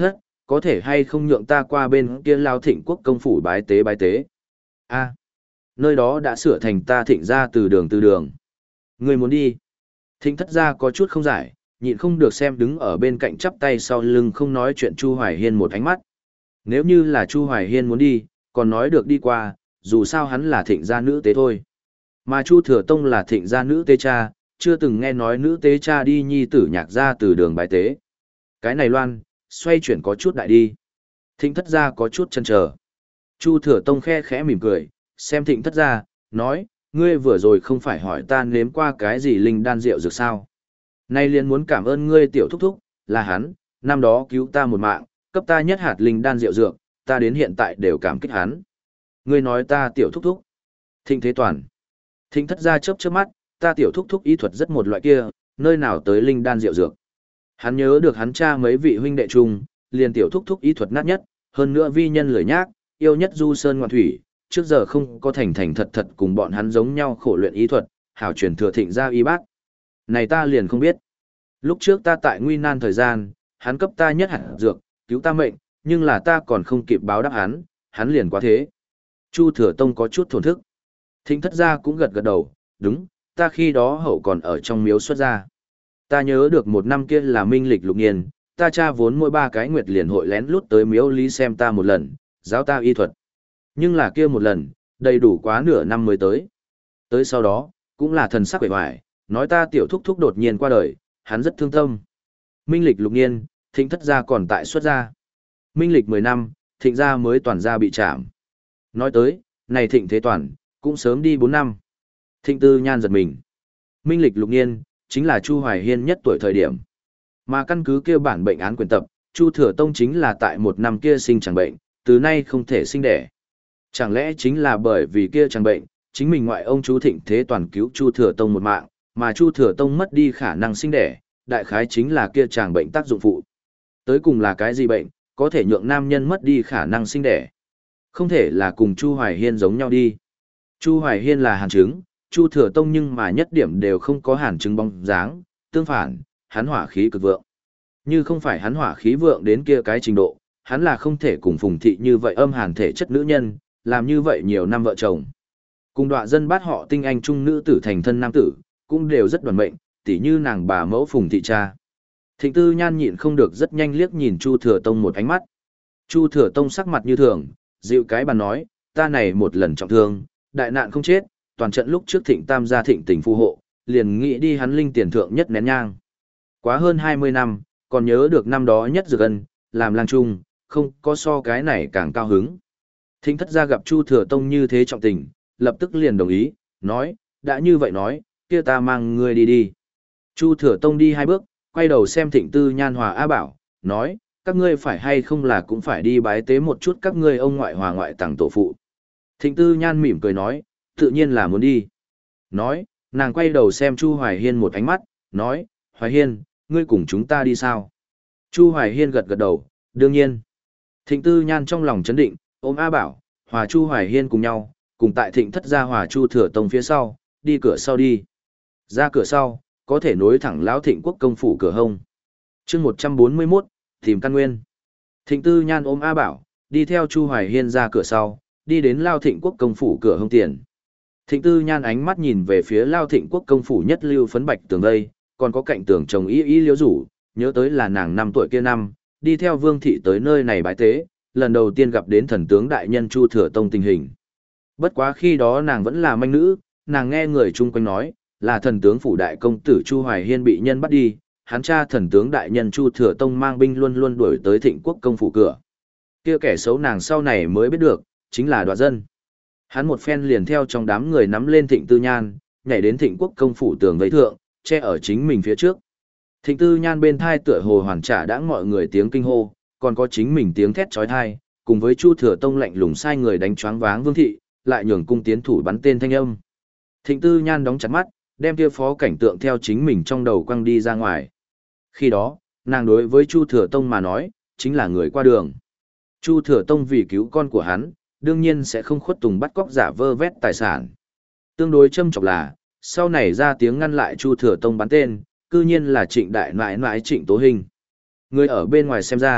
A: có thể hay không nhượng ta qua bên kia Lao Thịnh quốc công phủ bái tế bái tế. A, nơi đó đã sửa thành ta Thịnh gia từ đường từ đường. Người muốn đi. Thịnh thất gia có chút không giải, nhịn không được xem đứng ở bên cạnh chắp tay sau lưng không nói chuyện Chu Hoài Hiên một ánh mắt. Nếu như là Chu Hoài Hiên muốn đi, còn nói được đi qua, dù sao hắn là Thịnh gia nữ tế thôi. Mà Chu Thừa Tông là Thịnh gia nữ tế cha, chưa từng nghe nói nữ tế cha đi nhi tử nhạc gia từ đường bái tế. Cái này loan, xoay chuyển có chút đại đi. Thịnh thất gia có chút chần chờ. Chu Thừa Tông khe khẽ mỉm cười, xem Thịnh thất gia, nói, ngươi vừa rồi không phải hỏi ta nếm qua cái gì linh đan rượu dược sao. Nay liền muốn cảm ơn ngươi tiểu thúc thúc, là hắn, năm đó cứu ta một mạng, cấp ta nhất hạt linh đan rượu dược, ta đến hiện tại đều cảm kích hắn. Ngươi nói ta tiểu thúc thúc. Thịnh Thế Toàn. Thịnh thất gia chớp chớp mắt, ta tiểu thúc thúc y thuật rất một loại kia, nơi nào tới linh đan rượu dược. Hắn nhớ được hắn cha mấy vị huynh đệ chung, liền tiểu thúc thúc y thuật nát nhất, hơn nữa vi nhân lười nhác, yêu nhất du sơn ngoạn thủy, trước giờ không có thành thành thật thật cùng bọn hắn giống nhau khổ luyện y thuật, hảo truyền thừa Thịnh gia y bác. Này ta liền không biết. Lúc trước ta tại nguy nan thời gian, hắn cấp ta nhất hạt dược, cứu ta mệnh, nhưng là ta còn không kịp báo đáp hắn, hắn liền quá thế. Chu Thừa Tông có chút thổn thức. Thịnh thất gia cũng gật gật đầu, đúng, ta khi đó hậu còn ở trong miếu xuất gia. Ta nhớ được một năm kia là minh lịch lục niên, ta cha vốn mỗi ba cái nguyệt liền hội lén lút tới miếu lý xem ta một lần, giáo ta y thuật. Nhưng là kia một lần, đầy đủ quá nửa năm mới tới. Tới sau đó, cũng là thần sắc quệ hoài, nói ta tiểu thúc thúc đột nhiên qua đời, hắn rất thương tâm. Minh lịch lục niên, Thịnh thất gia còn tại xuất gia. Minh lịch mười năm, Thịnh gia mới toàn gia bị trảm. Nói tới, này Thịnh Thế Toàn, cũng sớm đi bốn năm. Thịnh Tư Nhan giật mình. Minh lịch lục niên, chính là Chu Hoài Hiên nhất tuổi thời điểm. Mà căn cứ kia bản bệnh án quyền tập, Chu Thừa Tông chính là tại một năm kia sinh chẳng bệnh, từ nay không thể sinh đẻ. Chẳng lẽ chính là bởi vì kia chẳng bệnh, chính mình ngoại ông chú Thịnh Thế Toàn cứu Chu Thừa Tông một mạng, mà Chu Thừa Tông mất đi khả năng sinh đẻ, đại khái chính là kia chàng bệnh tác dụng phụ. Tới cùng là cái gì bệnh, có thể nhượng nam nhân mất đi khả năng sinh đẻ. Không thể là cùng Chu Hoài Hiên giống nhau đi. Chu Hoài Hiên là hàn chứng, Chu Thừa Tông nhưng mà nhất điểm đều không có hàn chứng bóng dáng, tương phản, hắn hỏa khí cực vượng. Như không phải hắn hỏa khí vượng đến kia cái trình độ, hắn là không thể cùng Phùng Thị như vậy âm hàn thể chất nữ nhân, làm như vậy nhiều năm vợ chồng. Cùng đọa dân bát họ tinh anh trung nữ tử thành thân nam tử, cũng đều rất đoàn mệnh, tỉ như nàng bà mẫu Phùng Thị cha. Thịnh Tư Nhan nhịn không được rất nhanh liếc nhìn Chu Thừa Tông một ánh mắt. Chu Thừa Tông sắc mặt như thường, dịu cái bàn nói, ta này một lần trọng thương, đại nạn không chết, toàn trận lúc trước Thịnh Tam gia Thịnh tình phù hộ, liền nghĩ đi hắn linh tiền thượng nhất nén nhang. Quá hơn hai mươi năm, còn nhớ được năm đó nhất dược ân, làm lang trung, không có so cái này càng cao hứng. Thịnh thất gia gặp Chu Thừa Tông như thế trọng tình, lập tức liền đồng ý, nói, đã như vậy nói, kia ta mang ngươi đi đi. Chu Thừa Tông đi hai bước, quay đầu xem Thịnh Tư Nhan Hòa A Bảo, nói, các ngươi phải hay không là cũng phải đi bái tế một chút các ngươi ông ngoại hòa ngoại tàng tổ phụ. Thịnh Tư Nhan mỉm cười nói, tự nhiên là muốn đi. Nói, nàng quay đầu xem Chu Hoài Hiên một ánh mắt, nói, Hoài Hiên, ngươi cùng chúng ta đi sao? Chu Hoài Hiên gật gật đầu, đương nhiên. Thịnh Tư Nhan trong lòng chấn định, ôm A Bảo, hòa Chu Hoài Hiên cùng nhau, cùng tại Thịnh thất gia hòa Chu Thừa Tông phía sau, đi cửa sau đi. Ra cửa sau, có thể nối thẳng lão Thịnh quốc công phủ cửa hông. chương một trăm bốn mươi mốt, tìm căn nguyên. Thịnh Tư Nhan ôm A Bảo, đi theo Chu Hoài Hiên ra cửa sau, đi đến Lao Thịnh quốc công phủ cửa hông tiền. Thịnh Tư Nhan ánh mắt nhìn về phía Lao Thịnh quốc công phủ nhất lưu phấn bạch tường vây, còn có cạnh tường chồng y y liễu rủ, nhớ tới là nàng năm tuổi kia năm, đi theo Vương thị tới nơi này bái tế, lần đầu tiên gặp đến thần tướng đại nhân Chu Thừa Tông tình hình. Bất quá khi đó nàng vẫn là manh nữ, nàng nghe người chung quanh nói, là thần tướng phủ đại công tử Chu Hoài Hiên bị nhân bắt đi, hắn cha thần tướng đại nhân Chu Thừa Tông mang binh luôn luôn đuổi tới Thịnh quốc công phủ cửa. Kia kẻ xấu nàng sau này mới biết được, chính là đoạt dân. Hắn một phen liền theo trong đám người nắm lên Thịnh Tư Nhan, nhảy đến Thịnh quốc công phủ tường vây thượng, che ở chính mình phía trước. Thịnh Tư Nhan bên thai tựa hồ hoàn trả đã mọi người tiếng kinh hô, còn có chính mình tiếng thét chói tai, cùng với Chu Thừa Tông lạnh lùng sai người đánh choáng váng Vương thị, lại nhường cung tiến thủ bắn tên thanh âm. Thịnh Tư Nhan đóng chặt mắt, đem kia phó cảnh tượng theo chính mình trong đầu quăng đi ra ngoài. Khi đó, nàng đối với Chu Thừa Tông mà nói, chính là người qua đường. Chu Thừa Tông vì cứu con của hắn, đương nhiên sẽ không khuất tùng bắt cóc giả vơ vét tài sản. Tương đối châm chọc là, sau này ra tiếng ngăn lại Chu Thừa Tông bắn tên, cư nhiên là Trịnh đại nãi nãi Trịnh Tố Hình. Người ở bên ngoài xem ra,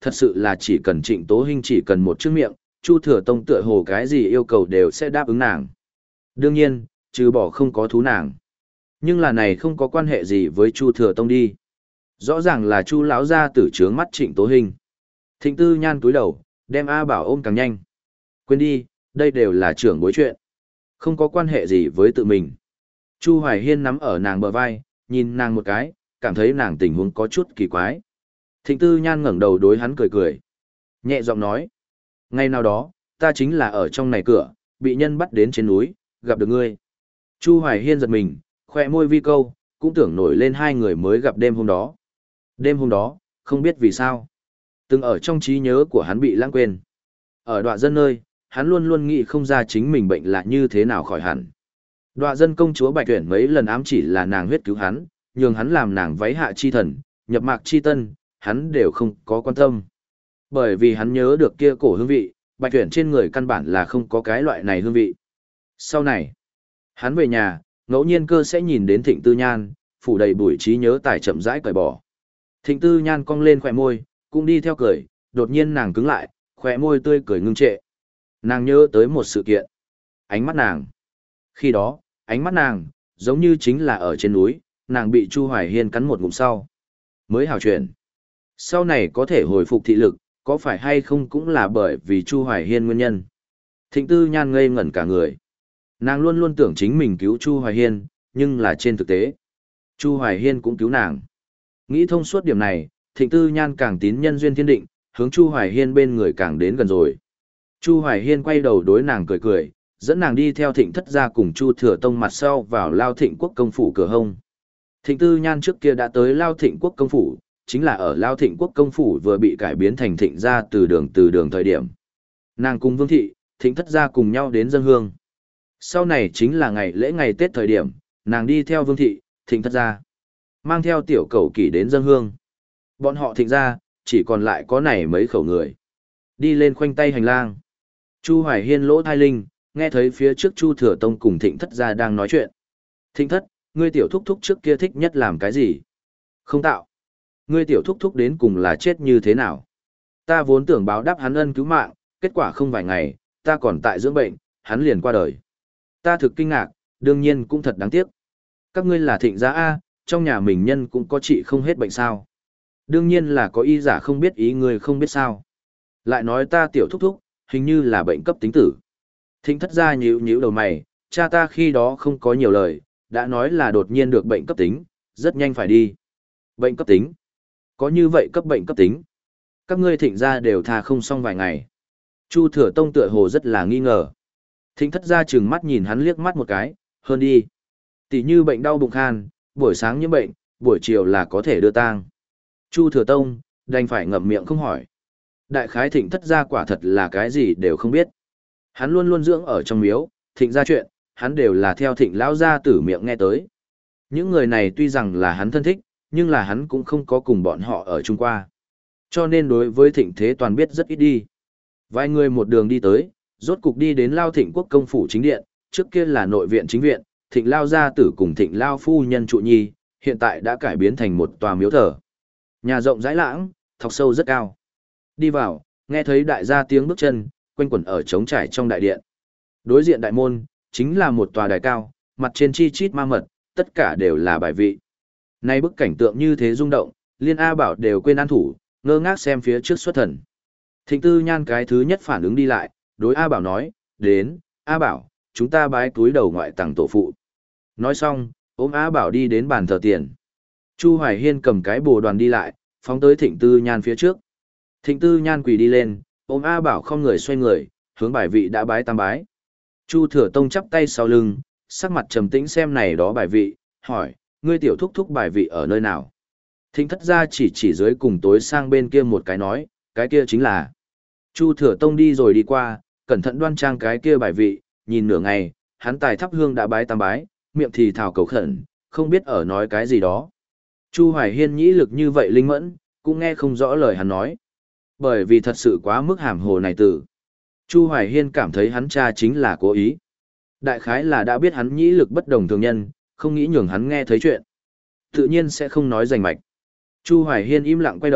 A: Thật sự là chỉ cần Trịnh Tố Hinh chỉ cần một chữ miệng, Chu Thừa Tông tựa hồ cái gì yêu cầu đều sẽ đáp ứng nàng. Đương nhiên, trừ bỏ không có thú nàng. Nhưng là này không có quan hệ gì với Chu Thừa Tông đi. Rõ ràng là Chu lão gia tử trướng mắt Trịnh Tố Hinh. Thịnh Tư Nhan cúi đầu, đem A Bảo ôm càng nhanh. Quên đi, đây đều là trưởng bối chuyện. Không có quan hệ gì với tự mình. Chu Hoài Hiên nắm ở nàng bờ vai, nhìn nàng một cái, cảm thấy nàng tình huống có chút kỳ quái. Thịnh Tư Nhan ngẩng đầu đối hắn cười cười. Nhẹ giọng nói. Ngày nào đó, ta chính là ở trong này cửa, bị nhân bắt đến trên núi, gặp được ngươi. Chu Hoài Hiên giật mình, khoe môi vi câu, cũng tưởng nổi lên hai người mới gặp đêm hôm đó. Đêm hôm đó, không biết vì sao. Từng ở trong trí nhớ của hắn bị lãng quên. Ở đoạn dân nơi, hắn luôn luôn nghĩ không ra chính mình bệnh là như thế nào khỏi hẳn. Đoạn dân công chúa Bạch Tuyển mấy lần ám chỉ là nàng huyết cứu hắn, nhường hắn làm nàng váy hạ chi thần, nhập mạc chi tân, hắn đều không có quan tâm. Bởi vì hắn nhớ được kia cổ hương vị, Bạch Tuyển trên người căn bản là không có cái loại này hương vị. Sau này, hắn về nhà, ngẫu nhiên cơ sẽ nhìn đến Thịnh Tư Nhan, phủ đầy bụi trí nhớ tài chậm rãi cởi bỏ. Thịnh Tư Nhan cong lên khỏe môi, cũng đi theo cười, đột nhiên nàng cứng lại, khỏe môi tươi cười ngưng trệ. Nàng nhớ tới một sự kiện. Ánh mắt nàng. Khi đó, ánh mắt nàng, giống như chính là ở trên núi, nàng bị Chu Hoài Hiên cắn một ngụm sau. Mới hào chuyển. Sau này có thể hồi phục thị lực, có phải hay không cũng là bởi vì Chu Hoài Hiên nguyên nhân. Thịnh Tư Nhan ngây ngẩn cả người. Nàng luôn luôn tưởng chính mình cứu Chu Hoài Hiên, nhưng là trên thực tế. Chu Hoài Hiên cũng cứu nàng. Nghĩ thông suốt điểm này, Thịnh Tư Nhan càng tín nhân duyên thiên định, hướng Chu Hoài Hiên bên người càng đến gần rồi. Chu Hoài Hiên quay đầu đối nàng cười cười, dẫn nàng đi theo Thịnh Thất gia cùng Chu Thừa Tông mặt sau vào Lao Thịnh Quốc công phủ cửa hông. Thịnh Tư Nhan trước kia đã tới Lao Thịnh Quốc công phủ, chính là ở Lao Thịnh Quốc công phủ vừa bị cải biến thành Thịnh gia từ đường từ đường thời điểm. Nàng cùng Vương thị, Thịnh Thất gia cùng nhau đến dâng hương. Sau này chính là ngày lễ ngày Tết thời điểm, nàng đi theo Vương thị, Thịnh Thất gia, mang theo tiểu cẩu kỷ đến dâng hương. Bọn họ Thịnh gia, chỉ còn lại có này mấy khẩu người. Đi lên khoanh tay hành lang. Chu Hoài Hiên lỗ thai linh, nghe thấy phía trước Chu Thừa Tông cùng Thịnh Thất gia đang nói chuyện. Thịnh Thất, ngươi tiểu thúc thúc trước kia thích nhất làm cái gì? Không tạo. Ngươi tiểu thúc thúc đến cùng là chết như thế nào? Ta vốn tưởng báo đáp hắn ân cứu mạng, kết quả không vài ngày, ta còn tại dưỡng bệnh, hắn liền qua đời. Ta thực kinh ngạc, đương nhiên cũng thật đáng tiếc. Các ngươi là Thịnh gia A, trong nhà mình nhân cũng có trị không hết bệnh sao? Đương nhiên là có y giả không biết ý ngươi không biết sao. Lại nói ta tiểu thúc thúc, hình như là bệnh cấp tính tử. Thịnh Thất gia nhíu nhíu đầu mày, cha ta khi đó không có nhiều lời, đã nói là đột nhiên được bệnh cấp tính, rất nhanh phải đi. Bệnh cấp tính? Có như vậy cấp bệnh cấp tính? Các ngươi Thịnh gia đều tha không xong vài ngày. Chu Thừa Tông tựa hồ rất là nghi ngờ. Thịnh Thất gia trừng mắt nhìn hắn liếc mắt một cái, hơn đi. Tỷ như bệnh đau bụng khan, buổi sáng nhiễm bệnh, buổi chiều là có thể đưa tang. Chu Thừa Tông, đành phải ngậm miệng không hỏi. Đại khái Thịnh Thất gia quả thật là cái gì đều không biết. Hắn luôn luôn dưỡng ở trong miếu, Thịnh gia chuyện, hắn đều là theo Thịnh lão gia tử miệng nghe tới. Những người này tuy rằng là hắn thân thích, nhưng là hắn cũng không có cùng bọn họ ở chung qua. Cho nên đối với Thịnh Thế Toàn biết rất ít đi. Vài người một đường đi tới, rốt cục đi đến Lao Thịnh Quốc công phủ chính điện, trước kia là nội viện chính viện, Thịnh Lao gia tử cùng Thịnh Lao phu nhân trụ nhi, hiện tại đã cải biến thành một tòa miếu thờ. Nhà rộng rãi lãng, thọc sâu rất cao. Đi vào, nghe thấy đại gia tiếng bước chân, quanh quẩn ở trống trải trong đại điện. Đối diện đại môn, chính là một tòa đài cao, mặt trên chi chít ma mật, tất cả đều là bài vị. Nay bức cảnh tượng như thế rung động, Liên A Bảo đều quên an thủ, ngơ ngác xem phía trước xuất thần. Thịnh Tư Nhan cái thứ nhất phản ứng đi lại, đối A Bảo nói, đến, A Bảo, chúng ta bái túi đầu ngoại tàng tổ phụ. Nói xong, ôm A Bảo đi đến bàn thờ tiền. Chu Hoài Hiên cầm cái bồ đoàn đi lại, phóng tới Thịnh Tư Nhan phía trước. Thịnh Tư Nhan quỳ đi lên, ôm A Bảo không người xoay người, hướng bài vị đã bái tam bái. Chu Thừa Tông chắp tay sau lưng, sắc mặt trầm tĩnh xem này đó bài vị, hỏi, ngươi tiểu thúc thúc bài vị ở nơi nào? Thịnh Thất gia chỉ chỉ dưới cùng tối sang bên kia một cái nói, cái kia chính là. Chu Thừa Tông đi rồi đi qua, cẩn thận đoan trang cái kia bài vị, nhìn nửa ngày, hắn tài thắp hương đã bái tam bái, miệng thì thào cầu khẩn, không biết ở nói cái gì đó. Chu Hoài Hiên nhĩ lực như vậy linh mẫn, cũng nghe không rõ lời hắn nói. Bởi vì thật sự quá mức hàm hồ này tử. Chu Hoài Hiên cảm thấy hắn cha chính là cố ý. Đại khái là đã biết hắn nhĩ lực bất đồng thường nhân, không nghĩ nhường hắn nghe thấy chuyện. Tự nhiên sẽ không nói rành mạch. Chu Hoài Hiên im lặng quay đầu,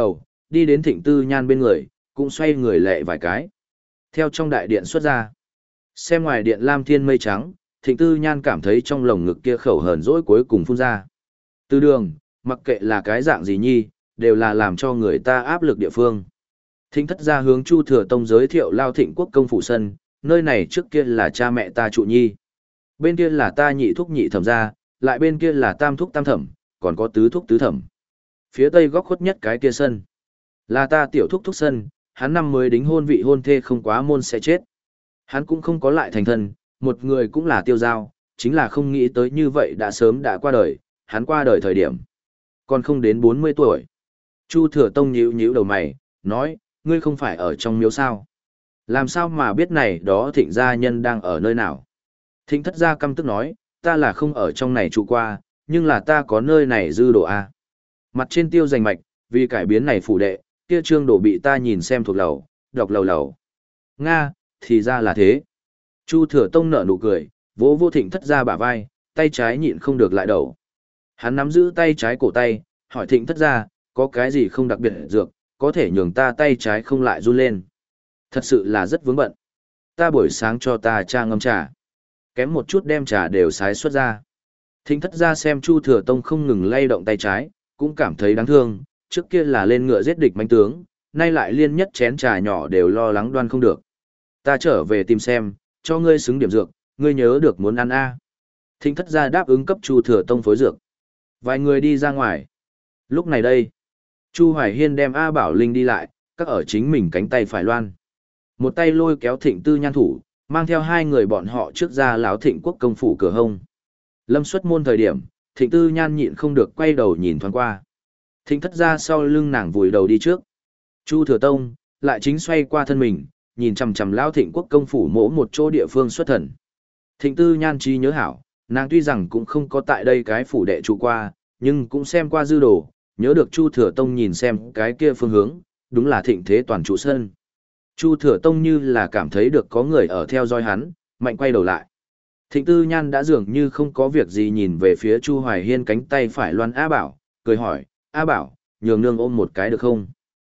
A: đi đến Thịnh Tư Nhan bên người, cũng xoay người lệ vài cái. Theo trong đại điện xuất ra. Xem ngoài điện lam thiên mây trắng, Thịnh Tư Nhan cảm thấy trong lồng ngực kia khẩu hờn dỗi cuối cùng phun ra. Từ đường, mặc kệ là cái dạng gì nhi, đều là làm cho người ta áp lực địa phương. Thịnh thất gia hướng Chu Thừa Tông giới thiệu Lao Thịnh Quốc công phủ sân, nơi này trước kia là cha mẹ ta trụ nhi. Bên kia là ta nhị thúc nhị thẩm gia, lại bên kia là tam thúc tam thẩm, còn có tứ thúc tứ thẩm. Phía tây góc khuất nhất cái kia sân. Là ta tiểu thúc thúc sân, hắn năm mới đính hôn vị hôn thê không quá môn sẽ chết. Hắn cũng không có lại thành thân, một người cũng là tiêu giao, chính là không nghĩ tới như vậy đã sớm đã qua đời, hắn qua đời thời điểm. Còn không đến bốn mươi tuổi. Chu Thừa Tông nhíu nhíu đầu mày, nói, ngươi không phải ở trong miếu sao? Làm sao mà biết này đó Thịnh gia nhân đang ở nơi nào? Thịnh thất gia căm tức nói, ta là không ở trong này trụ qua, nhưng là ta có nơi này dư đồ A. Mặt trên tiêu giành mạch, vì cải biến này phủ đệ, kia trương đồ bị ta nhìn xem thuộc lầu, đọc lầu lầu. Nga, thì ra là thế. Chu Thừa Tông nở nụ cười, vỗ vô Thịnh thất gia bả vai, tay trái nhịn không được lại đầu. Hắn nắm giữ tay trái cổ tay, hỏi Thịnh thất gia, có cái gì không đặc biệt dược, có thể nhường ta tay trái không lại run lên. Thật sự là rất vướng bận. Ta buổi sáng cho ta cha ngâm trà. Kém một chút đem trà đều sái xuất ra. Thịnh thất gia xem Chu Thừa Tông không ngừng lay động tay trái, cũng cảm thấy đáng thương, trước kia là lên ngựa giết địch mãnh tướng, nay lại liên nhất chén trà nhỏ đều lo lắng đoan không được. Ta trở về tìm xem, cho ngươi xứng điểm dược, ngươi nhớ được muốn ăn a. Thịnh thất gia đáp ứng cấp Chu Thừa Tông phối dược. Vài người đi ra ngoài. Lúc này đây, Chu Hoài Hiên đem A Bảo Linh đi lại, các ở chính mình cánh tay phải loan. Một tay lôi kéo Thịnh Tư Nhan thủ, mang theo hai người bọn họ trước ra láo Thịnh Quốc công phủ cửa hông. Lâm xuất môn thời điểm, Thịnh Tư Nhan nhịn không được quay đầu nhìn thoáng qua. Thịnh thất ra sau lưng nàng vùi đầu đi trước. Chu Thừa Tông lại chính xoay qua thân mình, nhìn chằm chằm lao Thịnh Quốc công phủ mỗ một chỗ địa phương xuất thần. Thịnh Tư Nhan trí nhớ hảo, nàng tuy rằng cũng không có tại đây cái phủ đệ trụ qua, nhưng cũng xem qua dư đồ, nhớ được Chu Thừa Tông nhìn xem cái kia phương hướng, đúng là thịnh thế toàn trụ sân. Chu Thừa Tông như là cảm thấy được có người ở theo dõi hắn, mạnh quay đầu lại. Thịnh Tư Nhan đã dường như không có việc gì nhìn về phía Chu Hoài Hiên cánh tay phải loan A Bảo, cười hỏi, A Bảo, nhường nương ôm một cái được không?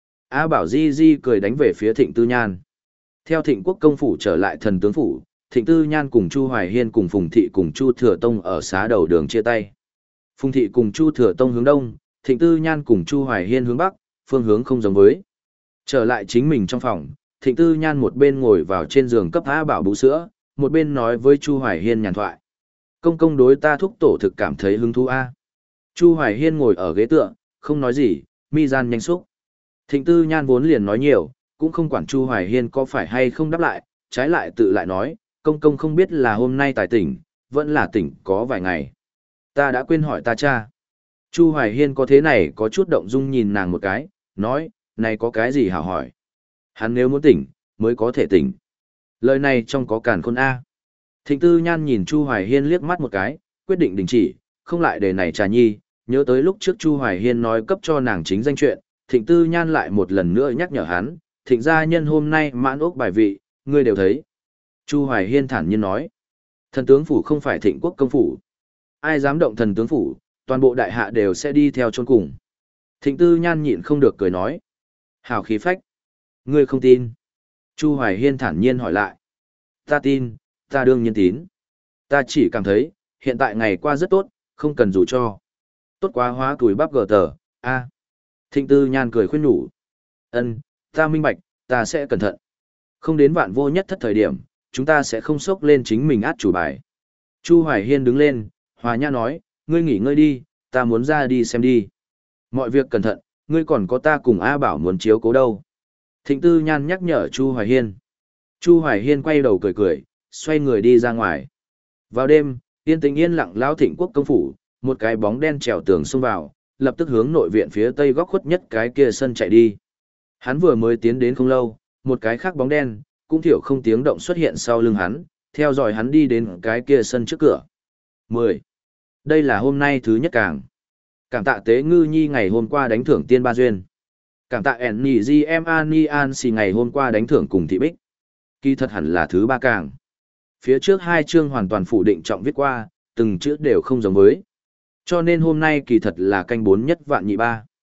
A: A Bảo di di cười đánh về phía Thịnh Tư Nhan. Theo Thịnh Quốc công phủ trở lại thần tướng phủ, Thịnh Tư Nhan cùng Chu Hoài Hiên cùng Phùng Thị cùng Chu Thừa Tông ở xá đầu đường chia tay. Phùng Thị cùng Chu Thừa Tông hướng đông, Thịnh Tư Nhan cùng Chu Hoài Hiên hướng bắc, phương hướng không giống với. Trở lại chính mình trong phòng, Thịnh Tư Nhan một bên ngồi vào trên giường cấp A Bảo bú sữa, một bên nói với Chu Hoài Hiên nhàn thoại. Công công đối ta thúc tổ thực cảm thấy hứng thú a. Chu Hoài Hiên ngồi ở ghế tựa, không nói gì, mi gian nhanh xúc. Thịnh Tư Nhan vốn liền nói nhiều, cũng không quản Chu Hoài Hiên có phải hay không đáp lại, trái lại tự lại nói, công công không biết là hôm nay tài tỉnh, vẫn là tỉnh có vài ngày. Ta đã quên hỏi ta cha. Chu Hoài Hiên có thế này có chút động dung nhìn nàng một cái, nói, này có cái gì hảo hỏi. Hắn nếu muốn tỉnh, mới có thể tỉnh. Lời này trong có càn khôn A. Thịnh Tư Nhan nhìn Chu Hoài Hiên liếc mắt một cái, quyết định đình chỉ, không lại đề này trà nhi, nhớ tới lúc trước Chu Hoài Hiên nói cấp cho nàng chính danh chuyện, Thịnh Tư Nhan lại một lần nữa nhắc nhở hắn, Thịnh gia nhân hôm nay mãn ốc bài vị, ngươi đều thấy. Chu Hoài Hiên thản nhiên nói, thần tướng phủ không phải Thịnh Quốc công phủ. Ai dám động thần tướng phủ, toàn bộ đại hạ đều sẽ đi theo chôn cùng. Thịnh Tư Nhan nhịn không được cười nói, hào khí phách. Ngươi không tin. Chu Hoài Hiên thản nhiên hỏi lại. Ta tin, ta đương nhiên tín. Ta chỉ cảm thấy, hiện tại ngày qua rất tốt, không cần dù cho. Tốt quá hóa tuổi bắp gờ tờ, a. Thịnh Tư Nhan cười khuyên nhủ. Ân, ta minh bạch, ta sẽ cẩn thận. Không đến vạn vô nhất thất thời điểm, chúng ta sẽ không sốc lên chính mình át chủ bài. Chu Hoài Hiên đứng lên, hòa nhã nói, ngươi nghỉ ngơi đi, ta muốn ra đi xem đi. Mọi việc cẩn thận, ngươi còn có ta cùng A Bảo muốn chiếu cố đâu. Thịnh Tư Nhan nhắc nhở Chu Hoài Hiên. Chu Hoài Hiên quay đầu cười cười, xoay người đi ra ngoài. Vào đêm, yên tĩnh yên lặng lão Thịnh Quốc công phủ, một cái bóng đen trèo tường xông vào, lập tức hướng nội viện phía tây góc khuất nhất cái kia sân chạy đi. Hắn vừa mới tiến đến không lâu, một cái khác bóng đen, cũng thiểu không tiếng động xuất hiện sau lưng hắn, theo dõi hắn đi đến cái kia sân trước cửa. mười. Đây là hôm nay thứ nhất càng. Cảm tạ Tế Ngư Nhi ngày hôm qua đánh thưởng tiên ba duyên. Cảm tạ ẻn nỉ gi em an ni an xì ngày hôm qua đánh thưởng cùng thị bích. Kỳ thật hẳn là thứ ba càng. Phía trước hai chương hoàn toàn phủ định trọng viết qua, từng chữ đều không giống với. Cho nên hôm nay kỳ thật là canh bốn nhất vạn nhị ba.